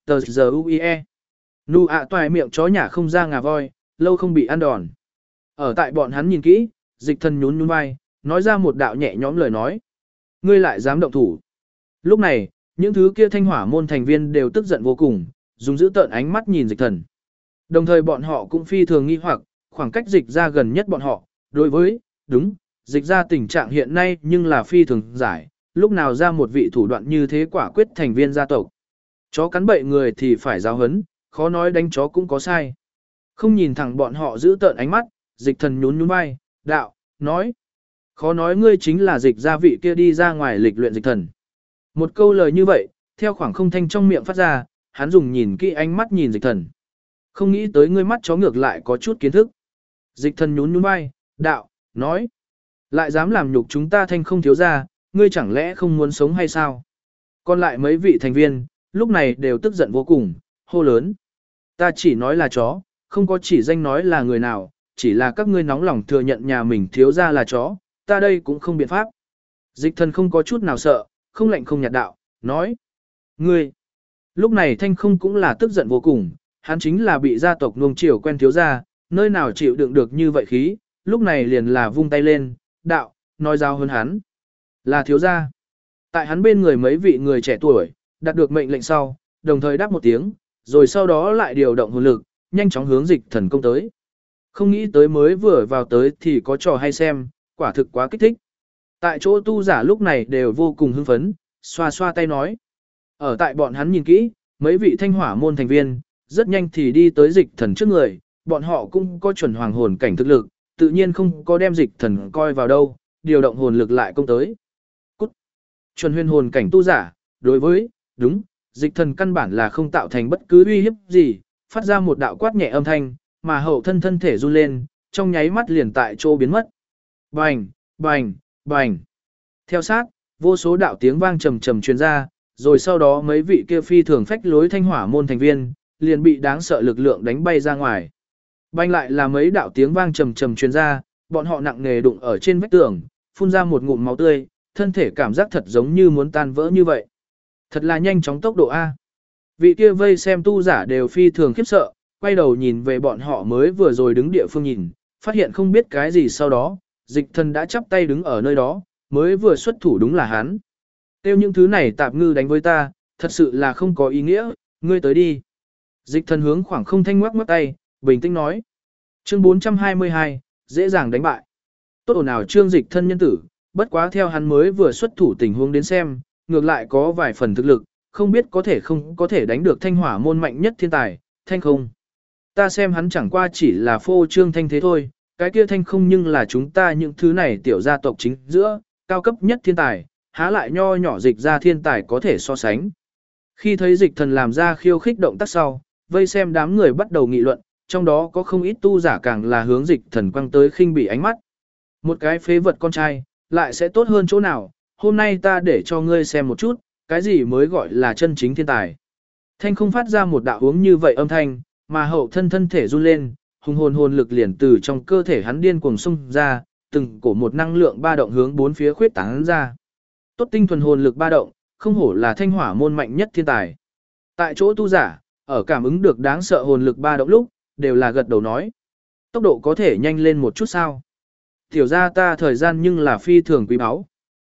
TZUIE. Nu ạ toài miệng chó nhả không ra ngà voi, lâu không bị ăn đòn. Ở tại bọn hắn nhìn kỹ, Dịch Thần nhún nhún vai, nói ra một đạo nhẹ nhõm lời nói. Ngươi lại dám động thủ. Lúc này, những thứ kia thanh hỏa môn thành viên đều tức giận vô cùng, dùng dữ tợn ánh mắt nhìn Dịch Thần. Đồng thời bọn họ cũng phi thường nghi hoặc, khoảng cách Dịch ra gần nhất bọn họ, đối với, đúng, Dịch ra tình trạng hiện nay nhưng là phi thường giải, lúc nào ra một vị thủ đoạn như thế quả quyết thành viên gia tộc. Chó cắn bậy người thì phải giáo hấn, khó nói đánh chó cũng có sai. Không nhìn thẳng bọn họ giữ tợn ánh mắt, Dịch Thần nhún nhún vai, đạo, nói. Khó nói ngươi chính là Dịch gia vị kia đi ra ngoài lịch luyện Dịch Thần. Một câu lời như vậy, theo khoảng không thanh trong miệng phát ra, hắn dùng nhìn kỹ ánh mắt nhìn Dịch Thần. Không nghĩ tới ngươi mắt chó ngược lại có chút kiến thức. Dịch Thần nhún nhún vai, đạo, nói. Lại dám làm nhục chúng ta thanh không thiếu ra, ngươi chẳng lẽ không muốn sống hay sao? Còn lại mấy vị thành viên, lúc này đều tức giận vô cùng, hô lớn. Ta chỉ nói là chó, không có chỉ danh nói là người nào, chỉ là các ngươi nóng lòng thừa nhận nhà mình thiếu ra là chó, ta đây cũng không biện pháp. Dịch Thần không có chút nào sợ, không lạnh không nhạt đạo, nói. Ngươi, lúc này thanh không cũng là tức giận vô cùng, hắn chính là bị gia tộc nuông chiều quen thiếu ra, nơi nào chịu đựng được như vậy khí, lúc này liền là vung tay lên, đạo, nói giao hơn hắn. Là thiếu gia. Tại hắn bên người mấy vị người trẻ tuổi, đạt được mệnh lệnh sau, đồng thời đáp một tiếng, rồi sau đó lại điều động hồn lực, nhanh chóng hướng Dịch Thần công tới. Không nghĩ tới mới vừa vào tới thì có trò hay xem, quả thực quá kích thích. Tại chỗ tu giả lúc này đều vô cùng hưng phấn, xoa xoa tay nói. Ở tại bọn hắn nhìn kỹ, mấy vị thanh hỏa môn thành viên, rất nhanh thì đi tới Dịch Thần trước người, bọn họ cũng có chuẩn hoàng hồn cảnh thực lực, tự nhiên không có đem Dịch Thần coi vào đâu, điều động hồn lực lại công tới. Cút! Chuẩn huyền hồn cảnh tu giả, đối với, đúng, Dịch Thần căn bản là không tạo thành bất cứ uy hiếp gì, phát ra một đạo quát nhẹ âm thanh, mà hậu thân thân thể run lên, trong nháy mắt liền tại chỗ biến mất. Bành, bành, bành. Theo sát, vô số đạo tiếng vang trầm trầm truyền ra, rồi sau đó mấy vị kia phi thường phách lối thanh hỏa môn thành viên, liền bị đáng sợ lực lượng đánh bay ra ngoài. Bành lại là mấy đạo tiếng vang trầm trầm truyền ra, bọn họ nặng nề đụng ở trên vách tường, phun ra một ngụm máu tươi, thân thể cảm giác thật giống như muốn tan vỡ như vậy. Thật là nhanh chóng tốc độ A. Vị kia vây xem tu giả đều phi thường khiếp sợ, quay đầu nhìn về bọn họ mới vừa rồi đứng địa phương nhìn, phát hiện không biết cái gì sau đó, Dịch Thần đã chắp tay đứng ở nơi đó, mới vừa xuất thủ đúng là hắn. Tiêu những thứ này tạp ngư đánh với ta, thật sự là không có ý nghĩa, ngươi tới đi. Dịch Thần hướng khoảng không thanh ngoắc ngoắc tay, bình tĩnh nói. Chương 422, dễ dàng đánh bại. Tốt ồn ào Trương Dịch thân nhân tử, bất quá theo hắn mới vừa xuất thủ tình huống đến xem, ngược lại có vài phần thực lực, không biết có thể không có thể đánh được thanh hỏa môn mạnh nhất thiên tài, thanh không. Ta xem hắn chẳng qua chỉ là phô trương thanh thế thôi, cái kia thanh không nhưng là chúng ta những thứ này tiểu gia tộc chính giữa, cao cấp nhất thiên tài, há lại nho nhỏ Dịch ra thiên tài có thể so sánh. Khi thấy Dịch Thần làm ra khiêu khích động tác sau, vây xem đám người bắt đầu nghị luận, trong đó có không ít tu giả càng là hướng Dịch Thần quăng tới khinh bỉ ánh mắt. Một cái phế vật con trai, lại sẽ tốt hơn chỗ nào, hôm nay ta để cho ngươi xem một chút, cái gì mới gọi là chân chính thiên tài. Thanh không phát ra một đạo uống như vậy âm thanh, mà hậu thân thân thể run lên, hùng hồn lực liền từ trong cơ thể hắn điên cuồng xung ra, từng cổ một năng lượng ba động hướng bốn phía khuyết tán ra. Tốt tinh thuần hồn lực ba động, không hổ là thanh hỏa môn mạnh nhất thiên tài. Tại chỗ tu giả, ở cảm ứng được đáng sợ hồn lực ba động lúc, đều là gật đầu nói. Tốc độ có thể nhanh lên một chút sao? Tiểu ra ta thời gian nhưng là phi thường quý báu.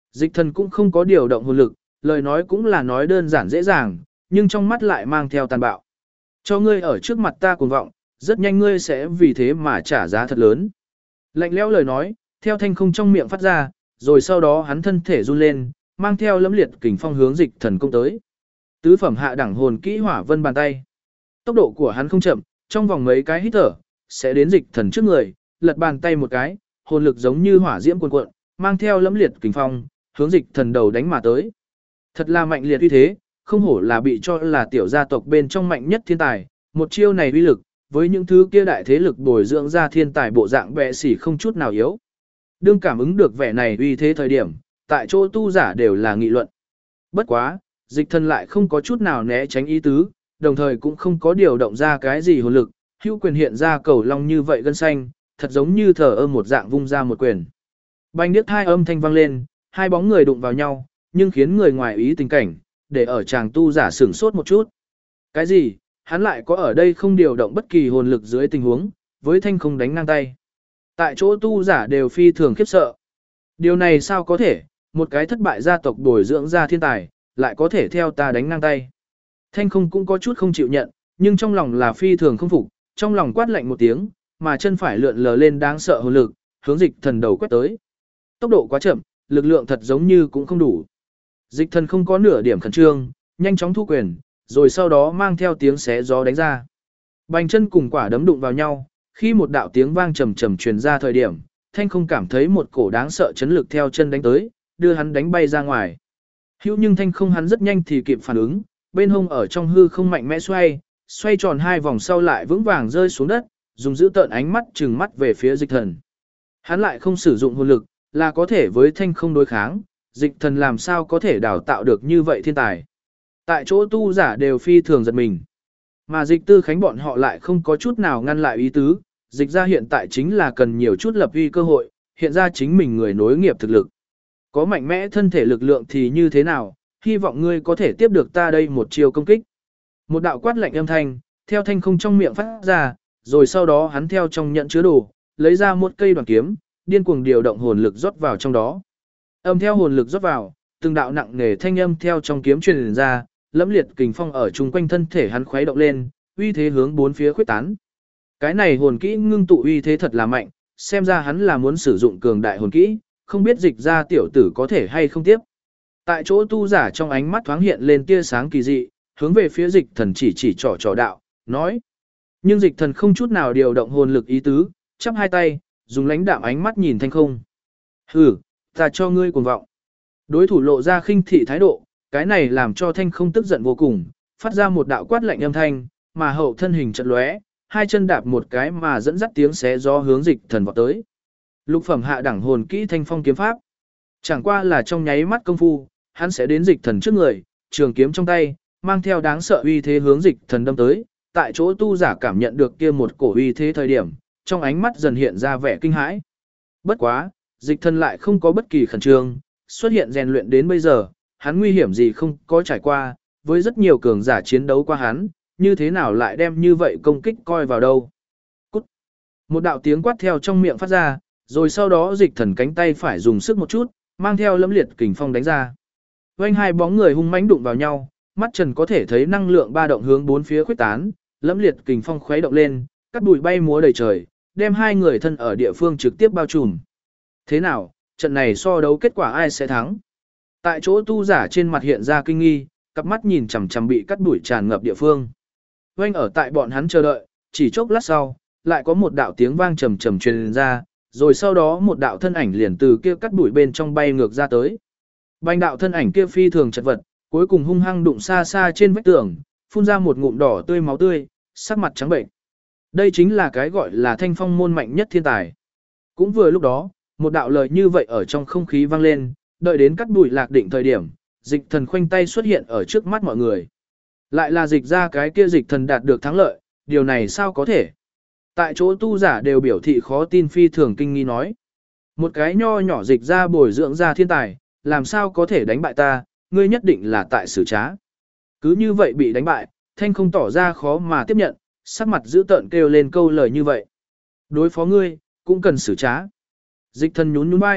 Dịch thần cũng không có điều động hồn lực, lời nói cũng là nói đơn giản dễ dàng, nhưng trong mắt lại mang theo tàn bạo. Cho ngươi ở trước mặt ta cuồng vọng, rất nhanh ngươi sẽ vì thế mà trả giá thật lớn. Lạnh lẽo lời nói, theo thanh không trong miệng phát ra, rồi sau đó hắn thân thể run lên, mang theo lẫm liệt kình phong hướng dịch thần công tới. Tứ phẩm hạ đẳng hồn kỹ hỏa vân bàn tay. Tốc độ của hắn không chậm, trong vòng mấy cái hít thở, sẽ đến dịch thần trước người, lật bàn tay một cái, hồn lực giống như hỏa diễm cuồn cuộn, mang theo lẫm liệt kình phong, hướng dịch thần đầu đánh mà tới. Thật là mạnh liệt uy thế, không hổ là bị cho là tiểu gia tộc bên trong mạnh nhất thiên tài, một chiêu này uy lực, với những thứ kia đại thế lực bồi dưỡng ra thiên tài bộ dạng bệ sỉ không chút nào yếu. Đương cảm ứng được vẻ này uy thế thời điểm, tại chỗ tu giả đều là nghị luận. Bất quá, dịch thần lại không có chút nào né tránh ý tứ, đồng thời cũng không có điều động ra cái gì hồn lực, hữu quyền hiện ra cầu long như vậy gân xanh, thật giống như thờ ơ một dạng vung ra một quyền. Bành điếc hai âm thanh vang lên, hai bóng người đụng vào nhau, nhưng khiến người ngoài ý tình cảnh, để ở chàng tu giả sửng sốt một chút. Cái gì, hắn lại có ở đây không điều động bất kỳ hồn lực dưới tình huống, với thanh không đánh ngang tay. Tại chỗ tu giả đều phi thường khiếp sợ. Điều này sao có thể, một cái thất bại gia tộc bồi dưỡng ra thiên tài, lại có thể theo ta đánh ngang tay. Thanh không cũng có chút không chịu nhận, nhưng trong lòng là phi thường không phục, trong lòng quát lạnh một tiếng, mà chân phải lượn lờ lên đáng sợ hồn lực, hướng dịch thần đầu quét tới. Tốc độ quá chậm, lực lượng thật giống như cũng không đủ. Dịch thần không có nửa điểm khẩn trương, nhanh chóng thu quyền, rồi sau đó mang theo tiếng xé gió đánh ra. Bành chân cùng quả đấm đụng vào nhau, khi một đạo tiếng vang trầm trầm truyền ra thời điểm, Thanh không cảm thấy một cổ đáng sợ chấn lực theo chân đánh tới, đưa hắn đánh bay ra ngoài. Hữu nhưng Thanh không hắn rất nhanh thì kịp phản ứng, bên hông ở trong hư không mạnh mẽ xoay tròn hai vòng sau lại vững vàng rơi xuống đất, dùng giữ tợn ánh mắt trừng mắt về phía dịch thần. Hắn lại không sử dụng hồn lực, là có thể với Thanh không đối kháng, dịch thần làm sao có thể đào tạo được như vậy thiên tài. Tại chỗ tu giả đều phi thường giật mình. Mà dịch tư khánh bọn họ lại không có chút nào ngăn lại ý tứ, dịch ra hiện tại chính là cần nhiều chút lập uy cơ hội, hiện ra chính mình người nối nghiệp thực lực. Có mạnh mẽ thân thể lực lượng thì như thế nào, hy vọng ngươi có thể tiếp được ta đây một chiều công kích. Một đạo quát lạnh âm thanh, theo thanh không trong miệng phát ra, rồi sau đó hắn theo trong nhận chứa đồ, lấy ra một cây đoàn kiếm, điên cuồng điều động hồn lực rót vào trong đó. Âm theo hồn lực rót vào, từng đạo nặng nề thanh âm theo trong kiếm truyền ra, lẫm liệt kình phong ở chung quanh thân thể hắn khuấy động lên, uy thế hướng bốn phía khuếch tán. Cái này hồn kỹ ngưng tụ uy thế thật là mạnh, xem ra hắn là muốn sử dụng cường đại hồn kỹ, không biết dịch ra tiểu tử có thể hay không tiếp. Tại chỗ tu giả trong ánh mắt thoáng hiện lên tia sáng kỳ dị, hướng về phía dịch thần chỉ trỏ đạo, nói. Nhưng dịch thần không chút nào điều động hồn lực ý tứ, chắp hai tay, dùng lãnh đạm ánh mắt nhìn thanh không. Hừ, ta cho ngươi cuồng vọng. Đối thủ lộ ra khinh thị thái độ, cái này làm cho thanh không tức giận vô cùng, phát ra một đạo quát lạnh âm thanh, mà hậu thân hình chật lóe, hai chân đạp một cái mà dẫn dắt tiếng xé gió hướng dịch thần vọt tới. Lục phẩm hạ đẳng hồn kỹ thanh phong kiếm pháp. Chẳng qua là trong nháy mắt công phu, hắn sẽ đến dịch thần trước người, trường kiếm trong tay, mang theo đáng sợ uy thế hướng dịch thần đâm tới. Tại chỗ tu giả cảm nhận được kia một cổ uy thế thời điểm, trong ánh mắt dần hiện ra vẻ kinh hãi. Bất quá, dịch thần lại không có bất kỳ khẩn trương, xuất hiện rèn luyện đến bây giờ, hắn nguy hiểm gì không có trải qua, với rất nhiều cường giả chiến đấu qua hắn, như thế nào lại đem như vậy công kích coi vào đâu. Cút! Một đạo tiếng quát theo trong miệng phát ra, rồi sau đó dịch thần cánh tay phải dùng sức một chút, mang theo lẫm liệt kình phong đánh ra. Vành hai bóng người hung mãnh đụng vào nhau, mắt trần có thể thấy năng lượng ba động hướng bốn phía khuếch tán, lẫm liệt kình phong khuấy động lên, cắt bụi bay múa đầy trời, đem hai người thân ở địa phương trực tiếp bao trùm. Thế nào, trận này so đấu kết quả ai sẽ thắng? Tại chỗ tu giả trên mặt hiện ra kinh nghi, cặp mắt nhìn chằm chằm bị cắt bụi tràn ngập địa phương. Vành ở tại bọn hắn chờ đợi, chỉ chốc lát sau, lại có một đạo tiếng vang trầm trầm truyền ra, rồi sau đó một đạo thân ảnh liền từ kia cắt bụi bên trong bay ngược ra tới. Bành đạo thân ảnh kia phi thường chật vật, cuối cùng hung hăng đụng xa xa trên vách tường, phun ra một ngụm đỏ tươi máu tươi, sắc mặt trắng bệnh. Đây chính là cái gọi là thanh phong môn mạnh nhất thiên tài. Cũng vừa lúc đó, một đạo lời như vậy ở trong không khí vang lên, đợi đến cắt bụi lạc định thời điểm, dịch thần khoanh tay xuất hiện ở trước mắt mọi người. Lại là dịch ra cái kia dịch thần đạt được thắng lợi, điều này sao có thể? Tại chỗ tu giả đều biểu thị khó tin phi thường kinh nghi nói. Một cái nho nhỏ dịch ra bồi dưỡng ra thiên tài, làm sao có thể đánh bại ta, ngươi nhất định là tại xử trá. Cứ như vậy bị đánh bại, thanh không tỏ ra khó mà tiếp nhận, sắc mặt dữ tợn kêu lên câu lời như vậy. Đối phó ngươi, cũng cần xử trá. Dịch thần nhún nhún vai,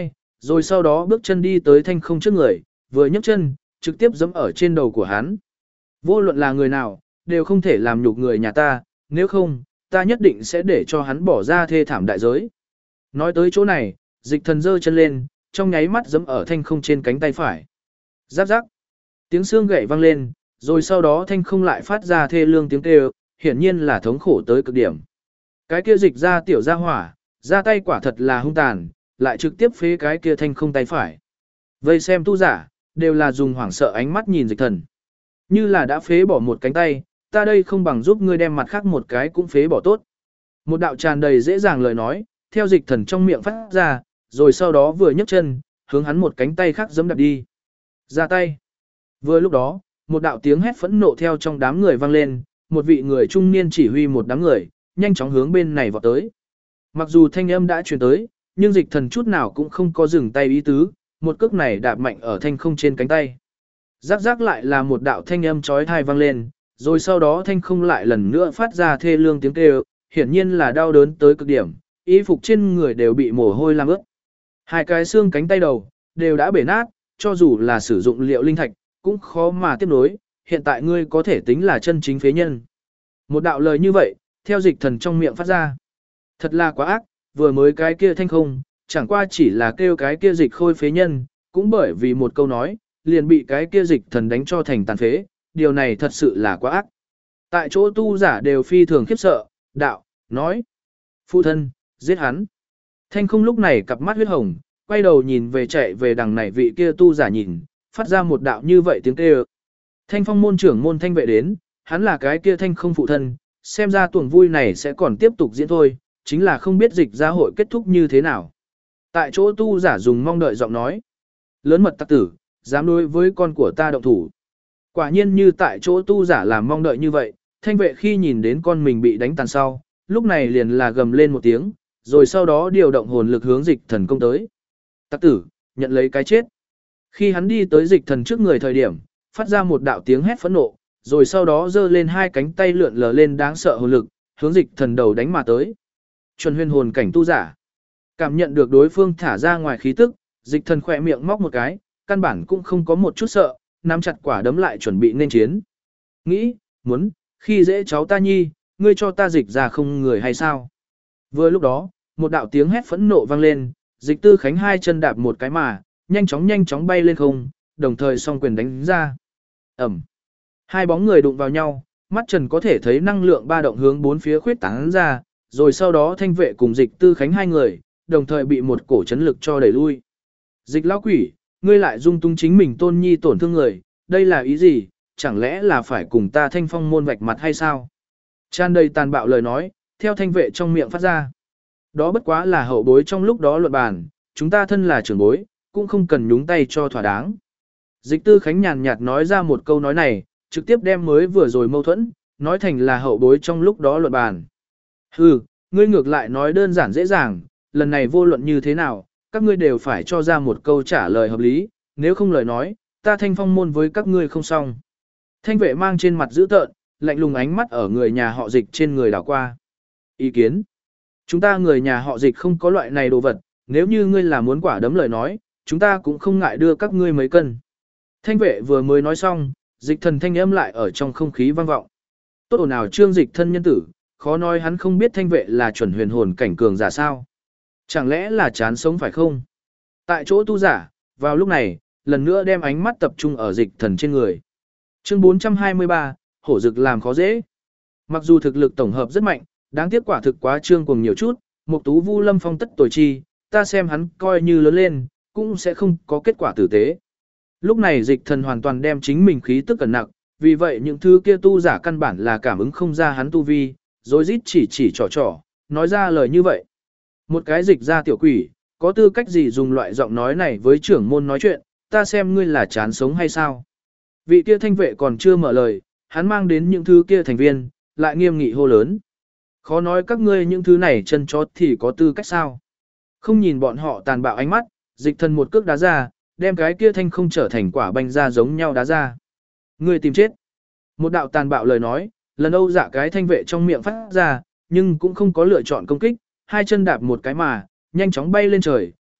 Rồi sau đó bước chân đi tới thanh không trước người, vừa nhấc chân, trực tiếp giẫm ở trên đầu của hắn. Vô luận là người nào, đều không thể làm nhục người nhà ta, nếu không, ta nhất định sẽ để cho hắn bỏ ra thê thảm đại giới. Nói tới chỗ này, dịch thần giơ chân lên, trong nháy mắt giẫm ở thanh không trên cánh tay phải. Giáp giáp, tiếng xương gãy vang lên, rồi sau đó thanh không lại phát ra thê lương tiếng kêu, hiển nhiên là thống khổ tới cực điểm. Cái kia dịch ra tiểu ra hỏa, ra tay quả thật là hung tàn, lại trực tiếp phế cái kia thanh không tay phải. Vây xem tu giả, đều là dùng hoảng sợ ánh mắt nhìn dịch thần. Như là đã phế bỏ một cánh tay, ta đây không bằng giúp ngươi đem mặt khác một cái cũng phế bỏ tốt. Một đạo tràn đầy dễ dàng lời nói, theo dịch thần trong miệng phát ra, rồi sau đó vừa nhấc chân, hướng hắn một cánh tay khác giẫm đạp đi. Ra tay. Vừa lúc đó, một đạo tiếng hét phẫn nộ theo trong đám người vang lên, một vị người trung niên chỉ huy một đám người, nhanh chóng hướng bên này vọt tới. Mặc dù thanh âm đã truyền tới, nhưng dịch thần chút nào cũng không có dừng tay ý tứ, một cước này đạp mạnh ở thanh không trên cánh tay. Rắc rắc lại là một đạo thanh âm chói tai vang lên, rồi sau đó thanh không lại lần nữa phát ra thê lương tiếng kêu, hiển nhiên là đau đớn tới cực điểm, y phục trên người đều bị mồ hôi làm ướt. Hai cái xương cánh tay đầu đều đã bể nát, cho dù là sử dụng liệu linh thạch, cũng khó mà tiếp nối, hiện tại ngươi có thể tính là chân chính phế nhân. Một đạo lời như vậy, theo dịch thần trong miệng phát ra. Thật là quá ác, vừa mới cái kia thanh không, chẳng qua chỉ là kêu cái kia dịch khôi phế nhân, cũng bởi vì một câu nói, liền bị cái kia dịch thần đánh cho thành tàn phế, điều này thật sự là quá ác. Tại chỗ tu giả đều phi thường khiếp sợ, đạo, nói, phụ thân, giết hắn. Thanh không lúc này cặp mắt huyết hồng, quay đầu nhìn về chạy về đằng này vị kia tu giả nhìn, phát ra một đạo như vậy tiếng kêu. Thanh phong môn trưởng môn thanh vệ đến, hắn là cái kia thanh không phụ thân, xem ra tuồng vui này sẽ còn tiếp tục diễn thôi, chính là không biết dịch ra hội kết thúc như thế nào. Tại chỗ tu giả dùng mong đợi giọng nói. Lớn mật tặc tử, dám đối với con của ta động thủ. Quả nhiên như tại chỗ tu giả làm mong đợi như vậy, thanh vệ khi nhìn đến con mình bị đánh tàn sau, lúc này liền là gầm lên một tiếng, rồi sau đó điều động hồn lực hướng dịch thần công tới. Tặc tử, nhận lấy cái chết. Khi hắn đi tới dịch thần trước người thời điểm, phát ra một đạo tiếng hét phẫn nộ, rồi sau đó giơ lên hai cánh tay lượn lờ lên đáng sợ hồn lực, hướng dịch thần đầu đánh mà tới. Chuẩn huyền hồn cảnh tu giả. Cảm nhận được đối phương thả ra ngoài khí tức, dịch thần khỏe miệng móc một cái, căn bản cũng không có một chút sợ, nắm chặt quả đấm lại chuẩn bị nên chiến. Nghĩ, muốn, khi dễ cháu ta nhi, ngươi cho ta dịch ra không người hay sao? Vừa lúc đó, một đạo tiếng hét phẫn nộ vang lên, dịch tư khánh hai chân đạp một cái mà, nhanh chóng bay lên không, đồng thời song quyền đánh ra. Ẩm. Hai bóng người đụng vào nhau, mắt trần có thể thấy năng lượng ba động hướng bốn phía khuyết tán ra, rồi sau đó thanh vệ cùng dịch tư khánh hai người, đồng thời bị một cổ chấn lực cho đẩy lui. Dịch lão quỷ, ngươi lại dung tung chính mình tôn nhi tổn thương người, đây là ý gì, chẳng lẽ là phải cùng ta thanh phong môn vạch mặt hay sao? Tràn đầy tàn bạo lời nói, theo thanh vệ trong miệng phát ra. Đó bất quá là hậu bối trong lúc đó luận bàn, chúng ta thân là trưởng bối, cũng không cần nhúng tay cho thỏa đáng. Dịch tư khánh nhàn nhạt nói ra một câu nói này, trực tiếp đem mới vừa rồi mâu thuẫn, nói thành là hậu bối trong lúc đó luận bàn. Hừ, ngươi ngược lại nói đơn giản dễ dàng, lần này vô luận như thế nào, các ngươi đều phải cho ra một câu trả lời hợp lý, nếu không lời nói, ta thanh phong môn với các ngươi không xong. Thanh vệ mang trên mặt dữ tợn, lạnh lùng ánh mắt ở người nhà họ dịch trên người đảo qua. Ý kiến. Chúng ta người nhà họ dịch không có loại này đồ vật, nếu như ngươi là muốn quả đấm lời nói, chúng ta cũng không ngại đưa các ngươi mấy cân. Thanh vệ vừa mới nói xong, dịch thần thanh âm lại ở trong không khí vang vọng. Tốt ồn ào trương dịch thân nhân tử, khó nói hắn không biết thanh vệ là chuẩn huyền hồn cảnh cường giả sao. Chẳng lẽ là chán sống phải không? Tại chỗ tu giả, vào lúc này, lần nữa đem ánh mắt tập trung ở dịch thần trên người. Chương 423, hổ dực làm khó dễ. Mặc dù thực lực tổng hợp rất mạnh, đáng tiếc quả thực quá trương cuồng nhiều chút, Mục Tú Vu Lâm Phong tất tuổi chi, ta xem hắn coi như lớn lên, cũng sẽ không có kết quả tử tế. Lúc này dịch thần hoàn toàn đem chính mình khí tức cẩn nặng, vì vậy những thứ kia tu giả căn bản là cảm ứng không ra hắn tu vi, rồi rít chỉ trò, nói ra lời như vậy. Một cái dịch ra tiểu quỷ, có tư cách gì dùng loại giọng nói này với trưởng môn nói chuyện, ta xem ngươi là chán sống hay sao. Vị kia thanh vệ còn chưa mở lời, hắn mang đến những thứ kia thành viên, lại nghiêm nghị hô lớn. Khó nói các ngươi những thứ này chân chó thì có tư cách sao. Không nhìn bọn họ tàn bạo ánh mắt, dịch thần một cước đá ra, đem cái kia thanh không trở thành quả banh ra giống nhau đá ra. Ngươi tìm chết. Một đạo tàn bạo lời nói, lần Âu dạ cái thanh vệ trong miệng phát ra, nhưng cũng không có lựa chọn công kích, hai chân đạp một cái mà, nhanh chóng bay lên trời,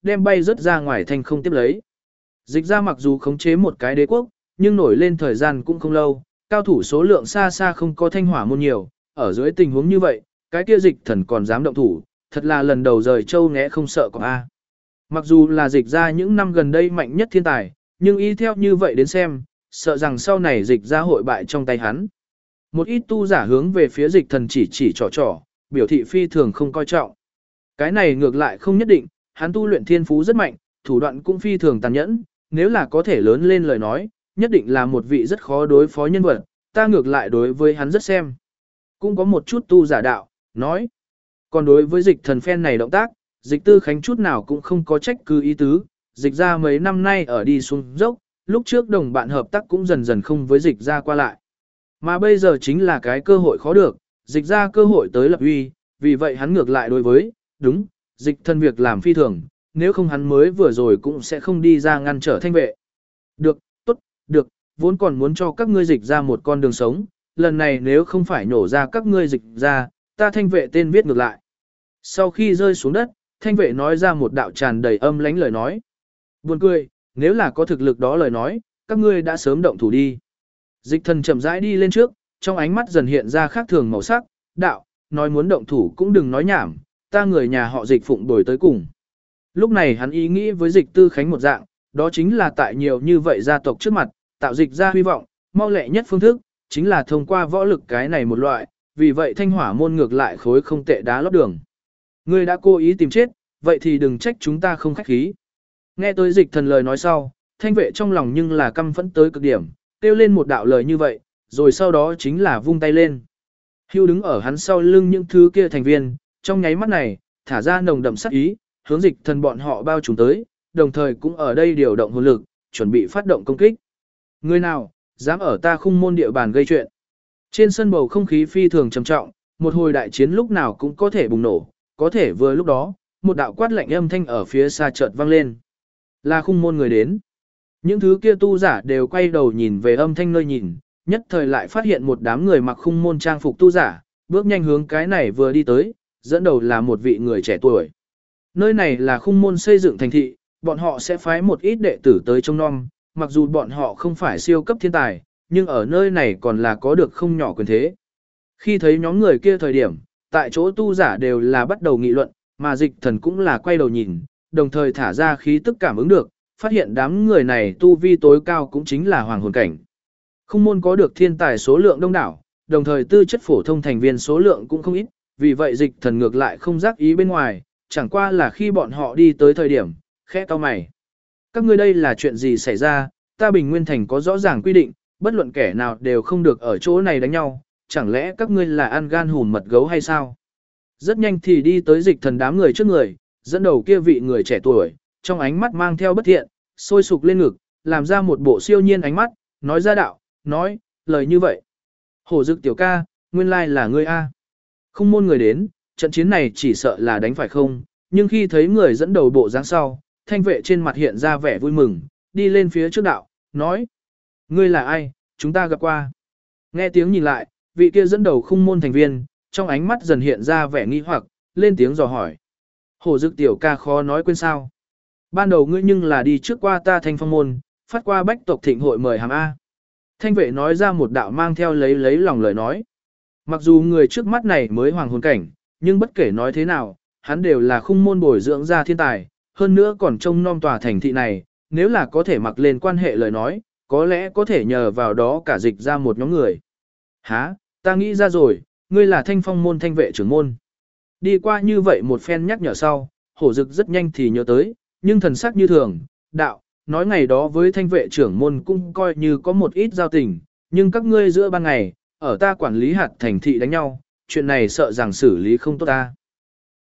đem bay rớt ra ngoài thành không tiếp lấy. Dịch ra mặc dù khống chế một cái đế quốc, nhưng nổi lên thời gian cũng không lâu, cao thủ số lượng xa xa không có Thanh Hỏa môn nhiều, ở dưới tình huống như vậy, cái kia dịch thần còn dám động thủ, thật là lần đầu rời châu ngẽ không sợ có a. Mặc dù là dịch ra những năm gần đây mạnh nhất thiên tài, nhưng y theo như vậy đến xem, sợ rằng sau này dịch ra hội bại trong tay hắn. Một ít tu giả hướng về phía dịch thần chỉ trò, biểu thị phi thường không coi trọng. Cái này ngược lại không nhất định, hắn tu luyện thiên phú rất mạnh, thủ đoạn cũng phi thường tàn nhẫn, nếu là có thể lớn lên lời nói, nhất định là một vị rất khó đối phó nhân vật, ta ngược lại đối với hắn rất xem. Cũng có một chút tu giả đạo, nói. Còn đối với dịch thần phen này động tác, dịch tư khánh chút nào cũng không có trách cứ ý tứ, dịch ra mấy năm nay ở đi xuống dốc, lúc trước đồng bạn hợp tác cũng dần dần không với dịch ra qua lại. Mà bây giờ chính là cái cơ hội khó được, dịch ra cơ hội tới lập uy, vì vậy hắn ngược lại đối với, đúng, dịch thần việc làm phi thường, nếu không hắn mới vừa rồi cũng sẽ không đi ra ngăn trở Thanh vệ. Được, tốt, được, vốn còn muốn cho các ngươi dịch ra một con đường sống, lần này nếu không phải nổ ra các ngươi dịch ra, ta Thanh vệ tên viết ngược lại. Sau khi rơi xuống đất, Thanh vệ nói ra một đạo tràn đầy âm lãnh lời nói. Buồn cười, nếu là có thực lực đó lời nói, các ngươi đã sớm động thủ đi. Dịch thần chậm rãi đi lên trước, trong ánh mắt dần hiện ra khác thường màu sắc, đạo, nói muốn động thủ cũng đừng nói nhảm, ta người nhà họ dịch phụng đổi tới cùng. Lúc này hắn ý nghĩ với dịch tư khánh một dạng, đó chính là tại nhiều như vậy gia tộc trước mặt, tạo dịch ra hy vọng, mau lẹ nhất phương thức, chính là thông qua võ lực cái này một loại, vì vậy Thanh Hỏa môn ngược lại khối không tệ đá lót đường. Ngươi đã cố ý tìm chết, vậy thì đừng trách chúng ta không khách khí. Nghe tới dịch thần lời nói sau, Thanh vệ trong lòng nhưng là căm phẫn tới cực điểm, kêu lên một đạo lời như vậy, rồi sau đó chính là vung tay lên. Hưu đứng ở hắn sau lưng những thứ kia thành viên, trong nháy mắt này, thả ra nồng đậm sát ý, hướng dịch thần bọn họ bao trùm tới, đồng thời cũng ở đây điều động hồn lực, chuẩn bị phát động công kích. Người nào, dám ở ta khung môn địa bàn gây chuyện. Trên sân bầu không khí phi thường trầm trọng, một hồi đại chiến lúc nào cũng có thể bùng nổ, có thể vừa lúc đó, một đạo quát lạnh âm thanh ở phía xa chợt vang lên. Là khung môn người đến. Những thứ kia tu giả đều quay đầu nhìn về âm thanh nơi nhìn, nhất thời lại phát hiện một đám người mặc khung môn trang phục tu giả, bước nhanh hướng cái này vừa đi tới, dẫn đầu là một vị người trẻ tuổi. Nơi này là khung môn xây dựng thành thị, bọn họ sẽ phái một ít đệ tử tới trông nom, mặc dù bọn họ không phải siêu cấp thiên tài, nhưng ở nơi này còn là có được không nhỏ quyền thế. Khi thấy nhóm người kia thời điểm, tại chỗ tu giả đều là bắt đầu nghị luận, mà dịch thần cũng là quay đầu nhìn, đồng thời thả ra khí tức cảm ứng được, phát hiện đám người này tu vi tối cao cũng chính là hoàng hồn cảnh. Khung môn có được thiên tài số lượng đông đảo, đồng thời tư chất phổ thông thành viên số lượng cũng không ít, vì vậy dịch thần ngược lại không giác ý bên ngoài, chẳng qua là khi bọn họ đi tới thời điểm, khẽ cau mày. Các ngươi đây là chuyện gì xảy ra, ta Bình Nguyên Thành có rõ ràng quy định, bất luận kẻ nào đều không được ở chỗ này đánh nhau, chẳng lẽ các ngươi là ăn gan hùm mật gấu hay sao? Rất nhanh thì đi tới dịch thần đám người trước người, dẫn đầu kia vị người trẻ tuổi, trong ánh mắt mang theo bất thiện, sôi sục lên ngực, làm ra một bộ siêu nhiên ánh mắt, nói ra đạo, nói, lời như vậy. Hổ Dực tiểu ca, nguyên lai là ngươi a. Không môn người đến, trận chiến này chỉ sợ là đánh phải không, nhưng khi thấy người dẫn đầu bộ dáng sau, Thanh vệ trên mặt hiện ra vẻ vui mừng, đi lên phía trước đạo, nói, ngươi là ai, chúng ta gặp qua. Nghe tiếng nhìn lại, vị kia dẫn đầu khung môn thành viên, trong ánh mắt dần hiện ra vẻ nghi hoặc, lên tiếng dò hỏi. Hổ Dực tiểu ca khó nói quên sao. Ban đầu ngươi nhưng là đi trước qua ta Thanh Phong môn, phát qua bách tộc thịnh hội mời hàm A. Thanh vệ nói ra một đạo mang theo lấy lòng lời nói. Mặc dù người trước mắt này mới hoàng hồn cảnh, nhưng bất kể nói thế nào, hắn đều là khung môn bồi dưỡng ra thiên tài, hơn nữa còn trông nom tòa thành thị này, nếu là có thể mặc lên quan hệ lời nói, có lẽ có thể nhờ vào đó cả dịch ra một nhóm người. Hả, ta nghĩ ra rồi, ngươi là Thanh Phong môn thanh vệ trưởng môn. Đi qua như vậy một phen nhắc nhở sau, Hổ Dực rất nhanh thì nhớ tới, nhưng thần sắc như thường, đạo, nói ngày đó với thanh vệ trưởng môn cũng coi như có một ít giao tình, nhưng các ngươi giữa ban ngày, ở ta quản lý hạt thành thị đánh nhau, chuyện này sợ rằng xử lý không tốt ta.